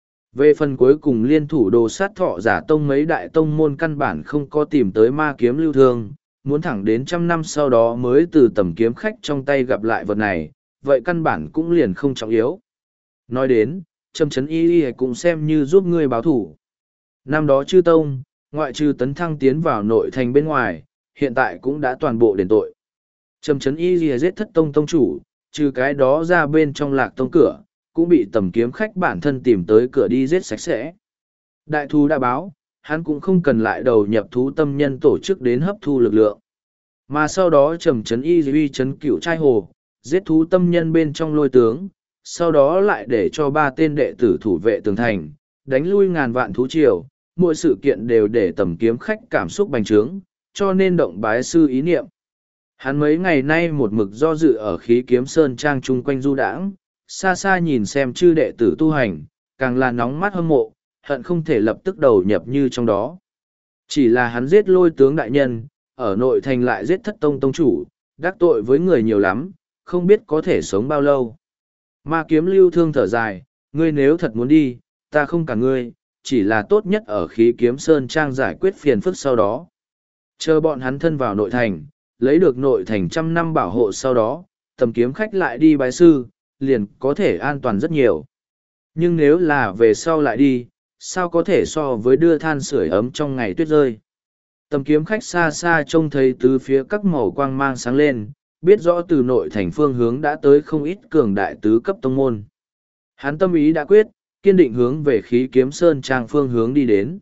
Về phần cuối cùng liên thủ đồ sát thọ giả tông mấy đại tông môn căn bản không có tìm tới ma kiếm lưu thương, muốn thẳng đến 100 năm sau đó mới từ tầm kiếm khách trong tay gặp lại vật này, vậy căn bản cũng liền không trọng yếu. Nói đến, Trầm Trấn Y cũng xem như giúp ngươi báo thủ. Năm đó chư tông, ngoại trừ tấn thăng tiến vào nội thành bên ngoài, hiện tại cũng đã toàn bộ đền tội. Trầm Trấn Y giết thất tông tông chủ, trừ cái đó ra bên trong lạc tông cửa, cũng bị tầm kiếm khách bản thân tìm tới cửa đi giết sạch sẽ. Đại thú đã báo, hắn cũng không cần lại đầu nhập thú tâm nhân tổ chức đến hấp thu lực lượng. Mà sau đó Trầm Trấn Y uy chấn cửu trai hồ, giết thú tâm nhân bên trong lôi tướng, sau đó lại để cho 3 tên đệ tử thủ vệ tường thành, đánh lui ngàn vạn thú triều, mỗi sự kiện đều để tầm kiếm khách cảm xúc bành trướng, cho nên động bái sư ý niệm. Hắn mấy ngày nay một mực do dự ở khí kiếm sơn trang chung quanh du đãng, xa xa nhìn xem chư đệ tử tu hành, càng là nóng mắt hâm mộ, hận không thể lập tức đầu nhập như trong đó. Chỉ là hắn giết lôi tướng đại nhân, ở nội thành lại giết thất tông tông chủ, đắc tội với người nhiều lắm, không biết có thể sống bao lâu. Ma kiếm lưu thương thở dài, ngươi nếu thật muốn đi, ta không cả ngươi, chỉ là tốt nhất ở khí kiếm sơn trang giải quyết phiền phức sau đó. Chờ bọn hắn thân vào nội thành, lấy được nội thành 100 năm bảo hộ sau đó, tầm kiếm khách lại đi bái sư, liền có thể an toàn rất nhiều. Nhưng nếu là về sau lại đi, sao có thể so với đưa than sưởi ấm trong ngày tuyết rơi. Tầm kiếm khách xa xa trông thấy từ phía các màu quang mang sáng lên, biết rõ từ nội thành phương hướng đã tới không ít cường đại tứ cấp tông môn. Hắn tâm ý đã quyết, kiên định hướng về khí kiếm sơn trang phương hướng đi đến.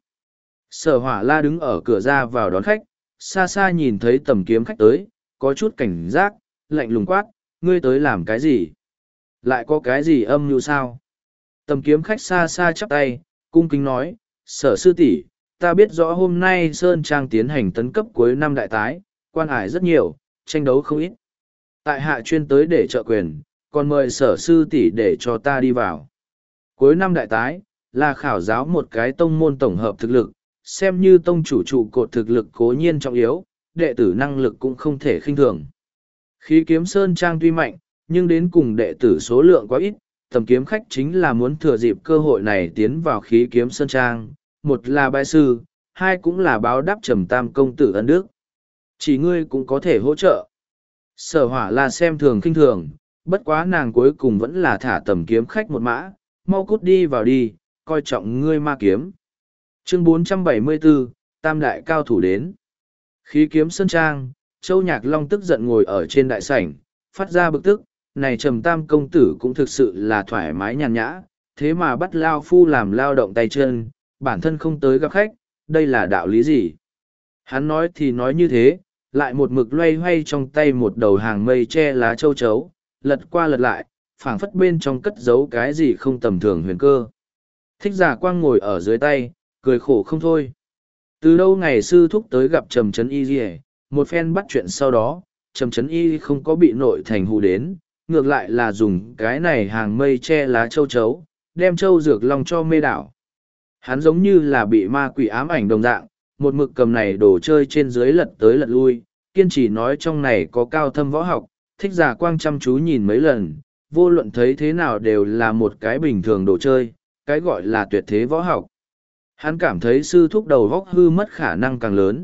Sở Hỏa La đứng ở cửa ra vào đón khách, xa xa nhìn thấy tầm kiếm khách tới, có chút cảnh giác, lạnh lùng quát, ngươi tới làm cái gì? Lại có cái gì âm mưu sao? Tầm kiếm khách xa xa chắp tay, cung kính nói, Sở sư tỷ, ta biết rõ hôm nay Sơn Trang tiến hành tấn cấp cuối năm đại tái, quan hải rất nhiều, tranh đấu không ít. Tại hạ chuyên tới để trợ quyền, còn mời Sở sư tỷ để cho ta đi vào. Cuối năm đại tái, là khảo giáo một cái tông môn tổng hợp thực lực, xem như tông chủ trụ cột thực lực cố nhiên trọng yếu, đệ tử năng lực cũng không thể khinh thường. Khí kiếm sơn trang tuy mạnh, nhưng đến cùng đệ tử số lượng quá ít, tầm kiếm khách chính là muốn thừa dịp cơ hội này tiến vào khí kiếm sơn trang, một là bái sư, hai cũng là báo đáp Trầm Tam công tử ân đức. Chỉ ngươi cũng có thể hỗ trợ. Sở Hỏa là xem thường khinh thường, bất quá nàng cuối cùng vẫn là thả tầm kiếm khách một mã, mau cút đi vào đi, coi trọng ngươi ma kiếm. Chương 474, Tam đại cao thủ đến. Khí kiếm sơn trang, Châu Nhạc Long tức giận ngồi ở trên đại sảnh, phát ra bực tức, này Trầm Tam công tử cũng thực sự là thoải mái nhàn nhã, thế mà bắt lao phu làm lao động tay chân, bản thân không tới gặp khách, đây là đạo lý gì? Hắn nói thì nói như thế, lại một mực loay hoay trong tay một đầu hàng mây che lá châu chấu, lật qua lật lại, phảng phất bên trong cất giấu cái gì không tầm thường huyền cơ. Thích Giả Quang ngồi ở dưới tay, cười khổ không thôi. Từ đâu ngày sư thúc tới gặp Trầm Trấn Y gì, một phen bắt chuyện sau đó, Trầm Trấn Y không có bị nội thành hù đến, ngược lại là dùng cái này hàng mây che lá châu chấu, đem châu dược long cho mê đảo. Hắn giống như là bị ma quỷ ám ảnh đồng dạng, một mực cầm này đồ chơi trên dưới lật tới lật lui, kiên trì nói trong này có cao thâm võ học, Thích Giả Quang chăm chú nhìn mấy lần, vô luận thấy thế nào đều là một cái bình thường đồ chơi, cái gọi là tuyệt thế võ học. Hắn cảm thấy sư thúc đầu góc hư mất khả năng càng lớn.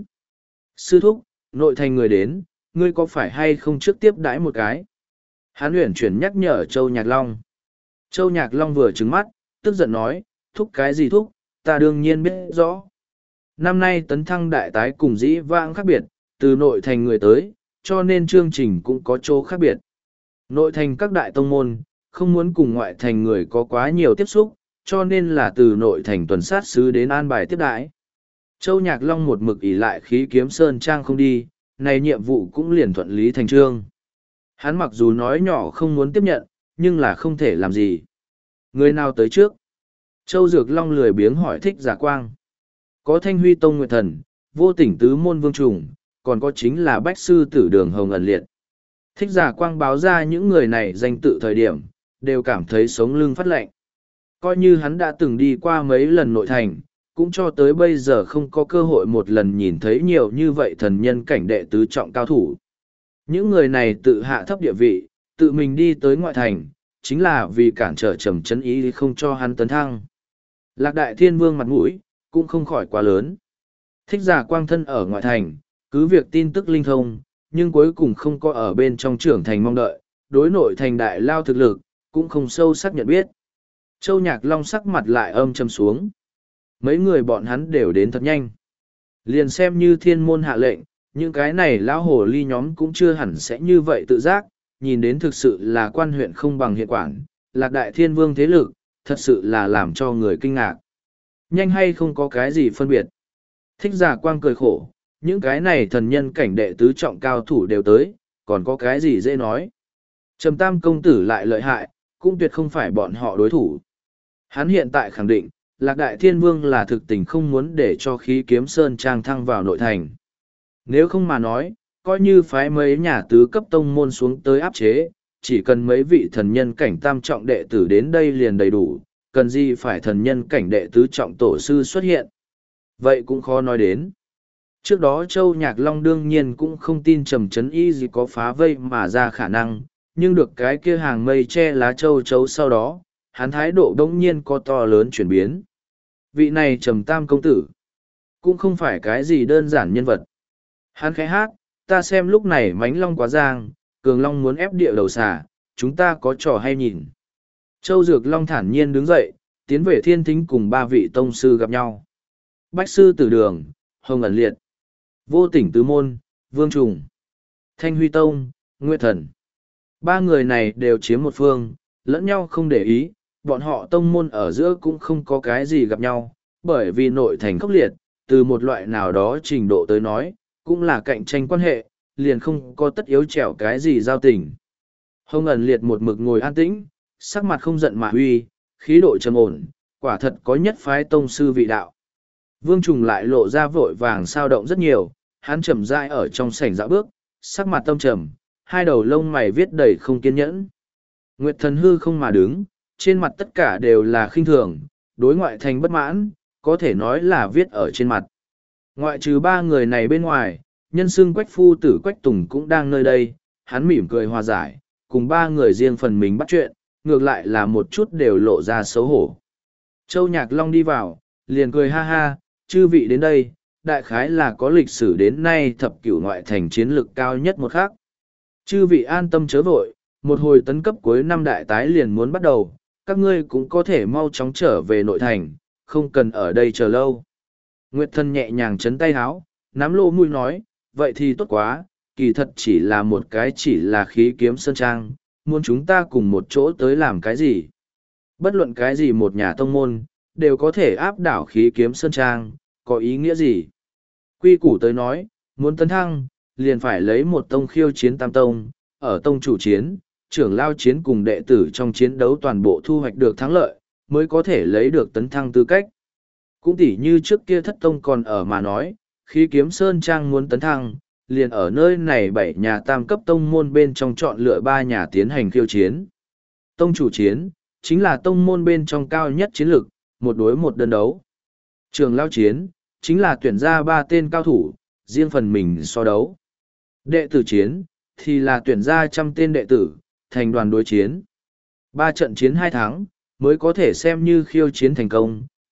Sư thúc, nội thành người đến, ngươi có phải hay không trước tiếp đãi một cái? Hắn uyển chuyển nhắc nhở Châu Nhạc Long. Châu Nhạc Long vừa trừng mắt, tức giận nói, thúc cái gì thúc, ta đương nhiên biết rõ. Năm nay tấn thăng đại tái cùng dĩ vãng khác biệt, từ nội thành người tới, cho nên chương trình cũng có chỗ khác biệt. Nội thành các đại tông môn, không muốn cùng ngoại thành người có quá nhiều tiếp xúc, cho nên là từ nội thành tuần sát sứ đến an bài tiếp đãi. Châu Nhạc Long một mực ỷ lại khí kiếm sơn trang không đi, này nhiệm vụ cũng liền thuận lý thành trương. Hắn mặc dù nói nhỏ không muốn tiếp nhận, nhưng là không thể làm gì. Người nào tới trước? Châu Dược Long lười biếng hỏi Thích Giả Quang. Có Thanh Huy Tông Nguyệt Thần, Vô Tỉnh Tứ Môn Vương Trùng, còn có chính là Bách Sư Tử Đường Hồng ẩn liệt. Thích Giả Quang báo ra những người này danh tự thời điểm, đều cảm thấy sống lưng phát lạnh. Coi như hắn đã từng đi qua mấy lần nội thành, cũng cho tới bây giờ không có cơ hội một lần nhìn thấy nhiều như vậy thần nhân cảnh đệ tứ trọng cao thủ. Những người này tự hạ thấp địa vị, tự mình đi tới ngoại thành, chính là vì cản trở Trầm Chấn Ý không cho hắn tấn thăng. Lạc Đại Thiên Vương mặt mũi, cũng không khỏi quá lớn. Thích Giả Quang thân ở ngoại thành, cứ việc tin tức linh thông, nhưng cuối cùng không có ở bên trong trưởng thành mong đợi, đối nội thành đại lao thực lực, cũng không sâu sắc nhận biết. Châu Nhạc Long sắc mặt lại âm trầm xuống. Mấy người bọn hắn đều đến thật nhanh. Liền xem như thiên môn hạ lệnh, những cái này lão hồ ly nhóm cũng chưa hẳn sẽ như vậy tự giác, nhìn đến thực sự là quan huyện không bằng hiện quản, Lạc Đại Thiên Vương thế lực, thật sự là làm cho người kinh ngạc. Nhanh hay không có cái gì phân biệt. Thích Giả Quang cười khổ, những cái này thần nhân cảnh đệ tứ trọng cao thủ đều tới, còn có cái gì dễ nói. Trầm Tam công tử lại lợi hại, cũng tuyệt không phải bọn họ đối thủ. Hắn hiện tại khẳng định, Lạc Đại Thiên Vương là thực tình không muốn để cho khí kiếm sơn trang thăng vào nội thành. Nếu không mà nói, coi như phái mấy nhà tứ cấp tông môn xuống tới áp chế, chỉ cần mấy vị thần nhân cảnh tam trọng đệ tử đến đây liền đầy đủ, cần gì phải thần nhân cảnh đệ tứ trọng tổ sư xuất hiện. Vậy cũng khó nói đến. Trước đó Châu Nhạc Long đương nhiên cũng không tin Trầm Chấn Y gì có phá vây mà ra khả năng, nhưng được cái kia hàng mây che lá châu chấu sau đó, hắn thái độ đống nhiên có to lớn chuyển biến. Vị này Trầm Tam công tử, cũng không phải cái gì đơn giản nhân vật. Hắn khẽ hát, ta xem lúc này mánh long quá giang, cường long muốn ép địa đầu xà, chúng ta có trò hay nhìn. Châu Dược Long thản nhiên đứng dậy, tiến về thiên thính cùng ba vị tông sư gặp nhau. Bách Sư Tử Đường, Hồng ẩn liệt, Vô Tỉnh Tứ Môn, Vương Trùng, Thanh Huy Tông, Nguyệt Thần. Ba người này đều chiếm một phương, lẫn nhau không để ý, bọn họ tông môn ở giữa cũng không có cái gì gặp nhau, bởi vì nội thành khốc liệt, từ một loại nào đó trình độ tới nói, cũng là cạnh tranh quan hệ, liền không có tất yếu trèo cái gì giao tình. Hồng ẩn liệt một mực ngồi an tĩnh, sắc mặt không giận mà huy, khí độ trầm ổn, quả thật có nhất phái tông sư vị đạo. Vương Trùng lại lộ ra vội vàng sao động rất nhiều, hắn chậm rãi ở trong sảnh dạo bước, sắc mặt tâm trầm, hai đầu lông mày viết đầy không kiên nhẫn. Nguyệt Thần hư không mà đứng, trên mặt tất cả đều là khinh thường, đối ngoại thành bất mãn, có thể nói là viết ở trên mặt. Ngoại trừ ba người này bên ngoài, nhân xưng Quách Phu Tử Quách Tùng cũng đang nơi đây, hắn mỉm cười hòa giải, cùng ba người riêng phần mình bắt chuyện, ngược lại là một chút đều lộ ra xấu hổ. Châu Nhạc Long đi vào, liền cười ha ha, chư vị đến đây, đại khái là có lịch sử đến nay thập cửu ngoại thành chiến lực cao nhất một khác. Chư vị an tâm chớ vội, một hồi tấn cấp cuối năm đại tái liền muốn bắt đầu, các ngươi cũng có thể mau chóng trở về nội thành, không cần ở đây chờ lâu. Nguyệt Thần nhẹ nhàng chấn tay háo, nắm lỗ mũi nói, vậy thì tốt quá, kỳ thật chỉ là một cái chỉ là khí kiếm sơn trang, muốn chúng ta cùng một chỗ tới làm cái gì. Bất luận cái gì một nhà tông môn, đều có thể áp đảo khí kiếm sơn trang, có ý nghĩa gì. Quy củ tới nói, muốn tấn thăng, liền phải lấy một tông khiêu chiến tam tông, ở tông chủ chiến, trưởng lao chiến cùng đệ tử trong chiến đấu toàn bộ thu hoạch được thắng lợi, mới có thể lấy được tấn thăng tư cách. Cũng tỉ như trước kia thất tông còn ở mà nói, khi kiếm sơn trang muốn tấn thăng, liền ở nơi này 7 nhà tam cấp tông môn bên trong chọn lựa 3 nhà tiến hành khiêu chiến. Tông chủ chiến, chính là tông môn bên trong cao nhất chiến lực, một đối một đơn đấu. Trường lao chiến, chính là tuyển ra 3 tên cao thủ, riêng phần mình so đấu. Đệ tử chiến, thì là tuyển ra 100 tên đệ tử, thành đoàn đối chiến. 3 trận chiến 2 tháng, mới có thể xem như khiêu chiến thành công,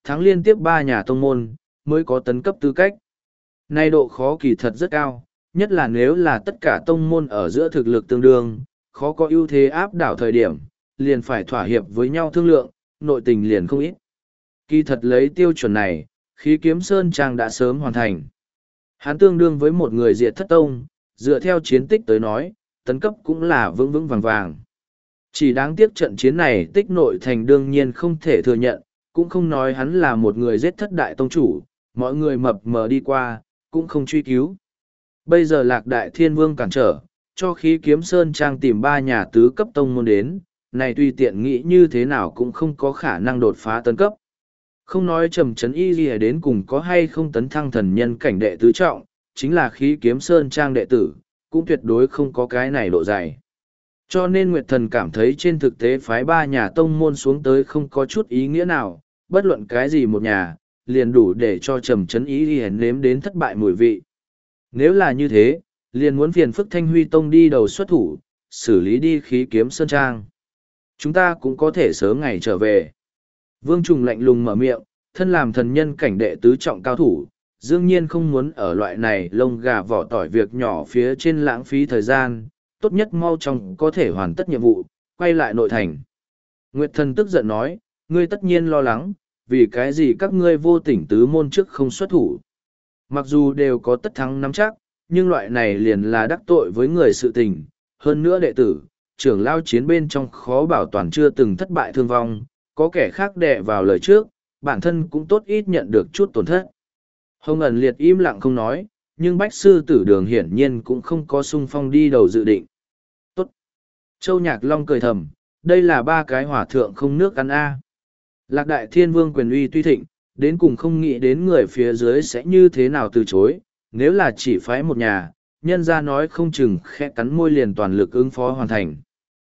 thắng liên tiếp 3 nhà tông môn, mới có tấn cấp tư cách. Nay độ khó kỳ thật rất cao, nhất là nếu là tất cả tông môn ở giữa thực lực tương đương, khó có ưu thế áp đảo thời điểm, liền phải thỏa hiệp với nhau thương lượng, nội tình liền không ít. Kỳ thật lấy tiêu chuẩn này, khí kiếm Sơn Trang đã sớm hoàn thành. Hắn tương đương với một người diệt thất tông, dựa theo chiến tích tới nói, tấn cấp cũng là vững vững vàng vàng. Chỉ đáng tiếc trận chiến này tích nội thành đương nhiên không thể thừa nhận, cũng không nói hắn là một người giết thất đại tông chủ, mọi người mập mờ đi qua, cũng không truy cứu. Bây giờ Lạc Đại Thiên Vương cản trở, cho khí kiếm Sơn Trang tìm 3 nhà tứ cấp tông môn đến, này tùy tiện nghĩ như thế nào cũng không có khả năng đột phá tấn cấp. Không nói Trầm Trấn Y gì đến cùng có hay không tấn thăng thần nhân cảnh đệ tứ trọng, chính là khí kiếm Sơn Trang đệ tử, cũng tuyệt đối không có cái này độ dày. Cho nên Nguyệt Thần cảm thấy trên thực tế phái 3 nhà tông môn xuống tới không có chút ý nghĩa nào, bất luận cái gì một nhà, liền đủ để cho Trầm Trấn Y gì nếm đến thất bại mùi vị. Nếu là như thế, liền muốn phiền phức Thanh Huy Tông đi đầu xuất thủ, xử lý đi khí kiếm Sơn Trang. Chúng ta cũng có thể sớm ngày trở về. Vương Trùng lạnh lùng mở miệng, thân làm thần nhân cảnh đệ tứ trọng cao thủ, đương nhiên không muốn ở loại này lông gà vỏ tỏi việc nhỏ phía trên lãng phí thời gian, tốt nhất mau chóng có thể hoàn tất nhiệm vụ, quay lại nội thành. Nguyệt Thần tức giận nói, ngươi tất nhiên lo lắng, vì cái gì các ngươi vô tình tứ môn trước không xuất thủ. Mặc dù đều có tất thắng nắm chắc, nhưng loại này liền là đắc tội với người sự tình, hơn nữa đệ tử, trưởng lao chiến bên trong khó bảo toàn chưa từng thất bại thương vong, có kẻ khác đè vào lời trước, bản thân cũng tốt ít nhận được chút tổn thất. Hồng ẩn liệt im lặng không nói, nhưng bách sư tử đường hiển nhiên cũng không có sung phong đi đầu dự định. Tốt! Châu Nhạc Long cười thầm, đây là 3 cái hỏa thượng không nước ăn a. Lạc Đại Thiên Vương quyền uy tuy thịnh, đến cùng không nghĩ đến người phía dưới sẽ như thế nào từ chối, nếu là chỉ phái một nhà, nhân ra nói không chừng khẽ cắn môi liền toàn lực ứng phó hoàn thành.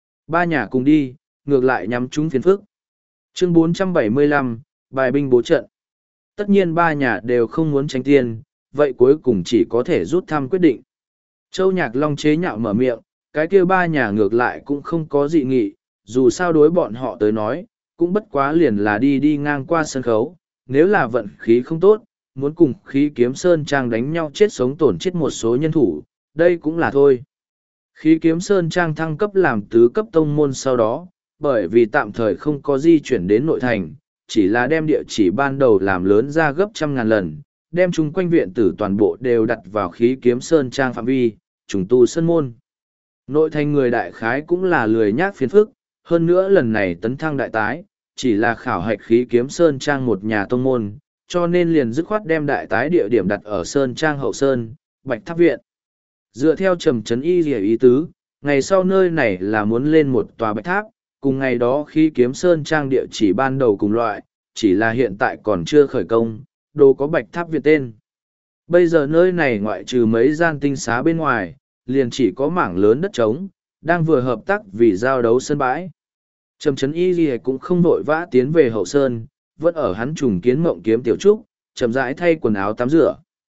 3 nhà cùng đi, ngược lại nhắm chúng phiền phức. Chương 475, bài binh bố trận. Tất nhiên 3 nhà đều không muốn tranh tiền, vậy cuối cùng chỉ có thể rút thăm quyết định. Châu Nhạc Long chế nhạo mở miệng, cái kia 3 nhà ngược lại cũng không có dị nghị, dù sao đối bọn họ tới nói, cũng bất quá liền là đi ngang qua sân khấu, nếu là vận khí không tốt, muốn cùng khí kiếm Sơn Trang đánh nhau chết sống tổn chết một số nhân thủ, đây cũng là thôi. Khí kiếm Sơn Trang thăng cấp làm tứ cấp tông môn sau đó, bởi vì tạm thời không có di chuyển đến nội thành, chỉ là đem địa chỉ ban đầu làm lớn ra gấp 100.000 lần, đem chung quanh viện tử toàn bộ đều đặt vào khí kiếm Sơn Trang phạm vi, trùng tu sân môn. Nội thành người đại khái cũng là lười nhác phiền phức, hơn nữa lần này tấn thăng đại tái, chỉ là khảo hạch khí kiếm Sơn Trang một nhà tông môn, cho nên liền dứt khoát đem đại tái địa điểm đặt ở Sơn Trang Hậu Sơn, Bạch Tháp Viện. Dựa theo Trầm Trấn Y rỉa ý tứ, ngày sau nơi này là muốn lên một tòa Bạch Tháp, cùng ngày đó khi kiếm Sơn Trang địa chỉ ban đầu cùng loại, chỉ là hiện tại còn chưa khởi công, đồ có Bạch Tháp Viện tên. Bây giờ nơi này ngoại trừ mấy gian tinh xá bên ngoài, liền chỉ có mảng lớn đất trống, đang vừa hợp tác vì giao đấu sân bãi. Trầm Trấn Y Ghi cũng không vội vã tiến về Hậu Sơn, vẫn ở hắn trùng kiến mộng kiếm tiểu trúc, chậm rãi thay quần áo tắm rửa.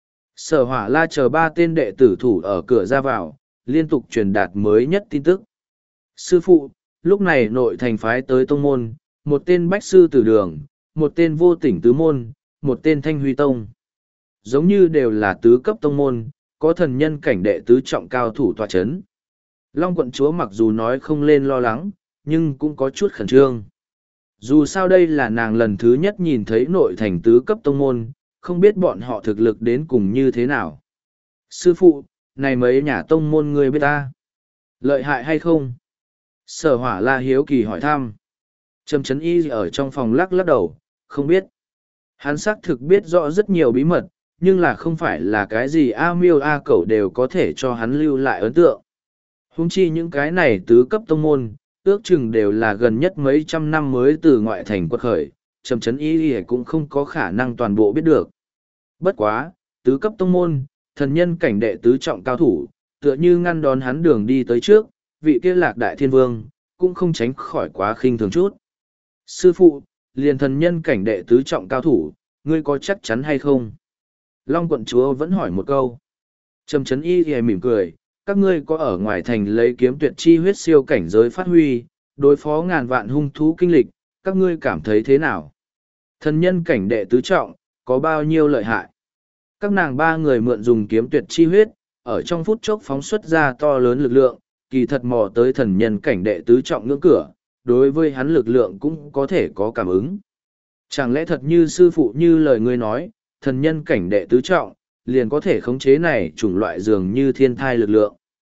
Sở Hỏa La chờ 3 tên đệ tử thủ ở cửa ra vào, liên tục truyền đạt mới nhất tin tức. Sư phụ, lúc này nội thành phái tới tông môn, một tên bách sư tử đường, một tên vô tỉnh tứ môn, một tên thanh huy tông. Giống như đều là tứ cấp tông môn, có thần nhân cảnh đệ tứ trọng cao thủ tọa chấn. Long quận chúa mặc dù nói không lên lo lắng, nhưng cũng có chút khẩn trương. Dù sao đây là nàng lần thứ nhất nhìn thấy nội thành tứ cấp tông môn, không biết bọn họ thực lực đến cùng như thế nào. Sư phụ, này mấy nhà tông môn người biết ta? Lợi hại hay không? Sở Hỏa La hiếu kỳ hỏi thăm. Trầm Trấn Y ở trong phòng lắc lắc đầu, không biết. Hắn xác thực biết rõ rất nhiều bí mật, nhưng là không phải là cái gì A miêu A cẩu đều có thể cho hắn lưu lại ấn tượng. Huống chi những cái này tứ cấp tông môn, ước chừng đều là gần nhất mấy trăm năm mới từ ngoại thành quật khởi, Trầm Trấn Y cũng không có khả năng toàn bộ biết được. Bất quá, tứ cấp tông môn, thần nhân cảnh đệ tứ trọng cao thủ, tựa như ngăn đón hắn đường đi tới trước, vị kia Lạc Đại Thiên Vương, cũng không tránh khỏi quá khinh thường chút. Sư phụ, liền thần nhân cảnh đệ tứ trọng cao thủ, ngươi có chắc chắn hay không? Long quận chúa vẫn hỏi một câu. Trầm Trấn Y thì mỉm cười, các ngươi có ở ngoài thành lấy kiếm tuyệt chi huyết siêu cảnh giới phát huy, đối phó ngàn vạn hung thú kinh lịch, các ngươi cảm thấy thế nào? Thần nhân cảnh đệ tứ trọng, có bao nhiêu lợi hại? Các nàng ba người mượn dùng kiếm tuyệt chi huyết, ở trong phút chốc phóng xuất ra to lớn lực lượng, kỳ thật mò tới thần nhân cảnh đệ tứ trọng ngưỡng cửa, đối với hắn lực lượng cũng có thể có cảm ứng. Chẳng lẽ thật như sư phụ như lời ngươi nói, thần nhân cảnh đệ tứ trọng, liền có thể khống chế này chủng loại dường như thiên thai lực lượng.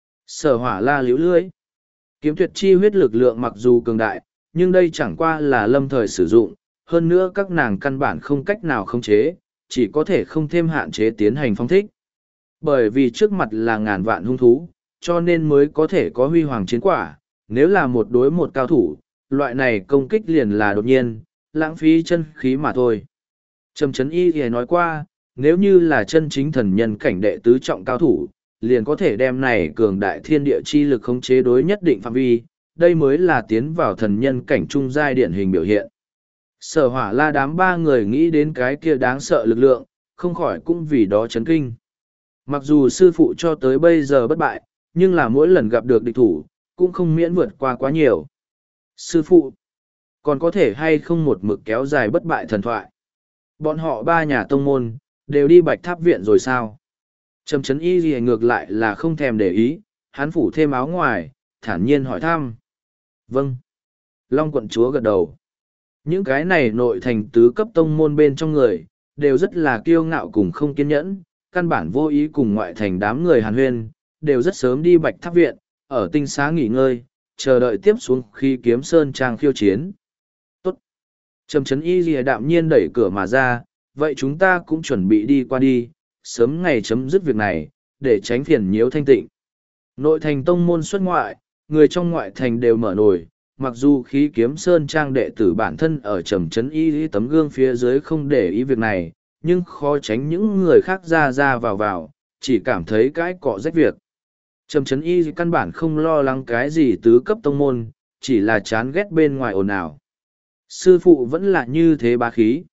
Sở hỏa la liễu lưỡi. Kiếm tuyệt chi huyết lực lượng mặc dù cường đại, nhưng đây chẳng qua là lâm thời sử dụng, hơn nữa các nàng căn bản không cách nào khống chế, chỉ có thể không thêm hạn chế tiến hành phong thích. Bởi vì trước mặt là ngàn vạn hung thú, cho nên mới có thể có huy hoàng chiến quả, nếu là một đối một cao thủ, loại này công kích liền là đột nhiên, lãng phí chân khí mà thôi. Trầm Chấn Y thì nói qua, nếu như là chân chính thần nhân cảnh đệ tứ trọng cao thủ, liền có thể đem này cường đại thiên địa chi lực khống chế đối nhất định phạm vi, đây mới là tiến vào thần nhân cảnh trung giai điển hình biểu hiện. Sở hỏa la đám ba người nghĩ đến cái kia đáng sợ lực lượng, không khỏi cũng vì đó chấn kinh. Mặc dù sư phụ cho tới bây giờ bất bại, nhưng là mỗi lần gặp được địch thủ, cũng không miễn vượt qua quá nhiều. Sư phụ, còn có thể hay không một mực kéo dài bất bại thần thoại? Bọn họ ba nhà tông môn, đều đi Bạch Tháp Viện rồi sao? Trầm Chấn Y gì ngược lại là không thèm để ý, hắn phủ thêm áo ngoài, thản nhiên hỏi thăm. Vâng. Long quận chúa gật đầu. Những cái này nội thành tứ cấp tông môn bên trong người, đều rất là kiêu ngạo cùng không kiên nhẫn, căn bản vô ý cùng ngoại thành đám người hàn huyên, đều rất sớm đi Bạch Tháp Viện, ở tinh xá nghỉ ngơi, chờ đợi tiếp xuống khi kiếm sơn trang khiêu chiến. Tốt. Trầm Chấn Y gì đạm nhiên đẩy cửa mà ra, vậy chúng ta cũng chuẩn bị đi qua đi, sớm ngày chấm dứt việc này, để tránh phiền nhiễu thanh tịnh. Nội thành tông môn xuất ngoại, người trong ngoại thành đều mở nổi, mặc dù khí kiếm sơn trang đệ tử bản thân ở Trầm Chấn Y tấm gương phía dưới không để ý việc này, nhưng khó tránh những người khác ra vào, chỉ cảm thấy cái cọ rách việc. Trầm Chấn Y căn bản không lo lắng cái gì tứ cấp tông môn, chỉ là chán ghét bên ngoài ồn ào. Sư phụ vẫn là như thế bá khí.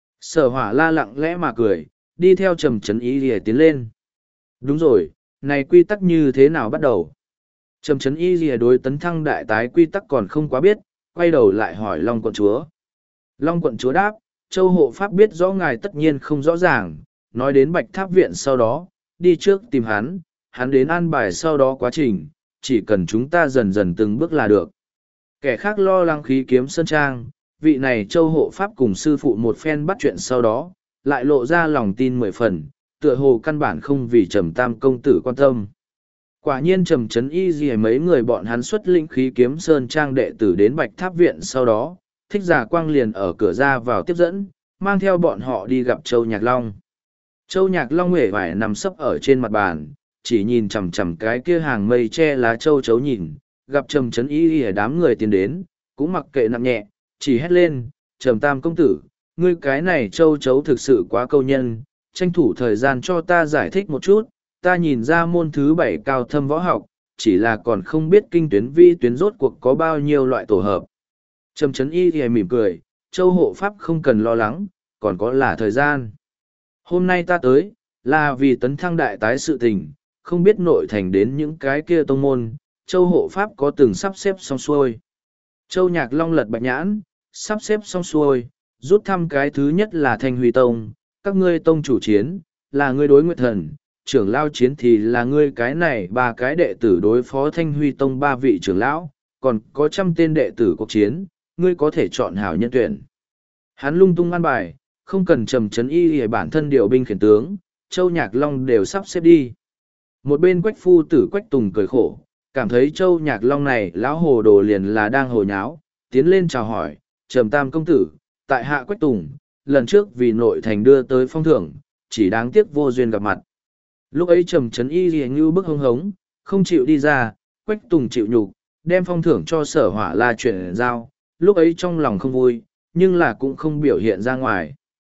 Sở hỏa la lặng lẽ mà cười, đi theo Trầm Chấn Y lìa tiến lên. Đúng rồi, này quy tắc như thế nào bắt đầu? Trầm Chấn Y lìa đối tấn thăng đại tái quy tắc còn không quá biết, quay đầu lại hỏi Long quận chúa. Long quận chúa đáp, Châu hộ pháp biết rõ ngài tất nhiên không rõ ràng, nói đến Bạch Tháp Viện sau đó, đi trước tìm hắn đến an bài sau đó quá trình, chỉ cần chúng ta dần dần từng bước là được. Kẻ khác lo lắng khí kiếm sơn trang, vị này Châu hộ pháp cùng sư phụ một phen bắt chuyện sau đó, lại lộ ra lòng tin 10 phần, tựa hồ căn bản không vì Trầm Tam công tử quan tâm. Quả nhiên Trầm Chấn Y gì mấy người bọn hắn xuất lĩnh khí kiếm sơn trang đệ tử đến Bạch Tháp Viện sau đó, Thích Giả Quang liền ở cửa ra vào tiếp dẫn, mang theo bọn họ đi gặp Châu Nhạc Long. Châu Nhạc Long uể oải nằm sấp ở trên mặt bàn, chỉ nhìn chằm chằm cái kia hàng mây che lá châu chấu nhìn, gặp Trầm Chấn Y ở đám người tiến đến, cũng mặc kệ nặng nhẹ, chỉ hét lên, Trầm Tam công tử, ngươi cái này châu chấu thực sự quá câu nhân, tranh thủ thời gian cho ta giải thích một chút, ta nhìn ra môn thứ 7 cao thâm võ học, chỉ là còn không biết kinh tuyến vi tuyến rốt cuộc có bao nhiêu loại tổ hợp. Trầm Chấn Y thì mỉm cười, Châu hộ pháp không cần lo lắng, còn có là thời gian. Hôm nay ta tới, là vì tấn thăng đại tái sự tình, không biết nội thành đến những cái kia tông môn, Châu hộ pháp có từng sắp xếp xong xuôi. Châu Nhạc Long lật bạch nhãn, sắp xếp xong xuôi, rút thăm cái thứ nhất là Thanh Huy Tông, các ngươi tông chủ chiến, là ngươi đối Nguyệt Thần, trưởng lao chiến thì là ngươi cái này 3 cái đệ tử đối phó Thanh Huy Tông 3 vị trưởng lão, còn có 100 tên đệ tử cuộc chiến, ngươi có thể chọn hảo nhân tuyển. Hắn lung tung an bài, không cần Trầm Chấn Y để bản thân điều binh khiển tướng, Châu Nhạc Long đều sắp xếp đi. Một bên Quách phu tử Quách Tùng cười khổ, cảm thấy Châu Nhạc Long này lão hồ đồ liền là đang hồ nháo, tiến lên chào hỏi, Trầm Tam công tử, tại hạ Quách Tùng, lần trước vì nội thành đưa tới phong thưởng, chỉ đáng tiếc vô duyên gặp mặt. Lúc ấy Trầm Chấn Y liền như bức hống hống, không chịu đi ra, Quách Tùng chịu nhục, đem phong thưởng cho Sở Hỏa La chuyển giao, lúc ấy trong lòng không vui, nhưng là cũng không biểu hiện ra ngoài.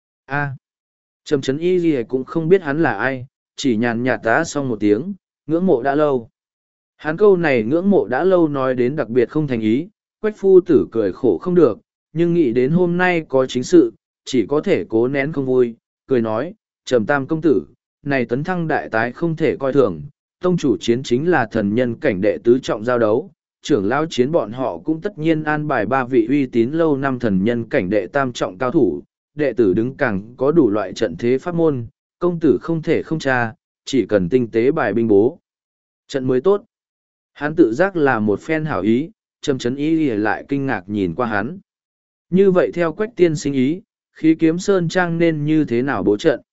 Trầm Chấn Y gì cũng không biết hắn là ai, chỉ nhàn nhạt tá xong một tiếng, ngưỡng mộ đã lâu. Hắn câu này ngưỡng mộ đã lâu nói đến đặc biệt không thành ý, Quách phu tử cười khổ không được, nhưng nghĩ đến hôm nay có chính sự, chỉ có thể cố nén không vui, cười nói, Trầm Tam công tử, này tấn thăng đại tái không thể coi thường, tông chủ chiến chính là thần nhân cảnh đệ tứ trọng giao đấu, trưởng lao chiến bọn họ cũng tất nhiên an bài 3 vị uy tín lâu năm thần nhân cảnh đệ tam trọng cao thủ, đệ tử đứng càng có đủ loại trận thế pháp môn, công tử không thể không tra, chỉ cần tinh tế bài binh bố. Trận mới tốt. Hắn tự giác là một phen hảo ý, Trầm Chấn Y lại kinh ngạc nhìn qua hắn. Như vậy theo Quách tiên sinh ý, khí kiếm sơn trang nên như thế nào bố trận?